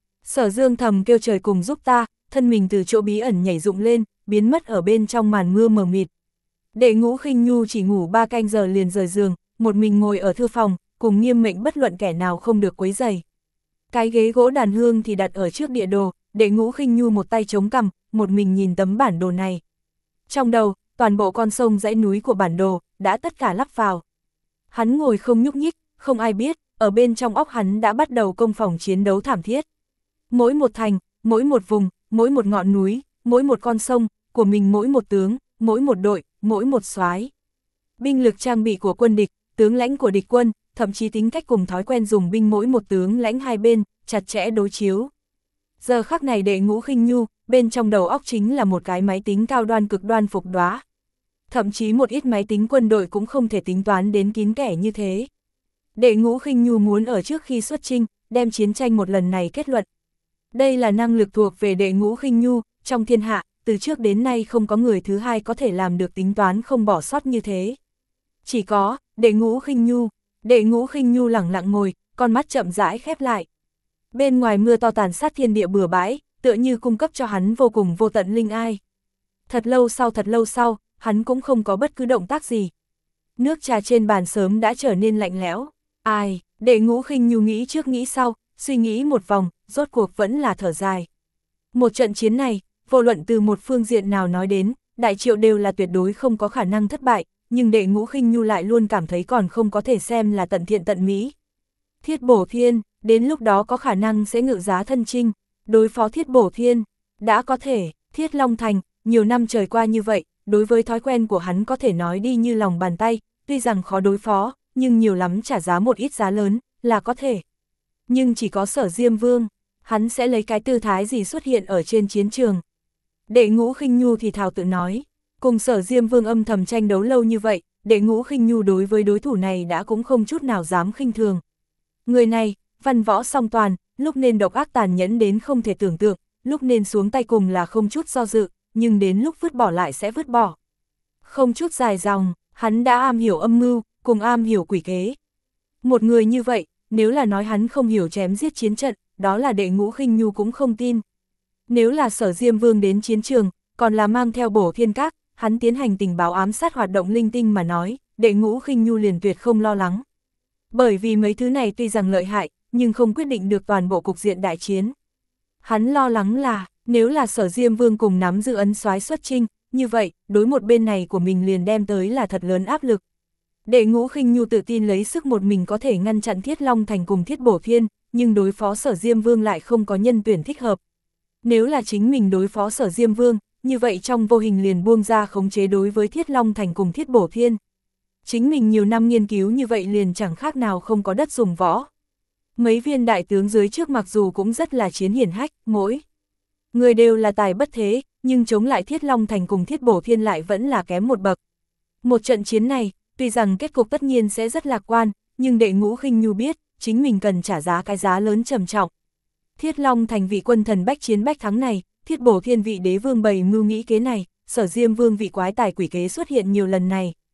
Sở Dương thầm kêu trời cùng giúp ta, thân mình từ chỗ bí ẩn nhảy dựng lên, biến mất ở bên trong màn mưa mờ mịt. Đệ Ngũ Khinh Nhu chỉ ngủ ba canh giờ liền rời giường, một mình ngồi ở thư phòng, cùng nghiêm mệnh bất luận kẻ nào không được quấy rầy. Cái ghế gỗ đàn hương thì đặt ở trước địa đồ, Đệ Ngũ Khinh Nhu một tay chống cằm, một mình nhìn tấm bản đồ này. Trong đầu, toàn bộ con sông dãy núi của bản đồ, đã tất cả lắp vào. Hắn ngồi không nhúc nhích, không ai biết, ở bên trong óc hắn đã bắt đầu công phòng chiến đấu thảm thiết. Mỗi một thành, mỗi một vùng, mỗi một ngọn núi, mỗi một con sông, của mình mỗi một tướng, mỗi một đội, mỗi một soái. Binh lực trang bị của quân địch, tướng lãnh của địch quân, thậm chí tính cách cùng thói quen dùng binh mỗi một tướng lãnh hai bên, chặt chẽ đối chiếu. Giờ khắc này Đệ Ngũ Khinh Nhu, bên trong đầu óc chính là một cái máy tính cao đoan cực đoan phục đoá. Thậm chí một ít máy tính quân đội cũng không thể tính toán đến kín kẽ như thế. Đệ Ngũ Khinh Nhu muốn ở trước khi xuất chinh, đem chiến tranh một lần này kết luận. Đây là năng lực thuộc về Đệ Ngũ Khinh Nhu, trong thiên hạ, từ trước đến nay không có người thứ hai có thể làm được tính toán không bỏ sót như thế. Chỉ có, Đệ Ngũ Khinh Nhu, Đệ Ngũ Khinh Nhu lẳng lặng ngồi, con mắt chậm rãi khép lại. Bên ngoài mưa to tàn sát thiên địa bừa bãi, tựa như cung cấp cho hắn vô cùng vô tận linh ai. Thật lâu sau thật lâu sau, hắn cũng không có bất cứ động tác gì. Nước trà trên bàn sớm đã trở nên lạnh lẽo. Ai, Đệ Ngũ Khinh Nhu nghĩ trước nghĩ sau, suy nghĩ một vòng, rốt cuộc vẫn là thở dài. Một trận chiến này, vô luận từ một phương diện nào nói đến, Đại Triệu đều là tuyệt đối không có khả năng thất bại, nhưng Đệ Ngũ Khinh Nhu lại luôn cảm thấy còn không có thể xem là tận thiện tận mỹ. Thiết Bổ Thiên, đến lúc đó có khả năng sẽ ngự giá thân chinh, đối phó Thiết Bổ Thiên, đã có thể, Thiết Long Thành, nhiều năm trời qua như vậy, đối với thói quen của hắn có thể nói đi như lòng bàn tay, tuy rằng khó đối phó, nhưng nhiều lắm trả giá một ít giá lớn, là có thể. Nhưng chỉ có Sở Diêm Vương, hắn sẽ lấy cái tư thái gì xuất hiện ở trên chiến trường. Đệ Ngũ Khinh Nhu thì thào tự nói, cùng Sở Diêm Vương âm thầm tranh đấu lâu như vậy, Đệ Ngũ Khinh Nhu đối với đối thủ này đã cũng không chút nào dám khinh thường. Người này, văn võ song toàn, lúc nên độc ác tàn nhẫn đến không thể tưởng tượng, lúc nên xuống tay cùng là không chút do dự, nhưng đến lúc vứt bỏ lại sẽ vứt bỏ. Không chút dài dòng, hắn đã am hiểu âm mưu, cùng am hiểu quỷ kế. Một người như vậy, nếu là nói hắn không hiểu chém giết chiến trận, đó là Đệ Ngũ Khinh Nhu cũng không tin. Nếu là Sở Diêm Vương đến chiến trường, còn là mang theo Bổ Thiên Các, hắn tiến hành tình báo ám sát hoạt động linh tinh mà nói, Đệ Ngũ Khinh Nhu liền tuyệt không lo lắng. Bởi vì mấy thứ này tuy rằng lợi hại, nhưng không quyết định được toàn bộ cục diện đại chiến. Hắn lo lắng là, nếu là Sở Diêm Vương cùng nắm giữ ấn soái xuất chinh, như vậy, đối một bên này của mình liền đem tới là thật lớn áp lực. Đệ Ngũ Khinh Nhu tự tin lấy sức một mình có thể ngăn chặn Thiết Long Thành cùng Thiết Bổ Thiên, nhưng đối phó Sở Diêm Vương lại không có nhân tuyển thích hợp. Nếu là chính mình đối phó Sở Diêm Vương, như vậy trong vô hình liền buông ra khống chế đối với Thiết Long Thành cùng Thiết Bổ Thiên. Chính mình nhiều năm nghiên cứu như vậy liền chẳng khác nào không có đất dùng võ. Mấy viên đại tướng dưới trước mặc dù cũng rất là chiến hiển hách, mỗi người đều là tài bất thế, nhưng chống lại Thiết Long Thành cùng Thiết Bổ Thiên lại vẫn là kém một bậc. Một trận chiến này, tuy rằng kết cục tất nhiên sẽ rất lạc quan, nhưng Đệ Ngũ Khinh Nhu biết, chính mình cần trả giá cái giá lớn trầm trọng. Thiết Long Thành vị quân thần bách chiến bách thắng này, Thiết Bổ Thiên vị đế vương bày mưu nghĩ kế này, Sở Diêm Vương vị quái tài quỷ kế xuất hiện nhiều lần này.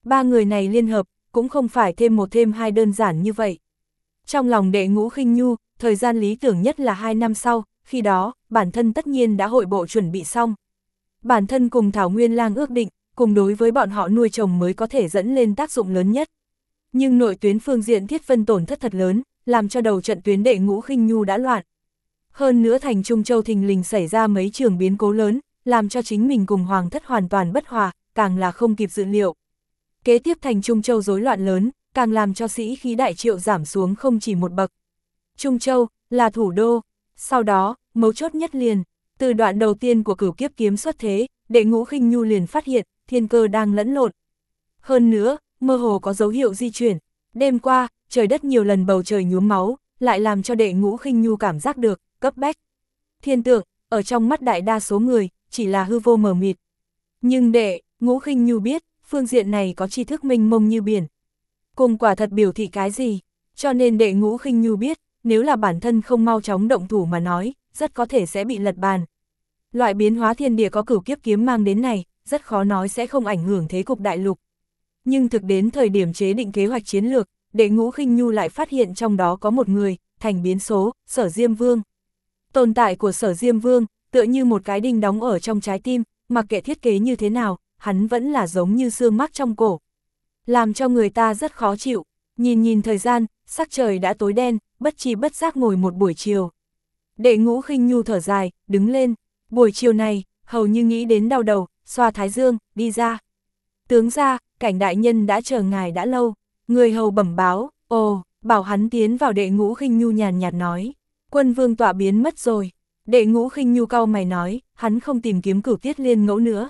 Ba người này liên hợp, cũng không phải thêm một thêm hai đơn giản như vậy. Trong lòng Đệ Ngũ Khinh Nhu, thời gian lý tưởng nhất là hai năm sau, khi đó, bản thân tất nhiên đã hội bộ chuẩn bị xong. Bản thân cùng Thảo Nguyên Lang ước định, cùng đối với bọn họ nuôi trồng mới có thể dẫn lên tác dụng lớn nhất. Nhưng nội tuyến phương diện Thiết Vân tổn thất thật lớn, làm cho đầu trận tuyến Đệ Ngũ Khinh Nhu đã loạn. Hơn nữa thành Trung Châu thình lình xảy ra mấy trường biến cố lớn, làm cho chính mình cùng Hoàng thất hoàn toàn bất hòa, càng là không kịp dự liệu. Kế tiếp thành Trung Châu rối loạn lớn, càng làm cho sĩ khí Đại Triệu giảm xuống không chỉ một bậc. Trung Châu là thủ đô, sau đó, mấu chốt nhất liền, từ đoạn đầu tiên của Cửu Kiếp kiếm xuất thế, Đệ Ngũ Khinh Nhu liền phát hiện, thiên cơ đang lẫn lộn. Hơn nữa, mơ hồ có dấu hiệu di chuyển, đêm qua, trời đất nhiều lần bầu trời nhuốm máu, lại làm cho Đệ Ngũ Khinh Nhu cảm giác được, cấp bách. Thiên tượng, ở trong mắt đại đa số người, chỉ là hư vô mờ mịt. Nhưng Đệ Ngũ Khinh Nhu biết, phương diện này có tri thức mênh mông như biển. Cùng quả thật biểu thị cái gì, cho nên Đệ Ngũ Khinh Nhu biết, nếu là bản thân không mau chóng động thủ mà nói, rất có thể sẽ bị lật bàn. Loại biến hóa thiên địa có Cửu Kiếp kiếm mang đến này, rất khó nói sẽ không ảnh hưởng thế cục đại lục. Nhưng thực đến thời điểm chế định kế hoạch chiến lược, Đệ Ngũ Khinh Nhu lại phát hiện trong đó có một người, thành biến số, Sở Diêm Vương. Tồn tại của Sở Diêm Vương, tựa như một cái đinh đóng ở trong trái tim, mặc kệ thiết kế như thế nào, hắn vẫn là giống như xương mắc trong cổ. Làm cho người ta rất khó chịu, nhìn nhìn thời gian, sắc trời đã tối đen, bất chi bất giác ngồi một buổi chiều. Đệ Ngũ Khinh Nhu thở dài, đứng lên, buổi chiều này, hầu như nghĩ đến đau đầu, xoa thái dương, đi ra. Tướng ra, Cảnh đại nhân đã chờ ngài đã lâu, người hầu bẩm báo, ồ, bảo hắn tiến vào. Đệ Ngũ Khinh Nhu nhàn nhạt nói, Quân Vương tọa biến mất rồi. Đệ Ngũ Khinh Nhu cau mày nói, hắn không tìm kiếm Cửu Tiết Liên Ngẫu nữa.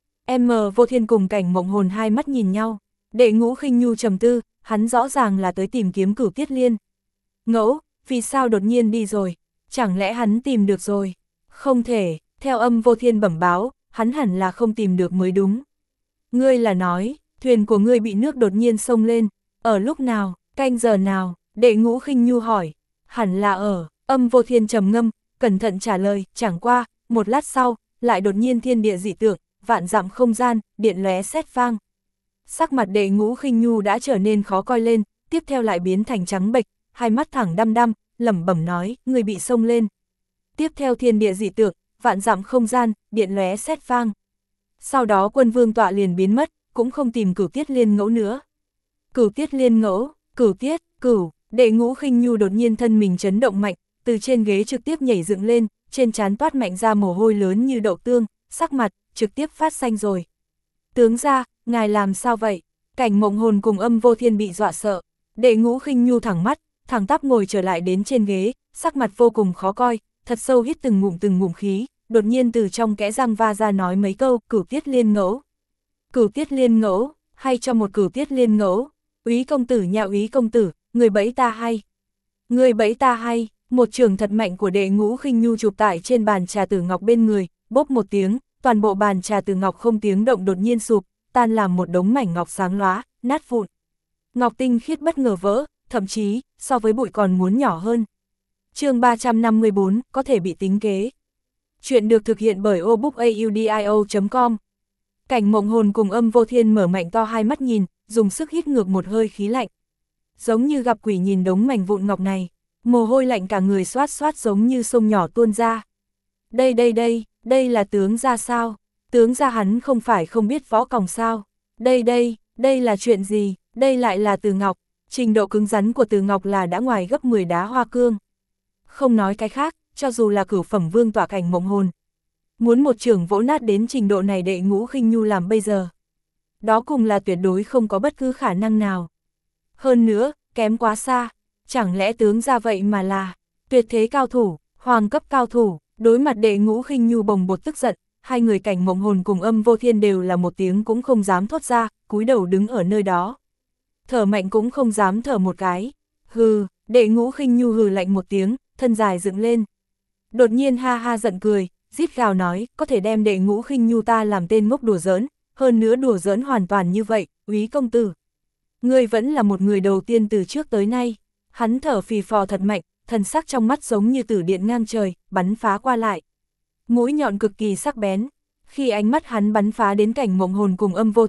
M Vô Thiên cùng Cảnh Mộng Hồn hai mắt nhìn nhau, Đệ Ngũ Khinh Nhu trầm tư, hắn rõ ràng là tới tìm kiếm Cửu Tiết Liên Ngẫu, vì sao đột nhiên đi rồi, chẳng lẽ hắn tìm được rồi? Không thể, theo Âm Vô Thiên bẩm báo, hắn hẳn là không tìm được mới đúng. Ngươi là nói, thuyền của ngươi bị nước đột nhiên xông lên, ở lúc nào, canh giờ nào? Đệ Ngũ Khinh Nhu hỏi, hẳn là ở. Âm Vô Thiên trầm ngâm, cẩn thận trả lời, chẳng qua, một lát sau, lại đột nhiên thiên địa dị tượng, vạn dặm không gian, điện lóe sét vang. Sắc mặt Đệ Ngũ Khinh Nhu đã trở nên khó coi lên, tiếp theo lại biến thành trắng bệch, hai mắt thẳng đăm đăm, lẩm bẩm nói, người bị xông lên. Tiếp theo thiên địa dị tượng, vạn dặm không gian, điện lóe sét vang. Sau đó Quân Vương tọa liền biến mất, cũng không tìm Cửu Tiết Liên Ngẫu nữa. Cửu Tiết Liên Ngẫu, Cửu Tiết, Cửu, Đệ Ngũ Khinh Nhu đột nhiên thân mình chấn động mạnh, từ trên ghế trực tiếp nhảy dựng lên, trên trán toát mạnh ra mồ hôi lớn như đậu tương, sắc mặt trực tiếp phát xanh rồi. Tướng ra, ngài làm sao vậy? Cảnh Mộng Hồn cùng Âm Vô Thiên bị dọa sợ. Đệ Ngũ Khinh Nhu thẳng mắt, thẳng tắp ngồi trở lại đến trên ghế, sắc mặt vô cùng khó coi, thật sâu hít từng ngụm từng ngụm khí, đột nhiên từ trong kẽ răng va ra nói mấy câu, Cửu Tiết Liên Ngẫu. Cửu Tiết Liên Ngẫu, hay cho một Cửu Tiết Liên Ngẫu. Úy công tử nhà Úy công tử, người bẫy ta hay. Người bẫy ta hay. Một trường thật mạnh của Đệ Ngũ Khinh Nhu chụp tại trên bàn trà tử ngọc bên người, bốp một tiếng, toàn bộ bàn trà tử ngọc không tiếng động đột nhiên sụp, tan làm một đống mảnh ngọc sáng lóa, nát vụn. Ngọc tinh khiết bất ngờ vỡ, thậm chí, so với bụi còn muốn nhỏ hơn. Chương ba trăm năm mươi bốn, có thể bị tính kế. Chuyện được thực hiện bởi obookaudio chấm com. Cảnh Mộng Hồn cùng Âm Vô Thiên mở mạnh to hai mắt nhìn, dùng sức hít ngược một hơi khí lạnh. Giống như gặp quỷ nhìn đống mảnh vụn ngọc này, mồ hôi lạnh cả người xoát xoát giống như sông nhỏ tuôn ra. Đây đây đây, đây là tướng gia sao? Tướng gia hắn không phải không biết võ còng sao? Đây đây, đây là chuyện gì? Đây lại là Từ Ngọc, trình độ cứng rắn của Từ Ngọc là đã ngoài gấp mười đá hoa cương. Không nói cái khác, cho dù là cửu phẩm vương tỏa Cảnh Mộng Hồn, muốn một trường vỗ nát đến trình độ này Đệ Ngũ Khinh Nhu làm bây giờ, đó cùng là tuyệt đối không có bất cứ khả năng nào. Hơn nữa, kém quá xa, chẳng lẽ tướng gia vậy mà là tuyệt thế cao thủ, hoàng cấp cao thủ? Đối mặt Đệ Ngũ Khinh Nhu bồng bột tức giận, hai người Cảnh Mộng Hồn cùng Âm Vô Thiên đều là một tiếng cũng không dám thốt ra, cúi đầu đứng ở nơi đó. Thở mạnh cũng không dám thở một cái. Hừ, Đệ Ngũ Khinh Nhu hừ lạnh một tiếng, thân dài dựng lên. Đột nhiên ha ha giận cười, rít gào nói, có thể đem Đệ Ngũ Khinh Nhu ta làm tên ngốc đùa giỡn, hơn nữa đùa giỡn hoàn toàn như vậy, Úy công tử. Ngươi vẫn là một người đầu tiên từ trước tới nay. Hắn thở phì phò thật mạnh, thần sắc trong mắt giống như tử điện ngang trời, bắn phá qua lại. Mũi nhọn cực kỳ sắc bén. Khi ánh mắt hắn bắn phá đến Cảnh Mộng Hồn cùng Âm Vô Thiên,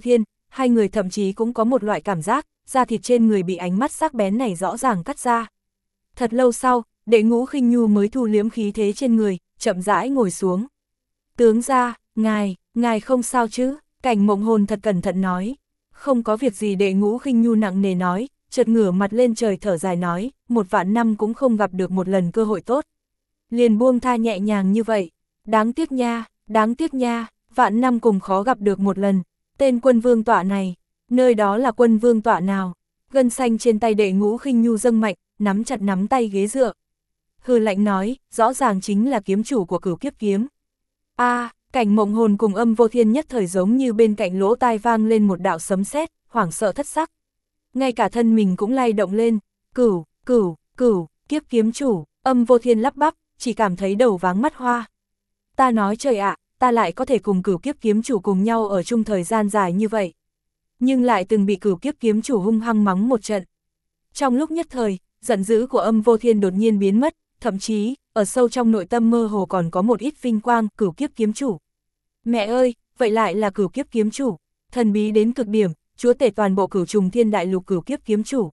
hai người thậm chí cũng có một loại cảm giác, da thịt trên người bị ánh mắt sắc bén này rõ ràng cắt ra. Thật lâu sau, Đệ Ngũ Khinh Nhu mới thu liếm khí thế trên người, chậm rãi ngồi xuống. Tướng gia, ngài, ngài không sao chứ? Cảnh Mộng Hồn thật cẩn thận nói. Không có việc gì. Đệ Ngũ Khinh Nhu nặng nề nói, chợt ngửa mặt lên trời thở dài nói, một vạn năm cũng không gặp được một lần cơ hội tốt. Liền buông tha nhẹ nhàng như vậy. Đáng tiếc nha, đáng tiếc nha, vạn năm cùng khó gặp được một lần. Tên quân vương tọa này, nơi đó là quân vương tọa nào? Gân xanh trên tay Đệ Ngũ Khinh Nhu dâng mạnh, nắm chặt nắm tay ghế dựa. Hừ lạnh nói, rõ ràng chính là kiếm chủ của Cửu Kiếp Kiếm. A, à, Cảnh Mộng Hồn cùng Âm Vô Thiên nhất thời giống như bên cạnh lỗ tai vang lên một đạo sấm sét, hoảng sợ thất sắc. Ngay cả thân mình cũng lay động lên, Cửu, Cửu, Cửu, Kiếp Kiếm chủ. Âm Vô Thiên lắp bắp, chỉ cảm thấy đầu váng mắt hoa. Ta nói trời ạ, à, ta lại có thể cùng Cửu Kiếp Kiếm chủ cùng nhau ở chung thời gian dài như vậy. Nhưng lại từng bị Cửu Kiếp Kiếm chủ hung hăng mắng một trận. Trong lúc nhất thời, giận dữ của Âm Vô Thiên đột nhiên biến mất, thậm chí, ở sâu trong nội tâm mơ hồ còn có một ít vinh quang. Cửu Kiếp Kiếm chủ. Mẹ ơi, vậy lại là Cửu Kiếp Kiếm chủ, thần bí đến cực điểm, chúa tể toàn bộ Cửu Trùng Thiên Đại Lục Cửu Kiếp Kiếm chủ.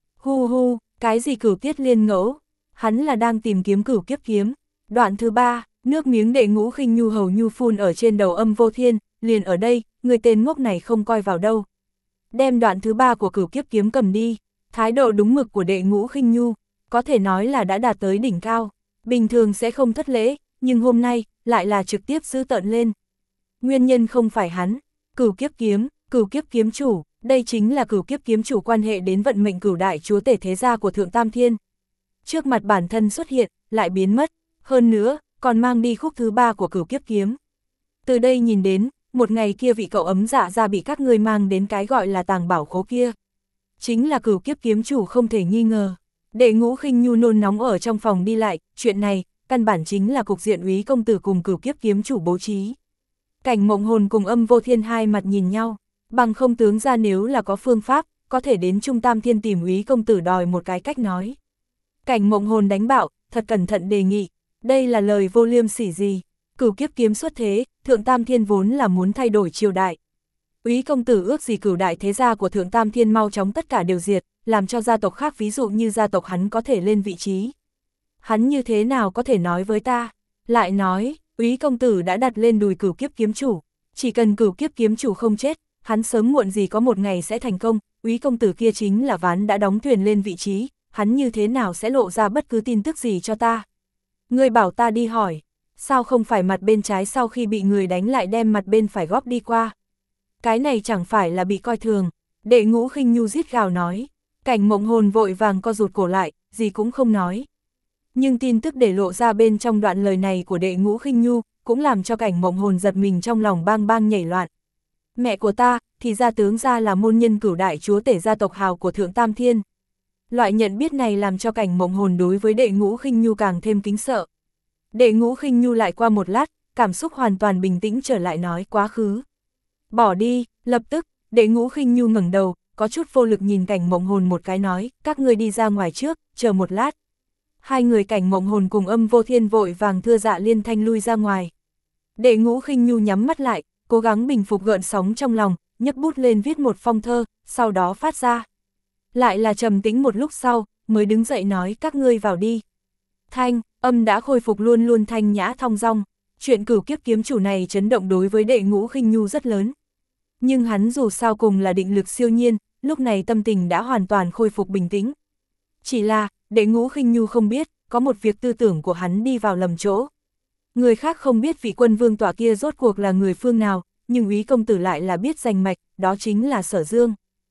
Hu hu, cái gì Cửu Tiết Liên Ngẫu? Hắn là đang tìm kiếm Cửu Kiếp Kiếm. Đoạn thứ ba, nước miếng Đệ Ngũ Khinh Nhu hầu nhu phun ở trên đầu Âm Vô Thiên, liền ở đây, người tên ngốc này không coi vào đâu. Đem đoạn thứ ba của Cửu Kiếp Kiếm cầm đi. Thái độ đúng mực của Đệ Ngũ Khinh Nhu, có thể nói là đã đạt tới đỉnh cao. Bình thường sẽ không thất lễ, nhưng hôm nay, lại là trực tiếp dữ tợn lên. Nguyên nhân không phải hắn, Cửu Kiếp Kiếm, Cửu Kiếp Kiếm chủ, đây chính là Cửu Kiếp Kiếm chủ quan hệ đến vận mệnh cửu đại chúa tể thế gia của Thượng Tam Thiên. Trước mặt bản thân xuất hiện, lại biến mất, hơn nữa, còn mang đi khúc thứ ba của Cửu Kiếp Kiếm. Từ đây nhìn đến, một ngày kia vị cậu ấm dạ ra bị các ngươi mang đến cái gọi là tàng bảo khố kia. Chính là Cửu Kiếp Kiếm chủ không thể nghi ngờ. Đệ Ngũ Khinh Nhu nôn nóng ở trong phòng đi lại, chuyện này, căn bản chính là cục diện úy công tử cùng Cửu Kiếp Kiếm chủ bố trí. Cảnh Mộng Hồn cùng Âm Vô Thiên hai mặt nhìn nhau, bằng không tướng ra nếu là có phương pháp, có thể đến Trung Tam Thiên tìm úy công tử đòi một cái cách nói. Cảnh Mộng Hồn đánh bạo, thật cẩn thận đề nghị, đây là lời vô liêm sỉ gì? Cửu Kiếp Kiếm xuất thế, Thượng Tam Thiên vốn là muốn thay đổi triều đại. Úy công tử ước gì cửu đại thế gia của Thượng Tam Thiên mau chóng tất cả đều diệt, làm cho gia tộc khác ví dụ như gia tộc hắn có thể lên vị trí. Hắn như thế nào có thể nói với ta? Lại nói, úy công tử đã đặt lên đùi Cửu Kiếp Kiếm chủ, chỉ cần Cửu Kiếp Kiếm chủ không chết, hắn sớm muộn gì có một ngày sẽ thành công, úy công tử kia chính là ván đã đóng thuyền lên vị trí, hắn như thế nào sẽ lộ ra bất cứ tin tức gì cho ta? Ngươi bảo ta đi hỏi, sao không phải mặt bên trái sau khi bị người đánh lại đem mặt bên phải góp đi qua? Cái này chẳng phải là bị coi thường. Đệ Ngũ Khinh Nhu rít gào nói. Cảnh Mộng Hồn vội vàng co rụt cổ lại, gì cũng không nói. Nhưng tin tức để lộ ra bên trong đoạn lời này của Đệ Ngũ Khinh Nhu, cũng làm cho Cảnh Mộng Hồn giật mình trong lòng bang bang nhảy loạn. Mẹ của ta, thì ra tướng ra là môn nhân cửu đại chúa tể gia tộc hào của Thượng Tam Thiên. Loại nhận biết này làm cho Cảnh Mộng Hồn đối với Đệ Ngũ Khinh Nhu càng thêm kính sợ. Đệ Ngũ Khinh Nhu lại qua một lát, cảm xúc hoàn toàn bình tĩnh trở lại nói quá khứ. Bỏ đi, lập tức, Đệ Ngũ Khinh Nhu ngẩng đầu, có chút vô lực nhìn Cảnh Mộng Hồn một cái nói, các ngươi đi ra ngoài trước, chờ một lát. Hai người Cảnh Mộng Hồn cùng Âm Vô Thiên vội vàng thưa dạ liên thanh lui ra ngoài. Đệ Ngũ Khinh Nhu nhắm mắt lại, cố gắng bình phục gợn sóng trong lòng, nhấc bút lên viết một phong thơ, sau đó phát ra. Lại là trầm tĩnh một lúc sau, mới đứng dậy nói các ngươi vào đi. Thanh, âm đã khôi phục luôn luôn thanh nhã thong dong. Chuyện Cửu Kiếp Kiếm chủ này chấn động đối với Đệ Ngũ Khinh Nhu rất lớn. Nhưng hắn dù sao cùng là định lực siêu nhiên, lúc này tâm tình đã hoàn toàn khôi phục bình tĩnh. Chỉ là, Đệ Ngũ Khinh Nhu không biết, có một việc tư tưởng của hắn đi vào lầm chỗ. Người khác không biết vị quân vương tọa kia rốt cuộc là người phương nào, nhưng úy công tử lại là biết danh mạch, đó chính là Sở Dương.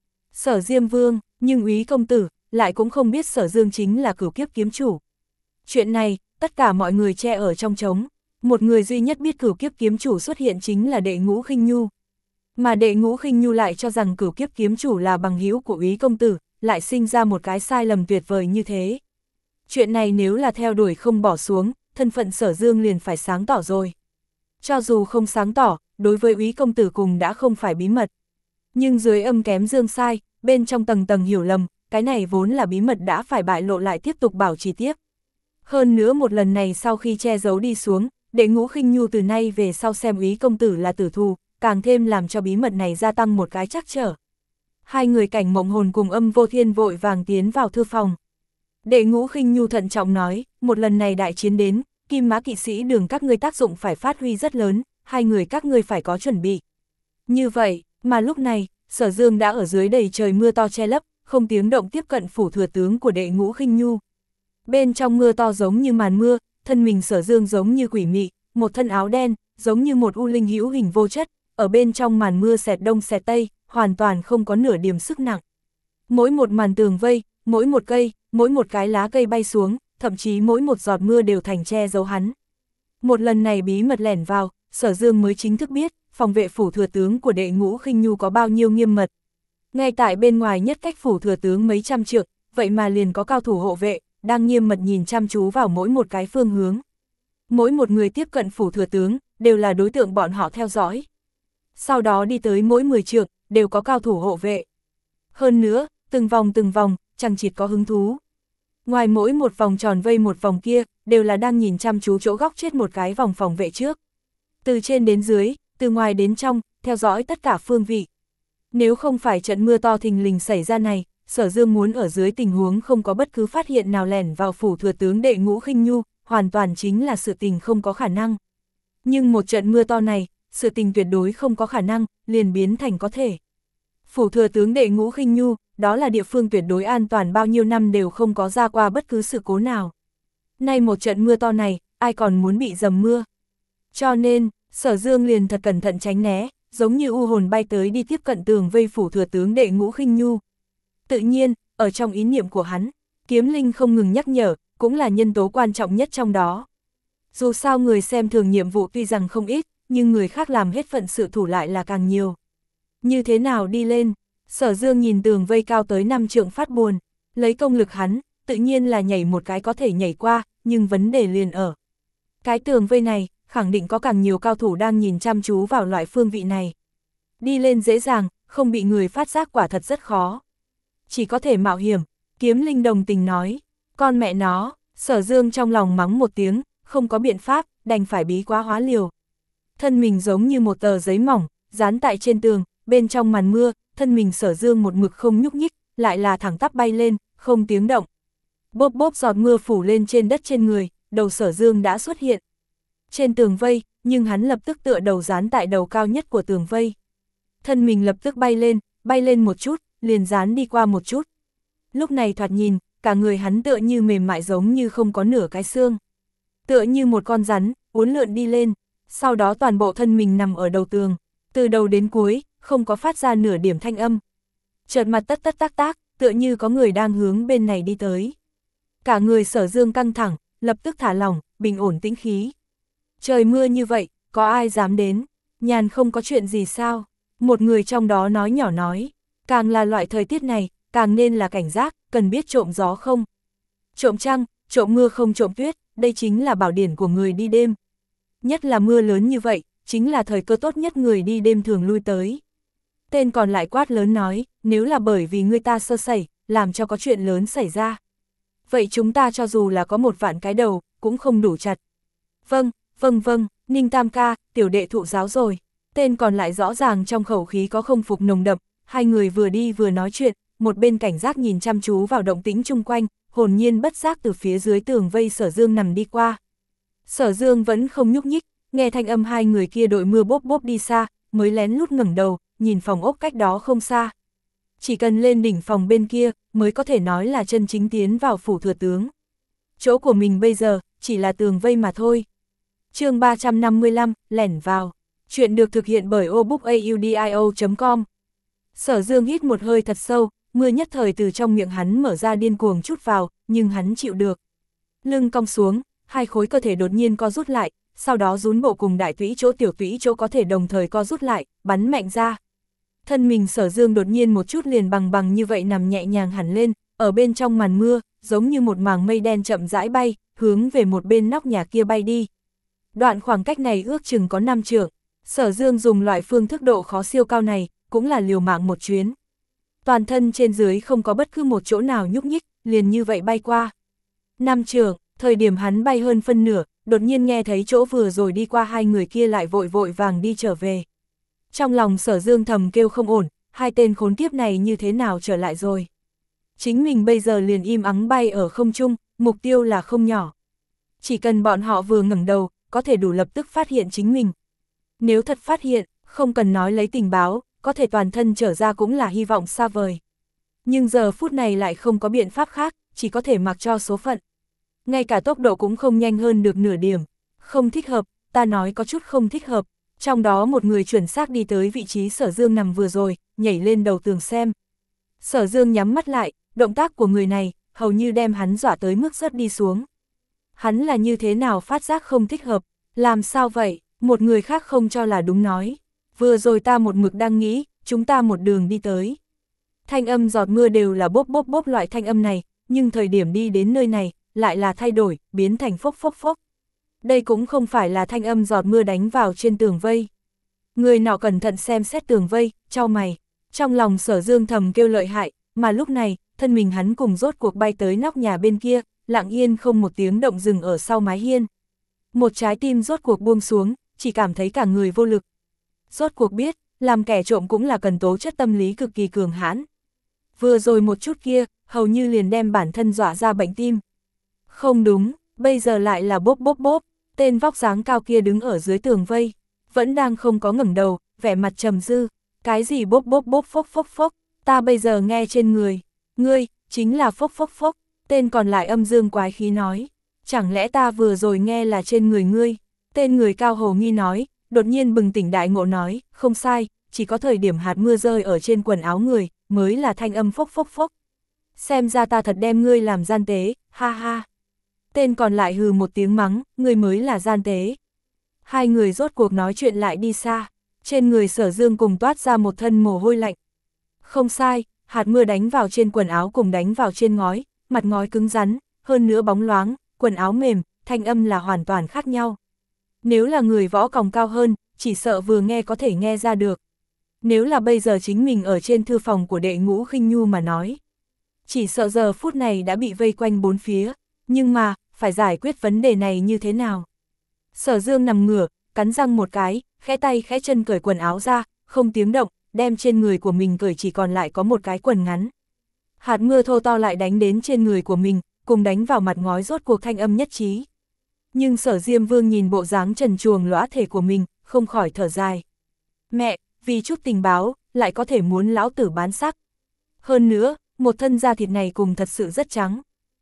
Sở Diêm Vương, nhưng úy công tử, lại cũng không biết Sở Dương chính là Cửu Kiếp Kiếm chủ. Chuyện này, tất cả mọi người che ở trong trống. Một người duy nhất biết Cửu Kiếp Kiếm chủ xuất hiện chính là Đệ Ngũ Khinh Nhu. Mà Đệ Ngũ Khinh Nhu lại cho rằng Cửu Kiếp Kiếm chủ là bằng hữu của úy công tử, lại sinh ra một cái sai lầm tuyệt vời như thế. Chuyện này nếu là theo đuổi không bỏ xuống, thân phận Sở Dương liền phải sáng tỏ rồi. Cho dù không sáng tỏ, đối với úy công tử cùng đã không phải bí mật. Nhưng dưới âm kém dương sai, bên trong tầng tầng hiểu lầm, cái này vốn là bí mật đã phải bại lộ lại tiếp tục bảo trì tiếp. Hơn nữa một lần này sau khi che giấu đi xuống, Đệ Ngũ Khinh Nhu từ nay về sau xem úy công tử là tử thù, càng thêm làm cho bí mật này gia tăng một cái trắc trở. Hai người Cảnh Mộng Hồn cùng Âm Vô Thiên vội vàng tiến vào thư phòng. Đệ Ngũ Khinh Nhu thận trọng nói, một lần này đại chiến đến, Kim Mã kỵ sĩ Đường các ngươi tác dụng phải phát huy rất lớn, hai người các ngươi phải có chuẩn bị. Như vậy, mà lúc này, Sở Dương đã ở dưới đầy trời mưa to che lấp, không tiếng động tiếp cận phủ thừa tướng của Đệ Ngũ Khinh Nhu. Bên trong mưa to giống như màn mưa, thân mình Sở Dương giống như quỷ mị, một thân áo đen, giống như một u linh hữu hình vô chất, ở bên trong màn mưa xẹt đông xẹt tây, hoàn toàn không có nửa điểm sức nặng. Mỗi một màn tường vây, mỗi một cây, mỗi một cái lá cây bay xuống, thậm chí mỗi một giọt mưa đều thành che giấu hắn. Một lần này bí mật lẻn vào, Sở Dương mới chính thức biết, phòng vệ phủ thừa tướng của Đệ Ngũ Khinh Nhu có bao nhiêu nghiêm mật. Ngay tại bên ngoài nhất cách phủ thừa tướng mấy trăm trượng, vậy mà liền có cao thủ hộ vệ, đang nghiêm mật nhìn chăm chú vào mỗi một cái phương hướng. Mỗi một người tiếp cận phủ thừa tướng, đều là đối tượng bọn họ theo dõi. Sau đó đi tới mỗi mười trượng, đều có cao thủ hộ vệ. Hơn nữa, từng vòng từng vòng, chẳng chịt có hứng thú. Ngoài mỗi một vòng tròn vây một vòng kia, đều là đang nhìn chăm chú chỗ góc chết một cái vòng phòng vệ trước. Từ trên đến dưới, từ ngoài đến trong, theo dõi tất cả phương vị. Nếu không phải trận mưa to thình lình xảy ra này, Sở Dương muốn ở dưới tình huống không có bất cứ phát hiện nào lẻn vào phủ thừa tướng Đệ Ngũ Khinh Nhu, hoàn toàn chính là sự tình không có khả năng. Nhưng một trận mưa to này, sự tình tuyệt đối không có khả năng, liền biến thành có thể. Phủ thừa tướng Đệ Ngũ Khinh Nhu, đó là địa phương tuyệt đối an toàn bao nhiêu năm đều không có ra qua bất cứ sự cố nào. Nay một trận mưa to này, ai còn muốn bị dầm mưa. Cho nên, Sở Dương liền thật cẩn thận tránh né, giống như u hồn bay tới đi tiếp cận tường vây phủ thừa tướng Đệ Ngũ Khinh Nhu. Tự nhiên, ở trong ý niệm của hắn, kiếm linh không ngừng nhắc nhở, cũng là nhân tố quan trọng nhất trong đó. Dù sao người xem thường nhiệm vụ tuy rằng không ít, nhưng người khác làm hết phận sự thủ lại là càng nhiều. Như thế nào đi lên? Sở Dương nhìn tường vây cao tới năm trượng phát buồn, lấy công lực hắn, tự nhiên là nhảy một cái có thể nhảy qua, nhưng vấn đề liền ở. Cái tường vây này, khẳng định có càng nhiều cao thủ đang nhìn chăm chú vào loại phương vị này. Đi lên dễ dàng, không bị người phát giác quả thật rất khó. Chỉ có thể mạo hiểm, kiếm linh đồng tình nói, con mẹ nó, Sở Dương trong lòng mắng một tiếng, không có biện pháp, đành phải bí quá hóa liều. Thân mình giống như một tờ giấy mỏng, dán tại trên tường, bên trong màn mưa, thân mình Sở Dương một mực không nhúc nhích, lại là thẳng tắp bay lên, không tiếng động. Bốp bốp giọt mưa phủ lên trên đất trên người, đầu Sở Dương đã xuất hiện. Trên tường vây, nhưng hắn lập tức tựa đầu dán tại đầu cao nhất của tường vây. Thân mình lập tức bay lên, bay lên một chút, liền dán đi qua một chút. Lúc này thoạt nhìn, cả người hắn tựa như mềm mại giống như không có nửa cái xương. Tựa như một con rắn, uốn lượn đi lên, sau đó toàn bộ thân mình nằm ở đầu tường, từ đầu đến cuối, không có phát ra nửa điểm thanh âm. Chợt mặt tất tất tác tác, tựa như có người đang hướng bên này đi tới. Cả người Sở Dương căng thẳng, lập tức thả lỏng, bình ổn tĩnh khí. Trời mưa như vậy, có ai dám đến? Nhàn không có chuyện gì sao? Một người trong đó nói nhỏ nói, càng là loại thời tiết này, càng nên là cảnh giác, cần biết trộm gió không? Trộm trăng, trộm mưa không trộm tuyết, đây chính là bảo điển của người đi đêm. Nhất là mưa lớn như vậy, chính là thời cơ tốt nhất người đi đêm thường lui tới. Tên còn lại quát lớn nói, nếu là bởi vì người ta sơ sẩy, làm cho có chuyện lớn xảy ra. Vậy chúng ta cho dù là có một vạn cái đầu, cũng không đủ chặt. Vâng, vâng vâng, Ninh Tam ca, tiểu đệ thụ giáo rồi. Tên còn lại rõ ràng trong khẩu khí có không phục nồng đậm, hai người vừa đi vừa nói chuyện, một bên cảnh giác nhìn chăm chú vào động tĩnh chung quanh, hồn nhiên bất giác từ phía dưới tường vây Sở Dương nằm đi qua. Sở Dương vẫn không nhúc nhích, nghe thanh âm hai người kia đội mưa bốp bốp đi xa, mới lén lút ngẩng đầu, nhìn phòng ốc cách đó không xa. Chỉ cần lên đỉnh phòng bên kia, mới có thể nói là chân chính tiến vào phủ thừa tướng. Chỗ của mình bây giờ, chỉ là tường vây mà thôi. Chương ba trăm năm mươi lăm, lẻn vào. Chuyện được thực hiện bởi obookaudio chấm com. Sở Dương hít một hơi thật sâu, mưa nhất thời từ trong miệng hắn mở ra điên cuồng chút vào, nhưng hắn chịu được. Lưng cong xuống, hai khối cơ thể đột nhiên co rút lại, sau đó rún bộ cùng đại tũy chỗ tiểu tũy chỗ có thể đồng thời co rút lại, bắn mạnh ra. Thân mình Sở Dương đột nhiên một chút liền bằng bằng như vậy nằm nhẹ nhàng hẳn lên, ở bên trong màn mưa, giống như một màng mây đen chậm rãi bay, hướng về một bên nóc nhà kia bay đi. Đoạn khoảng cách này ước chừng có năm trượng, Sở Dương dùng loại phương thức độ khó siêu cao này, cũng là liều mạng một chuyến. Toàn thân trên dưới không có bất cứ một chỗ nào nhúc nhích, liền như vậy bay qua. Năm trượng, thời điểm hắn bay hơn phân nửa, đột nhiên nghe thấy chỗ vừa rồi đi qua hai người kia lại vội vội vàng đi trở về. Trong lòng Sở Dương thầm kêu không ổn, hai tên khốn kiếp này như thế nào trở lại rồi. Chính mình bây giờ liền im ắng bay ở không trung, mục tiêu là không nhỏ. Chỉ cần bọn họ vừa ngẩng đầu, có thể đủ lập tức phát hiện chính mình. Nếu thật phát hiện, không cần nói lấy tình báo, có thể toàn thân trở ra cũng là hy vọng xa vời. Nhưng giờ phút này lại không có biện pháp khác, chỉ có thể mặc cho số phận. Ngay cả tốc độ cũng không nhanh hơn được nửa điểm. Không thích hợp, ta nói có chút không thích hợp. Trong đó một người chuẩn xác đi tới vị trí Sở Dương nằm vừa rồi, nhảy lên đầu tường xem. Sở Dương nhắm mắt lại, động tác của người này, hầu như đem hắn dọa tới mức rớt đi xuống. Hắn là như thế nào phát giác không thích hợp, làm sao vậy, một người khác không cho là đúng nói. Vừa rồi ta một mực đang nghĩ, chúng ta một đường đi tới. Thanh âm giọt mưa đều là bốp bốp bốp loại thanh âm này, nhưng thời điểm đi đến nơi này, lại là thay đổi, biến thành phốc phốc phốc. Đây cũng không phải là thanh âm giọt mưa đánh vào trên tường vây. Người nọ cẩn thận xem xét tường vây, chau mày. Trong lòng Sở Dương thầm kêu lợi hại, mà lúc này, thân mình hắn cùng rốt cuộc bay tới nóc nhà bên kia, lặng yên không một tiếng động dừng ở sau mái hiên. Một trái tim rốt cuộc buông xuống, chỉ cảm thấy cả người vô lực. Rốt cuộc biết, làm kẻ trộm cũng là cần tố chất tâm lý cực kỳ cường hãn. Vừa rồi một chút kia, hầu như liền đem bản thân dọa ra bệnh tim. Không đúng, bây giờ lại là bốp bốp bốp, tên vóc dáng cao kia đứng ở dưới tường vây, vẫn đang không có ngẩng đầu, vẻ mặt trầm dư. Cái gì bốp bốp bốp phốc phốc phốc, ta bây giờ nghe trên người, ngươi, chính là phốc phốc phốc, tên còn lại âm dương quái khí nói, chẳng lẽ ta vừa rồi nghe là trên người ngươi, tên người cao hồ nghi nói, đột nhiên bừng tỉnh đại ngộ nói, không sai, chỉ có thời điểm hạt mưa rơi ở trên quần áo người, mới là thanh âm phốc phốc phốc. Xem ra ta thật đem ngươi làm gian tế, ha ha. Tên còn lại hừ một tiếng mắng, ngươi mới là gian tế. Hai người rốt cuộc nói chuyện lại đi xa. Trên người Sở Dương cùng toát ra một thân mồ hôi lạnh. Không sai, hạt mưa đánh vào trên quần áo cùng đánh vào trên ngói, mặt ngói cứng rắn, hơn nữa bóng loáng, quần áo mềm, thanh âm là hoàn toàn khác nhau. Nếu là người võ còng cao hơn, chỉ sợ vừa nghe có thể nghe ra được. Nếu là bây giờ chính mình ở trên thư phòng của đệ Ngũ Khinh Nhu mà nói, chỉ sợ giờ phút này đã bị vây quanh bốn phía, nhưng mà, phải giải quyết vấn đề này như thế nào? Sở Dương nằm ngửa, cắn răng một cái, khẽ tay khẽ chân cởi quần áo ra, không tiếng động, đem trên người của mình cởi chỉ còn lại có một cái quần ngắn. Hạt mưa thô to lại đánh đến trên người của mình, cùng đánh vào mặt ngói rốt cuộc thanh âm nhất trí. Nhưng Sở Diêm Vương nhìn bộ dáng trần truồng lõa thể của mình, không khỏi thở dài. Mẹ, vì chút tình báo, lại có thể muốn lão tử bán sắc. Hơn nữa, một thân da thịt này cùng thật sự rất trắng.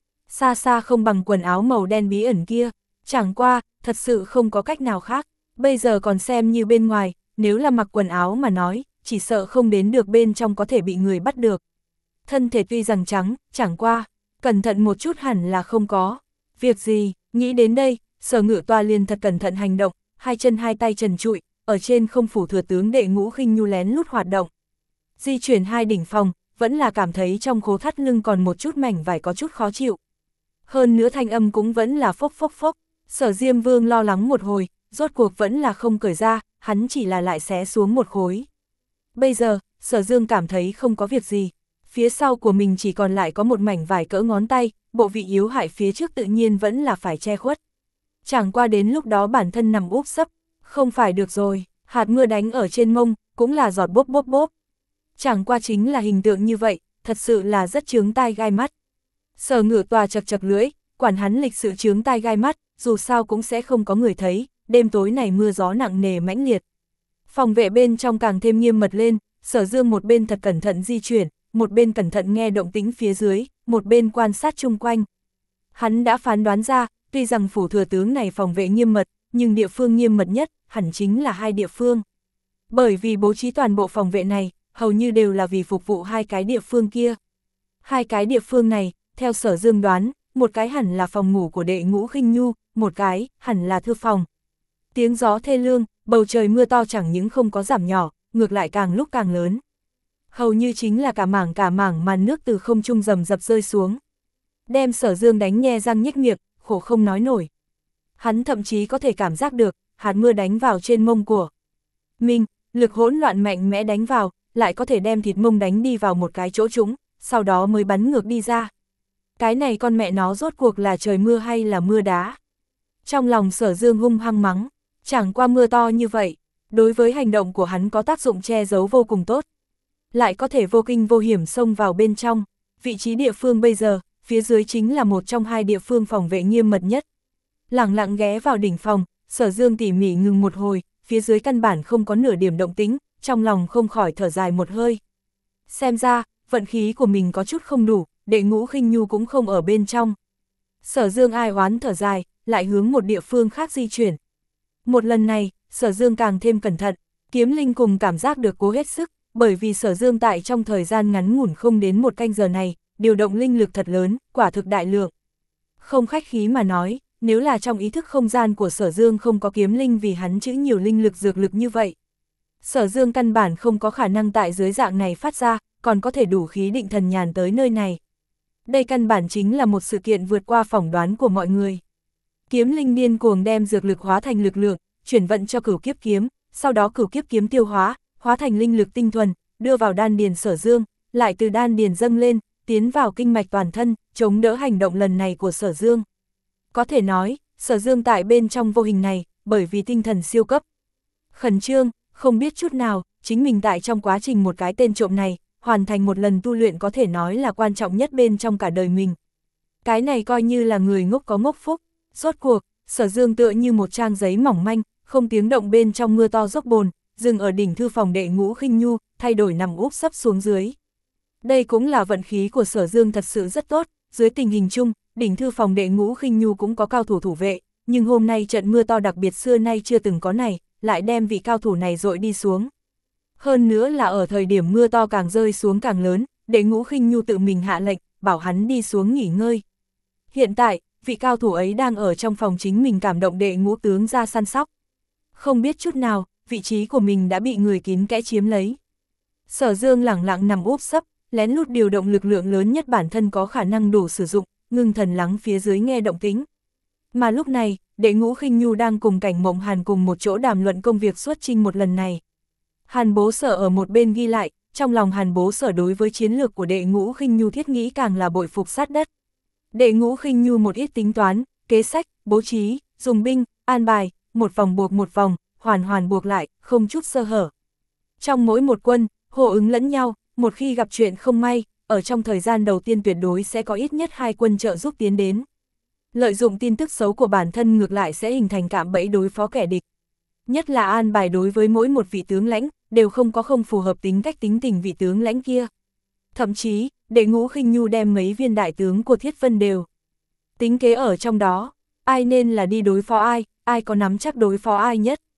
Xa xa không bằng quần áo màu đen bí ẩn kia, chẳng qua, thật sự không có cách nào khác. Bây giờ còn xem như bên ngoài, nếu là mặc quần áo mà nói, chỉ sợ không đến được bên trong có thể bị người bắt được. Thân thể tuy rằng trắng, chẳng qua, cẩn thận một chút hẳn là không có. Việc gì, nghĩ đến đây, Sở Ngự Toa liền thật cẩn thận hành động, hai chân hai tay trần trụi, ở trên không phủ thừa tướng đệ Ngũ Khinh Nhu lén lút hoạt động. Di chuyển hai đỉnh phòng, vẫn là cảm thấy trong khố thắt lưng còn một chút mảnh vải có chút khó chịu. Hơn nữa thanh âm cũng vẫn là phốc phốc phốc, Sở Diêm Vương lo lắng một hồi, rốt cuộc vẫn là không cởi ra, hắn chỉ là lại xé xuống một khối. Bây giờ, Sở Dương cảm thấy không có việc gì, phía sau của mình chỉ còn lại có một mảnh vải cỡ ngón tay, bộ vị yếu hại phía trước tự nhiên vẫn là phải che khuất. Chẳng qua đến lúc đó bản thân nằm úp sấp, không phải được rồi, hạt mưa đánh ở trên mông, cũng là giọt bốp bốp bốp. Chẳng qua chính là hình tượng như vậy, thật sự là rất chướng tai gai mắt. Sở Ngự Tòa chật chật lưỡi, quản hắn lịch sự chướng tai gai mắt, dù sao cũng sẽ không có người thấy, đêm tối này mưa gió nặng nề mãnh liệt. Phòng vệ bên trong càng thêm nghiêm mật lên, Sở Dương một bên thật cẩn thận di chuyển, một bên cẩn thận nghe động tĩnh phía dưới, một bên quan sát chung quanh. Hắn đã phán đoán ra, tuy rằng phủ thừa tướng này phòng vệ nghiêm mật, nhưng địa phương nghiêm mật nhất, hẳn chính là hai địa phương. Bởi vì bố trí toàn bộ phòng vệ này, hầu như đều là vì phục vụ hai cái địa phương kia. Hai cái địa phương này, theo Sở Dương đoán, một cái hẳn là phòng ngủ của đệ Ngũ Khinh Nhu, một cái, hẳn là thư phòng. Tiếng gió thê lương, bầu trời mưa to chẳng những không có giảm nhỏ, ngược lại càng lúc càng lớn. Hầu như chính là cả mảng cả mảng màn nước từ không trung rầm rập rơi xuống. Đem Sở Dương đánh nhe răng nhếch miệng, khổ không nói nổi. Hắn thậm chí có thể cảm giác được, hạt mưa đánh vào trên mông của mình, lực hỗn loạn mạnh mẽ đánh vào, lại có thể đem thịt mông đánh đi vào một cái chỗ trũng, sau đó mới bắn ngược đi ra. Cái này con mẹ nó rốt cuộc là trời mưa hay là mưa đá? Trong lòng Sở Dương hung hăng mắng, chẳng qua mưa to như vậy, đối với hành động của hắn có tác dụng che giấu vô cùng tốt. Lại có thể vô kinh vô hiểm xông vào bên trong, vị trí địa phương bây giờ, phía dưới chính là một trong hai địa phương phòng vệ nghiêm mật nhất. Lẳng lặng ghé vào đỉnh phòng, Sở Dương tỉ mỉ ngừng một hồi, phía dưới căn bản không có nửa điểm động tĩnh, trong lòng không khỏi thở dài một hơi. Xem ra, vận khí của mình có chút không đủ, Đệ Ngũ Khinh Nhu cũng không ở bên trong. Sở Dương ai oán thở dài, lại hướng một địa phương khác di chuyển. Một lần này, Sở Dương càng thêm cẩn thận, Kiếm Linh cùng cảm giác được cố hết sức, bởi vì Sở Dương tại trong thời gian ngắn ngủn không đến một canh giờ này, điều động linh lực thật lớn, quả thực đại lượng. Không khách khí mà nói, nếu là trong ý thức không gian của Sở Dương không có Kiếm Linh vì hắn chữ nhiều linh lực dược lực như vậy. Sở Dương căn bản không có khả năng tại dưới dạng này phát ra, còn có thể đủ khí định thần nhàn tới nơi này. Đây căn bản chính là một sự kiện vượt qua phỏng đoán của mọi người. Kiếm Linh điên cuồng đem dược lực hóa thành lực lượng, chuyển vận cho Cửu Kiếp Kiếm, sau đó Cửu Kiếp Kiếm tiêu hóa, hóa thành linh lực tinh thuần, đưa vào đan điền Sở Dương, lại từ đan điền dâng lên, tiến vào kinh mạch toàn thân, chống đỡ hành động lần này của Sở Dương. Có thể nói, Sở Dương tại bên trong vô hình này, bởi vì tinh thần siêu cấp. Khẩn trương, không biết chút nào, chính mình tại trong quá trình một cái tên trộm này, hoàn thành một lần tu luyện có thể nói là quan trọng nhất bên trong cả đời mình. Cái này coi như là người ngốc có ngốc phúc, rốt cuộc, Sở Dương tựa như một trang giấy mỏng manh, không tiếng động bên trong mưa to dốc bồn, dừng ở đỉnh thư phòng Đệ Ngũ Khinh Nhu, thay đổi nằm úp sấp xuống dưới. Đây cũng là vận khí của Sở Dương thật sự rất tốt, dưới tình hình chung, đỉnh thư phòng Đệ Ngũ Khinh Nhu cũng có cao thủ thủ vệ, nhưng hôm nay trận mưa to đặc biệt xưa nay chưa từng có này, lại đem vị cao thủ này dội đi xuống. Hơn nữa là ở thời điểm mưa to càng rơi xuống càng lớn, Đệ Ngũ Khinh Nhu tự mình hạ lệnh, bảo hắn đi xuống nghỉ ngơi. Hiện tại, vị cao thủ ấy đang ở trong phòng chính mình cảm động Đệ Ngũ tướng ra săn sóc. Không biết chút nào, vị trí của mình đã bị người kín kẽ chiếm lấy. Sở Dương lẳng lặng nằm úp sấp, lén lút điều động lực lượng lớn nhất bản thân có khả năng đủ sử dụng, ngưng thần lắng phía dưới nghe động tĩnh. Mà lúc này, Đệ Ngũ Khinh Nhu đang cùng Cảnh Mộng Hàn cùng một chỗ đàm luận công việc xuất chinh một lần này. Hàn Bố Sở ở một bên ghi lại, trong lòng Hàn Bố Sở đối với chiến lược của Đệ Ngũ Khinh Nhu thiết nghĩ càng là bội phục sát đất. Đệ Ngũ Khinh Nhu một ít tính toán, kế sách, bố trí, dùng binh, an bài, một vòng buộc một vòng, hoàn hoàn buộc lại, không chút sơ hở. Trong mỗi một quân, hô ứng lẫn nhau, một khi gặp chuyện không may, ở trong thời gian đầu tiên tuyệt đối sẽ có ít nhất hai quân trợ giúp tiến đến. Lợi dụng tin tức xấu của bản thân ngược lại sẽ hình thành cạm bẫy đối phó kẻ địch. Nhất là an bài đối với mỗi một vị tướng lãnh, đều không có không phù hợp tính cách tính tình vị tướng lãnh kia. Thậm chí, Đệ Ngũ Khinh Nhu đem mấy viên đại tướng của Thiết Vân đều tính kế ở trong đó, ai nên là đi đối phó ai, ai có nắm chắc đối phó ai nhất.